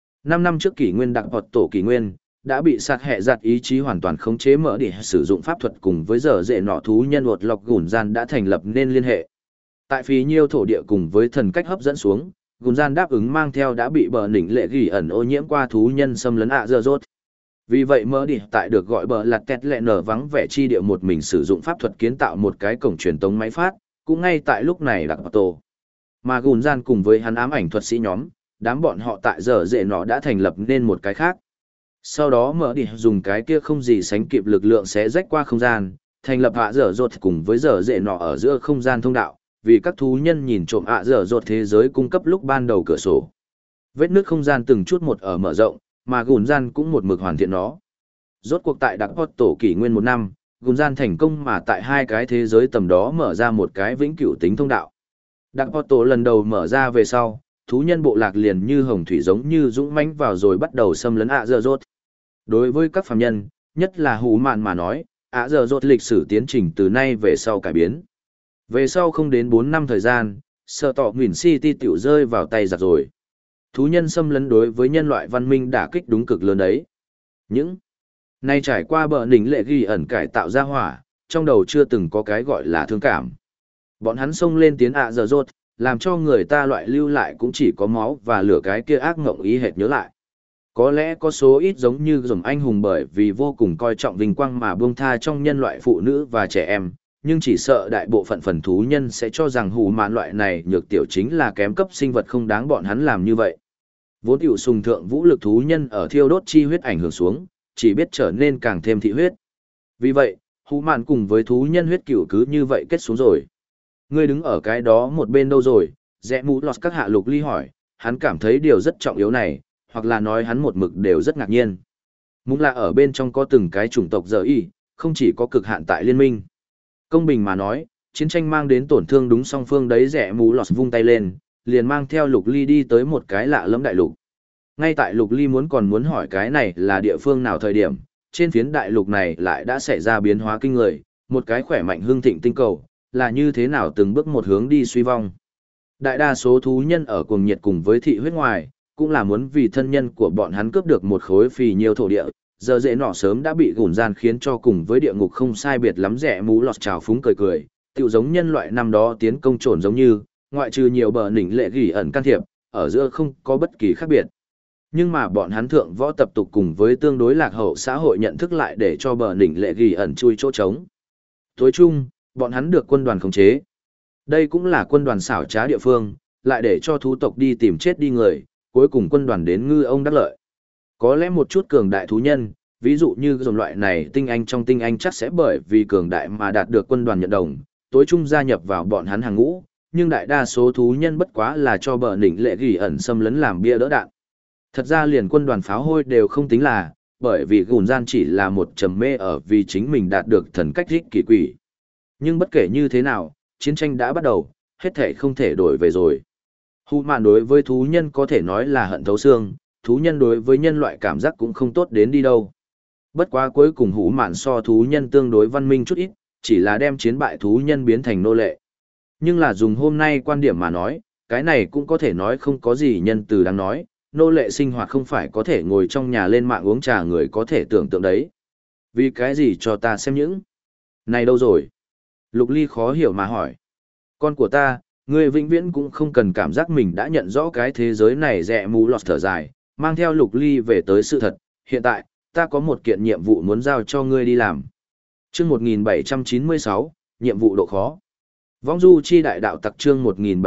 5 năm trước kỷ nguyên Đặc Otto kỷ nguyên, đã bị sát hệ giặt ý chí hoàn toàn khống chế, mở đi sử dụng pháp thuật cùng với giờ dễ nọ thú nhân Urlock Gùn gian đã thành lập nên liên hệ. Tại phí nhiêu thổ địa cùng với thần cách hấp dẫn xuống, Gùn gian đáp ứng mang theo đã bị bờ nỉnh lệ gỉ ẩn ô nhiễm qua thú nhân xâm lấn ạ dơ rốt. Vì vậy mở đi tại được gọi bờ lạt kẹt lệ nở vắng vẻ chi địa một mình sử dụng pháp thuật kiến tạo một cái cổng truyền tống máy phát, cũng ngay tại lúc này Đặc Otto. Mà Gùn gian cùng với hắn ám ảnh thuật sĩ nhóm, đám bọn họ tại giờ dễ nọ đã thành lập nên một cái khác. Sau đó mở đi dùng cái kia không gì sánh kịp lực lượng sẽ rách qua không gian, thành lập ạ dở rột cùng với giờ dễ nọ ở giữa không gian thông đạo, vì các thú nhân nhìn trộm ạ dở dột thế giới cung cấp lúc ban đầu cửa sổ. Vết nước không gian từng chút một ở mở rộng, mà Gùn gian cũng một mực hoàn thiện nó. Rốt cuộc tại Đặc Otto kỷ nguyên 1 năm, Gùn gian thành công mà tại hai cái thế giới tầm đó mở ra một cái vĩnh cửu tính thông đạo. Đặc Otto lần đầu mở ra về sau, thú nhân bộ lạc liền như hồng thủy giống như dũng mãnh vào rồi bắt đầu xâm lấn ạ dở dột. Đối với các phàm nhân, nhất là hú mạn mà nói, ạ dở dột lịch sử tiến trình từ nay về sau cải biến. Về sau không đến 4 năm thời gian, Sở Tọ Nguyễn City tiểu rơi vào tay giặc rồi. Thú nhân xâm lấn đối với nhân loại văn minh đả kích đúng cực lớn đấy. Những Nay trải qua bờ đỉnh lệ ghi ẩn cải tạo ra hỏa, trong đầu chưa từng có cái gọi là thương cảm. Bọn hắn xông lên tiến ạ giờ rốt, làm cho người ta loại lưu lại cũng chỉ có máu và lửa cái kia ác ngộng ý hệt nhớ lại. Có lẽ có số ít giống như dòng anh hùng bởi vì vô cùng coi trọng vinh quang mà buông tha trong nhân loại phụ nữ và trẻ em, nhưng chỉ sợ đại bộ phận phần thú nhân sẽ cho rằng hù mạn loại này nhược tiểu chính là kém cấp sinh vật không đáng bọn hắn làm như vậy. Vốn tiểu sùng thượng vũ lực thú nhân ở thiêu đốt chi huyết ảnh hưởng xuống, chỉ biết trở nên càng thêm thị huyết. Vì vậy, hù mạn cùng với thú nhân huyết cửu cứ như vậy kết xuống rồi. Ngươi đứng ở cái đó một bên đâu rồi? Rẽ mũ lọt các hạ Lục Ly hỏi, hắn cảm thấy điều rất trọng yếu này, hoặc là nói hắn một mực đều rất ngạc nhiên. Muốn là ở bên trong có từng cái chủng tộc giờ y, không chỉ có cực hạn tại liên minh. Công bình mà nói, chiến tranh mang đến tổn thương đúng song phương đấy. Rẽ mũ lọt vung tay lên, liền mang theo Lục Ly đi tới một cái lạ lẫm đại lục. Ngay tại Lục Ly muốn hỏi cái này là địa phương nào thời điểm, trên phiến đại lục này lại đã xảy ra biến hóa kinh người, một cái khỏe mạnh hưng thịnh tinh cầu, là như thế nào từng bước một hướng đi suy vong. Đại đa số thú nhân ở cuồng nhiệt cùng với thị huyết ngoài, cũng là muốn vì thân nhân của bọn hắn cướp được một khối phì nhiều thổ địa, giờ dễ nọ sớm đã bị gùn gian khiến cho cùng với địa ngục không sai biệt lắm. Rẻ mũ lọt trào phúng cười cười, tựu giống nhân loại năm đó tiến công trồn giống như, ngoại trừ nhiều bờ nỉnh lệ gỉ ẩn can thiệp, ở giữa không có bất kỳ khác biệt. Nhưng mà bọn hắn thượng võ tập tục cùng với tương đối lạc hậu xã hội nhận thức lại để cho bờ nỉnh lệ gỉ ẩn chui chỗ trống. Tối chung, bọn hắn được quân đoàn khống chế. Đây cũng là quân đoàn xảo trá địa phương, lại để cho thú tộc đi tìm chết đi người, cuối cùng quân đoàn đến ngư ông đắc lợi. Có lẽ một chút cường đại thú nhân, ví dụ như dòng loại này tinh anh trong tinh anh chắc sẽ bởi vì cường đại mà đạt được quân đoàn nhận đồng, tối chung gia nhập vào bọn hắn hàng ngũ, nhưng đại đa số thú nhân bất quá là cho bờ nỉnh lệ gỉ ẩn xâm lấn làm bia đỡ đạn. Thật ra liền quân đoàn pháo hôi đều không tính là, bởi vì gùn gian chỉ là một trầm mê ở vì chính mình đạt được thần cách rích kỳ quỷ. Nhưng bất kể như thế nào, chiến tranh đã bắt đầu, hết thể không thể đổi về rồi. Hù mạn đối với thú nhân có thể nói là hận thấu xương, thú nhân đối với nhân loại cảm giác cũng không tốt đến đi đâu. Bất quá cuối cùng hù mạn so thú nhân tương đối văn minh chút ít, chỉ là đem chiến bại thú nhân biến thành nô lệ. Nhưng là dùng hôm nay quan điểm mà nói, cái này cũng có thể nói không có gì nhân từ đáng nói, nô lệ sinh hoạt không phải có thể ngồi trong nhà lên mạng uống trà người có thể tưởng tượng đấy. Vì cái gì cho ta xem những? Này đâu rồi? Lục Ly khó hiểu mà hỏi. Con của ta, ngươi vĩnh viễn cũng không cần cảm giác mình đã nhận rõ cái thế giới này. Rẽ mũ lọt thở dài, mang theo Lục Ly về tới sự thật. Hiện tại, ta có một kiện nhiệm vụ muốn giao cho ngươi đi làm. Chương 1796, nhiệm vụ độ khó. Vong du chi đại đạo tặc chương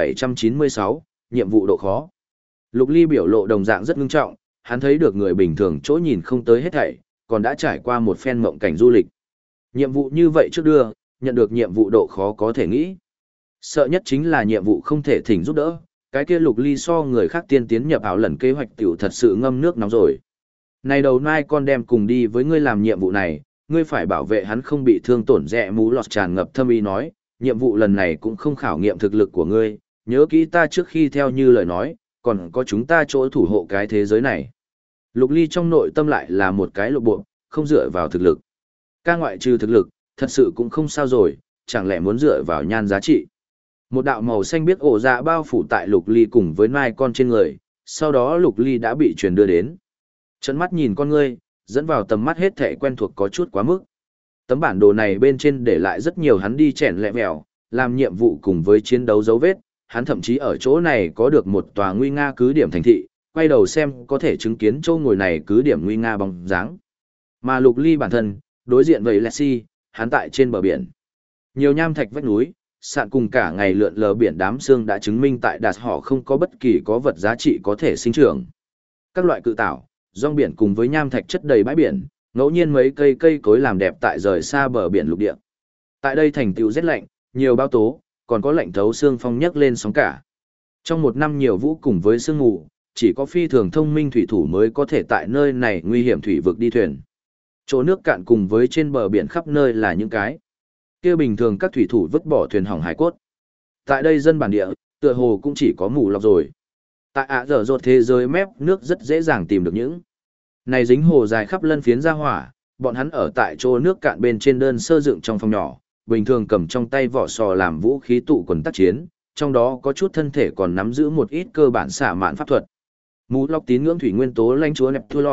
1796, nhiệm vụ độ khó. Lục Ly biểu lộ đồng dạng rất ngưng trọng, hắn thấy được người bình thường chỗ nhìn không tới hết thảy, còn đã trải qua một phen mộng cảnh du lịch. Nhiệm vụ như vậy trước đưa, nhận được nhiệm vụ độ khó có thể nghĩ. Sợ nhất chính là nhiệm vụ không thể thỉnh giúp đỡ, cái kia Lục Ly so người khác tiên tiến nhập ảo lần kế hoạch tiểu thật sự ngâm nước nóng rồi. Này đầu nai con đem cùng đi với ngươi làm nhiệm vụ này, ngươi phải bảo vệ hắn không bị thương tổn. Rẽ mũ lọt tràn ngập thâm ý nói, nhiệm vụ lần này cũng không khảo nghiệm thực lực của ngươi, nhớ kỹ ta trước khi theo như lời nói, còn có chúng ta chỗ thủ hộ cái thế giới này. Lục Ly trong nội tâm lại là một cái lộ bộ, không dựa vào thực lực. Ca ngoại trừ thực lực, thật sự cũng không sao rồi, chẳng lẽ muốn dựa vào nhan giá trị. Một đạo màu xanh biếc ổ dạ bao phủ tại Lục Ly cùng với nai con trên người, sau đó Lục Ly đã bị truyền đưa đến. Trận mắt nhìn con ngươi, dẫn vào tầm mắt hết thảy quen thuộc có chút quá mức. Tấm bản đồ này bên trên để lại rất nhiều hắn đi chèn lẹ mèo, làm nhiệm vụ cùng với chiến đấu dấu vết, hắn thậm chí ở chỗ này có được một tòa nguy nga cứ điểm thành thị, quay đầu xem có thể chứng kiến chỗ ngồi này cứ điểm nguy nga bóng dáng. Mà Lục Ly bản thân, đối diện với Lexi, hắn tại trên bờ biển. Nhiều nham thạch vách núi, sạn cùng cả ngày lượn lờ biển đám sương đã chứng minh tại đạt họ không có bất kỳ có vật giá trị có thể sinh trưởng. Các loại cự tảo, rong biển cùng với nham thạch chất đầy bãi biển, ngẫu nhiên mấy cây cối làm đẹp tại rời xa bờ biển lục địa. Tại đây thành tựu rét lạnh, nhiều bão tố, còn có lạnh thấu xương phong nhấc lên sóng cả. Trong một năm nhiều vũ cùng với sương mù, chỉ có phi thường thông minh thủy thủ mới có thể tại nơi này nguy hiểm thủy vực đi thuyền. Chỗ nước cạn cùng với trên bờ biển khắp nơi là những cái kia bình thường các thủy thủ vứt bỏ thuyền hỏng hải cốt. Tại đây dân bản địa, tựa hồ cũng chỉ có mù lọc rồi. Tại dở dột thế giới mép nước rất dễ dàng tìm được những này dính hồ dài khắp lân phiến ra hỏa, bọn hắn ở tại chỗ nước cạn bên trên đơn sơ dựng trong phòng nhỏ, bình thường cầm trong tay vỏ sò làm vũ khí tụ quần tác chiến, trong đó có chút thân thể còn nắm giữ một ít cơ bản xả mạn pháp thuật. Mù lọc tín ngưỡng thủy nguyên tố lãnh chúa nẹp thua lòn,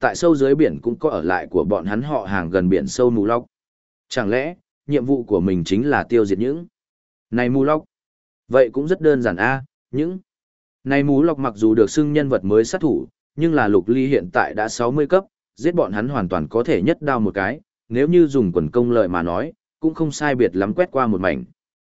tại sâu dưới biển cũng có ở lại của bọn hắn họ hàng gần biển sâu mù lóc. Chẳng lẽ, nhiệm vụ của mình chính là tiêu diệt những này mù lóc? Vậy cũng rất đơn giản a, những này mù lóc mặc dù được xưng nhân vật mới sát thủ, nhưng là Lục Ly hiện tại đã 60 cấp, giết bọn hắn hoàn toàn có thể nhất đao một cái, nếu như dùng quần công lợi mà nói, cũng không sai biệt lắm quét qua một mảnh.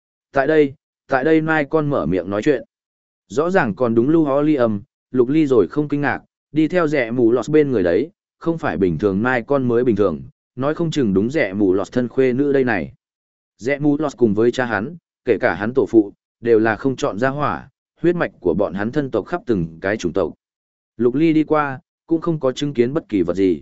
Tại đây Mai con mở miệng nói chuyện. Rõ ràng còn đúng Lưu Ho Ly âm, Lục Ly rồi không kinh ngạc, đi theo rẻ mù lọt bên người đấy, không phải bình thường Mai con mới bình thường, nói không chừng đúng rẻ mù lọt thân khuê nữ đây này. Rẻ mù lọt cùng với cha hắn, kể cả hắn tổ phụ, đều là không chọn ra hỏa, huyết mạch của bọn hắn thân tộc khắp từng cái chủng tộc. Lục Ly đi qua, cũng không có chứng kiến bất kỳ vật gì.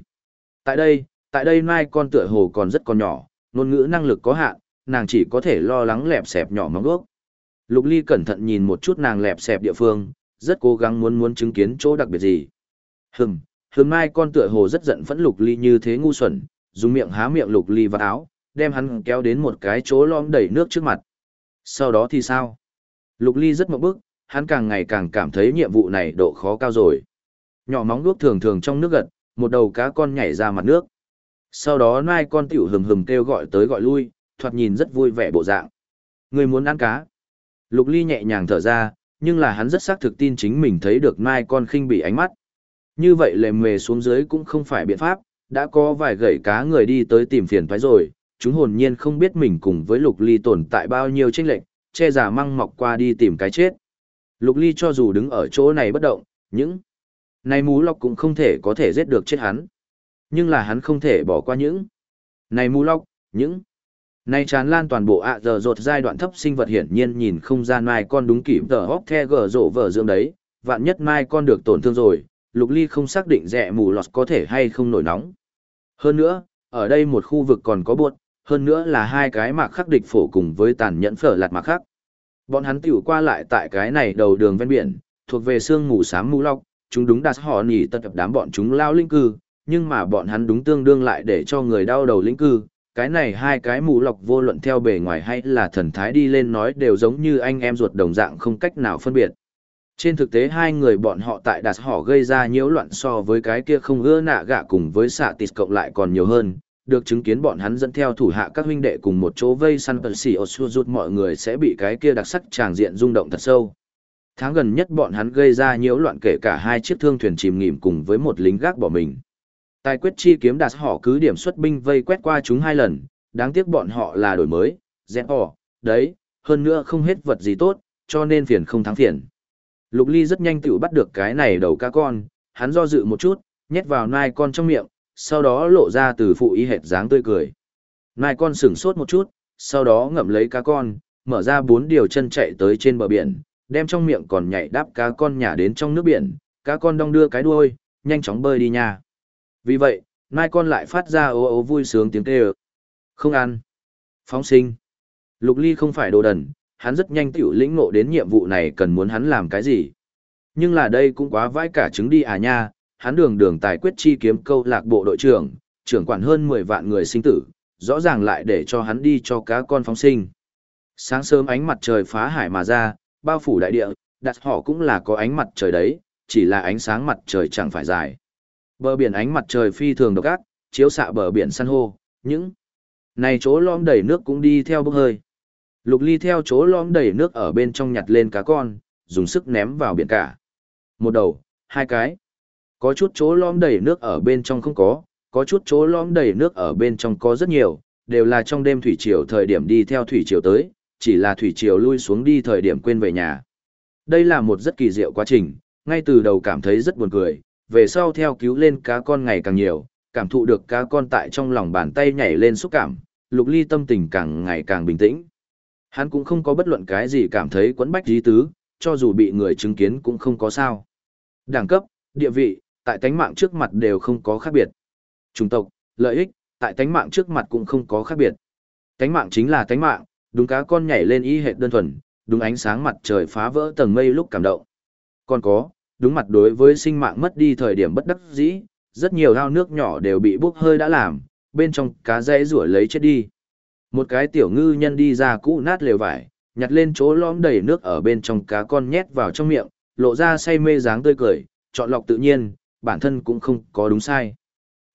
Tại đây Mai con tựa hồ còn rất còn nhỏ, ngôn ngữ năng lực có hạn, nàng chỉ có thể lo lắng lẹp xẹp nhỏ móng đuốc. Lục Ly cẩn thận nhìn một chút nàng lẹp xẹp địa phương, rất cố gắng muốn chứng kiến chỗ đặc biệt gì. Hừm Mai con tựa hồ rất giận phẫn Lục Ly như thế ngu xuẩn, dùng miệng há miệng Lục Ly vào áo, đem hắn kéo đến một cái chỗ lõm đầy nước trước mặt. Sau đó thì sao? Lục Ly rất ngộp bức, hắn càng ngày càng cảm thấy nhiệm vụ này độ khó cao rồi. Nhỏ móng đuốc thường thường trong nước gật, một đầu cá con nhảy ra mặt nước. Sau đó Mai con tiểu hừng kêu gọi tới gọi lui, thoạt nhìn rất vui vẻ bộ dạng. Người muốn ăn cá? Lục Ly nhẹ nhàng thở ra, nhưng là hắn rất xác thực tin chính mình thấy được Mai con khinh bỉ ánh mắt. Như vậy lề mề xuống dưới cũng không phải biện pháp, đã có vài gậy cá người đi tới tìm phiền toái rồi, chúng hồn nhiên không biết mình cùng với Lục Ly tồn tại bao nhiêu chênh lệch, che giả măng mọc qua đi tìm cái chết. Lục Ly cho dù đứng ở chỗ này bất động, những này mú lọc cũng không thể có thể giết được chết hắn. Nhưng là hắn không thể bỏ qua những này mú lọc, những này tràn lan toàn bộ giờ rột giai đoạn thấp sinh vật hiển nhiên nhìn không ra Mai con đúng kịp tờ hóc the gở rộ vở dưỡng đấy, vạn nhất Mai con được tổn thương rồi, Lục Ly không xác định rẻ mù lọt có thể hay không nổi nóng. Hơn nữa, ở đây một khu vực còn có buột, hơn nữa là hai cái mạc khắc địch phổ cùng với tàn nhẫn phở lạt mạc khắc. Bọn hắn tiểu qua lại tại cái này đầu đường ven biển, thuộc về sương mù xám mù lọc, chúng đúng đặt họ nỉ tật đám bọn chúng lao linh cư, nhưng mà bọn hắn đúng tương đương lại để cho người đau đầu linh cư. Cái này hai cái mù lọc vô luận theo bề ngoài hay là thần thái đi lên nói đều giống như anh em ruột đồng dạng không cách nào phân biệt. Trên thực tế hai người bọn họ tại đặt họ gây ra nhiễu loạn so với cái kia không ưa nạ gạ cùng với xạ tịt cộng lại còn nhiều hơn, được chứng kiến bọn hắn dẫn theo thủ hạ các huynh đệ cùng một chỗ vây săn tần xì rút mọi người sẽ bị cái kia đặc sắc tràng diện rung động thật sâu. Tháng gần nhất bọn hắn gây ra nhiễu loạn kể cả hai chiếc thương thuyền chìm nghỉm cùng với một lính gác bỏ mình. Tài quyết chi kiếm đạt họ cứ điểm xuất binh vây quét qua chúng 2 lần, đáng tiếc bọn họ là đổi mới, dẹp họ, đấy, hơn nữa không hết vật gì tốt, cho nên phiền không thắng phiền. Lục Ly rất nhanh tự bắt được cái này đầu cá con, hắn do dự một chút, nhét vào nai con trong miệng, sau đó lộ ra từ phụ y hệt dáng tươi cười. Nai con sửng sốt một chút, sau đó ngậm lấy cá con, mở ra 4 điều chân chạy tới trên bờ biển, đem trong miệng còn nhảy đáp cá con nhả đến trong nước biển, cá con đong đưa cái đuôi, nhanh chóng bơi đi nha. Vì vậy, nai con lại phát ra ố ố vui sướng tiếng kêu. Không ăn. Phóng sinh. Lục Ly không phải đồ đần, hắn rất nhanh tiểu lĩnh ngộ đến nhiệm vụ này cần muốn hắn làm cái gì. Nhưng là đây cũng quá vãi cả trứng đi à nha, hắn đường tài quyết chi kiếm câu lạc bộ đội trưởng, trưởng quản hơn 10 vạn người sinh tử, rõ ràng lại để cho hắn đi cho cá con phóng sinh. Sáng sớm ánh mặt trời phá hải mà ra, bao phủ đại địa, đặt họ cũng là có ánh mặt trời đấy, chỉ là ánh sáng mặt trời chẳng phải dài. Bờ biển ánh mặt trời phi thường độc ác, chiếu xạ bờ biển san hô, những này chỗ lõm đầy nước cũng đi theo bốc hơi. Lục Ly theo chỗ lõm đầy nước ở bên trong nhặt lên cá con, dùng sức ném vào biển cả. Một đầu, 2 cái. Có chút chỗ lõm đầy nước ở bên trong không có chút chỗ lõm đầy nước ở bên trong có rất nhiều, đều là trong đêm thủy triều thời điểm đi theo thủy triều tới, chỉ là thủy triều lui xuống đi thời điểm quên về nhà. Đây là một rất kỳ diệu quá trình, ngay từ đầu cảm thấy rất buồn cười, về sau theo cứu lên cá con ngày càng nhiều, cảm thụ được cá con tại trong lòng bàn tay nhảy lên xúc cảm, Lục Ly tâm tình càng ngày càng bình tĩnh. Hắn cũng không có bất luận cái gì cảm thấy quẫn bách dí tứ, cho dù bị người chứng kiến cũng không có sao. Đẳng cấp, địa vị, tại tánh mạng trước mặt đều không có khác biệt. Chủng tộc, lợi ích, tại tánh mạng trước mặt cũng không có khác biệt. Tánh mạng chính là tánh mạng, đúng cá con nhảy lên y hệt đơn thuần, đúng ánh sáng mặt trời phá vỡ tầng mây lúc cảm động. Còn có, đúng mặt đối với sinh mạng mất đi thời điểm bất đắc dĩ, rất nhiều ao nước nhỏ đều bị bốc hơi đã làm, bên trong cá dãy rủa lấy chết đi. Một cái tiểu ngư nhân đi ra cũ nát lều vải, nhặt lên chỗ lõm đầy nước ở bên trong cá con nhét vào trong miệng, lộ ra say mê dáng tươi cười, chọn lọc tự nhiên, bản thân cũng không có đúng sai.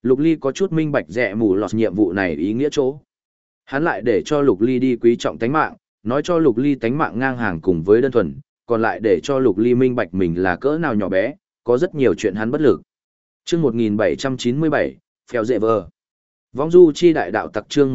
Lục Ly có chút minh bạch rẻ mù lọt nhiệm vụ này ý nghĩa chỗ. Hắn lại để cho Lục Ly đi quý trọng tánh mạng, nói cho Lục Ly tánh mạng ngang hàng cùng với đơn thuần, còn lại để cho Lục Ly minh bạch mình là cỡ nào nhỏ bé, có rất nhiều chuyện hắn bất lực. Chương 1797, Phèo Dệ Vờ. Vong du chi đại đạo tặc chương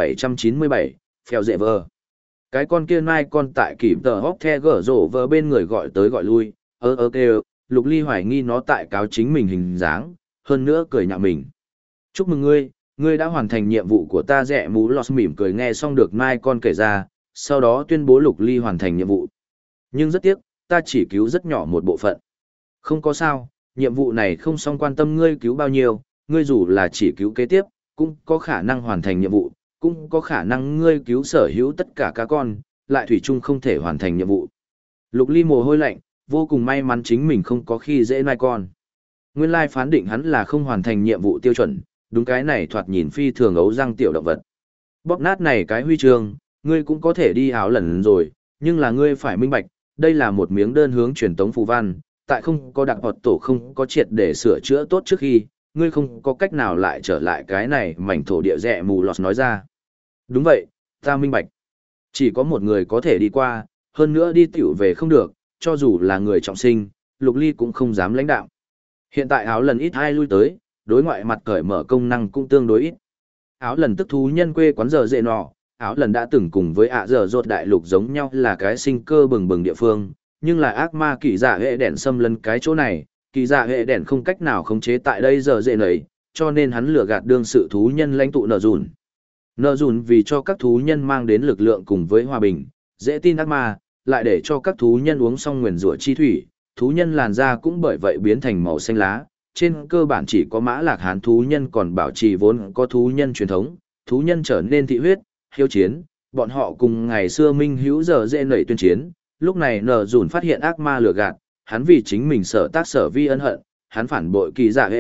1797, Phèo Dệ Vờ. Cái con kia nai con tại kịp tờ hóc the gở rổ vờ bên người gọi tới gọi lui, kêu, Lục Ly hoài nghi nó tại cáo chính mình hình dáng, hơn nữa cười nhạo mình. Chúc mừng ngươi đã hoàn thành nhiệm vụ của ta. Rẻ mũ lọt mỉm cười nghe xong được nai con kể ra, sau đó tuyên bố Lục Ly hoàn thành nhiệm vụ. Nhưng rất tiếc, ta chỉ cứu rất nhỏ một bộ phận. Không có sao, nhiệm vụ này không xong quan tâm ngươi cứu bao nhiêu, ngươi dù là chỉ cứu kế tiếp, cũng có khả năng hoàn thành nhiệm vụ, cũng có khả năng ngươi cứu sở hữu tất cả các con, lại thủy chung không thể hoàn thành nhiệm vụ. Lục Ly mồ hôi lạnh, vô cùng may mắn chính mình không có khi dễ nai con. Nguyên lai phán định hắn là không hoàn thành nhiệm vụ tiêu chuẩn, đúng cái này thoạt nhìn phi thường ấu răng tiểu động vật. Bóp nát này cái huy chương, ngươi cũng có thể đi áo lần rồi, nhưng là ngươi phải minh bạch, đây là một miếng đơn hướng truyền tống phù văn, tại không có đặc hoạt tổ không có triệt để sửa chữa tốt trước khi, ngươi không có cách nào lại trở lại cái này mảnh thổ địa rẻ mù lọt nói ra. Đúng vậy, ta minh bạch. Chỉ có một người có thể đi qua, hơn nữa đi tiểu về không được, cho dù là người trọng sinh, Lục Ly cũng không dám lãnh đạo. Hiện tại áo lần ít ai lui tới, đối ngoại mặt cởi mở công năng cũng tương đối ít. Áo lần tức thú nhân quê quán giờ dễ nọ, áo lần đã từng cùng với ạ giờ rột đại lục giống nhau là cái sinh cơ bừng bừng địa phương, nhưng là ác ma kỳ dạ hệ đèn xâm lấn cái chỗ này, kỳ dạ hệ đèn không cách nào khống chế tại đây giờ dễ nấy, cho nên hắn lừa gạt đương sự thú nhân lãnh tụ nợ dùn. Nợ dùn vì cho các thú nhân mang đến lực lượng cùng với hòa bình, dễ tin ác ma, lại để cho các thú nhân uống xong nguyền rủa chi thủy, thú nhân làn da cũng bởi vậy biến thành màu xanh lá. Trên cơ bản chỉ có mã lạc hán thú nhân còn bảo trì vốn có thú nhân truyền thống, thú nhân trở nên thị huyết, hiếu chiến, bọn họ cùng ngày xưa minh hữu giờ dễ nảy tuyên chiến. Lúc này nở dùn phát hiện ác ma lừa gạt, hắn vì chính mình sở tác sở vi ân hận, hắn phản bội kỳ dạ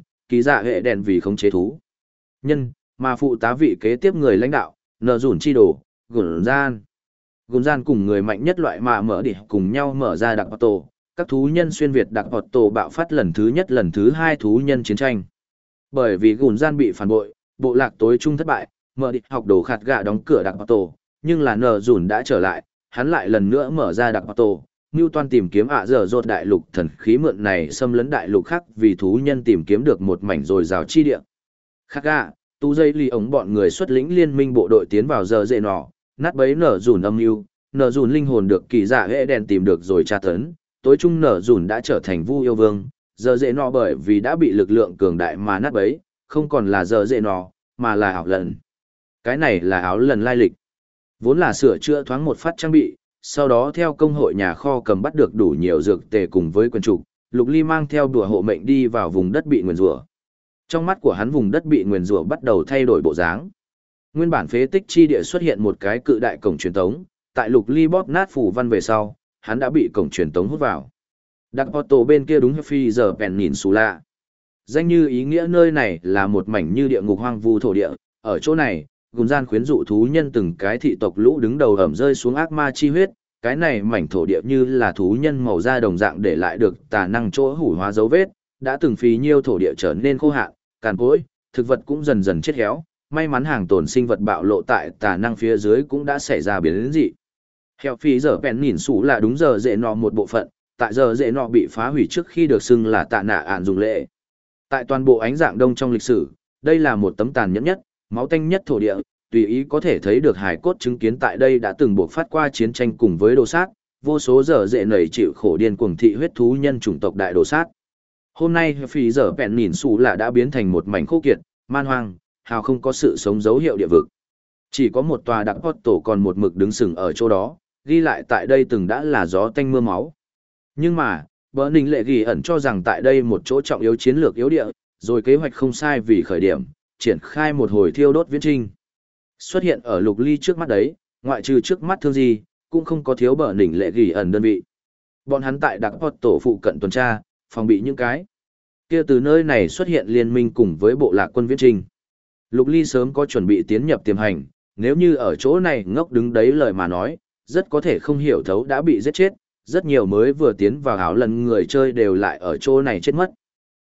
hệ đèn vì khống chế thú nhân, mà phụ tá vị kế tiếp người lãnh đạo, nở dùn chi đồ, gùn gian cùng người mạnh nhất loại mà mở đi cùng nhau mở ra đặc tổ. Các thú nhân xuyên Việt đặc hoạt tổ bạo phát lần thứ nhất lần thứ hai thú nhân chiến tranh. Bởi vì gùn gian bị phản bội, bộ lạc tối trung thất bại, mở đi học đồ khạt gạ đóng cửa đặc hoạt tổ, nhưng là nở dùn đã trở lại, hắn lại lần nữa mở ra đặc hoạt tổ, Newton tìm kiếm ạ giờ rột đại lục thần khí mượn này xâm lấn đại lục khác vì thú nhân tìm kiếm được một mảnh dồi dào chi địa. Khạt gạ, tu dây ly ống bọn người xuất lĩnh liên minh bộ đội tiến vào giờ dễ nọ, nát bấy nở dùn âm mưu, nở dùn linh hồn được kỳ dạ hệ đèn tìm được rồi tra tấn. Tối trung nở dùn đã trở thành vu yêu vương, giờ dễ nọ bởi vì đã bị lực lượng cường đại mà nát bấy, không còn là giờ dễ nọ, mà là áo lần. Cái này là áo lần lai lịch. Vốn là sửa chữa thoáng một phát trang bị, sau đó theo công hội nhà kho cầm bắt được đủ nhiều dược tề cùng với quyền trục, Lục Ly mang theo đùa hộ mệnh đi vào vùng đất bị nguyền rủa. Trong mắt của hắn vùng đất bị nguyền rủa bắt đầu thay đổi bộ dáng. Nguyên bản phế tích chi địa xuất hiện một cái cự đại cổng truyền tống, tại Lục Ly bóp nát phủ văn về sau, hắn đã bị cổng truyền tống hút vào. Đặc Porto bên kia đúng phi giờ bèn nhìn xù lạ. Danh như ý nghĩa nơi này là một mảnh như địa ngục hoang vu thổ địa, ở chỗ này, gùn gian khuyến dụ thú nhân từng cái thị tộc lũ đứng đầu ẩm rơi xuống ác ma chi huyết, cái này mảnh thổ địa như là thú nhân màu da đồng dạng để lại được tà năng chỗ hủ hóa dấu vết, đã từng phí nhiêu thổ địa trở nên khô hạn, càn cỗi, thực vật cũng dần dần chết héo, may mắn hàng tồn sinh vật bạo lộ tại tà năng phía dưới cũng đã xảy ra biến dị. Heo phi giờ bèn nhìn xù là đúng giờ dễ nọ một bộ phận, tại giờ dễ nọ bị phá hủy trước khi được xưng là tạ nạ ạn dùng lệ. Tại toàn bộ ánh dạng đông trong lịch sử, đây là một tấm tàn nhẫn nhất, máu tanh nhất thổ địa, tùy ý có thể thấy được hài cốt chứng kiến tại đây đã từng buộc phát qua chiến tranh cùng với đồ sát, vô số giờ dễ nảy chịu khổ điên cuồng thị huyết thú nhân chủng tộc đại đồ sát. Hôm nay phi giờ bèn nhìn xù là đã biến thành một mảnh khô kiệt, man hoang, hào không có sự sống dấu hiệu địa vực. Chỉ có một tòa đặc hót tổ còn một mực đứng sừng ở chỗ đó, ghi lại tại đây từng đã là gió tanh mưa máu. Nhưng mà, bờ ninh lệ ghi ẩn cho rằng tại đây một chỗ trọng yếu chiến lược yếu địa, rồi kế hoạch không sai vì khởi điểm, triển khai một hồi thiêu đốt viễn trinh. Xuất hiện ở Lục Ly trước mắt đấy, ngoại trừ trước mắt thương gì, cũng không có thiếu bờ ninh lệ ghi ẩn đơn vị. Bọn hắn tại đặc hót tổ phụ cận tuần tra, phòng bị những cái kia từ nơi này xuất hiện liên minh cùng với bộ lạc quân viễn trinh. Lục Ly sớm có chuẩn bị tiến nhập tiềm hành, nếu như ở chỗ này ngốc đứng đấy lời mà nói, rất có thể không hiểu thấu đã bị giết chết, rất nhiều mới vừa tiến vào áo lần người chơi đều lại ở chỗ này chết mất.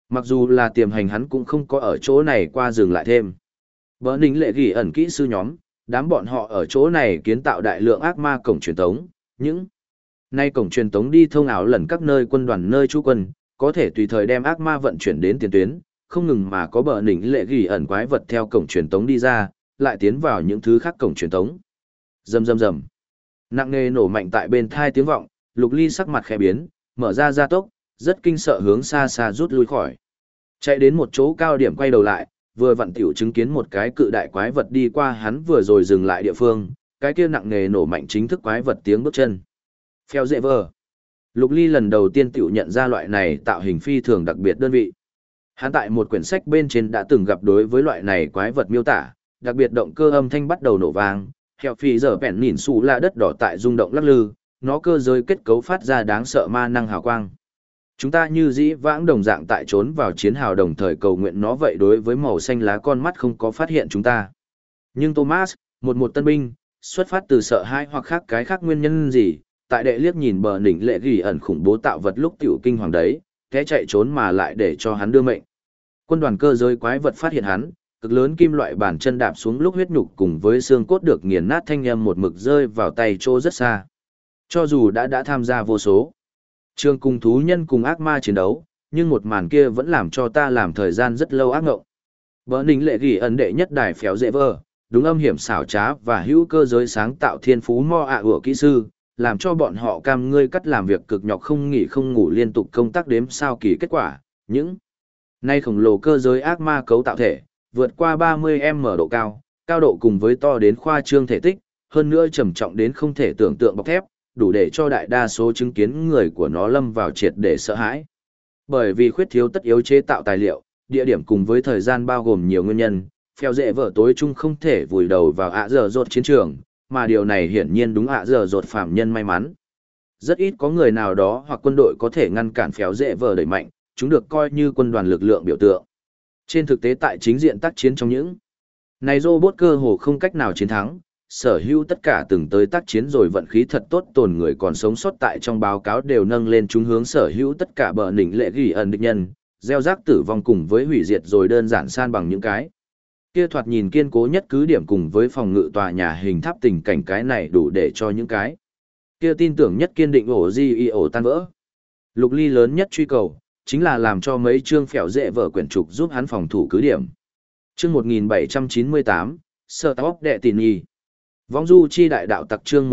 Mặc dù là tiềm hành hắn cũng không có ở chỗ này qua dừng lại thêm. Bờ Ninh Lệ ghi ẩn kỹ sư nhóm, đám bọn họ ở chỗ này kiến tạo đại lượng ác ma cổng truyền tống, những nay cổng truyền tống đi thông ảo lần các nơi quân đoàn nơi trú quân, có thể tùy thời đem ác ma vận chuyển đến tiền tuyến, không ngừng mà có Bờ Ninh Lệ ghi ẩn quái vật theo cổng truyền tống đi ra, lại tiến vào những thứ khác cổng truyền tống. Rầm rầm rầm. Nặng nề nổ mạnh tại bên thai tiếng vọng, Lục Ly sắc mặt khẽ biến, mở ra gia tốc, rất kinh sợ hướng xa xa rút lui khỏi. Chạy đến một chỗ cao điểm quay đầu lại, vừa vặn tiểu chứng kiến một cái cự đại quái vật đi qua hắn vừa rồi dừng lại địa phương, cái kia nặng nề nổ mạnh chính thức quái vật tiếng bước chân. Phèo dệ vờ. Lục Ly lần đầu tiên tiểu nhận ra loại này tạo hình phi thường đặc biệt đơn vị. Hắn tại một quyển sách bên trên đã từng gặp đối với loại này quái vật miêu tả, đặc biệt động cơ âm thanh bắt đầu nổ vang, heo phi giờ bèn nhìn xù là đất đỏ tại rung động lắc lư, nó cơ giới kết cấu phát ra đáng sợ ma năng hào quang. Chúng ta như dĩ vãng đồng dạng tại trốn vào chiến hào đồng thời cầu nguyện nó vậy đối với màu xanh lá con mắt không có phát hiện chúng ta. Nhưng Thomas, một tân binh, xuất phát từ sợ hãi hoặc khác cái khác nguyên nhân gì, tại đệ liếc nhìn Bờ Ninh Lệ ghi ẩn khủng bố tạo vật lúc tiểu kinh hoàng đấy, té chạy trốn mà lại để cho hắn đưa mệnh. Quân đoàn cơ giới quái vật phát hiện hắn, cực lớn kim loại bàn chân đạp xuống lúc huyết nhục cùng với xương cốt được nghiền nát thanh âm một mực rơi vào tay chỗ rất xa. Cho dù đã tham gia vô số trường cùng thú nhân cùng ác ma chiến đấu, nhưng một màn kia vẫn làm cho ta làm thời gian rất lâu ác ngộng. Bờ Ninh Lệ ghi ẩn đệ nhất đài phéo dễ vơ, đúng âm hiểm xảo trá và hữu cơ giới sáng tạo thiên phú mo ạ của kỹ sư, làm cho bọn họ cam ngươi cắt làm việc cực nhọc không nghỉ không ngủ liên tục công tác đếm sao kỳ kết quả. Những nay khổng lồ cơ giới ác ma cấu tạo thể, vượt qua 30m độ cao, cao độ cùng với to đến khoa trương thể tích, hơn nữa trầm trọng đến không thể tưởng tượng bọc thép, đủ để cho đại đa số chứng kiến người của nó lâm vào triệt để sợ hãi. Bởi vì khuyết thiếu tất yếu chế tạo tài liệu, địa điểm cùng với thời gian bao gồm nhiều nguyên nhân, phèo dễ vợ tối chung không thể vùi đầu vào ạ giờ rột chiến trường, mà điều này hiển nhiên đúng ạ giờ rột phạm nhân may mắn. Rất ít có người nào đó hoặc quân đội có thể ngăn cản phèo dễ vợ đẩy mạnh, chúng được coi như quân đoàn lực lượng biểu tượng. Trên thực tế tại chính diện tác chiến trong những này robot cơ hồ không cách nào chiến thắng, sở hữu tất cả từng tới tác chiến rồi vận khí thật tốt tồn người còn sống sót tại trong báo cáo đều nâng lên chúng hướng sở hữu tất cả Bờ Ninh Lệ ghi ẩn địch nhân, gieo rắc tử vong cùng với hủy diệt rồi đơn giản san bằng những cái kia thoạt nhìn kiên cố nhất cứ điểm cùng với phòng ngự tòa nhà hình tháp tình cảnh cái này đủ để cho những cái kia tin tưởng nhất kiên định ổ ổ tan vỡ. Lục Ly lớn nhất truy cầu chính là làm cho mấy chương phèo dễ vở quyển trục giúp hắn phòng thủ cứ điểm. Chương 1798, Sở Tóc Đệ Tỉ Nhi. Vong du chi đại đạo tặc chương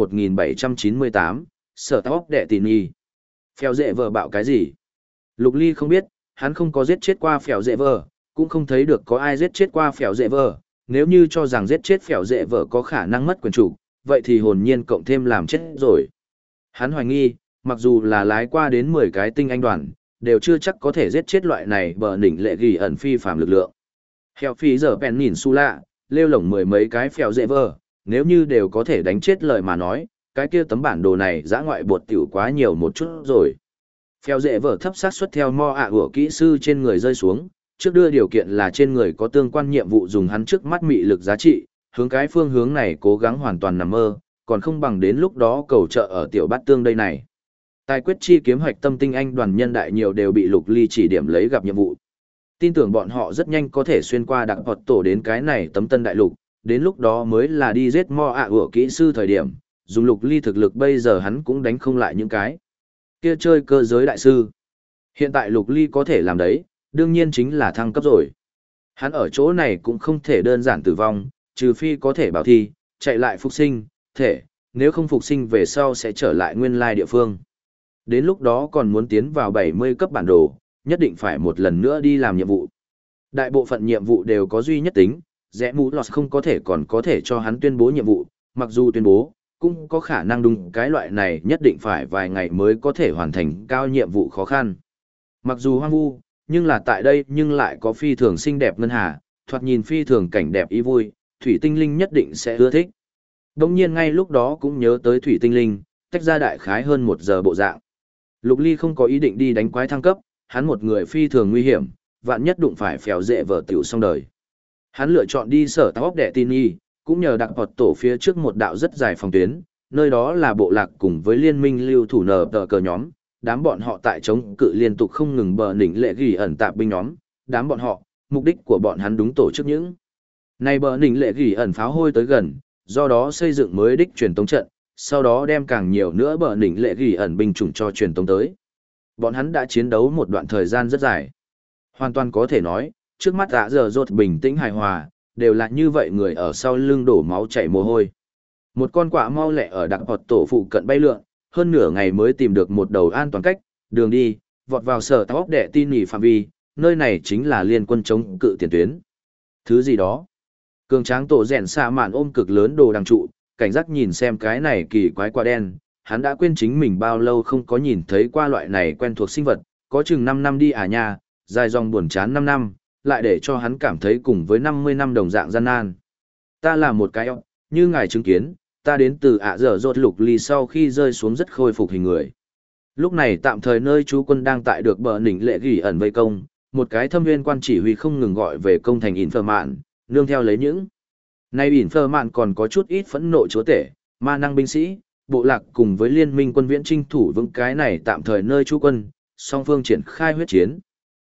1798, Sở Tóc Đệ Tỉ Nhi. Phèo dễ vở bạo cái gì? Lục Ly không biết, hắn không có giết chết qua phèo dễ vở, cũng không thấy được có ai giết chết qua phèo dễ vở. Nếu như cho rằng giết chết phèo dễ vở có khả năng mất quyền chủ, vậy thì hồn nhiên cộng thêm làm chết rồi. Hắn hoài nghi, mặc dù là lái qua đến 10 cái tinh anh đoàn, đều chưa chắc có thể giết chết loại này Bờ Ninh Lệ ghi ẩn phi phàm lực lượng. Heo phi giờ bèn nhìn su lạ, lêu lổng 10 mấy cái phèo dễ vở, nếu như đều có thể đánh chết lời mà nói, cái kia tấm bản đồ này dã ngoại bột tiểu quá nhiều một chút rồi. Phèo dễ vở thấp sát suất theo mo ạ của kỹ sư trên người rơi xuống, trước đưa điều kiện là trên người có tương quan nhiệm vụ dùng hắn trước mắt mị lực giá trị, hướng cái phương hướng này cố gắng hoàn toàn nằm mơ, còn không bằng đến lúc đó cầu trợ ở tiểu bát tương đây này. Tài quyết chi kiếm hoạch tâm tinh anh đoàn nhân đại nhiều đều bị Lục Ly chỉ điểm lấy gặp nhiệm vụ. Tin tưởng bọn họ rất nhanh có thể xuyên qua đặc hoạt tổ đến cái này tấm tân đại lục, đến lúc đó mới là đi giết mo ạ của kỹ sư thời điểm, dùng Lục Ly thực lực bây giờ hắn cũng đánh không lại những cái kia chơi cơ giới đại sư. Hiện tại Lục Ly có thể làm đấy, đương nhiên chính là thăng cấp rồi. Hắn ở chỗ này cũng không thể đơn giản tử vong, trừ phi có thể bảo thi, chạy lại phục sinh, thể, nếu không phục sinh về sau sẽ trở lại nguyên lai địa phương. Đến lúc đó còn muốn tiến vào 70 cấp bản đồ, nhất định phải một lần nữa đi làm nhiệm vụ. Đại bộ phận nhiệm vụ đều có duy nhất tính, rẽ mũ lọt không có thể còn có thể cho hắn tuyên bố nhiệm vụ, mặc dù tuyên bố, cũng có khả năng đúng cái loại này nhất định phải vài ngày mới có thể hoàn thành cao nhiệm vụ khó khăn. Mặc dù hoang vu, nhưng là tại đây nhưng lại có phi thường xinh đẹp ngân hà, thoạt nhìn phi thường cảnh đẹp ý vui, thủy tinh linh nhất định sẽ ưa thích. Đồng nhiên ngay lúc đó cũng nhớ tới thủy tinh linh, tách ra đại khái hơn 1 giờ bộ dạng. Lục Ly không có ý định đi đánh quái thăng cấp, hắn một người phi thường nguy hiểm, vạn nhất đụng phải phèo dễ vở tiểu xong đời. Hắn lựa chọn đi Sở Tóc Đệ Tỉ Nhi, cũng nhờ đặc hoạt tổ phía trước một đạo rất dài phòng tuyến, nơi đó là bộ lạc cùng với liên minh lưu thủ nở tờ cờ nhóm, đám bọn họ tại chống cự liên tục không ngừng bờ đỉnh lệ gỉ ẩn tạp binh nhóm, đám bọn họ, mục đích của bọn hắn đúng tổ chức những. Này bờ đỉnh lệ gỉ ẩn pháo hôi tới gần, do đó xây dựng mới đích truyền tống trận, sau đó đem càng nhiều nữa bờ đỉnh lệ gỉ ẩn binh chủng cho truyền tống tới. Bọn hắn đã chiến đấu một đoạn thời gian rất dài. Hoàn toàn có thể nói, trước mắt ạ giờ rột bình tĩnh hài hòa, đều là như vậy người ở sau lưng đổ máu chảy mồ hôi. Một con quạ mau lẹ ở đặc hoạt tổ phụ cận bay lượn, hơn nửa ngày mới tìm được một đầu an toàn cách, đường đi, vọt vào sở tóc đệ tin nhỉ phạm vi, nơi này chính là liên quân chống cự tiền tuyến. Thứ gì đó? Cường tráng tổ rèn xạ mạn ôm cực lớn đồ đằng trụ, cảnh giác nhìn xem cái này kỳ quái quả đen, hắn đã quên chính mình bao lâu không có nhìn thấy qua loại này quen thuộc sinh vật, có chừng 5 năm đi à nha, dài dòng buồn chán 5 năm, lại để cho hắn cảm thấy cùng với 50 năm đồng dạng gian nan. Ta là một cái ốc, như ngài chứng kiến, ta đến từ ạ dở rột lục ly sau khi rơi xuống rất khôi phục hình người. Lúc này tạm thời nơi chú quân đang tại được bờ đỉnh lệ gỉ ẩn vây công, một cái thâm viên quan chỉ huy không ngừng gọi về công thành ỉn phơ mạn, nương theo lấy những. Nay ỉn phơ mạn còn có chút ít phẫn nộ chúa tể, ma năng binh sĩ, bộ lạc cùng với liên minh quân viễn trinh thủ vững cái này tạm thời nơi chú quân, song phương triển khai huyết chiến.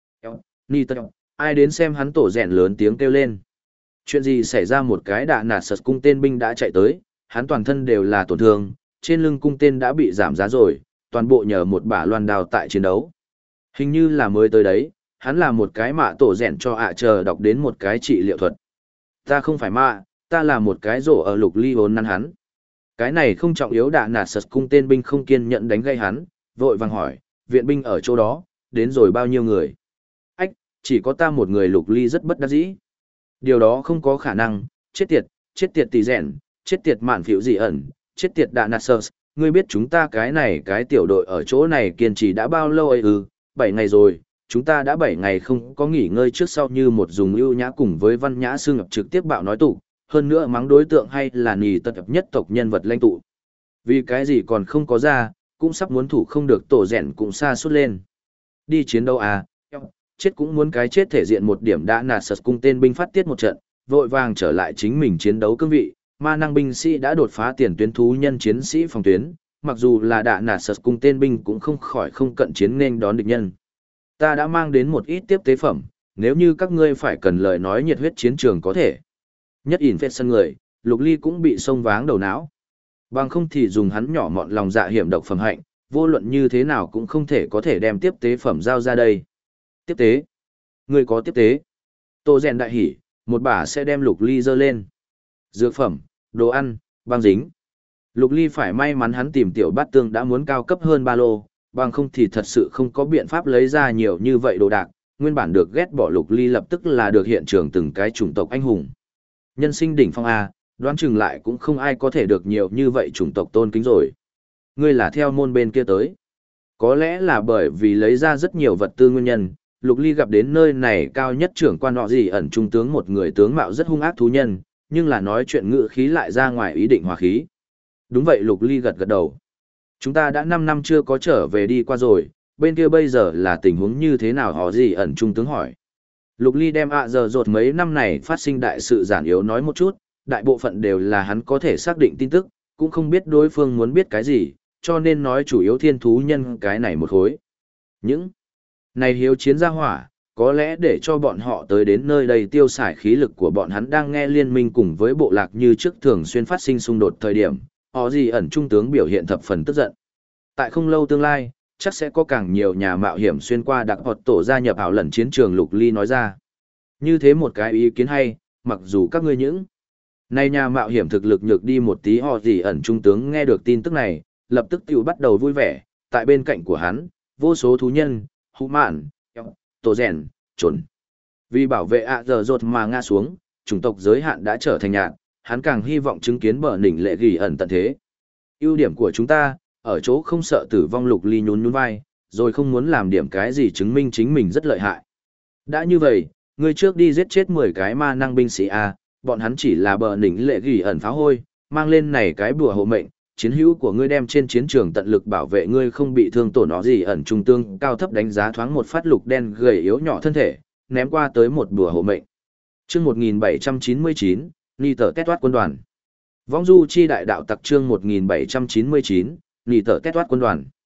Ai đến xem hắn tổ rèn lớn tiếng kêu lên. Chuyện gì xảy ra, một cái đạ nạt sật cung tên binh đã chạy tới, hắn toàn thân đều là tổn thương, trên lưng cung tên đã bị giảm giá rồi, toàn bộ nhờ một bả loan đào tại chiến đấu. Hình như là mới tới đấy, hắn là một cái mạ tổ rèn cho ạ chờ đọc đến một cái trị liệu thuật. Ta không phải mạ, ta là một cái rổ ở lục ly vốn năn hắn. Cái này không trọng yếu, đạ nạt sật cung tên binh không kiên nhẫn đánh gây hắn, vội vàng hỏi, viện binh ở chỗ đó, đến rồi bao nhiêu người? Ách, chỉ có ta một người. Lục ly rất bất đắc dĩ. Điều đó không có khả năng, chết tiệt tỷ rèn, chết tiệt mạn phiểu dị ẩn, chết tiệt đạ nạt sật, ngươi biết chúng ta cái này cái tiểu đội ở chỗ này kiên trì đã bao lâu ấy ư? 7 ngày rồi, chúng ta đã 7 ngày không có nghỉ ngơi trước sau như một dùng ưu nhã cùng với văn nhã xương ngập trực tiếp bạo nói tụ, hơn nữa mắng đối tượng hay là nì tật nhất tộc nhân vật lãnh tụ. Vì cái gì còn không có ra, cũng sắp muốn thủ không được, tổ rèn cũng xa suốt lên. Đi chiến đấu à, chết cũng muốn cái chết thể diện một điểm. Đã nạt sật cung tên binh phát tiết một trận, vội vàng trở lại chính mình chiến đấu cương vị, ma năng binh sĩ đã đột phá tiền tuyến thú nhân chiến sĩ phòng tuyến, mặc dù là đạ nạt sật cung tên binh cũng không khỏi không cận chiến nên đón địch nhân. Ta đã mang đến một ít tiếp tế phẩm, nếu như các ngươi phải cần lời nói nhiệt huyết chiến trường có thể. Nhất ỉn phết sân người, Lục Ly cũng bị xông váng đầu não. Bằng không thì dùng hắn nhỏ mọn lòng dạ hiểm độc phẩm hạnh, vô luận như thế nào cũng không thể có thể đem tiếp tế phẩm giao ra đây. Tiếp tế? Ngươi có tiếp tế? Tô rèn đại hỉ, một bả sẽ đem Lục Ly dơ lên. Dược phẩm, đồ ăn, băng dính. Lục Ly phải may mắn hắn tìm tiểu bát tương đã muốn cao cấp hơn ba lô, bằng không thì thật sự không có biện pháp lấy ra nhiều như vậy đồ đạc. Nguyên bản được ghét bỏ Lục Ly lập tức là được hiện trường từng cái chủng tộc anh hùng. Nhân sinh đỉnh phong A, đoán chừng lại cũng không ai có thể được nhiều như vậy chủng tộc tôn kính rồi. Ngươi là theo môn bên kia tới. Có lẽ là bởi vì lấy ra rất nhiều vật tư nguyên nhân, Lục Ly gặp đến nơi này cao nhất trưởng quan họ gì ẩn trung tướng, một người tướng mạo rất hung ác thú nhân, nhưng là nói chuyện ngữ khí lại ra ngoài ý định hòa khí. Đúng vậy, Lục Ly gật gật đầu. Chúng ta đã 5 năm chưa có trở về đi qua rồi, bên kia bây giờ là tình huống như thế nào, họ gì ẩn trung tướng hỏi. Lục Ly đem giờ rột mấy năm này phát sinh đại sự giản yếu nói một chút, đại bộ phận đều là hắn có thể xác định tin tức, cũng không biết đối phương muốn biết cái gì, cho nên nói chủ yếu thiên thú nhân cái này một khối. Những này hiếu chiến gia hỏa, có lẽ để cho bọn họ tới đến nơi đây tiêu xài khí lực của bọn hắn đang nghe liên minh cùng với bộ lạc như trước thường xuyên phát sinh xung đột thời điểm, họ gì ẩn trung tướng biểu hiện thập phần tức giận. Tại không lâu tương lai, chắc sẽ có càng nhiều nhà mạo hiểm xuyên qua đặc hoạt tổ gia nhập ảo lần chiến trường. Lục Ly nói ra. Như thế một cái ý kiến hay, mặc dù các ngươi những nay nhà mạo hiểm thực lực nhược đi một tí, họ gì ẩn trung tướng nghe được tin tức này, lập tức tiểu bắt đầu vui vẻ, tại bên cạnh của hắn, vô số thú nhân, hũ mạn, tổ rèn, trốn. Vì bảo vệ giờ rột mà ngã xuống, chủng tộc giới hạn đã trở thành nhạt, hắn càng hy vọng chứng kiến bờ đỉnh lệ gỉ ẩn tận thế. Ưu điểm của chúng ta, ở chỗ không sợ tử vong. Lục Ly nhún nhún vai, rồi không muốn làm điểm cái gì chứng minh chính mình rất lợi hại. Đã như vậy, ngươi trước đi giết chết 10 cái ma năng binh sĩ A, bọn hắn chỉ là bờ đỉnh lệ gỉ ẩn pháo hôi, mang lên này cái bùa hộ mệnh, chiến hữu của ngươi đem trên chiến trường tận lực bảo vệ ngươi không bị thương tổn. Nó gì ẩn trung tương cao thấp đánh giá thoáng một phát Lục đen gầy yếu nhỏ thân thể, ném qua tới một bùa hộ mệnh. Chương 1799, Ni tờ Tét Toát quân đoàn. Vong du chi đại đạo tặc chương 1799, Ni tờ Tét Toát quân đoàn.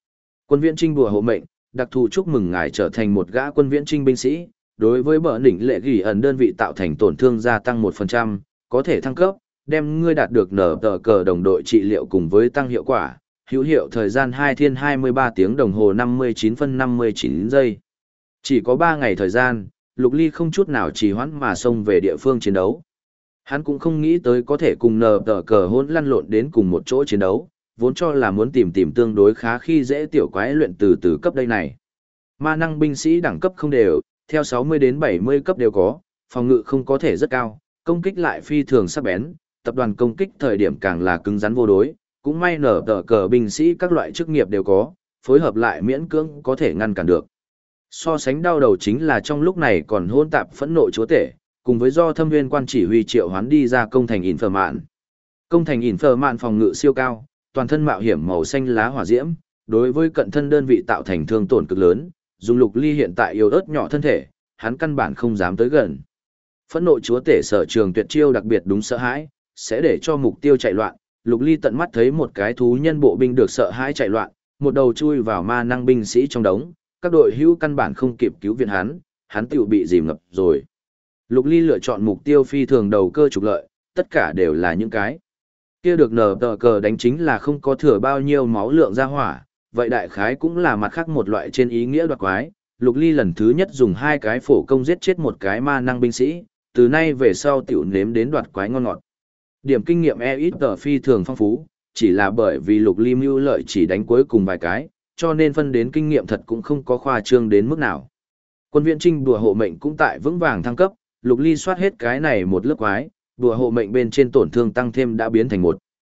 Quân viễn trinh đùa hộ mệnh, đặc thù chúc mừng ngài trở thành một gã quân viễn trinh binh sĩ, đối với bờ đỉnh lệ gỉ ẩn đơn vị tạo thành tổn thương gia tăng 1%, có thể thăng cấp, đem ngươi đạt được nở tờ cờ đồng đội trị liệu cùng với tăng hiệu quả, hữu hiệu thời gian 2 thiên 23 tiếng đồng hồ 59 phân 59 giây. Chỉ có 3 ngày thời gian, Lục Ly không chút nào trì hoãn mà xông về địa phương chiến đấu. Hắn cũng không nghĩ tới có thể cùng nở tờ cờ hỗn lăn lộn đến cùng một chỗ chiến đấu, vốn cho là muốn tìm tương đối khá khi dễ tiểu quái luyện từ cấp đây này. Ma năng binh sĩ đẳng cấp không đều, theo 60 đến 70 cấp đều có, phòng ngự không có thể rất cao, công kích lại phi thường sắc bén, tập đoàn công kích thời điểm càng là cứng rắn vô đối, cũng may nở tờ cờ binh sĩ các loại chức nghiệp đều có, phối hợp lại miễn cưỡng có thể ngăn cản được. So sánh đau đầu chính là trong lúc này còn hôn tạp phẫn nộ chúa tể, cùng với do thâm viên quan chỉ huy triệu hoán đi ra công thành ỉn phở mạn. Công thành ỉn phở mạn phòng ngự siêu cao, toàn thân mạo hiểm màu xanh lá hỏa diễm, đối với cận thân đơn vị tạo thành thương tổn cực lớn, dùng Lục Ly hiện tại yếu ớt nhỏ thân thể, hắn căn bản không dám tới gần. Phẫn nộ chúa tể sở trường tuyệt chiêu đặc biệt đúng sợ hãi, sẽ để cho mục tiêu chạy loạn. Lục Ly tận mắt thấy một cái thú nhân bộ binh được sợ hãi chạy loạn, một đầu chui vào ma năng binh sĩ trong đống, các đội hữu căn bản không kịp cứu viện hắn tiểu bị dìm ngập rồi. Lục Ly lựa chọn mục tiêu phi thường đầu cơ trục lợi, tất cả đều là những cái kia được nở tờ cờ đánh chính là không có thừa bao nhiêu máu lượng ra hỏa, vậy đại khái cũng là mặt khác một loại trên ý nghĩa đoạt quái. Lục Ly lần thứ nhất dùng 2 cái phổ công giết chết một cái ma năng binh sĩ, từ nay về sau tiểu nếm đến đoạt quái ngon ngọt. Điểm kinh nghiệm ít phi thường phong phú, chỉ là bởi vì Lục Ly mưu lợi chỉ đánh cuối cùng vài cái, cho nên phân đến kinh nghiệm thật cũng không có khoa trương đến mức nào. Quân viễn trinh đùa hộ mệnh cũng tại vững vàng thăng cấp, Lục Ly soát hết cái này một lớp quái, đùa hộ mệnh bên trên tổn thương tăng thêm đã biến thành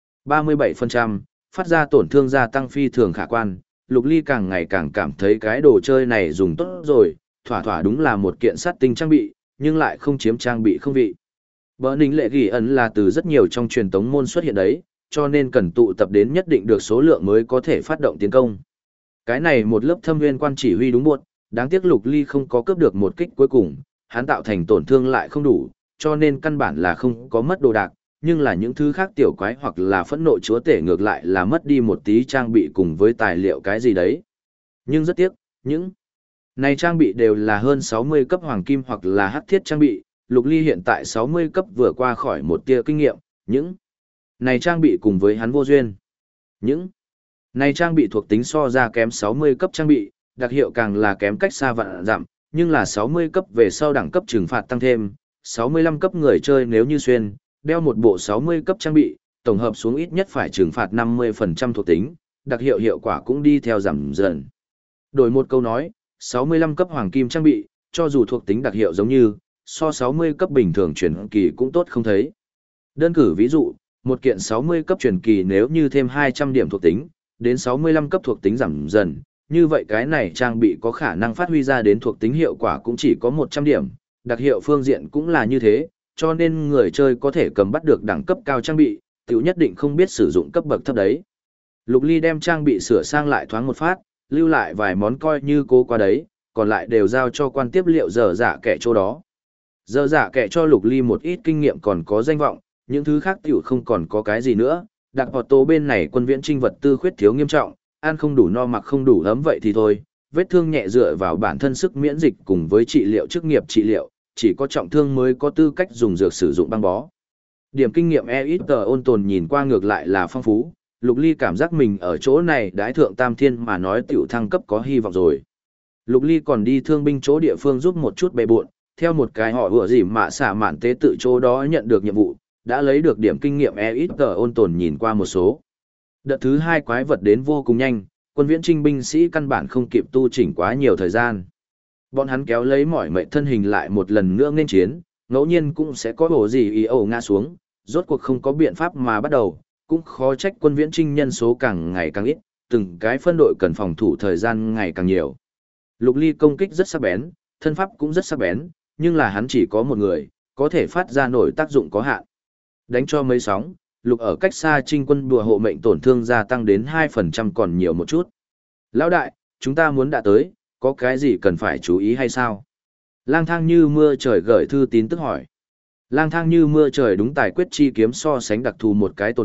37%, phát ra tổn thương gia tăng phi thường khả quan. Lục Ly càng ngày càng cảm thấy cái đồ chơi này dùng tốt rồi, thỏa đúng là một kiện sát tinh trang bị, nhưng lại không chiếm trang bị không vị. Bờ ninh lệ ghi ẩn là từ rất nhiều trong truyền tống môn xuất hiện đấy, cho nên cần tụ tập đến nhất định được số lượng mới có thể phát động tiến công. Cái này một lớp thâm viên quan chỉ huy đúng buộc, đáng tiếc Lục Ly không có cướp được một kích cuối cùng, hắn tạo thành tổn thương lại không đủ, cho nên căn bản là không có mất đồ đạc, nhưng là những thứ khác tiểu quái hoặc là phẫn nộ chúa tể ngược lại là mất đi một tí trang bị cùng với tài liệu cái gì đấy. Nhưng rất tiếc, những này trang bị đều là hơn 60 cấp hoàng kim hoặc là hắc thiết trang bị, Lục Ly hiện tại 60 cấp vừa qua khỏi một tia kinh nghiệm, những này trang bị cùng với hắn vô duyên. Những này trang bị thuộc tính so ra kém 60 cấp trang bị, đặc hiệu càng là kém cách xa vạn dặm, nhưng là 60 cấp về sau đẳng cấp trừng phạt tăng thêm, 65 cấp người chơi nếu như xuyên, đeo một bộ 60 cấp trang bị, tổng hợp xuống ít nhất phải trừng phạt 50% thuộc tính, đặc hiệu hiệu quả cũng đi theo giảm dần. Đổi một câu nói, 65 cấp hoàng kim trang bị, cho dù thuộc tính đặc hiệu giống như, so 60 cấp bình thường truyền kỳ cũng tốt không thấy. Đơn cử ví dụ, một kiện 60 cấp truyền kỳ nếu như thêm 200 điểm thuộc tính, đến 65 cấp thuộc tính giảm dần, như vậy cái này trang bị có khả năng phát huy ra đến thuộc tính hiệu quả cũng chỉ có 100 điểm, đặc hiệu phương diện cũng là như thế, cho nên người chơi có thể cầm bắt được đẳng cấp cao trang bị, tiểu nhất định không biết sử dụng cấp bậc thấp đấy. Lục Ly đem trang bị sửa sang lại thoáng một phát, lưu lại vài món coi như cố qua đấy, còn lại đều giao cho quan tiếp liệu dở dạ kẻ chỗ đó. Dở dạ kẻ cho Lục Ly một ít kinh nghiệm còn có danh vọng, những thứ khác tiểu không còn có cái gì nữa. Đặc hoạt tố bên này quân viễn trinh vật tư khuyết thiếu nghiêm trọng, ăn không đủ no mặc không đủ ấm vậy thì thôi, vết thương nhẹ dựa vào bản thân sức miễn dịch cùng với trị liệu chức nghiệp trị liệu, chỉ có trọng thương mới có tư cách dùng dược sử dụng băng bó. Điểm kinh nghiệm ôn tồn nhìn qua ngược lại là phong phú, Lục Ly cảm giác mình ở chỗ này đái thượng tam thiên mà nói tiểu thăng cấp có hy vọng rồi. Lục Ly còn đi thương binh chỗ địa phương giúp một chút bề bộn, theo một cái họ vừa gì mà xả mạn tế tự chỗ đó nhận được nhiệm vụ, đã lấy được điểm kinh nghiệm ôn tồn nhìn qua một số. Đợt thứ 2 quái vật đến vô cùng nhanh, quân viễn trinh binh sĩ căn bản không kịp tu chỉnh quá nhiều thời gian. Bọn hắn kéo lấy mỏi mệt thân hình lại một lần nữa nên chiến, ngẫu nhiên cũng sẽ có bổ gì ý ngã xuống, rốt cuộc không có biện pháp mà bắt đầu, cũng khó trách quân viễn trinh nhân số càng ngày càng ít, từng cái phân đội cần phòng thủ thời gian ngày càng nhiều. Lục Ly công kích rất sắc bén, thân pháp cũng rất sắc bén, nhưng là hắn chỉ có một người, có thể phát ra nổi tác dụng có hạn. Đánh cho mấy sóng, Lục ở cách xa trinh quân đùa hộ mệnh tổn thương gia tăng đến 2% còn nhiều một chút. Lão đại, chúng ta muốn đã tới, có cái gì cần phải chú ý hay sao? Lang thang như mưa trời gửi thư tín tức hỏi. Lang thang như mưa trời đúng tài quyết chi kiếm so sánh đặc thù một cái tồn tại,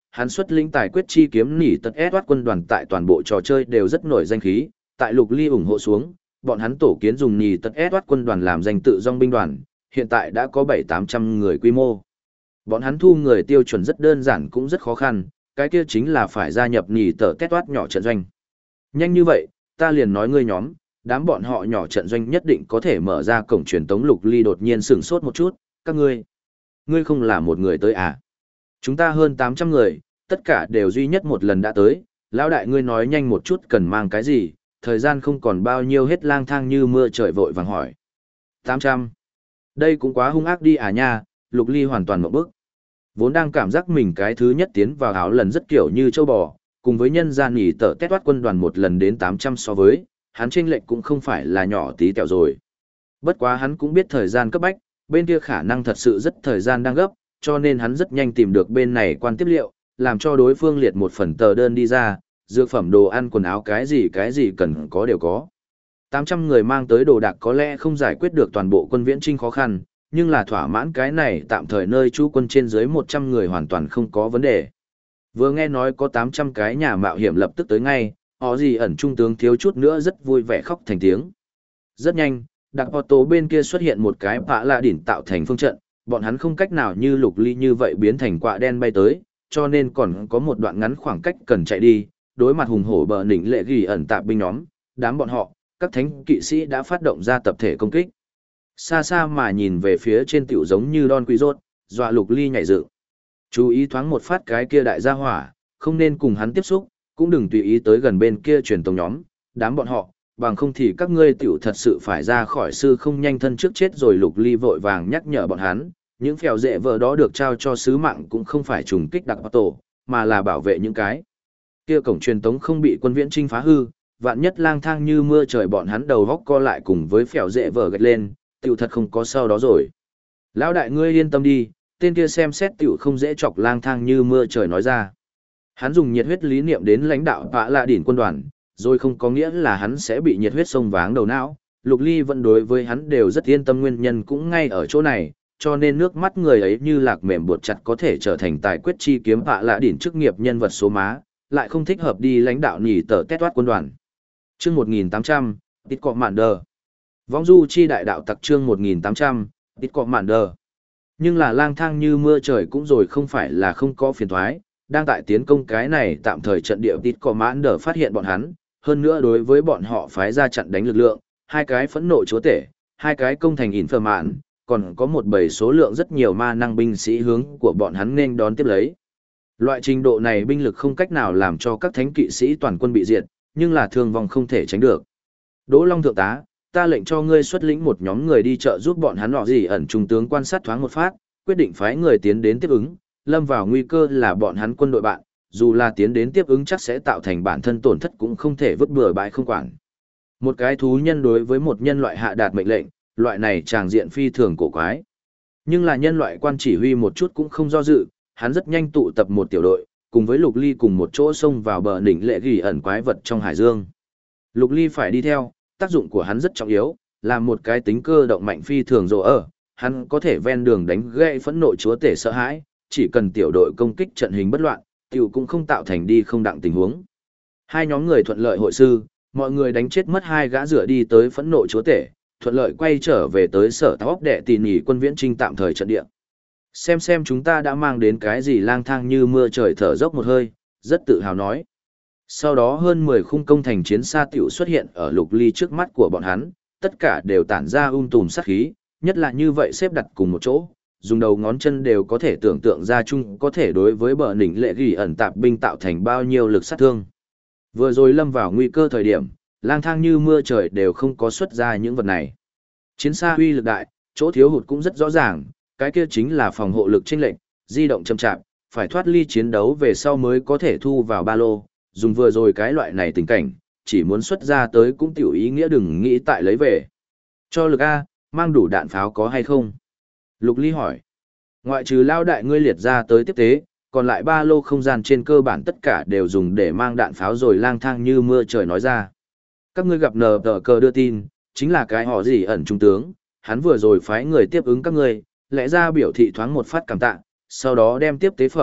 hắn xuất lĩnh tài quyết chi kiếm nỉ tật Edward quân đoàn tại toàn bộ trò chơi đều rất nổi danh khí, tại Lục Ly ủng hộ xuống, bọn hắn tổ kiến dùng nỉ tật Edward quân đoàn làm danh tự dòng binh đoàn, hiện tại đã có 7-800 người quy mô. Bọn hắn thu người tiêu chuẩn rất đơn giản cũng rất khó khăn, cái kia chính là phải gia nhập nỉ tật Edward nhỏ trận doanh. Nhanh như vậy, ta liền nói ngươi nhóm, đám bọn họ nhỏ trận doanh nhất định có thể mở ra cổng truyền tống. Lục Ly đột nhiên sửng sốt một chút, các ngươi không là một người tới à? Chúng ta hơn 800 người, tất cả đều duy nhất một lần đã tới, lão đại ngươi nói nhanh một chút cần mang cái gì, thời gian không còn bao nhiêu hết. Lang thang như mưa trời vội vàng hỏi. 800. Đây cũng quá hung ác đi à nha. Lục Ly hoàn toàn ngộp bức. Vốn đang cảm giác mình cái thứ nhất tiến vào áo lần rất kiểu như châu bò, cùng với nhân gian nghỉ tở tét toát quân đoàn một lần đến 800 so với, hắn chênh lệch cũng không phải là nhỏ tí tẹo rồi. Bất quá hắn cũng biết thời gian cấp bách, bên kia khả năng thật sự rất thời gian đang gấp, cho nên hắn rất nhanh tìm được bên này quan tiếp liệu, làm cho đối phương liệt một phần tờ đơn đi ra, dược phẩm đồ ăn quần áo cái gì cần có đều có. 800 người mang tới đồ đạc có lẽ không giải quyết được toàn bộ quân viễn trinh khó khăn, nhưng là thỏa mãn cái này tạm thời nơi trú quân trên dưới 100 người hoàn toàn không có vấn đề. Vừa nghe nói có 800 cái nhà mạo hiểm lập tức tới ngay, họ gì ẩn trung tướng thiếu chút nữa rất vui vẻ khóc thành tiếng. Rất nhanh, đặc Otto bên kia xuất hiện một cái bạ lạ đỉnh tạo thành phương trận, bọn hắn không cách nào như Lục Ly như vậy biến thành quạ đen bay tới, cho nên còn có một đoạn ngắn khoảng cách cần chạy đi, đối mặt hùng hổ bờ đỉnh lệ ghi ẩn tạp binh nhóm, đám bọn họ, các thánh kỵ sĩ đã phát động ra tập thể công kích. Xa xa mà nhìn về phía trên tiểu giống như Don Quý Rốt, dọa Lục Ly nhảy dựng. Chú ý thoáng một phát cái kia đại gia hỏa, không nên cùng hắn tiếp xúc, cũng đừng tùy ý tới gần bên kia truyền tống nhóm, đám bọn họ, bằng không thì các ngươi tiểu thật sự phải ra khỏi sư không nhanh thân trước chết rồi. Lục Ly vội vàng nhắc nhở bọn hắn, những phèo dễ vợ đó được trao cho sứ mạng cũng không phải trùng kích đặc tổ, mà là bảo vệ những cái kia cổng truyền tống không bị quân viễn trinh phá hư. Vạn nhất lang thang như mưa trời bọn hắn đầu góc co lại cùng với phèo dễ vợ gạch lên, tiểu thật không có sau đó rồi. Lão đại ngươi yên tâm đi, tên kia xem xét tiểu không dễ chọc. Lang thang như mưa trời nói ra. Hắn dùng nhiệt huyết lý niệm đến lãnh đạo vạ lạ đỉnh quân đoàn, rồi không có nghĩa là hắn sẽ bị nhiệt huyết sông váng đầu não. Lục Ly vẫn đối với hắn đều rất yên tâm, nguyên nhân cũng ngay ở chỗ này, cho nên nước mắt người ấy như lạc mềm buộc chặt có thể trở thành tài quyết chi kiếm vạ lạ đỉnh chức nghiệp nhân vật số má, lại không thích hợp đi lãnh đạo nhỉ tờ tét toát quân đoàn. Chương 1800, Tít Cọ Mạn Đờ. Vong du chi đại đạo tặc chương 1800, Tít Cọ Mạn Đờ. Nhưng là lang thang như mưa trời cũng rồi không phải là không có phiền thoái, đang tại tiến công cái này tạm thời trận địa. Tít Cọ Mạn Đờ phát hiện bọn hắn, hơn nữa đối với bọn họ phái ra chặn đánh lực lượng, hai cái phẫn nộ chúa tể, hai cái công thành ỉn phờ mạn, còn có một bầy số lượng rất nhiều ma năng binh sĩ hướng của bọn hắn nên đón tiếp lấy. Loại trình độ này binh lực không cách nào làm cho các thánh kỵ sĩ toàn quân bị diệt, nhưng là thương vong không thể tránh được. Đỗ Long thượng tá, ta lệnh cho ngươi xuất lĩnh một nhóm người đi trợ giúp bọn hắn. Họ gì ẩn trung tướng quan sát thoáng một phát, quyết định phái người tiến đến tiếp ứng, lâm vào nguy cơ là bọn hắn quân đội bạn, dù là tiến đến tiếp ứng chắc sẽ tạo thành bản thân tổn thất cũng không thể vứt bừa bãi không quản. Một cái thú nhân đối với một nhân loại hạ đạt mệnh lệnh, loại này tràng diện phi thường cổ quái. Nhưng là nhân loại quan chỉ huy một chút cũng không do dự, hắn rất nhanh tụ tập một tiểu đội, cùng với Lục Ly cùng một chỗ xông vào bờ đỉnh lệ gỉ ẩn quái vật trong hải dương. Lục Ly phải đi theo, tác dụng của hắn rất trọng yếu, là một cái tính cơ động mạnh phi thường rồ ở, hắn có thể ven đường đánh gãy phẫn nộ chúa tể sợ hãi, chỉ cần tiểu đội công kích trận hình bất loạn, tiểu cũng không tạo thành đi không đặng tình huống. Hai nhóm người thuận lợi hội sư, mọi người đánh chết mất hai gã rửa đi tới phẫn nộ chúa tể, thuận lợi quay trở về tới sở tóc đệ tỉ nhỉ quân viễn trinh tạm thời trận địa. Xem chúng ta đã mang đến cái gì. Lang thang như mưa trời thở dốc một hơi, rất tự hào nói. Sau đó hơn 10 khung công thành chiến xa tiểu xuất hiện ở Lục Ly trước mắt của bọn hắn, tất cả đều tản ra tùm sát khí, nhất là như vậy xếp đặt cùng một chỗ, dùng đầu ngón chân đều có thể tưởng tượng ra chung có thể đối với bờ đỉnh lệ gỉ ẩn tạp binh tạo thành bao nhiêu lực sát thương. Vừa rồi lâm vào nguy cơ thời điểm, lang thang như mưa trời đều không có xuất ra những vật này. Chiến xa uy lực đại, chỗ thiếu hụt cũng rất rõ ràng, cái kia chính là phòng hộ lực chênh lệch, di động chậm chạp, phải thoát ly chiến đấu về sau mới có thể thu vào ba lô, dùng vừa rồi cái loại này tình cảnh, chỉ muốn xuất ra tới cũng tiểu ý nghĩa đừng nghĩ tại lấy về. Cho lực A, mang đủ đạn pháo có hay không? Lục Ly hỏi. Ngoại trừ lao đại ngươi liệt ra tới tiếp tế, còn lại ba lô không gian trên cơ bản tất cả đều dùng để mang đạn pháo rồi. Lang thang như mưa trời nói ra. Các ngươi gặp nờ tờ cờ đưa tin, chính là cái họ gì ẩn trung tướng, hắn vừa rồi phái người tiếp ứng các ngươi, lẽ ra biểu thị thoáng một phát cảm tạ, sau đó đem tiếp tế phẩm,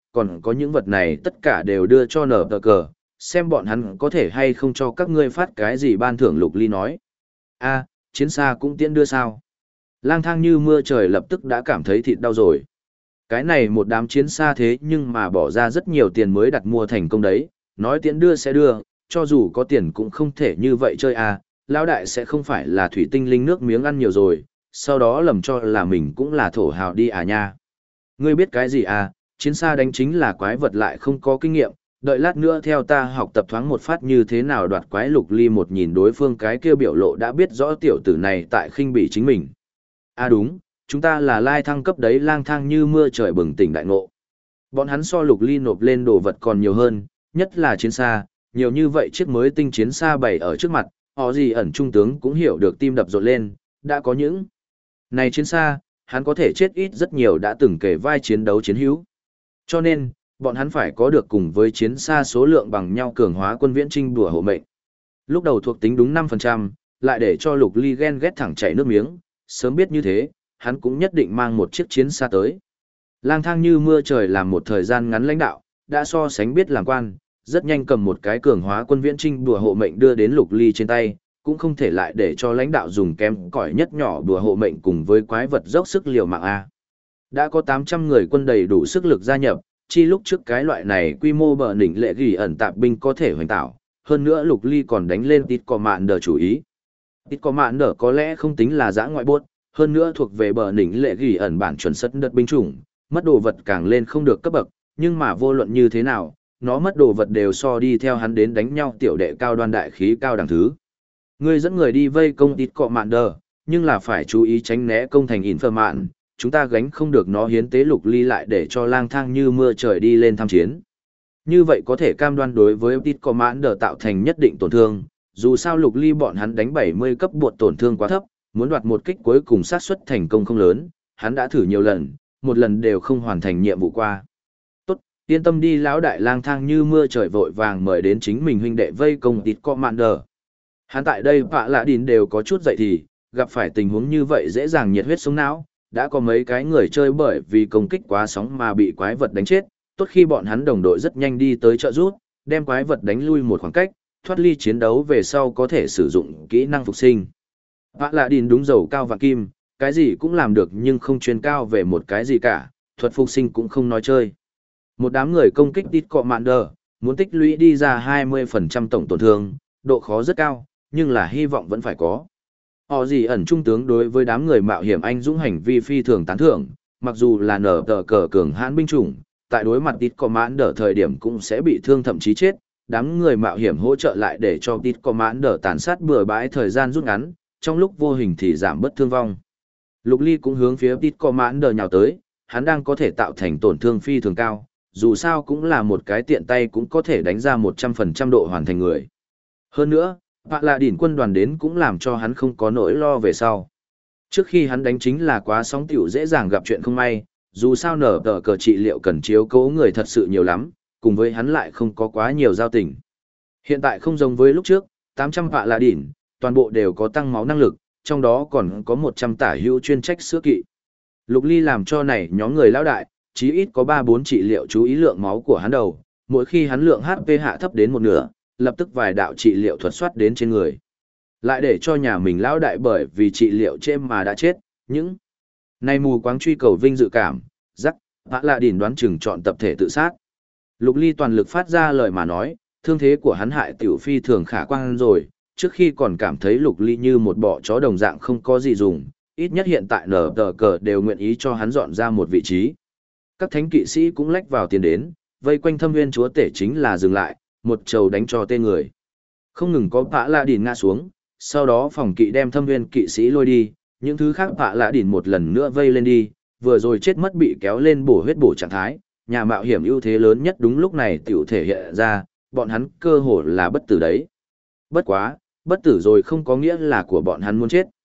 còn có những vật này tất cả đều đưa cho nở tờ cờ, xem bọn hắn có thể hay không cho các ngươi phát cái gì ban thưởng. Lục Ly nói. A, chiến xa cũng tiễn đưa sao? Lang thang như mưa trời lập tức đã cảm thấy thịt đau rồi. Cái này một đám chiến xa thế nhưng mà bỏ ra rất nhiều tiền mới đặt mua thành công đấy, nói tiễn đưa sẽ đưa, cho dù có tiền cũng không thể như vậy chơi à, lão đại sẽ không phải là thủy tinh linh nước miếng ăn nhiều rồi, sau đó lầm cho là mình cũng là thổ hào đi à nha. Ngươi biết cái gì à, chiến xa đánh chính là quái vật lại không có kinh nghiệm, đợi lát nữa theo ta học tập thoáng một phát như thế nào đoạt quái. Lục Ly một nhìn đối phương cái kia biểu lộ đã biết rõ tiểu tử này tại khinh bỉ chính mình. À đúng, chúng ta là lai thăng cấp đấy. Lang thang như mưa trời bừng tỉnh đại ngộ. Bọn hắn so Lục Ly nộp lên đồ vật còn nhiều hơn, nhất là chiến xa, nhiều như vậy chiếc mới tinh chiến xa bày ở trước mặt, họ gì ẩn trung tướng cũng hiểu được tim đập rộn lên, đã có những này chiến xa, hắn có thể chết ít rất nhiều đã từng kể vai chiến đấu chiến hữu. Cho nên, bọn hắn phải có được cùng với chiến xa số lượng bằng nhau cường hóa quân viễn trinh đùa hộ mệnh. Lúc đầu thuộc tính đúng 5%, lại để cho Lục Ly ghen ghét thẳng chảy nước miếng, sớm biết như thế, hắn cũng nhất định mang một chiếc chiến xa tới. Lang thang như mưa trời làm một thời gian ngắn lãnh đạo, đã so sánh biết làm quan, rất nhanh cầm một cái cường hóa quân viễn trinh đùa hộ mệnh đưa đến Lục Ly trên tay, cũng không thể lại để cho lãnh đạo dùng kém cỏi nhất nhỏ đùa hộ mệnh cùng với quái vật dốc sức liều mạng a. Đã có 800 người quân đầy đủ sức lực gia nhập, chi lúc trước cái loại này quy mô bờ đỉnh lệ gỉ ẩn tạp binh có thể hoành tạo, hơn nữa Lục Ly còn đánh lên Tít Cò Mạn Đờ chủ ý. Tít Cò Mạn Đờ có lẽ không tính là dã ngoại bốt, hơn nữa thuộc về bờ đỉnh lệ gỉ ẩn bản chuẩn sất đợt binh chủng, mất đồ vật càng lên không được cấp bậc, nhưng mà vô luận như thế nào, nó mất đồ vật đều so đi theo hắn đến đánh nhau tiểu đệ cao đoan đại khí cao đẳng thứ. Ngươi dẫn người đi vây công Tít Cọ Mạn Đờ, nhưng là phải chú ý tránh né công thành ỉn phơ mạn, chúng ta gánh không được nó. Hiến tế Lục Ly lại để cho lang thang như mưa trời đi lên tham chiến. Như vậy có thể cam đoan đối với Tít Cọ Mạn Đờ tạo thành nhất định tổn thương, dù sao Lục Ly bọn hắn đánh 70 cấp buộc tổn thương quá thấp, muốn đoạt một kích cuối cùng xác suất thành công không lớn, hắn đã thử nhiều lần, một lần đều không hoàn thành nhiệm vụ qua. Tốt, yên tâm đi. Lão đại lang thang như mưa trời vội vàng mời đến chính mình huynh đệ vây công Tít Cọ Mạn Đờ. Hắn tại đây Vạ Lạ Đìn đều có chút dậy thì, gặp phải tình huống như vậy dễ dàng nhiệt huyết sống não, đã có mấy cái người chơi bởi vì công kích quá sóng mà bị quái vật đánh chết, tốt khi bọn hắn đồng đội rất nhanh đi tới trợ giúp, đem quái vật đánh lui một khoảng cách, thoát ly chiến đấu về sau có thể sử dụng kỹ năng phục sinh. Vạ Lạ Đìn đúng dầu cao và kim, cái gì cũng làm được nhưng không chuyên cao về một cái gì cả, thuật phục sinh cũng không nói chơi. Một đám người công kích Tít Cọ Mạn Đờ, muốn tích lũy đi ra 20% tổng tổn thương, độ khó rất cao, nhưng là hy vọng vẫn phải có. Họ gì ẩn trung tướng đối với đám người mạo hiểm anh dũng hành vi phi thường tán thưởng, mặc dù là nở tờ cờ cường hãn binh chủng, tại đối mặt Tít Cọ Mạn Đờ thời điểm cũng sẽ bị thương thậm chí chết, đám người mạo hiểm hỗ trợ lại để cho Tít Cọ Mạn Đờ tàn sát bừa bãi thời gian rút ngắn, trong lúc vô hình thì giảm bất thương vong. Lục Ly cũng hướng phía Tít Cọ Mạn Đờ nhào tới, hắn đang có thể tạo thành tổn thương phi thường cao, dù sao cũng là một cái tiện tay cũng có thể đánh ra 100% độ hoàn thành người. Hơn nữa, Vạ Lạ Đìn quân đoàn đến cũng làm cho hắn không có nỗi lo về sau. Trước khi hắn đánh chính là quá sóng tiểu dễ dàng gặp chuyện không may, dù sao nở tờ cờ trị liệu cần chiếu cố người thật sự nhiều lắm, cùng với hắn lại không có quá nhiều giao tình. Hiện tại không giống với lúc trước, 800 Vạ Lạ Đìn, toàn bộ đều có tăng máu năng lực, trong đó còn có 100 tả hữu chuyên trách sữa kỵ. Lục Ly làm cho này nhóm người lão đại, chí ít có 3-4 trị liệu chú ý lượng máu của hắn đầu, mỗi khi hắn lượng HP hạ thấp đến một nửa, lập tức vài đạo trị liệu thuật soát đến trên người. Lại để cho nhà mình lão đại bởi vì trị liệu chêm mà đã chết, những này mù quáng truy cầu vinh dự cảm, rắc, Vạ Lạ Đìn đoán chừng chọn tập thể tự sát. Lục Ly toàn lực phát ra lời mà nói, thương thế của hắn hại tiểu phi thường khả quan rồi, trước khi còn cảm thấy Lục Ly như một bọ chó đồng dạng không có gì dùng, ít nhất hiện tại nở tờ cờ đều nguyện ý cho hắn dọn ra một vị trí. Các thánh kỵ sĩ cũng lách vào tiền đến, vây quanh Thâm Nguyên chúa tể chính là dừng lại, một trầu đánh cho tê người. Không ngừng có Vạ Lạ Đìn ngã xuống, sau đó phòng kỵ đem Thâm Nguyên kỵ sĩ lôi đi, những thứ khác Vạ Lạ Đìn một lần nữa vây lên đi, vừa rồi chết mất bị kéo lên bổ huyết bổ trạng thái, nhà mạo hiểm ưu thế lớn nhất đúng lúc này tiểu thể hiện ra, bọn hắn cơ hồ là bất tử đấy. Bất quá, bất tử rồi không có nghĩa là của bọn hắn muốn chết.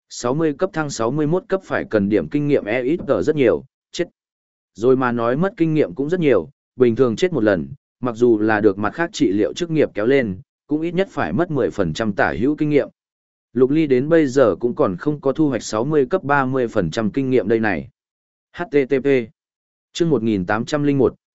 60 cấp thăng 61 cấp phải cần điểm kinh nghiệm ít rất nhiều, chết. Rồi mà nói mất kinh nghiệm cũng rất nhiều, bình thường chết một lần, mặc dù là được mặt khác trị liệu chức nghiệp kéo lên, cũng ít nhất phải mất 10% tả hữu kinh nghiệm. Lục Ly đến bây giờ cũng còn không có thu hoạch 60 cấp 30% kinh nghiệm đây này. HTTP chương 1801,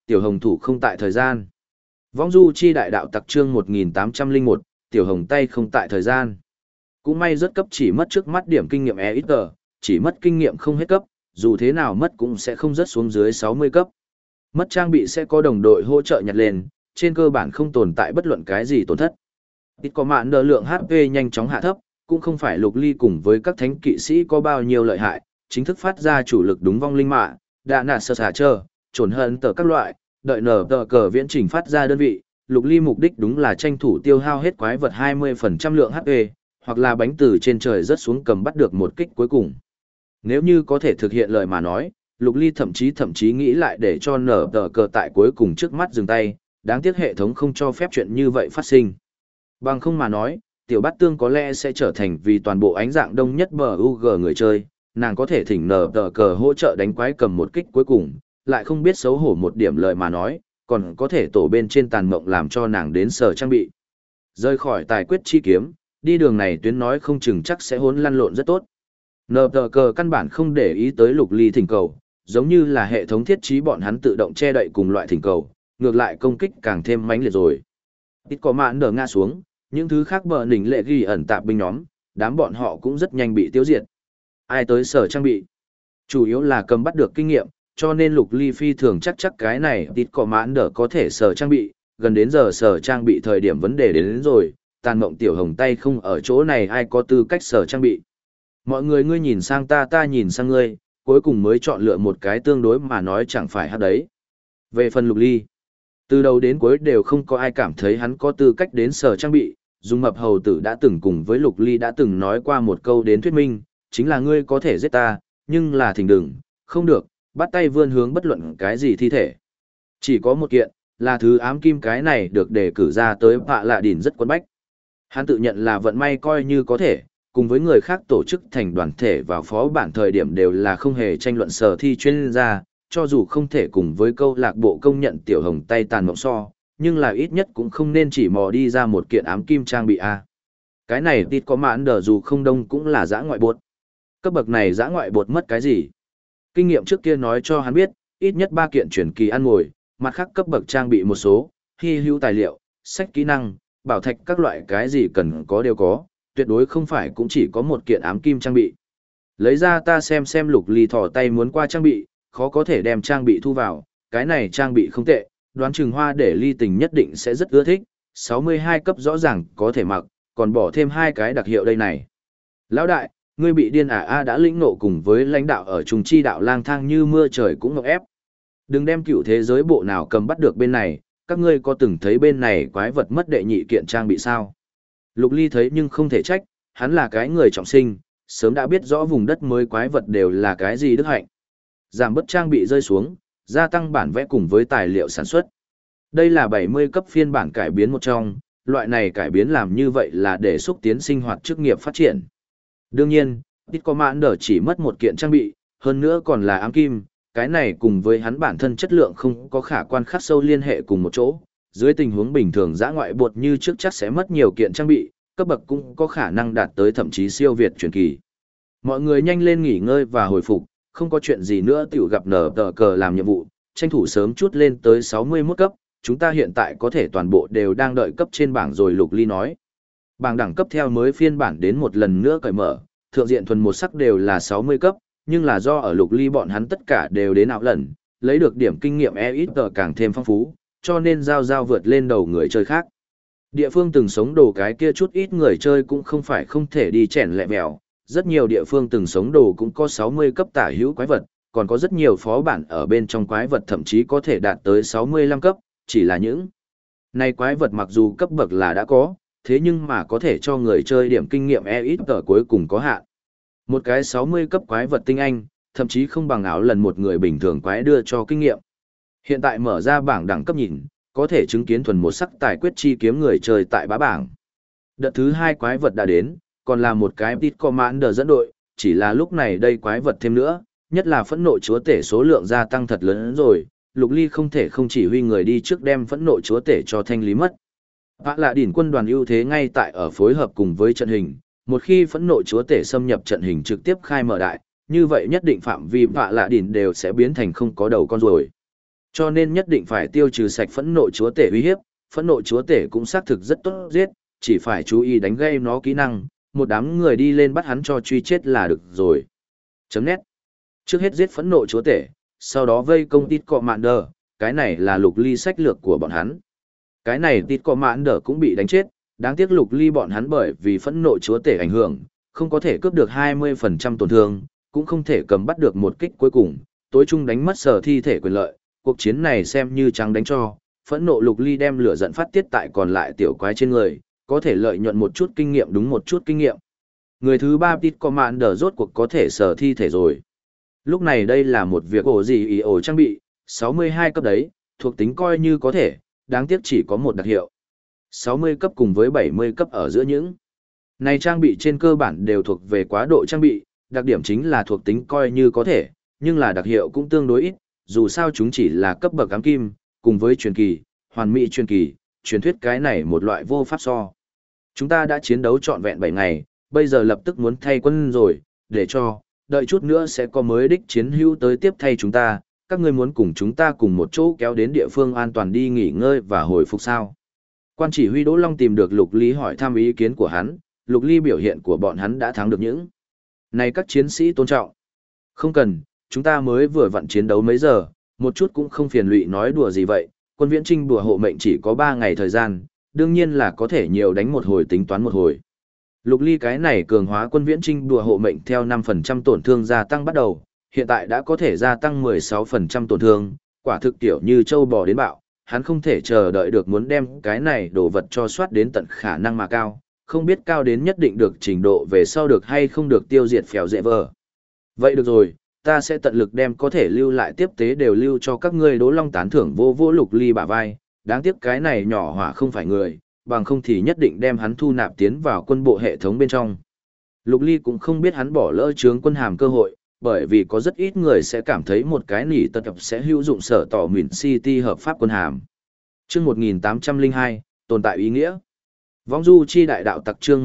Tiểu hồng thủ không tại thời gian. Vong du chi đại đạo tặc chương 1801, tiểu hồng tay không tại thời gian. Cũng may rất cấp chỉ mất trước mắt điểm kinh nghiệm ít tờ, chỉ mất kinh nghiệm không hết cấp, dù thế nào mất cũng sẽ không rớt xuống dưới 60 cấp. Mất trang bị sẽ có đồng đội hỗ trợ nhặt lên, trên cơ bản không tồn tại bất luận cái gì tổn thất. Ít có mạn đờ lượng HP nhanh chóng hạ thấp, cũng không phải Lục Ly cùng với các thánh kỵ sĩ có bao nhiêu lợi hại, chính thức phát ra chủ lực đúng vong linh mạ, đã nạt sơ xả trơ, trồn hận tờ các loại, đợi nở tờ cờ viễn trình phát ra đơn vị. Lục Ly mục đích đúng là tranh thủ tiêu hao hết quái vật 20% lượng HP, hoặc là bánh từ trên trời rớt xuống cầm bắt được một kích cuối cùng. Nếu như có thể thực hiện lời mà nói, Lục Ly thậm chí nghĩ lại để cho nở tờ cờ tại cuối cùng trước mắt dừng tay, đáng tiếc hệ thống không cho phép chuyện như vậy phát sinh. Bằng không mà nói, tiểu bát tương có lẽ sẽ trở thành vì toàn bộ ánh dạng đông nhất BUG người chơi, nàng có thể thỉnh nở tờ cờ hỗ trợ đánh quái cầm một kích cuối cùng, lại không biết xấu hổ một điểm lời mà nói, còn có thể tổ bên trên tàn mộng làm cho nàng đến sở trang bị. Rơi khỏi tài quyết chi kiếm, đi đường này tuyến nói không chừng chắc sẽ hỗn lăn lộn rất tốt. Nờ tờ cờ căn bản không để ý tới Lục Ly thỉnh cầu, giống như là hệ thống thiết trí bọn hắn tự động che đậy cùng loại thỉnh cầu, ngược lại công kích càng thêm mãnh liệt rồi. Ít có mạn đờ ngã xuống, những thứ khác bờ đỉnh lệ ghi ẩn tạp binh nhóm, đám bọn họ cũng rất nhanh bị tiêu diệt. Ai tới sở trang bị? Chủ yếu là cầm bắt được kinh nghiệm, cho nên Lục Ly phi thường chắc cái này ít có mạn đờ có thể sở trang bị, gần đến giờ sở trang bị thời điểm vấn đề đến rồi, tàn mộng tiểu hồng tay không ở chỗ này ai có tư cách sở trang bị. Mọi người ngươi nhìn sang ta nhìn sang ngươi, cuối cùng mới chọn lựa một cái tương đối mà nói chẳng phải hát đấy. Về phần Lục Ly, từ đầu đến cuối đều không có ai cảm thấy hắn có tư cách đến sở trang bị, Dung Mập Hầu Tử đã từng cùng với Lục Ly đã từng nói qua một câu đến thuyết minh, chính là ngươi có thể giết ta, nhưng là thỉnh đừng, không được, bắt tay vươn hướng bất luận cái gì thi thể. Chỉ có một kiện, là thứ ám kim cái này được đề cử ra tới Pạ Lạ Đỉnh rất quấn bách. Hắn tự nhận là vận may coi như có thể, cùng với người khác tổ chức thành đoàn thể vào phó bản thời điểm đều là không hề tranh luận sở thi chuyên gia, cho dù không thể cùng với câu lạc bộ công nhận tiểu hồng tay tàn mộng so, nhưng là ít nhất cũng không nên chỉ mò đi ra một kiện ám kim trang bị a. Cái này tít có mãn đờ dù không đông cũng là dã ngoại bột. Cấp bậc này dã ngoại bột mất cái gì? Kinh nghiệm trước kia nói cho hắn biết, ít nhất 3 kiện chuyển kỳ ăn ngồi, mặt khác cấp bậc trang bị một số, hy hữu tài liệu, sách kỹ năng, bảo thạch các loại cái gì cần có đều có, tuyệt đối không phải cũng chỉ có một kiện ám kim trang bị. Lấy ra ta xem Lục Ly thò tay muốn qua trang bị, khó có thể đem trang bị thu vào, cái này trang bị không tệ, đoán chừng hoa để Ly Tình nhất định sẽ rất ưa thích, 62 cấp rõ ràng có thể mặc, còn bỏ thêm 2 cái đặc hiệu đây này. Lão đại, ngươi bị điên à đã lĩnh nộ cùng với lãnh đạo ở trùng chi đạo lang thang như mưa trời cũng ngọc ép. Đừng đem cựu thế giới bộ nào cầm bắt được bên này, các ngươi có từng thấy bên này quái vật mất đệ nhị kiện trang bị sao? Lục Ly thấy nhưng không thể trách, hắn là cái người trọng sinh, sớm đã biết rõ vùng đất mới quái vật đều là cái gì đức hạnh. Giảm bớt trang bị rơi xuống, gia tăng bản vẽ cùng với tài liệu sản xuất. Đây là 70 cấp phiên bản cải biến một trong, loại này cải biến làm như vậy là để xúc tiến sinh hoạt chức nghiệp phát triển. Đương nhiên, Bitcommand chỉ mất một kiện trang bị, hơn nữa còn là ám kim, cái này cùng với hắn bản thân chất lượng không có khả quan khắc sâu liên hệ cùng một chỗ. Dưới tình huống bình thường dã ngoại bột như trước chắc sẽ mất nhiều kiện trang bị, cấp bậc cũng có khả năng đạt tới thậm chí siêu việt truyền kỳ. Mọi người nhanh lên nghỉ ngơi và hồi phục, không có chuyện gì nữa tiểu gặp nở tờ cờ làm nhiệm vụ, tranh thủ sớm chút lên tới 61 cấp, chúng ta hiện tại có thể toàn bộ đều đang đợi cấp trên bảng rồi. Lục Ly nói. Bảng đẳng cấp theo mới phiên bản đến một lần nữa cởi mở, thượng diện thuần một sắc đều là 60 cấp, nhưng là do ở Lục Ly bọn hắn tất cả đều đến ảo lần, lấy được điểm kinh nghiệm ít càng thêm phong phú, cho nên giao vượt lên đầu người chơi khác. Địa phương từng sống đồ cái kia chút ít người chơi cũng không phải không thể đi chèn lẹ mèo, rất nhiều địa phương từng sống đồ cũng có 60 cấp tả hữu quái vật, còn có rất nhiều phó bản ở bên trong quái vật thậm chí có thể đạt tới 65 cấp, chỉ là những này quái vật mặc dù cấp bậc là đã có, thế nhưng mà có thể cho người chơi điểm kinh nghiệm ít cuối cùng có hạn. Một cái 60 cấp quái vật tinh anh, thậm chí không bằng áo lần một người bình thường quái đưa cho kinh nghiệm. Hiện tại mở ra bảng đẳng cấp nhìn, có thể chứng kiến thuần một sắc tài quyết chi kiếm người chơi tại bá bảng. Đợt thứ 2 quái vật đã đến, còn là một cái Bitcommand dẫn đội, chỉ là lúc này đây quái vật thêm nữa, nhất là phẫn nộ chúa tể số lượng gia tăng thật lớn rồi, Lục Ly không thể không chỉ huy người đi trước đem phẫn nộ chúa tể cho thanh lý mất. Pạ Lạ Đỉnh quân đoàn ưu thế ngay tại ở phối hợp cùng với trận hình, một khi phẫn nộ chúa tể xâm nhập trận hình trực tiếp khai mở đại, như vậy nhất định phạm vi Pạ Lạ Đỉnh đều sẽ biến thành không có đầu con rồi. Cho nên nhất định phải tiêu trừ sạch phẫn nộ chúa tể uy hiếp, phẫn nộ chúa tể cũng xác thực rất tốt giết, chỉ phải chú ý đánh gây nó kỹ năng, một đám người đi lên bắt hắn cho truy chết là được rồi. Chấm nét. Trước hết giết phẫn nộ chúa tể, sau đó vây công Tít Cọ Mạn Đờ, cái này là Lục Ly sách lược của bọn hắn. Cái này Tít Cọ Mạn Đờ cũng bị đánh chết, đáng tiếc Lục Ly bọn hắn bởi vì phẫn nộ chúa tể ảnh hưởng, không có thể cướp được 20% tổn thương, cũng không thể cầm bắt được một kích cuối cùng, tối trung đánh mất sở thi thể quyền lợi, cuộc chiến này xem như trắng đánh cho, phẫn nộ Lục Ly đem lửa giận phát tiết tại còn lại tiểu quái trên người, có thể lợi nhuận một chút kinh nghiệm đúng một chút kinh nghiệm. Người thứ 3 Tít Commander rốt cuộc có thể sở thi thể rồi. Lúc này đây là một việc ổ gì ý ổ trang bị, 62 cấp đấy, thuộc tính coi như có thể, đáng tiếc chỉ có một đặc hiệu. 60 cấp cùng với 70 cấp ở giữa những này trang bị trên cơ bản đều thuộc về quá độ trang bị, đặc điểm chính là thuộc tính coi như có thể, nhưng là đặc hiệu cũng tương đối ít, dù sao chúng chỉ là cấp bậc ám kim, cùng với truyền kỳ, hoàn mỹ truyền kỳ, truyền thuyết cái này một loại vô pháp so. Chúng ta đã chiến đấu trọn vẹn 7 ngày, bây giờ lập tức muốn thay quân rồi, để cho, đợi chút nữa sẽ có mới đích chiến hữu tới tiếp thay chúng ta, các ngươi muốn cùng chúng ta cùng một chỗ kéo đến địa phương an toàn đi nghỉ ngơi và hồi phục sao. Quan chỉ huy Đỗ Long tìm được Lục Ly hỏi thăm ý kiến của hắn, Lục Ly biểu hiện của bọn hắn đã thắng được những này các chiến sĩ tôn trọng. Không cần, chúng ta mới vừa vặn chiến đấu mấy giờ, một chút cũng không phiền lụy nói đùa gì vậy, quân viễn trinh đùa hộ mệnh chỉ có 3 ngày thời gian, đương nhiên là có thể nhiều đánh một hồi tính toán một hồi. Lục Ly cái này cường hóa quân viễn trinh đùa hộ mệnh theo 5% tổn thương gia tăng bắt đầu, hiện tại đã có thể gia tăng 16% tổn thương, quả thực tiểu như châu bò đến bạo, hắn không thể chờ đợi được muốn đem cái này đồ vật cho soát đến tận khả năng mà cao, không biết cao đến nhất định được trình độ về sau được hay không được tiêu diệt phèo dễ vờ. Vậy được rồi, ta sẽ tận lực đem có thể lưu lại tiếp tế đều lưu cho các ngươi. Đỗ Long tán thưởng vô vô Lục Ly bả vai, đáng tiếc cái này nhỏ hỏa không phải người, bằng không thì nhất định đem hắn thu nạp tiến vào quân bộ hệ thống bên trong. Lục Ly cũng không biết hắn bỏ lỡ trướng quân hàm cơ hội, bởi vì có rất ít người sẽ cảm thấy một cái nỉ tật sẽ hữu dụng sở tỏ Mìn City hợp pháp quân hàm. Chương 1802, tồn tại ý nghĩa. Vong du chi đại đạo tặc chương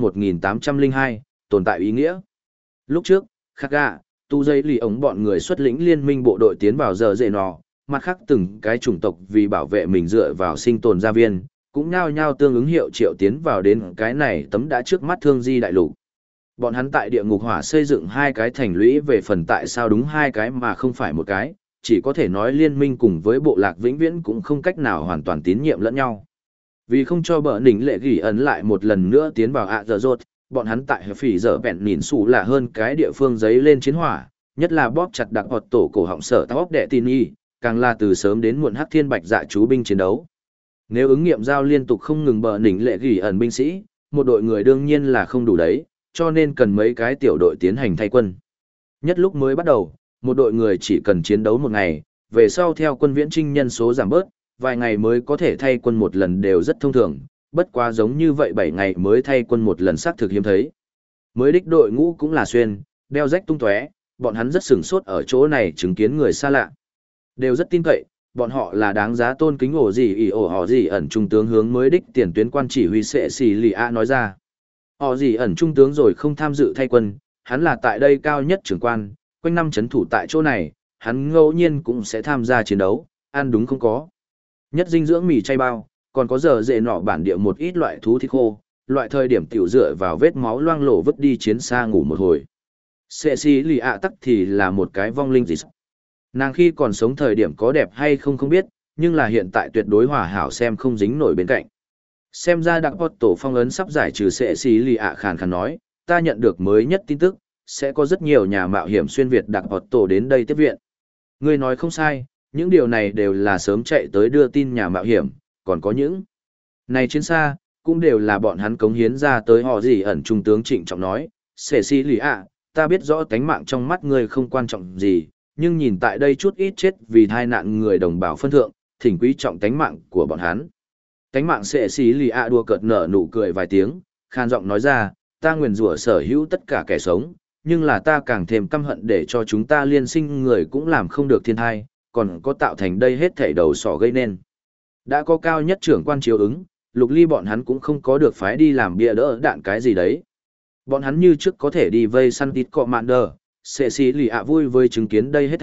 1802, tồn tại ý nghĩa. Lúc trước, khắc gạ, tu dây lì ống bọn người xuất lĩnh liên minh bộ đội tiến vào giờ dệ nọ, mặt khác từng cái chủng tộc vì bảo vệ mình dựa vào sinh tồn gia viên, cũng nhao nhao tương ứng hiệu triệu tiến vào đến cái này tấm đã trước mắt thương di đại lục. Bọn hắn tại địa ngục hỏa xây dựng 2 cái thành lũy, về phần tại sao đúng 2 cái mà không phải một cái, chỉ có thể nói liên minh cùng với bộ lạc vĩnh viễn cũng không cách nào hoàn toàn tín nhiệm lẫn nhau. Vì không cho bờ nỉnh lệ gỉ ấn lại một lần nữa tiến vào ạ giờ rột, bọn hắn tại phỉ giờ bẹn nhìn xù là hơn cái địa phương giấy lên chiến hỏa, nhất là bóp chặt đặc hoạt tổ cổ họng sở tóc đệ tin y, càng là từ sớm đến muộn hắc thiên bạch dạ chú binh chiến đấu. Nếu ứng nghiệm giao liên tục không ngừng bờ nỉnh lệ gỉ ẩn binh sĩ, một đội người đương nhiên là không đủ đấy, cho nên cần mấy cái tiểu đội tiến hành thay quân. Nhất lúc mới bắt đầu, một đội người chỉ cần chiến đấu một ngày, về sau theo quân viễn trinh nhân số giảm bớt, vài ngày mới có thể thay quân một lần đều rất thông thường, bất quá giống như vậy 7 ngày mới thay quân một lần xác thực hiếm thấy. Mới đích đội ngũ cũng là xuyên, đeo rách tung tóe, bọn hắn rất sửng sốt ở chỗ này chứng kiến người xa lạ. Đều rất tin cậy, bọn họ là đáng giá tôn kính. Ổ gì ỉ ổ họ gì ẩn trung tướng hướng mới đích tiền tuyến quan chỉ huy sệ xì lì a nói ra. Họ gì ẩn trung tướng rồi không tham dự thay quân, hắn là tại đây cao nhất trưởng quan, quanh năm chấn thủ tại chỗ này, hắn ngẫu nhiên cũng sẽ tham gia chiến đấu, ăn đúng không có. Nhất dinh dưỡng mì chay bao, còn có giờ dễ nọ bản địa một ít loại thú thịt khô, loại thời điểm tiểu dựa vào vết máu loang lổ vứt đi chiến xa ngủ một hồi. Sệ xì lì ạ tắc thì là một cái vong linh gì. Nàng khi còn sống thời điểm có đẹp hay không không biết, nhưng là hiện tại tuyệt đối hòa hảo xem không dính nổi bên cạnh. Xem ra đặc bọt tổ phong ấn sắp giải trừ. Sệ xì lì ạ khàn khàn nói, ta nhận được mới nhất tin tức, sẽ có rất nhiều nhà mạo hiểm xuyên Việt đặc bọt tổ đến đây tiếp viện. Ngươi nói không sai, những điều này đều là sớm chạy tới đưa tin nhà mạo hiểm, còn có những này chiến xa, cũng đều là bọn hắn cống hiến ra tới. Họ gì ẩn trung tướng trịnh trọng nói, Sệ xì lì ạ, ta biết rõ tánh mạng trong mắt ngươi không quan trọng gì, nhưng nhìn tại đây chút ít chết vì tai nạn người đồng bào phân thượng, thỉnh quý trọng tánh mạng của bọn hắn. Tánh mạng Sệ xì lì ạ đùa cợt nở nụ cười vài tiếng, khan giọng nói ra, ta nguyền rủa sở hữu tất cả kẻ sống, nhưng là ta càng thêm căm hận để cho chúng ta liên sinh người cũng làm không được thiên thai, còn có tạo thành đây hết thảy đầu sỏ gây nên. Đã có cao nhất trưởng quan chiếu ứng, Lục Ly bọn hắn cũng không có được phái đi làm bia đỡ đạn cái gì đấy. Bọn hắn như trước có thể đi vây săn Tít Cọ Mạn Đờ. Sệ xì lì ạ vui với chứng kiến đây hết thảy,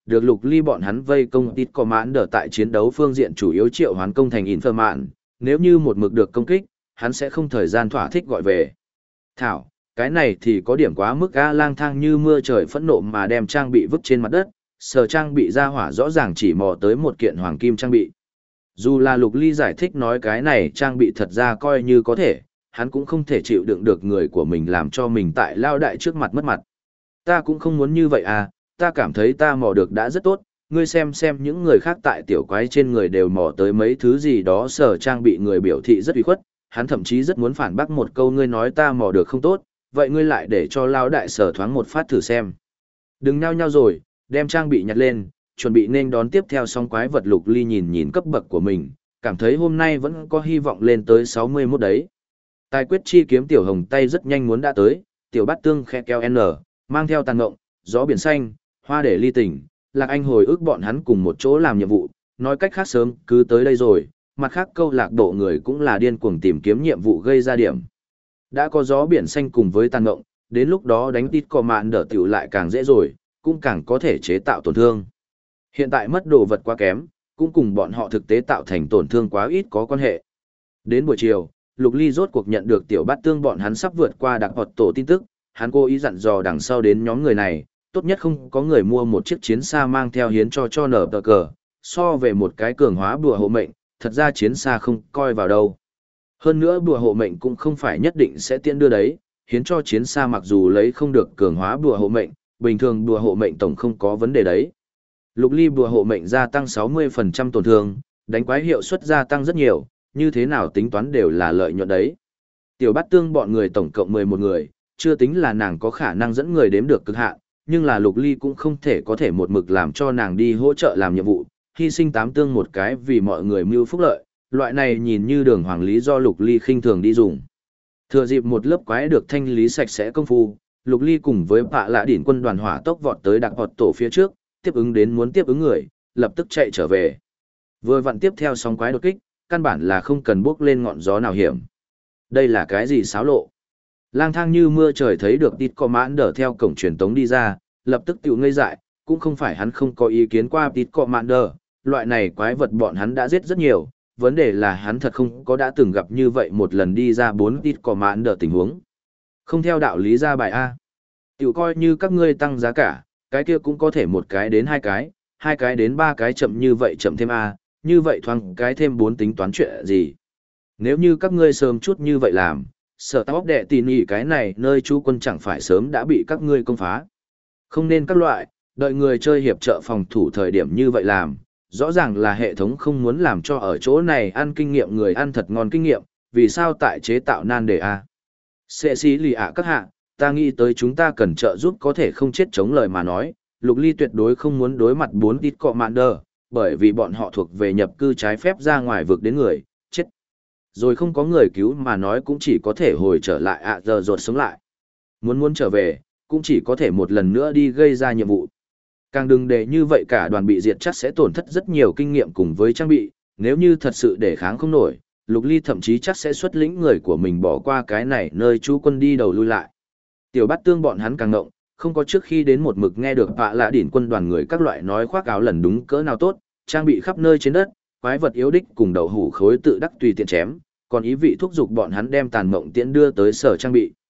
được Lục Ly bọn hắn vây công Tít Commander tại chiến đấu phương diện chủ yếu triệu hoán công thành Informan, nếu như một mực được công kích, hắn sẽ không thời gian thỏa thích gọi về. Thảo, cái này thì có điểm quá mức a. Lang thang như mưa trời phẫn nộ mà đem trang bị vứt trên mặt đất, sở trang bị ra hỏa rõ ràng chỉ mò tới một kiện hoàng kim trang bị. Dù là Lục Ly giải thích nói cái này trang bị thật ra coi như có thể, hắn cũng không thể chịu đựng được người của mình làm cho mình tại lao đại trước mặt mất mặt. Ta cũng không muốn như vậy à, ta cảm thấy ta mò được đã rất tốt, ngươi xem những người khác tại tiểu quái trên người đều mò tới mấy thứ gì đó. Sở trang bị người biểu thị rất ủy khuất, hắn thậm chí rất muốn phản bác một câu ngươi nói ta mò được không tốt, vậy ngươi lại để cho lao đại sở thoáng một phát thử xem. Đừng nhao nhao rồi, đem trang bị nhặt lên, chuẩn bị nên đón tiếp theo song quái vật. Lục Ly nhìn cấp bậc của mình, cảm thấy hôm nay vẫn có hy vọng lên tới 61 đấy. Tài quyết chi kiếm tiểu hồng tay rất nhanh muốn đã tới, tiểu bát tương khe keo N, mang theo tàn ngộng, gió biển xanh, hoa để ly tỉnh, Lạc Anh hồi ức bọn hắn cùng một chỗ làm nhiệm vụ, nói cách khác sớm cứ tới đây rồi, mặt khác câu lạc bộ người cũng là điên cuồng tìm kiếm nhiệm vụ gây ra điểm. Đã có gió biển xanh cùng với tàn ngộng, đến lúc đó đánh tít cò mạn đỡ tiểu lại càng dễ rồi, cũng càng có thể chế tạo tổn thương. Hiện tại mất đồ vật quá kém, cũng cùng bọn họ thực tế tạo thành tổn thương quá ít có quan hệ. Đến buổi chiều, Lục Ly rốt cuộc nhận được tiểu bát tương bọn hắn sắp vượt qua đặc hoạt tổ tin tức, hắn cố ý dặn dò đằng sau đến nhóm người này, tốt nhất không có người mua một chiếc chiến xa mang theo hiến cho nở tờ cờ, so về một cái cường hóa bùa hộ mệnh, thật ra chiến xa không coi vào đâu. Hơn nữa bùa hộ mệnh cũng không phải nhất định sẽ tiện đưa đấy, hiến cho chiến xa mặc dù lấy không được cường hóa bùa hộ mệnh, bình thường bùa hộ mệnh tổng không có vấn đề đấy. Lục Ly bùa hộ mệnh gia tăng 60% tổn thương, đánh quái hiệu suất gia tăng rất nhiều, như thế nào tính toán đều là lợi nhuận đấy. Tiểu bát tương bọn người tổng cộng 11 người, chưa tính là nàng có khả năng dẫn người đếm được cực hạn, nhưng là Lục Ly cũng không thể một mực làm cho nàng đi hỗ trợ làm nhiệm vụ, hy sinh 8 tương một cái vì mọi người mưu phúc lợi, loại này nhìn như đường hoàng lý do Lục Ly khinh thường đi dùng. Thừa dịp một lớp quái được thanh lý sạch sẽ công phu, Lục Ly cùng với Pạ Lạ Đỉnh quân đoàn hỏa tốc vọt tới đặc hoạt tổ phía trước, tiếp ứng đến muốn tiếp ứng người, lập tức chạy trở về. Vừa vặn tiếp theo sóng quái đột kích, căn bản là không cần bước lên ngọn gió nào hiểm. Đây là cái gì xáo lộ? Lang thang như mưa trời thấy được Tít Commander theo cổng truyền tống đi ra, lập tức tiểu ngây dại, cũng không phải hắn không có ý kiến qua Tít Commander, loại này quái vật bọn hắn đã giết rất nhiều, vấn đề là hắn thật không có đã từng gặp như vậy một lần đi ra 4 Tít Commander tình huống. Không theo đạo lý ra bài A. Tiểu coi như các ngươi tăng giá cả, cái kia cũng có thể một cái đến hai cái đến ba cái chậm như vậy chậm thêm A, như vậy thoáng cái thêm 4 tính toán chuyện gì. Nếu như các ngươi sớm chút như vậy làm, sở tóc đệ tỉ nhỉ cái này nơi chú quân chẳng phải sớm đã bị các ngươi công phá. Không nên các loại, đợi người chơi hiệp trợ phòng thủ thời điểm như vậy làm, rõ ràng là hệ thống không muốn làm cho ở chỗ này ăn kinh nghiệm người ăn thật ngon kinh nghiệm, vì sao tại chế tạo nan đề A. Sệ xí lì ạ các hạ, ta nghĩ tới chúng ta cần trợ giúp có thể không chết chống lời mà nói, Lục Ly tuyệt đối không muốn đối mặt 4 Tít Commander, bởi vì bọn họ thuộc về nhập cư trái phép ra ngoài vực đến người, chết. Rồi không có người cứu mà nói cũng chỉ có thể hồi trở lại giờ rột sống lại. Muốn trở về, cũng chỉ có thể một lần nữa đi gây ra nhiệm vụ. Càng đừng để như vậy cả đoàn bị diệt chắc sẽ tổn thất rất nhiều kinh nghiệm cùng với trang bị, nếu như thật sự để kháng không nổi, Lục Ly thậm chí chắc sẽ xuất lĩnh người của mình bỏ qua cái này nơi chú quân đi đầu lui lại. Tiểu bát tương bọn hắn càng ngộng, không có trước khi đến một mực nghe được Pạ Lạ Đỉnh quân đoàn người các loại nói khoác áo lần đúng cỡ nào tốt, trang bị khắp nơi trên đất, quái vật yếu đích cùng đậu hủ khối tự đắc tùy tiện chém, còn ý vị thúc giục bọn hắn đem tàn mộng tiễn đưa tới sở trang bị.